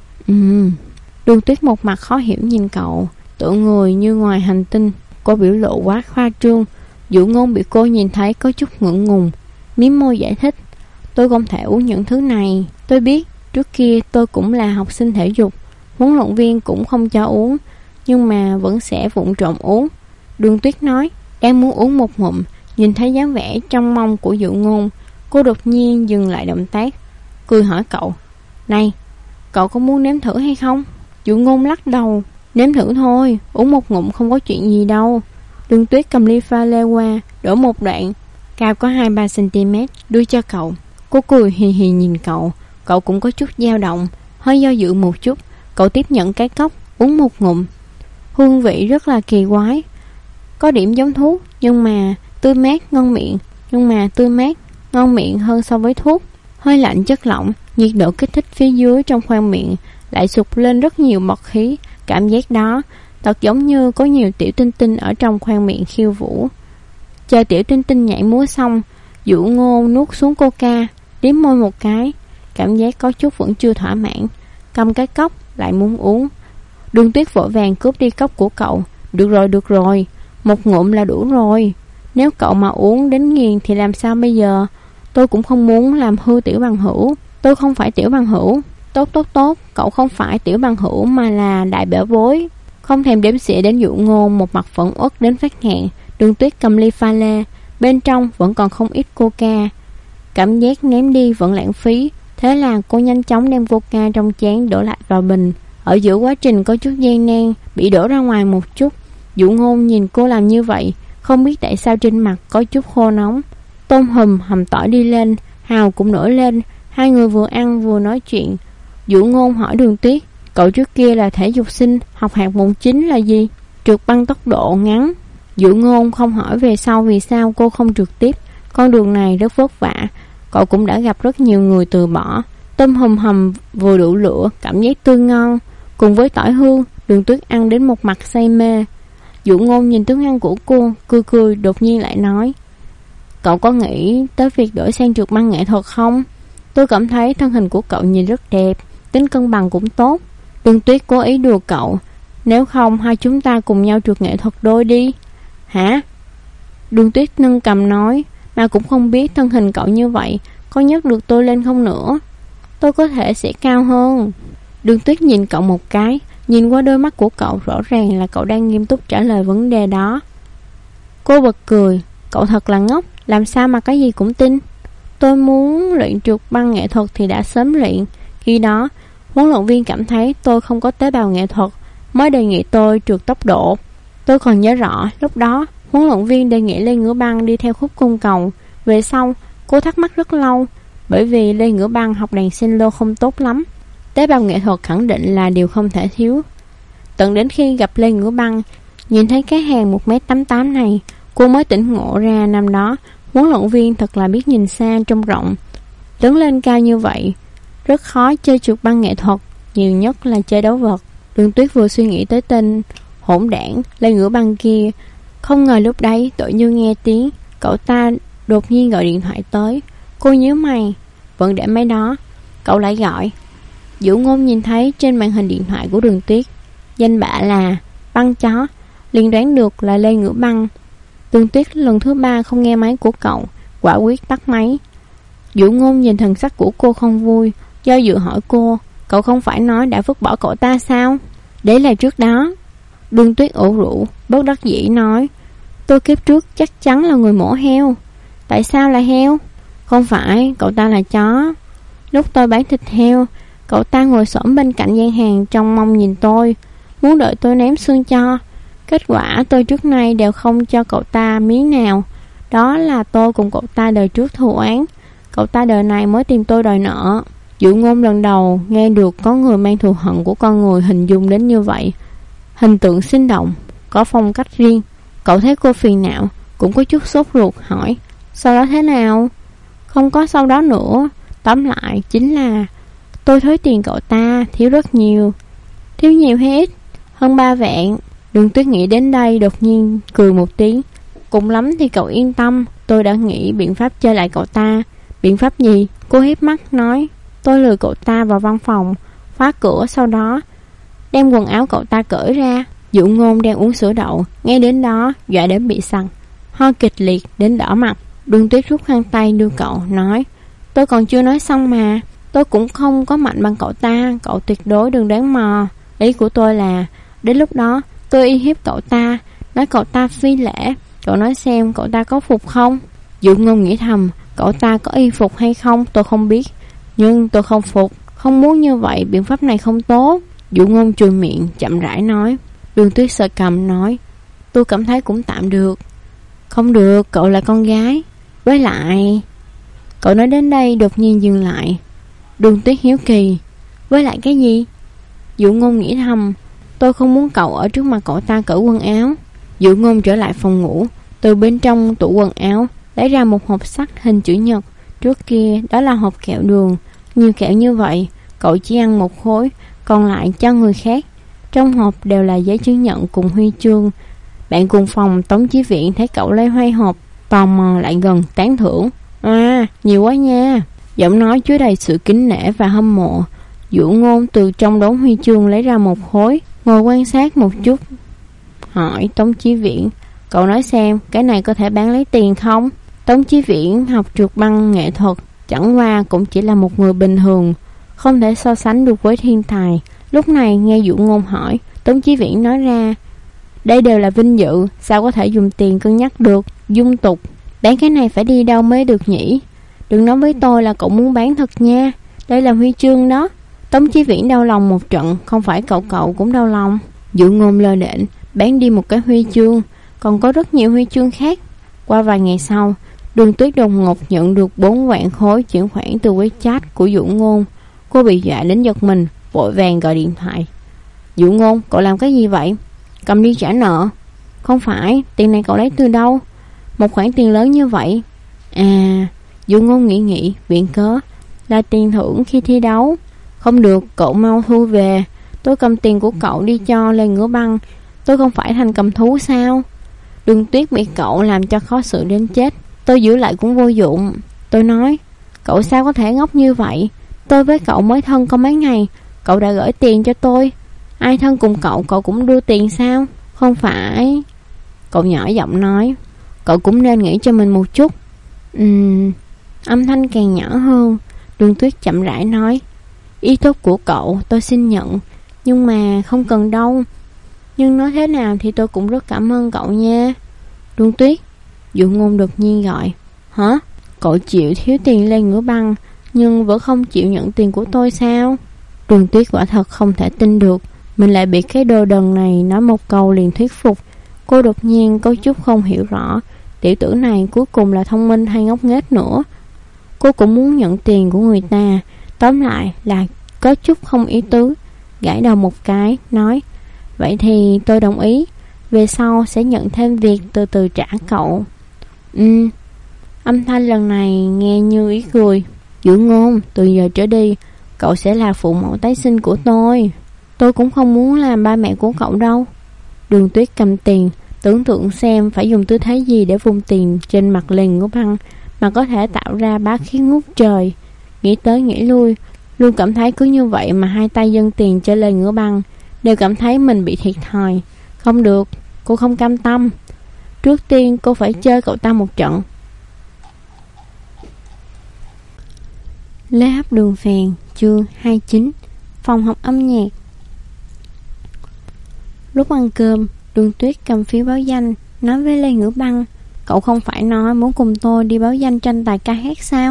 Đường Tuyết một mặt khó hiểu nhìn cậu, tựa người như ngoài hành tinh. Cô biểu lộ quá khoa trương. Dụ Ngôn bị cô nhìn thấy có chút ngượng ngùng, mím môi giải thích, tôi không thể uống những thứ này. Tôi biết, trước kia tôi cũng là học sinh thể dục, huấn luyện viên cũng không cho uống, nhưng mà vẫn sẽ vụng trộm uống. Đường Tuyết nói, đang muốn uống một ngụm, nhìn thấy dáng vẻ trong mong của Dụ Ngôn, cô đột nhiên dừng lại động tác, cười hỏi cậu, này, cậu có muốn nếm thử hay không? Dụ Ngôn lắc đầu, nếm thử thôi, uống một ngụm không có chuyện gì đâu. Đường Tuyết cầm ly pha lê qua, đổ một đoạn cao có 2-3 cm đưa cho cậu. Cô cười hì hì nhìn cậu, cậu cũng có chút dao động, hơi do dự một chút. Cậu tiếp nhận cái cốc, uống một ngụm. Hương vị rất là kỳ quái, có điểm giống thuốc, nhưng mà tươi mát ngon miệng hơn so với thuốc. Hơi lạnh chất lỏng, nhiệt độ kích thích phía dưới trong khoang miệng lại sụt lên rất nhiều bọt khí. Cảm giác đó thật giống như có nhiều tiểu tinh tinh ở trong khoang miệng khiêu vũ. Chờ tiểu tinh tinh nhảy múa xong, Dụ Ngôn nuốt xuống Coca, liếm môi một cái, cảm giác có chút vẫn chưa thỏa mãn, cầm cái cốc lại muốn uống. Đường Tuyết vội vàng cướp đi cốc của cậu. Được rồi, một ngụm là đủ rồi. Nếu cậu mà uống đến nghiền thì làm sao bây giờ? Tôi cũng không muốn làm hư Tiểu Bằng Hữu. Tôi không phải Tiểu Bằng Hữu. Tốt, cậu không phải Tiểu Bằng Hữu mà là đại bể bối. Không thèm đếm xỉa đến Dụ Ngôn một mặt phẫn uất đến phát ngạn. Đường Tuyết cầm ly pha lê, bên trong vẫn còn không ít Coca. Cảm giác ném đi vẫn lãng phí, thế là cô nhanh chóng đem Coca trong chén đổ lại vào bình. Ở giữa quá trình có chút gian nan, bị đổ ra ngoài một chút. Dụ Ngôn nhìn cô làm như vậy, không biết tại sao trên mặt có chút khô nóng. Tôm hùm hầm tỏi đi lên, Hào cũng nổi lên. Hai người vừa ăn vừa nói chuyện. Dụ Ngôn hỏi Đường Tuyết, cậu trước kia là thể dục sinh, học hạng môn chính là gì? Trượt băng tốc độ ngắn. Dụ Ngôn không hỏi về sau vì sao cô không trượt tiếp. Con đường này rất vất vả, cậu cũng đã gặp rất nhiều người từ bỏ. Tôm hùm hầm vừa đủ lửa, cảm giác tươi ngon, cùng với tỏi hương. Đường Tuyết ăn đến một mặt say mê. Dụ Ngôn nhìn tướng ăn của cô, cười đột nhiên lại nói, cậu có nghĩ tới việc đổi sang trượt băng nghệ thuật không? Tôi cảm thấy thân hình của cậu nhìn rất đẹp, tính cân bằng cũng tốt. Đường Tuyết cố ý đùa cậu, nếu không hai chúng ta cùng nhau trượt nghệ thuật đôi đi. Hả? Đường Tuyết nâng cầm nói, mà cũng không biết thân hình cậu như vậy có nhấc được tôi lên không nữa. Tôi có thể sẽ cao hơn. Đường Tuyết nhìn cậu một cái, nhìn qua đôi mắt của cậu rõ ràng là cậu đang nghiêm túc trả lời vấn đề đó. Cô bật cười, cậu thật là ngốc, làm sao mà cái gì cũng tin. Tôi muốn luyện trượt băng nghệ thuật thì đã sớm luyện. Khi đó huấn luyện viên cảm thấy tôi không có tế bào nghệ thuật, mới đề nghị tôi trượt tốc độ. Tôi còn nhớ rõ, lúc đó huấn luyện viên đề nghị Lê Ngữ Băng đi theo khúc cung cầu. Về sau cô thắc mắc rất lâu, bởi vì Lê Ngữ Băng học đàn cello không tốt lắm. Tế bào nghệ thuật khẳng định là điều không thể thiếu. Tận đến khi gặp Lê Ngữ Băng, nhìn thấy cái hàng 1m88 này, cô mới tỉnh ngộ ra năm đó huấn luyện viên thật là biết nhìn xa trông rộng. Đứng lên cao như vậy, rất khó chơi trượt băng nghệ thuật, nhiều nhất là chơi đấu vật. Đường Tuyết vừa suy nghĩ tới tên hỗn đảng Lê Ngữ Băng kia, không ngờ lúc đấy tự như nghe tiếng cậu ta đột nhiên gọi điện thoại tới. Cô nhíu mày, vẫn để máy đó, cậu lại gọi. Vũ Ngôn nhìn thấy trên màn hình điện thoại của Đường Tuyết danh bạ là Băng Chó, liền đoán được là Lê Ngữ Băng. Đường Tuyết lần thứ 3 không nghe máy của cậu, quả quyết tắt máy. Vũ Ngôn nhìn thần sắc của cô không vui, do dự hỏi cô, cậu không phải nói đã vứt bỏ cậu ta sao? Đấy là trước đó. Đường Tuyết ủ rũ, bất đắc dĩ nói, tôi kiếp trước chắc chắn là người mổ heo. Tại sao là heo? Không phải, cậu ta là chó. Lúc tôi bán thịt heo, cậu ta ngồi xổm bên cạnh gian hàng trông mong nhìn tôi, muốn đợi tôi ném xương cho. Kết quả tôi trước nay đều không cho cậu ta miếng nào. Đó là tôi cùng cậu ta đời trước thù oán, cậu ta đời này mới tìm tôi đòi nợ. Vũ Ngôn lần đầu nghe được có người mang thù hận của con người hình dung đến như vậy. Hình tượng sinh động, có phong cách riêng. Cậu thấy cô phiền não, cũng có chút sốt ruột, hỏi, sau đó thế nào? Không có sau đó nữa. Tóm lại chính là tôi thối tiền cậu ta, thiếu rất nhiều. Thiếu nhiều hay ít? Hơn 3 vạn. Đường Tuyết nghĩ đến đây đột nhiên cười một tiếng. Cùng lắm thì cậu yên tâm, tôi đã nghĩ biện pháp chơi lại cậu ta. Biện pháp gì? Cô hiếp mắt nói, tôi lừa cậu ta vào văn phòng, khóa cửa, sau đó đem quần áo cậu ta cởi ra. Vũ Ngôn đang uống sữa đậu, nghe đến đó dọa đến bị sặc, ho kịch liệt đến đỏ mặt. Đường Tuyết rút khăn tay đưa cậu, nói, tôi còn chưa nói xong mà, tôi cũng không có mạnh bằng cậu ta, cậu tuyệt đối đừng đoán mò. Ý của tôi là đến lúc đó tôi uy hiếp cậu ta, nói cậu ta phi lễ, cậu nói xem cậu ta có phục không? Vũ Ngôn nghĩ thầm, cậu ta có y phục hay không tôi không biết, nhưng tôi không phục, không muốn như vậy, biện pháp này không tốt. Vũ Ngôn chùi miệng chậm rãi nói. Đường Tuyết sờ cằm nói, tôi cảm thấy cũng tạm được. Không được, cậu là con gái. Với lại... Cậu nói đến đây đột nhiên dừng lại. Đường Tuyết hiếu kỳ, với lại cái gì? Vũ Ngôn nghĩ thầm, tôi không muốn cậu ở trước mặt cậu ta cởi quần áo. Vũ Ngôn trở lại phòng ngủ, từ bên trong tủ quần áo lấy ra một hộp sắt hình chữ nhật. Trước kia đó là hộp kẹo đường, nhiều kẹo như vậy cậu chỉ ăn một khối, còn lại cho người khác. Trong hộp đều là giấy chứng nhận cùng huy chương. Bạn cùng phòng Tống Chí Viễn thấy cậu lấy hai hộp, tò mò lại gần tán thưởng, à, nhiều quá nha. Giọng nói chứa đầy sự kính nể và hâm mộ. Vũ Ngôn từ trong đống huy chương lấy ra một khối, ngồi quan sát một chút, hỏi Tống Chí Viễn, cậu nói xem cái này có thể bán lấy tiền không? Tống Chí Viễn học trượt băng nghệ thuật, chẳng qua cũng chỉ là một người bình thường, không thể so sánh được với thiên tài. Lúc này nghe Vũ Ngôn hỏi, Tống Chí Viễn nói ra, đây đều là vinh dự, sao có thể dùng tiền cân nhắc được, dung tục. Bán cái này phải đi đâu mới được nhỉ? Đừng nói với tôi là cậu muốn bán thật nha, đây là huy chương đó. Tống Chí Viễn đau lòng một trận, không phải cậu cũng đau lòng. Vũ Ngôn lơ đễnh bán đi một cái huy chương, còn có rất nhiều huy chương khác. Qua vài ngày sau, Đường Tuyết đột ngột nhận được 4 vạn khối chuyển khoản từ WeChat của Vũ Ngôn. Cô bị dọa đến giật mình, vội vàng gọi điện thoại. Vũ Ngôn, cậu làm cái gì vậy? Cầm đi trả nợ. Không phải, tiền này cậu lấy từ đâu? Một khoản tiền lớn như vậy. À, Vũ Ngôn nghĩ viện cớ, là tiền thưởng khi thi đấu. Không được, cậu mau thu về. Tôi cầm tiền của cậu đi cho Lê Ngữ Băng, tôi không phải thành cầm thú sao? Đường Tuyết bị cậu làm cho khó xử đến chết, tôi giữ lại cũng vô dụng. Tôi nói, cậu sao có thể ngốc như vậy? Tôi với cậu mới thân có mấy ngày, cậu đã gửi tiền cho tôi. Ai thân cùng cậu cũng đưa tiền sao? Không phải. Cậu nhỏ giọng nói, cậu cũng nên nghĩ cho mình một chút. Âm thanh càng nhỏ hơn. Đường Tuyết chậm rãi nói, ý tốt của cậu tôi xin nhận, nhưng mà không cần đâu. Nhưng nói thế nào thì tôi cũng rất cảm ơn cậu nha. Đường Tuyết, Vũ Ngôn đột nhiên gọi, hả? Cậu chịu thiếu tiền Lê Ngữ Băng, nhưng vẫn không chịu nhận tiền của tôi sao? Đường Tuyết quả thật không thể tin được mình lại bị cái đồ đần này nói một câu liền thuyết phục. Cô đột nhiên có chút không hiểu rõ tiểu tử này cuối cùng là thông minh hay ngốc nghếch nữa. Cô cũng muốn nhận tiền của người ta. Tóm lại là có chút không ý tứ. Gãi đầu một cái, nói: vậy thì tôi đồng ý. Về sau sẽ nhận thêm việc từ từ trả cậu. Âm thanh lần này nghe như ý cười. Dụ Ngôn, từ giờ trở đi cậu sẽ là phụ mẫu tái sinh của tôi. Tôi cũng không muốn làm ba mẹ của cậu đâu. Đường Tuyết cầm tiền, tưởng tượng xem phải dùng tư thế gì để vung tiền trên mặt Lê Ngữ Băng mà có thể tạo ra bá khí ngút trời. Nghĩ tới nghĩ lui, luôn cảm thấy cứ như vậy mà hai tay dâng tiền cho Lê Ngữ Băng, đều cảm thấy mình bị thiệt thòi. Không được, cô không cam tâm. Trước tiên cô phải chơi cậu ta một trận. Lê Hấp Đường Phèn, chương 29. Phòng học âm nhạc. Lúc ăn cơm, Đường Tuyết cầm phiếu báo danh, nói với Lê Ngữ Băng: cậu không phải nói muốn cùng tôi đi báo danh tranh tài ca hát sao?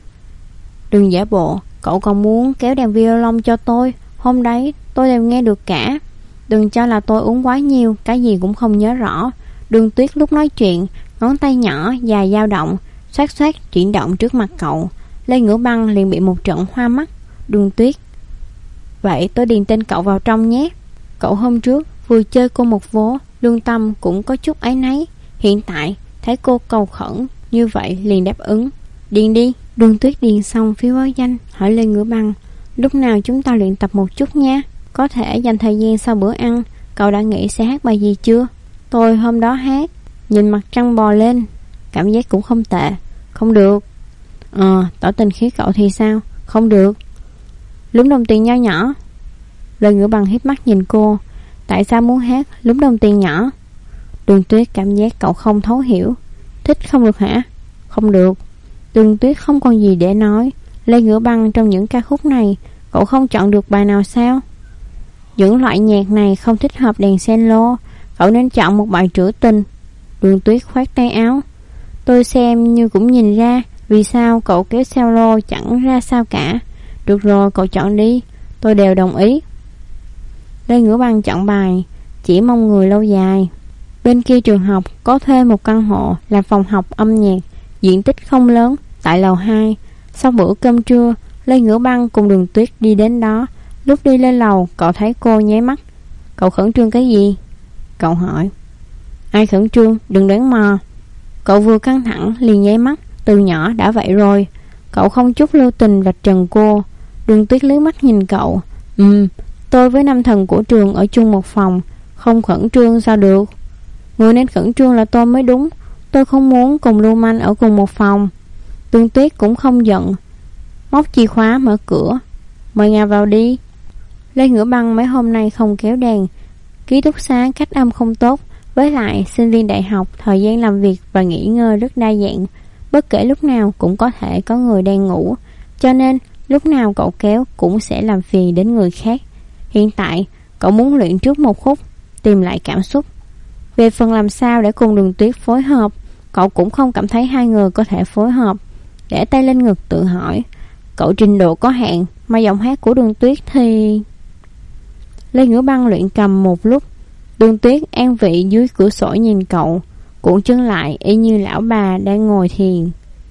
Đừng giả bộ, cậu còn muốn kéo đàn violon cho tôi. Hôm đấy tôi đều nghe được cả. Đừng cho là tôi uống quá nhiều, cái gì cũng không nhớ rõ. Đường Tuyết lúc nói chuyện, ngón tay nhỏ dài dao động, xoát xoát chuyển động trước mặt cậu. Lê Ngữ Băng liền bị một trận hoa mắt. Đường Tuyết: vậy tôi điền tên cậu vào trong nhé. Cậu hôm trước vừa chơi cô một vố, lương tâm cũng có chút áy náy. Hiện tại thấy cô cầu khẩn như vậy liền đáp ứng. Điền đi. Đường Tuyết điền xong phiếu báo danh, hỏi Lê Ngữ Băng: lúc nào chúng ta luyện tập một chút nha? Có thể dành thời gian sau bữa ăn. Cậu đã nghĩ sẽ hát bài gì chưa? Tôi hôm đó hát Nhìn mặt trăng bò lên, cảm giác cũng không tệ. Không được. Tỏ tình khí cậu thì sao? Không được. Lúm đồng tiền nho nhỏ. Lê Ngữ Băng híp mắt nhìn cô. Tại sao muốn hát lúm đồng tiền nhỏ? Đường Tuyết cảm giác cậu không thấu hiểu. Thích không được hả? Không được. Đường Tuyết không còn gì để nói. Lê Ngữ Băng, trong những ca khúc này cậu không chọn được bài nào sao? Những loại nhạc này không thích hợp đàn cello, cậu nên chọn một bài trữ tình. Đường Tuyết khoát tay áo. Tôi xem như cũng nhìn ra vì sao cậu kéo cello chẳng ra sao cả. Được rồi, cậu chọn đi, tôi đều đồng ý. Lê Ngữ Băng chọn bài Chỉ Mong Người Lâu Dài. Bên kia trường học có thuê một căn hộ làm phòng học âm nhạc, diện tích không lớn, tại lầu 2. Sau bữa cơm trưa, Lê Ngữ Băng cùng Đường Tuyết đi đến đó. Lúc đi lên lầu, cậu thấy cô nháy mắt. Cậu khẩn trương cái gì? Cậu hỏi. Ai khẩn trương, đừng đoán mò. Cậu vừa căng thẳng liền nháy mắt. Từ nhỏ đã vậy rồi. Cậu không chút lưu tình vạch trần cô. Đường Tuyết liếc mắt nhìn cậu. Tôi với nam thần của trường ở chung một phòng, không khẩn trương sao được? Người nên khẩn trương là tôi mới đúng. Tôi không muốn cùng lưu manh ở cùng một phòng. Đường Tuyết cũng không giận, móc chìa khóa mở cửa. Mời ngài vào đi. Lê Ngữ Băng mấy hôm nay không kéo đàn, ký túc xá cách âm không tốt. Với lại sinh viên đại học thời gian làm việc và nghỉ ngơi rất đa dạng, bất kể lúc nào cũng có thể có người đang ngủ, cho nên lúc nào cậu kéo cũng sẽ làm phiền đến người khác. Hiện tại cậu muốn luyện trước một khúc, tìm lại cảm xúc. Về phần làm sao để cùng Đường Tuyết phối hợp, cậu cũng không cảm thấy hai người có thể phối hợp. Để tay lên ngực tự hỏi. Cậu trình độ có hạn, mà giọng hát của Đường Tuyết thì... Lê Ngữ Băng luyện cầm một lúc. Đường Tuyết an vị dưới cửa sổ nhìn cậu, cuộn chân lại y như lão bà đang ngồi thiền.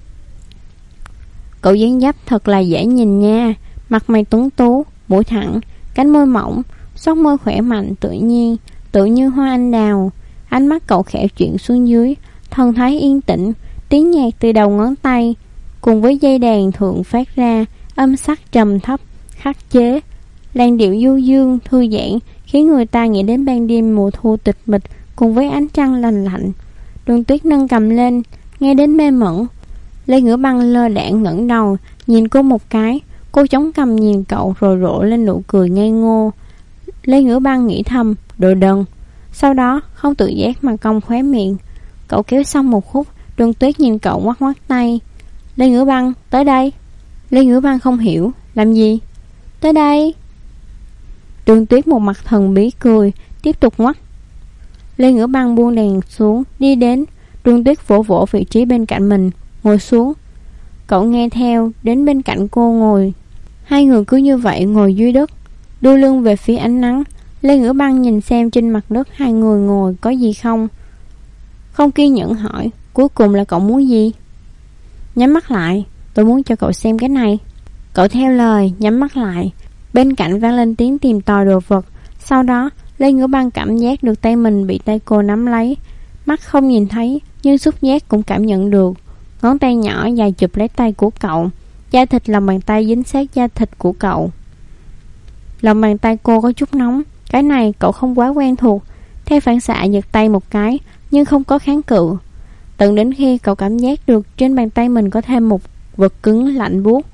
Cậu dáng dấp thật là dễ nhìn nha. Mặt mày tuấn tú, mũi thẳng, cánh môi mỏng, xót môi khỏe mạnh tự nhiên, tự như hoa anh đào. Ánh mắt cậu khẽ chuyển xuống dưới, thần thái yên tĩnh. Tiếng nhạc từ đầu ngón tay cùng với dây đàn thượng phát ra âm sắc trầm thấp, khắc chế, làn điệu du dương thư giãn, khiến người ta nghĩ đến ban đêm mùa thu tịch mịch cùng với ánh trăng lành lạnh. Đường Tuyết nâng cầm lên, nghe đến mê mẩn. Lê Ngữ Băng lơ đãng ngẩng đầu nhìn cô một cái. Cô chống cằm nhìn cậu rồi rộ lên nụ cười ngây ngô. Lê Ngữ Băng nghĩ thầm, đồ đần. Sau đó không tự giác mà cong khóe miệng. Cậu kéo xong một khúc, Đường Tuyết nhìn cậu ngoắc ngoắc tay. Lê Ngữ Băng, tới đây. Lê Ngữ Băng không hiểu, làm gì? Tới đây. Đường Tuyết một mặt thần bí cười, tiếp tục ngoắc. Lê Ngữ Băng buông đèn xuống, đi đến. Đường Tuyết vỗ vỗ vị trí bên cạnh mình, ngồi xuống. Cậu nghe theo, đến bên cạnh cô ngồi. Hai người cứ như vậy ngồi dưới đất, đưa lưng về phía ánh nắng. Lê Ngữ Băng nhìn xem trên mặt đất hai người ngồi có gì không. Không kiên nhẫn hỏi, cuối cùng là cậu muốn gì? Nhắm mắt lại, tôi muốn cho cậu xem cái này. Cậu theo lời, nhắm mắt lại. Bên cạnh vang lên tiếng tìm tòi đồ vật. Sau đó, Lê Ngữ Băng cảm giác được tay mình bị tay cô nắm lấy. Mắt không nhìn thấy, nhưng xúc giác cũng cảm nhận được. Ngón tay nhỏ dài chụp lấy tay của cậu. Da thịt lòng bàn tay dính sát da thịt của cậu. Lòng bàn tay cô có chút nóng. Cái này cậu không quá quen thuộc. Theo phản xạ giật tay một cái, nhưng không có kháng cự. Tận đến khi cậu cảm giác được trên bàn tay mình có thêm một vật cứng lạnh buốt.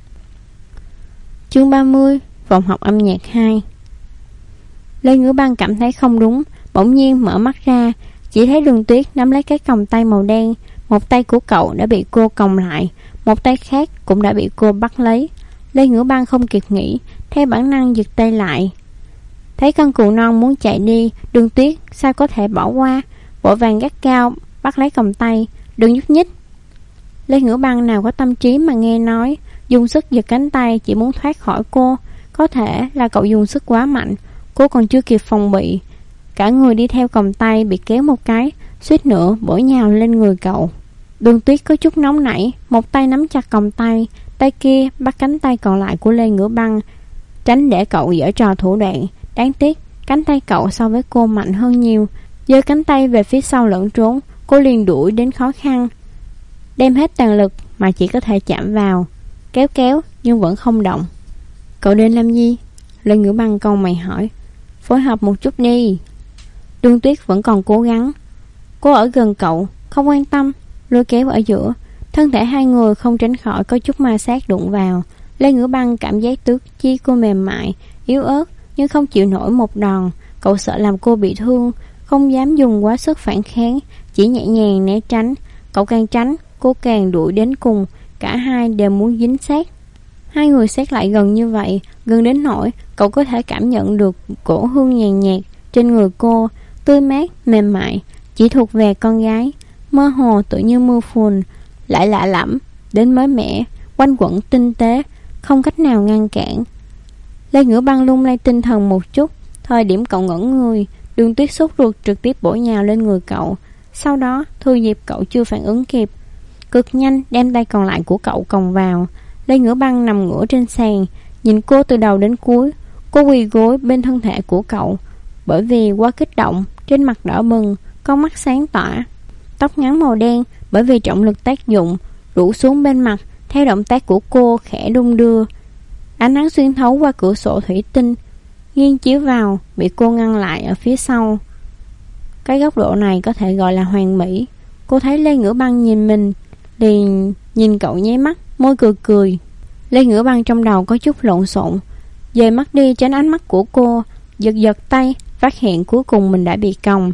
Chương 30, Phòng học âm nhạc 2. Lê Ngữ Băng cảm thấy không đúng, bỗng nhiên mở mắt ra, chỉ thấy Đường Tuyết nắm lấy cái còng tay màu đen. Một tay của cậu đã bị cô còng lại, một tay khác cũng đã bị cô bắt lấy. Lê Ngữ Băng không kịp nghĩ, theo bản năng giật tay lại. Thấy con cừu non muốn chạy đi, Đường Tuyết sao có thể bỏ qua, vội vàng gắt cao bắt lấy còng tay. Đừng nhúc nhích. Lê Ngữ Băng nào có tâm trí mà nghe nói, dùng sức giật cánh tay chỉ muốn thoát khỏi cô. Có thể là cậu dùng sức quá mạnh, cô còn chưa kịp phòng bị, cả người đi theo còng tay bị kéo một cái, suýt nữa bổ nhào lên người cậu. Đường Tuyết có chút nóng nảy, một tay nắm chặt còng tay, tay kia bắt cánh tay còn lại của Lê Ngữ Băng, tránh để cậu giở trò thủ đoạn. Đáng tiếc, cánh tay cậu so với cô mạnh hơn nhiều. Giơ cánh tay về phía sau lẫn trốn, cô liền đuổi đến khó khăn, đem hết toàn lực mà chỉ có thể chạm vào, kéo nhưng vẫn không động. Cậu đến làm gì? Lê Ngữ Băng cau mày hỏi. Phối hợp một chút đi. Đường Tuyết vẫn còn cố gắng. Cô ở gần cậu, không quan tâm, lôi kéo ở giữa. Thân thể hai người không tránh khỏi có chút ma sát đụng vào. Lê Ngữ Băng cảm giác tứ chi cô mềm mại, yếu ớt, nhưng không chịu nổi một đòn. Cậu sợ làm cô bị thương, không dám dùng quá sức phản kháng, chỉ nhẹ nhàng né tránh. Cậu càng tránh, cô càng đuổi đến cùng. Cả hai đều muốn dính sát. Hai người sát lại gần như vậy, gần đến nỗi cậu có thể cảm nhận được cổ hương nhàn nhạt trên người cô, tươi mát, mềm mại, chỉ thuộc về con gái, mơ hồ tự như mưa phùn, lại lạ lẫm, đến mới mẻ, quanh quẩn tinh tế, không cách nào ngăn cản. Lê Ngữ Băng lung lay tinh thần một chút. Thời điểm cậu ngẩn người, Đường Tuyết sốt ruột trực tiếp bổ nhào lên người cậu. Sau đó thừa dịp cậu chưa phản ứng kịp, cực nhanh đem tay còn lại của cậu còng vào. Lê Ngữ Băng nằm ngửa trên sàn, nhìn cô từ đầu đến cuối. Cô quỳ gối bên thân thể của cậu, bởi vì quá kích động, trên mặt đỏ bừng, con mắt sáng tỏa. Tóc ngắn màu đen bởi vì trọng lực tác dụng rủ xuống bên mặt, theo động tác của cô khẽ đung đưa. Ánh nắng xuyên thấu qua cửa sổ thủy tinh nghiêng chiếu vào, bị cô ngăn lại ở phía sau. Cái góc độ này có thể gọi là hoàn mỹ. Cô thấy Lê Ngữ Băng nhìn mình, liền nhìn cậu nháy mắt, môi cười. Lê Ngữ Băng trong đầu có chút lộn xộn, dời mắt đi tránh ánh mắt của cô, giật tay, phát hiện cuối cùng mình đã bị còng.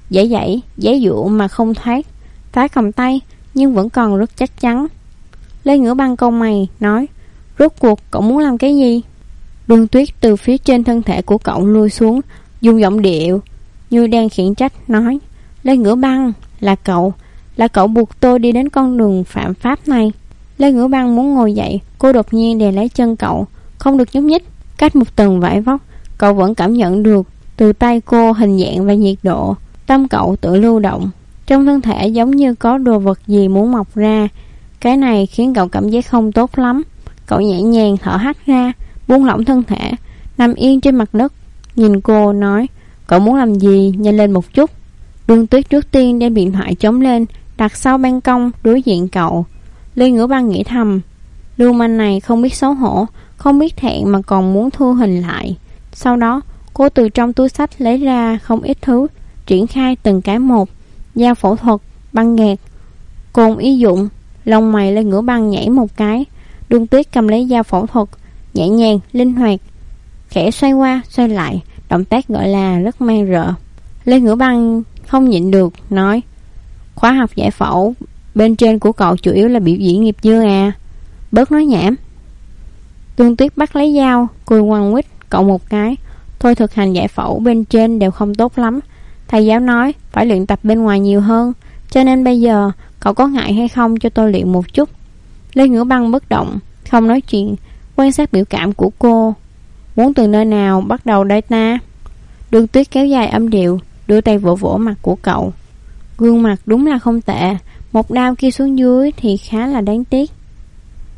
Giãy giụa mà không thoát, phá còng tay nhưng vẫn còn rất chắc chắn. Lê Ngữ Băng cau mày nói, rốt cuộc cậu muốn làm cái gì? Đường Tuyết từ phía trên thân thể của cậu lui xuống, dùng giọng điệu như đang khiển trách nói, Lê Ngữ Băng, là cậu buộc tôi đi đến con đường phạm pháp này. Lê Ngữ Băng muốn ngồi dậy, cô đột nhiên đè lấy chân cậu, không được nhúc nhích. Cách một tầng vải vóc, cậu vẫn cảm nhận được từ tay cô hình dạng và nhiệt độ. Tâm cậu tự lưu động, trong thân thể giống như có đồ vật gì muốn mọc ra. Cái này khiến cậu cảm giác không tốt lắm. Cậu nhẹ nhàng thở hắt ra, buông lỏng thân thể, nằm yên trên mặt đất, nhìn cô nói, cậu muốn làm gì, nhanh lên một chút. Đường Tuyết trước tiên đem điện thoại chống lên, đặt sau ban công đối diện cậu. Lê Ngữ Băng nghĩ thầm, lưu manh này không biết xấu hổ, không biết thẹn mà còn muốn thu hình lại. Sau đó cô từ trong túi xách lấy ra không ít thứ, triển khai từng cái một, dao phẫu thuật, băng gạc, cồn y dụng. Lông mày Lê Ngữ Băng nhảy một cái. Đường Tuyết cầm lấy dao phẫu thuật, nhẹ nhàng, linh hoạt, khẽ xoay qua xoay lại, động tác gọi là rất man rợ. Lê Ngữ Băng không nhịn được nói, khóa học giải phẫu bên trên của cậu chủ yếu là biểu diễn nghiệp dư à, bớt nói nhảm. Đường Tuyết bắt lấy dao, cười ngoằn nguýt cậu một cái, thôi thực hành giải phẫu bên trên đều không tốt lắm, thầy giáo nói phải luyện tập bên ngoài nhiều hơn, cho nên bây giờ cậu có ngại hay không cho tôi luyện một chút. Lê Ngữ Băng bất động, không nói chuyện, quan sát biểu cảm của cô. Muốn từ nơi nào bắt đầu đây ta? Đường Tuyết kéo dài âm điệu, đưa tay vỗ vỗ mặt của cậu. Gương mặt đúng là không tệ, một đao kia xuống dưới thì khá là đáng tiếc.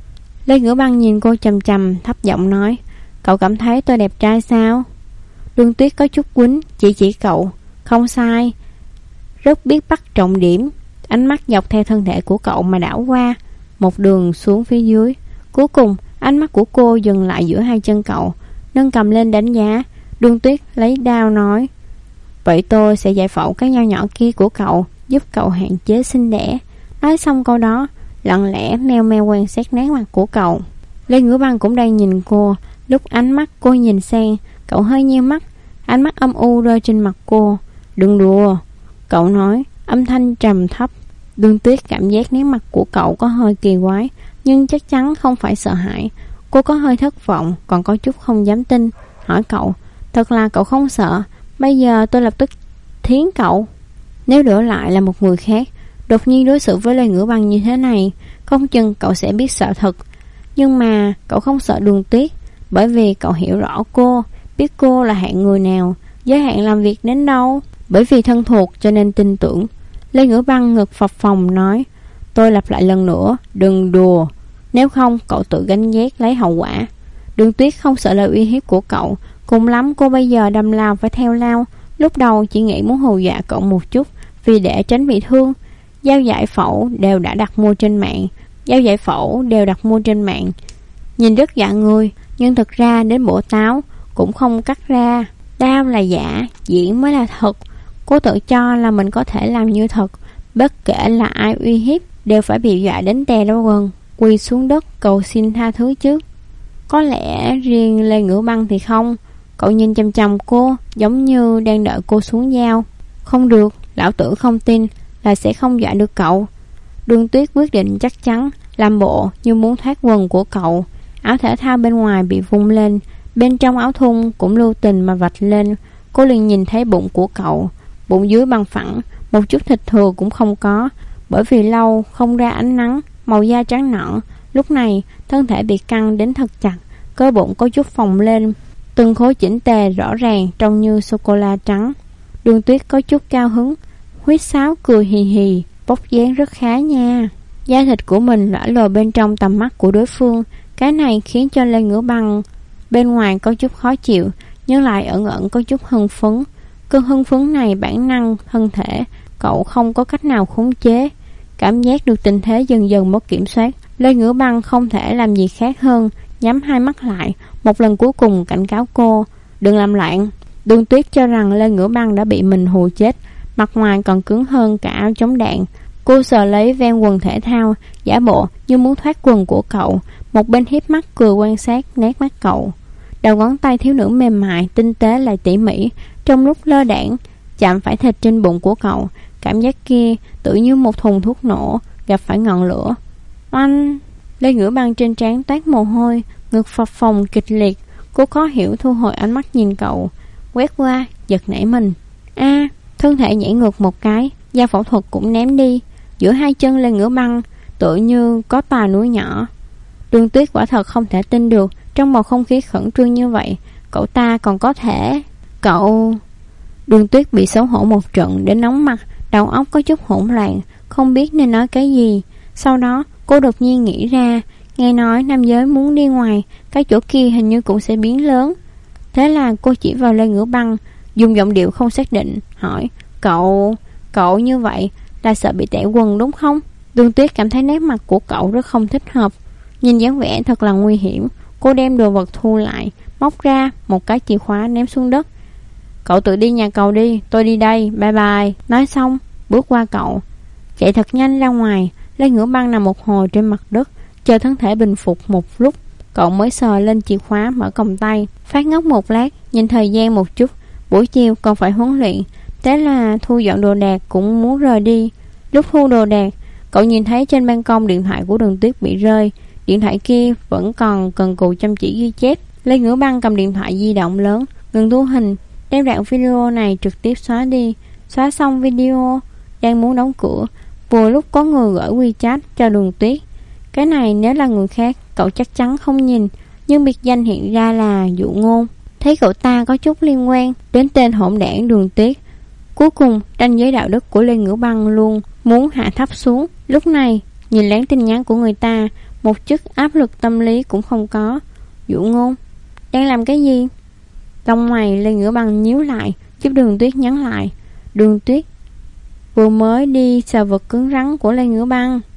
Lê Ngữ Băng nhìn cô chằm chằm, thấp giọng nói, cậu cảm thấy tôi đẹp trai sao? Đường Tuyết có chút quýnh, chỉ cậu. Không sai, rất biết bắt trọng điểm. Ánh mắt dọc theo thân thể của cậu mà đảo qua, một đường xuống phía dưới. Cuối cùng ánh mắt của cô dừng lại giữa hai chân cậu, nâng cầm lên đánh giá. Đường Tuyết lấy đao nói, vậy tôi sẽ giải phẫu cái nho nhỏ kia của cậu, giúp cậu hạn chế sinh đẻ. Nói xong câu đó, lặng lẽ meo meo quan sát nét mặt của cậu. Lê Ngữ Băng cũng đang nhìn cô. Lúc ánh mắt cô nhìn sang, cậu hơi nheo mắt, ánh mắt âm u rơi trên mặt cô. Đừng đùa, cậu nói, âm thanh trầm thấp. Đường Tuyết cảm giác nét mặt của cậu có hơi kỳ quái, nhưng chắc chắn không phải sợ hãi. Cô có hơi thất vọng, còn có chút không dám tin, hỏi cậu, thật là cậu không sợ? Bây giờ tôi lập tức thiến cậu. Nếu đổi lại là một người khác, đột nhiên đối xử với Lê Ngữ Băng như thế này, không chừng cậu sẽ biết sợ thật. Nhưng mà cậu không sợ Đường Tuyết, bởi vì cậu hiểu rõ cô, biết cô là hạng người nào, giới hạn làm việc đến đâu. Bởi vì thân thuộc cho nên tin tưởng. Lê Ngữ Băng ngực phập phồng nói, tôi lặp lại lần nữa, đừng đùa, nếu không cậu tự gánh vác lấy hậu quả. Đường Tuyết không sợ lời uy hiếp của cậu, cùng lắm cô bây giờ đâm lao phải theo lao. Lúc đầu chỉ nghĩ muốn hù dọa cậu một chút, vì để tránh bị thương. Dao giải phẫu đều đã đặt mua trên mạng, nhìn rất dọa người, nhưng thực ra đến bổ táo cũng không cắt ra. Đao là giả, diễn mới là thật. Cô tự cho là mình có thể làm như thật, bất kể là ai uy hiếp đều phải bị dọa đến tè ra quần, quỳ xuống đất cầu xin tha thứ chứ. Có lẽ riêng Lê Ngữ Băng thì không. Cậu nhìn chằm chằm cô, giống như đang đợi cô xuống dao. Không được, lão tử không tin là sẽ không dọa được cậu. Đường Tuyết quyết định chắc chắn, làm bộ như muốn thoát quần của cậu. Áo thể thao bên ngoài bị vung lên, bên trong áo thun cũng lưu tình mà vạch lên. Cô liền nhìn thấy bụng của cậu, bụng dưới bằng phẳng, một chút thịt thừa cũng không có, bởi vì lâu không ra ánh nắng, màu da trắng nõn. Lúc này thân thể bị căng đến thật chặt, cơ bụng có chút phồng lên, từng khối chỉnh tề rõ ràng trông như sô-cô-la trắng. Đường Tuyết có chút cao hứng, huýt sáo cười hì hì, vóc dáng rất khá nha. Da thịt của mình lõa lồ bên trong tầm mắt của đối phương, cái này khiến cho Lê Ngữ Băng bên ngoài có chút khó chịu, nhưng lại ẩn ẩn có chút hưng phấn. Cơn hưng phấn này bản năng thân thể, cậu không có cách nào khống chế. Cảm giác được tình thế dần dần mất kiểm soát, Lê Ngữ Băng không thể làm gì khác hơn nhắm hai mắt lại, một lần cuối cùng cảnh cáo cô, đừng làm loạn. Đường Tuyết cho rằng Lê Ngữ Băng đã bị mình hù chết, mặt ngoài còn cứng hơn cả áo chống đạn. Cô sờ lấy ven quần thể thao, giả bộ như muốn thoát quần của cậu, một bên hiếp mắt cười quan sát nét mắt cậu. Đầu ngón tay thiếu nữ mềm mại, tinh tế lại tỉ mỉ, trong lúc lơ đãng chạm phải thịt trên bụng của cậu. Cảm giác kia tự như một thùng thuốc nổ gặp phải ngọn lửa. Oanh! Lê Ngữ Băng trên trán toát mồ hôi, ngực phập phồng kịch liệt. Cô khó hiểu thu hồi ánh mắt nhìn cậu, quét qua giật nảy mình. Thân thể nhảy ngược một cái, dao phẫu thuật cũng ném đi. Giữa hai chân Lê Ngữ Băng tựa như có tòa núi nhỏ. Đường Tuyết quả thật không thể tin được, trong bầu không khí khẩn trương như vậy, cậu ta còn có thể. Đường Tuyết bị xấu hổ một trận đến nóng mặt, đầu óc có chút hỗn loạn, không biết nên nói cái gì. Sau đó cô đột nhiên nghĩ ra, nghe nói nam giới muốn đi ngoài, cái chỗ kia hình như cũng sẽ biến lớn. Thế là cô chỉ vào Lê Ngữ Băng, dùng giọng điệu không xác định, hỏi, Cậu như vậy là sợ bị tẻ quần đúng không? Đường Tuyết cảm thấy nét mặt của cậu rất không thích hợp, nhìn dáng vẻ thật là nguy hiểm. Cô đem đồ vật thu lại, móc ra một cái chìa khóa ném xuống đất. Cậu tự đi nhà cầu đi, tôi đi đây, bye bye. Nói xong bước qua cậu, chạy thật nhanh ra ngoài. Lê Ngữ Băng nằm một hồi trên mặt đất, chờ thân thể bình phục một lúc, cậu mới sờ lên chìa khóa mở còng tay, phát ngốc một lát, nhìn thời gian một chút, buổi chiều còn phải huấn luyện. Thế là thu dọn đồ đạc cũng muốn rời đi. Lúc thu đồ đạc, cậu nhìn thấy trên ban công điện thoại của Đường Tuyết bị rơi. Điện thoại kia vẫn còn cần cù chăm chỉ ghi chép. Lê Ngữ Băng cầm điện thoại di động lớn, ngừng thu hình, đem đoạn video này trực tiếp xóa đi. Xóa xong video, đang muốn đóng cửa, vừa lúc có người gửi WeChat cho Đường Tuyết. Cái này nếu là người khác, cậu chắc chắn không nhìn, nhưng biệt danh hiện ra là Dụ Ngôn. Thấy cậu ta có chút liên quan đến tên hỗn đảng Đường Tuyết. Cuối cùng ranh giới đạo đức của Lê Ngữ Băng luôn muốn hạ thấp xuống. Lúc này nhìn lén tin nhắn của người ta, một chút áp lực tâm lý cũng không có. Dụ Ngôn, đang làm cái gì? Lông mày Lê Ngữ Băng nhíu lại, giúp Đường Tuyết nhắn lại. Đường Tuyết vừa mới đi sờ vật cứng rắn của Lê Ngữ Băng.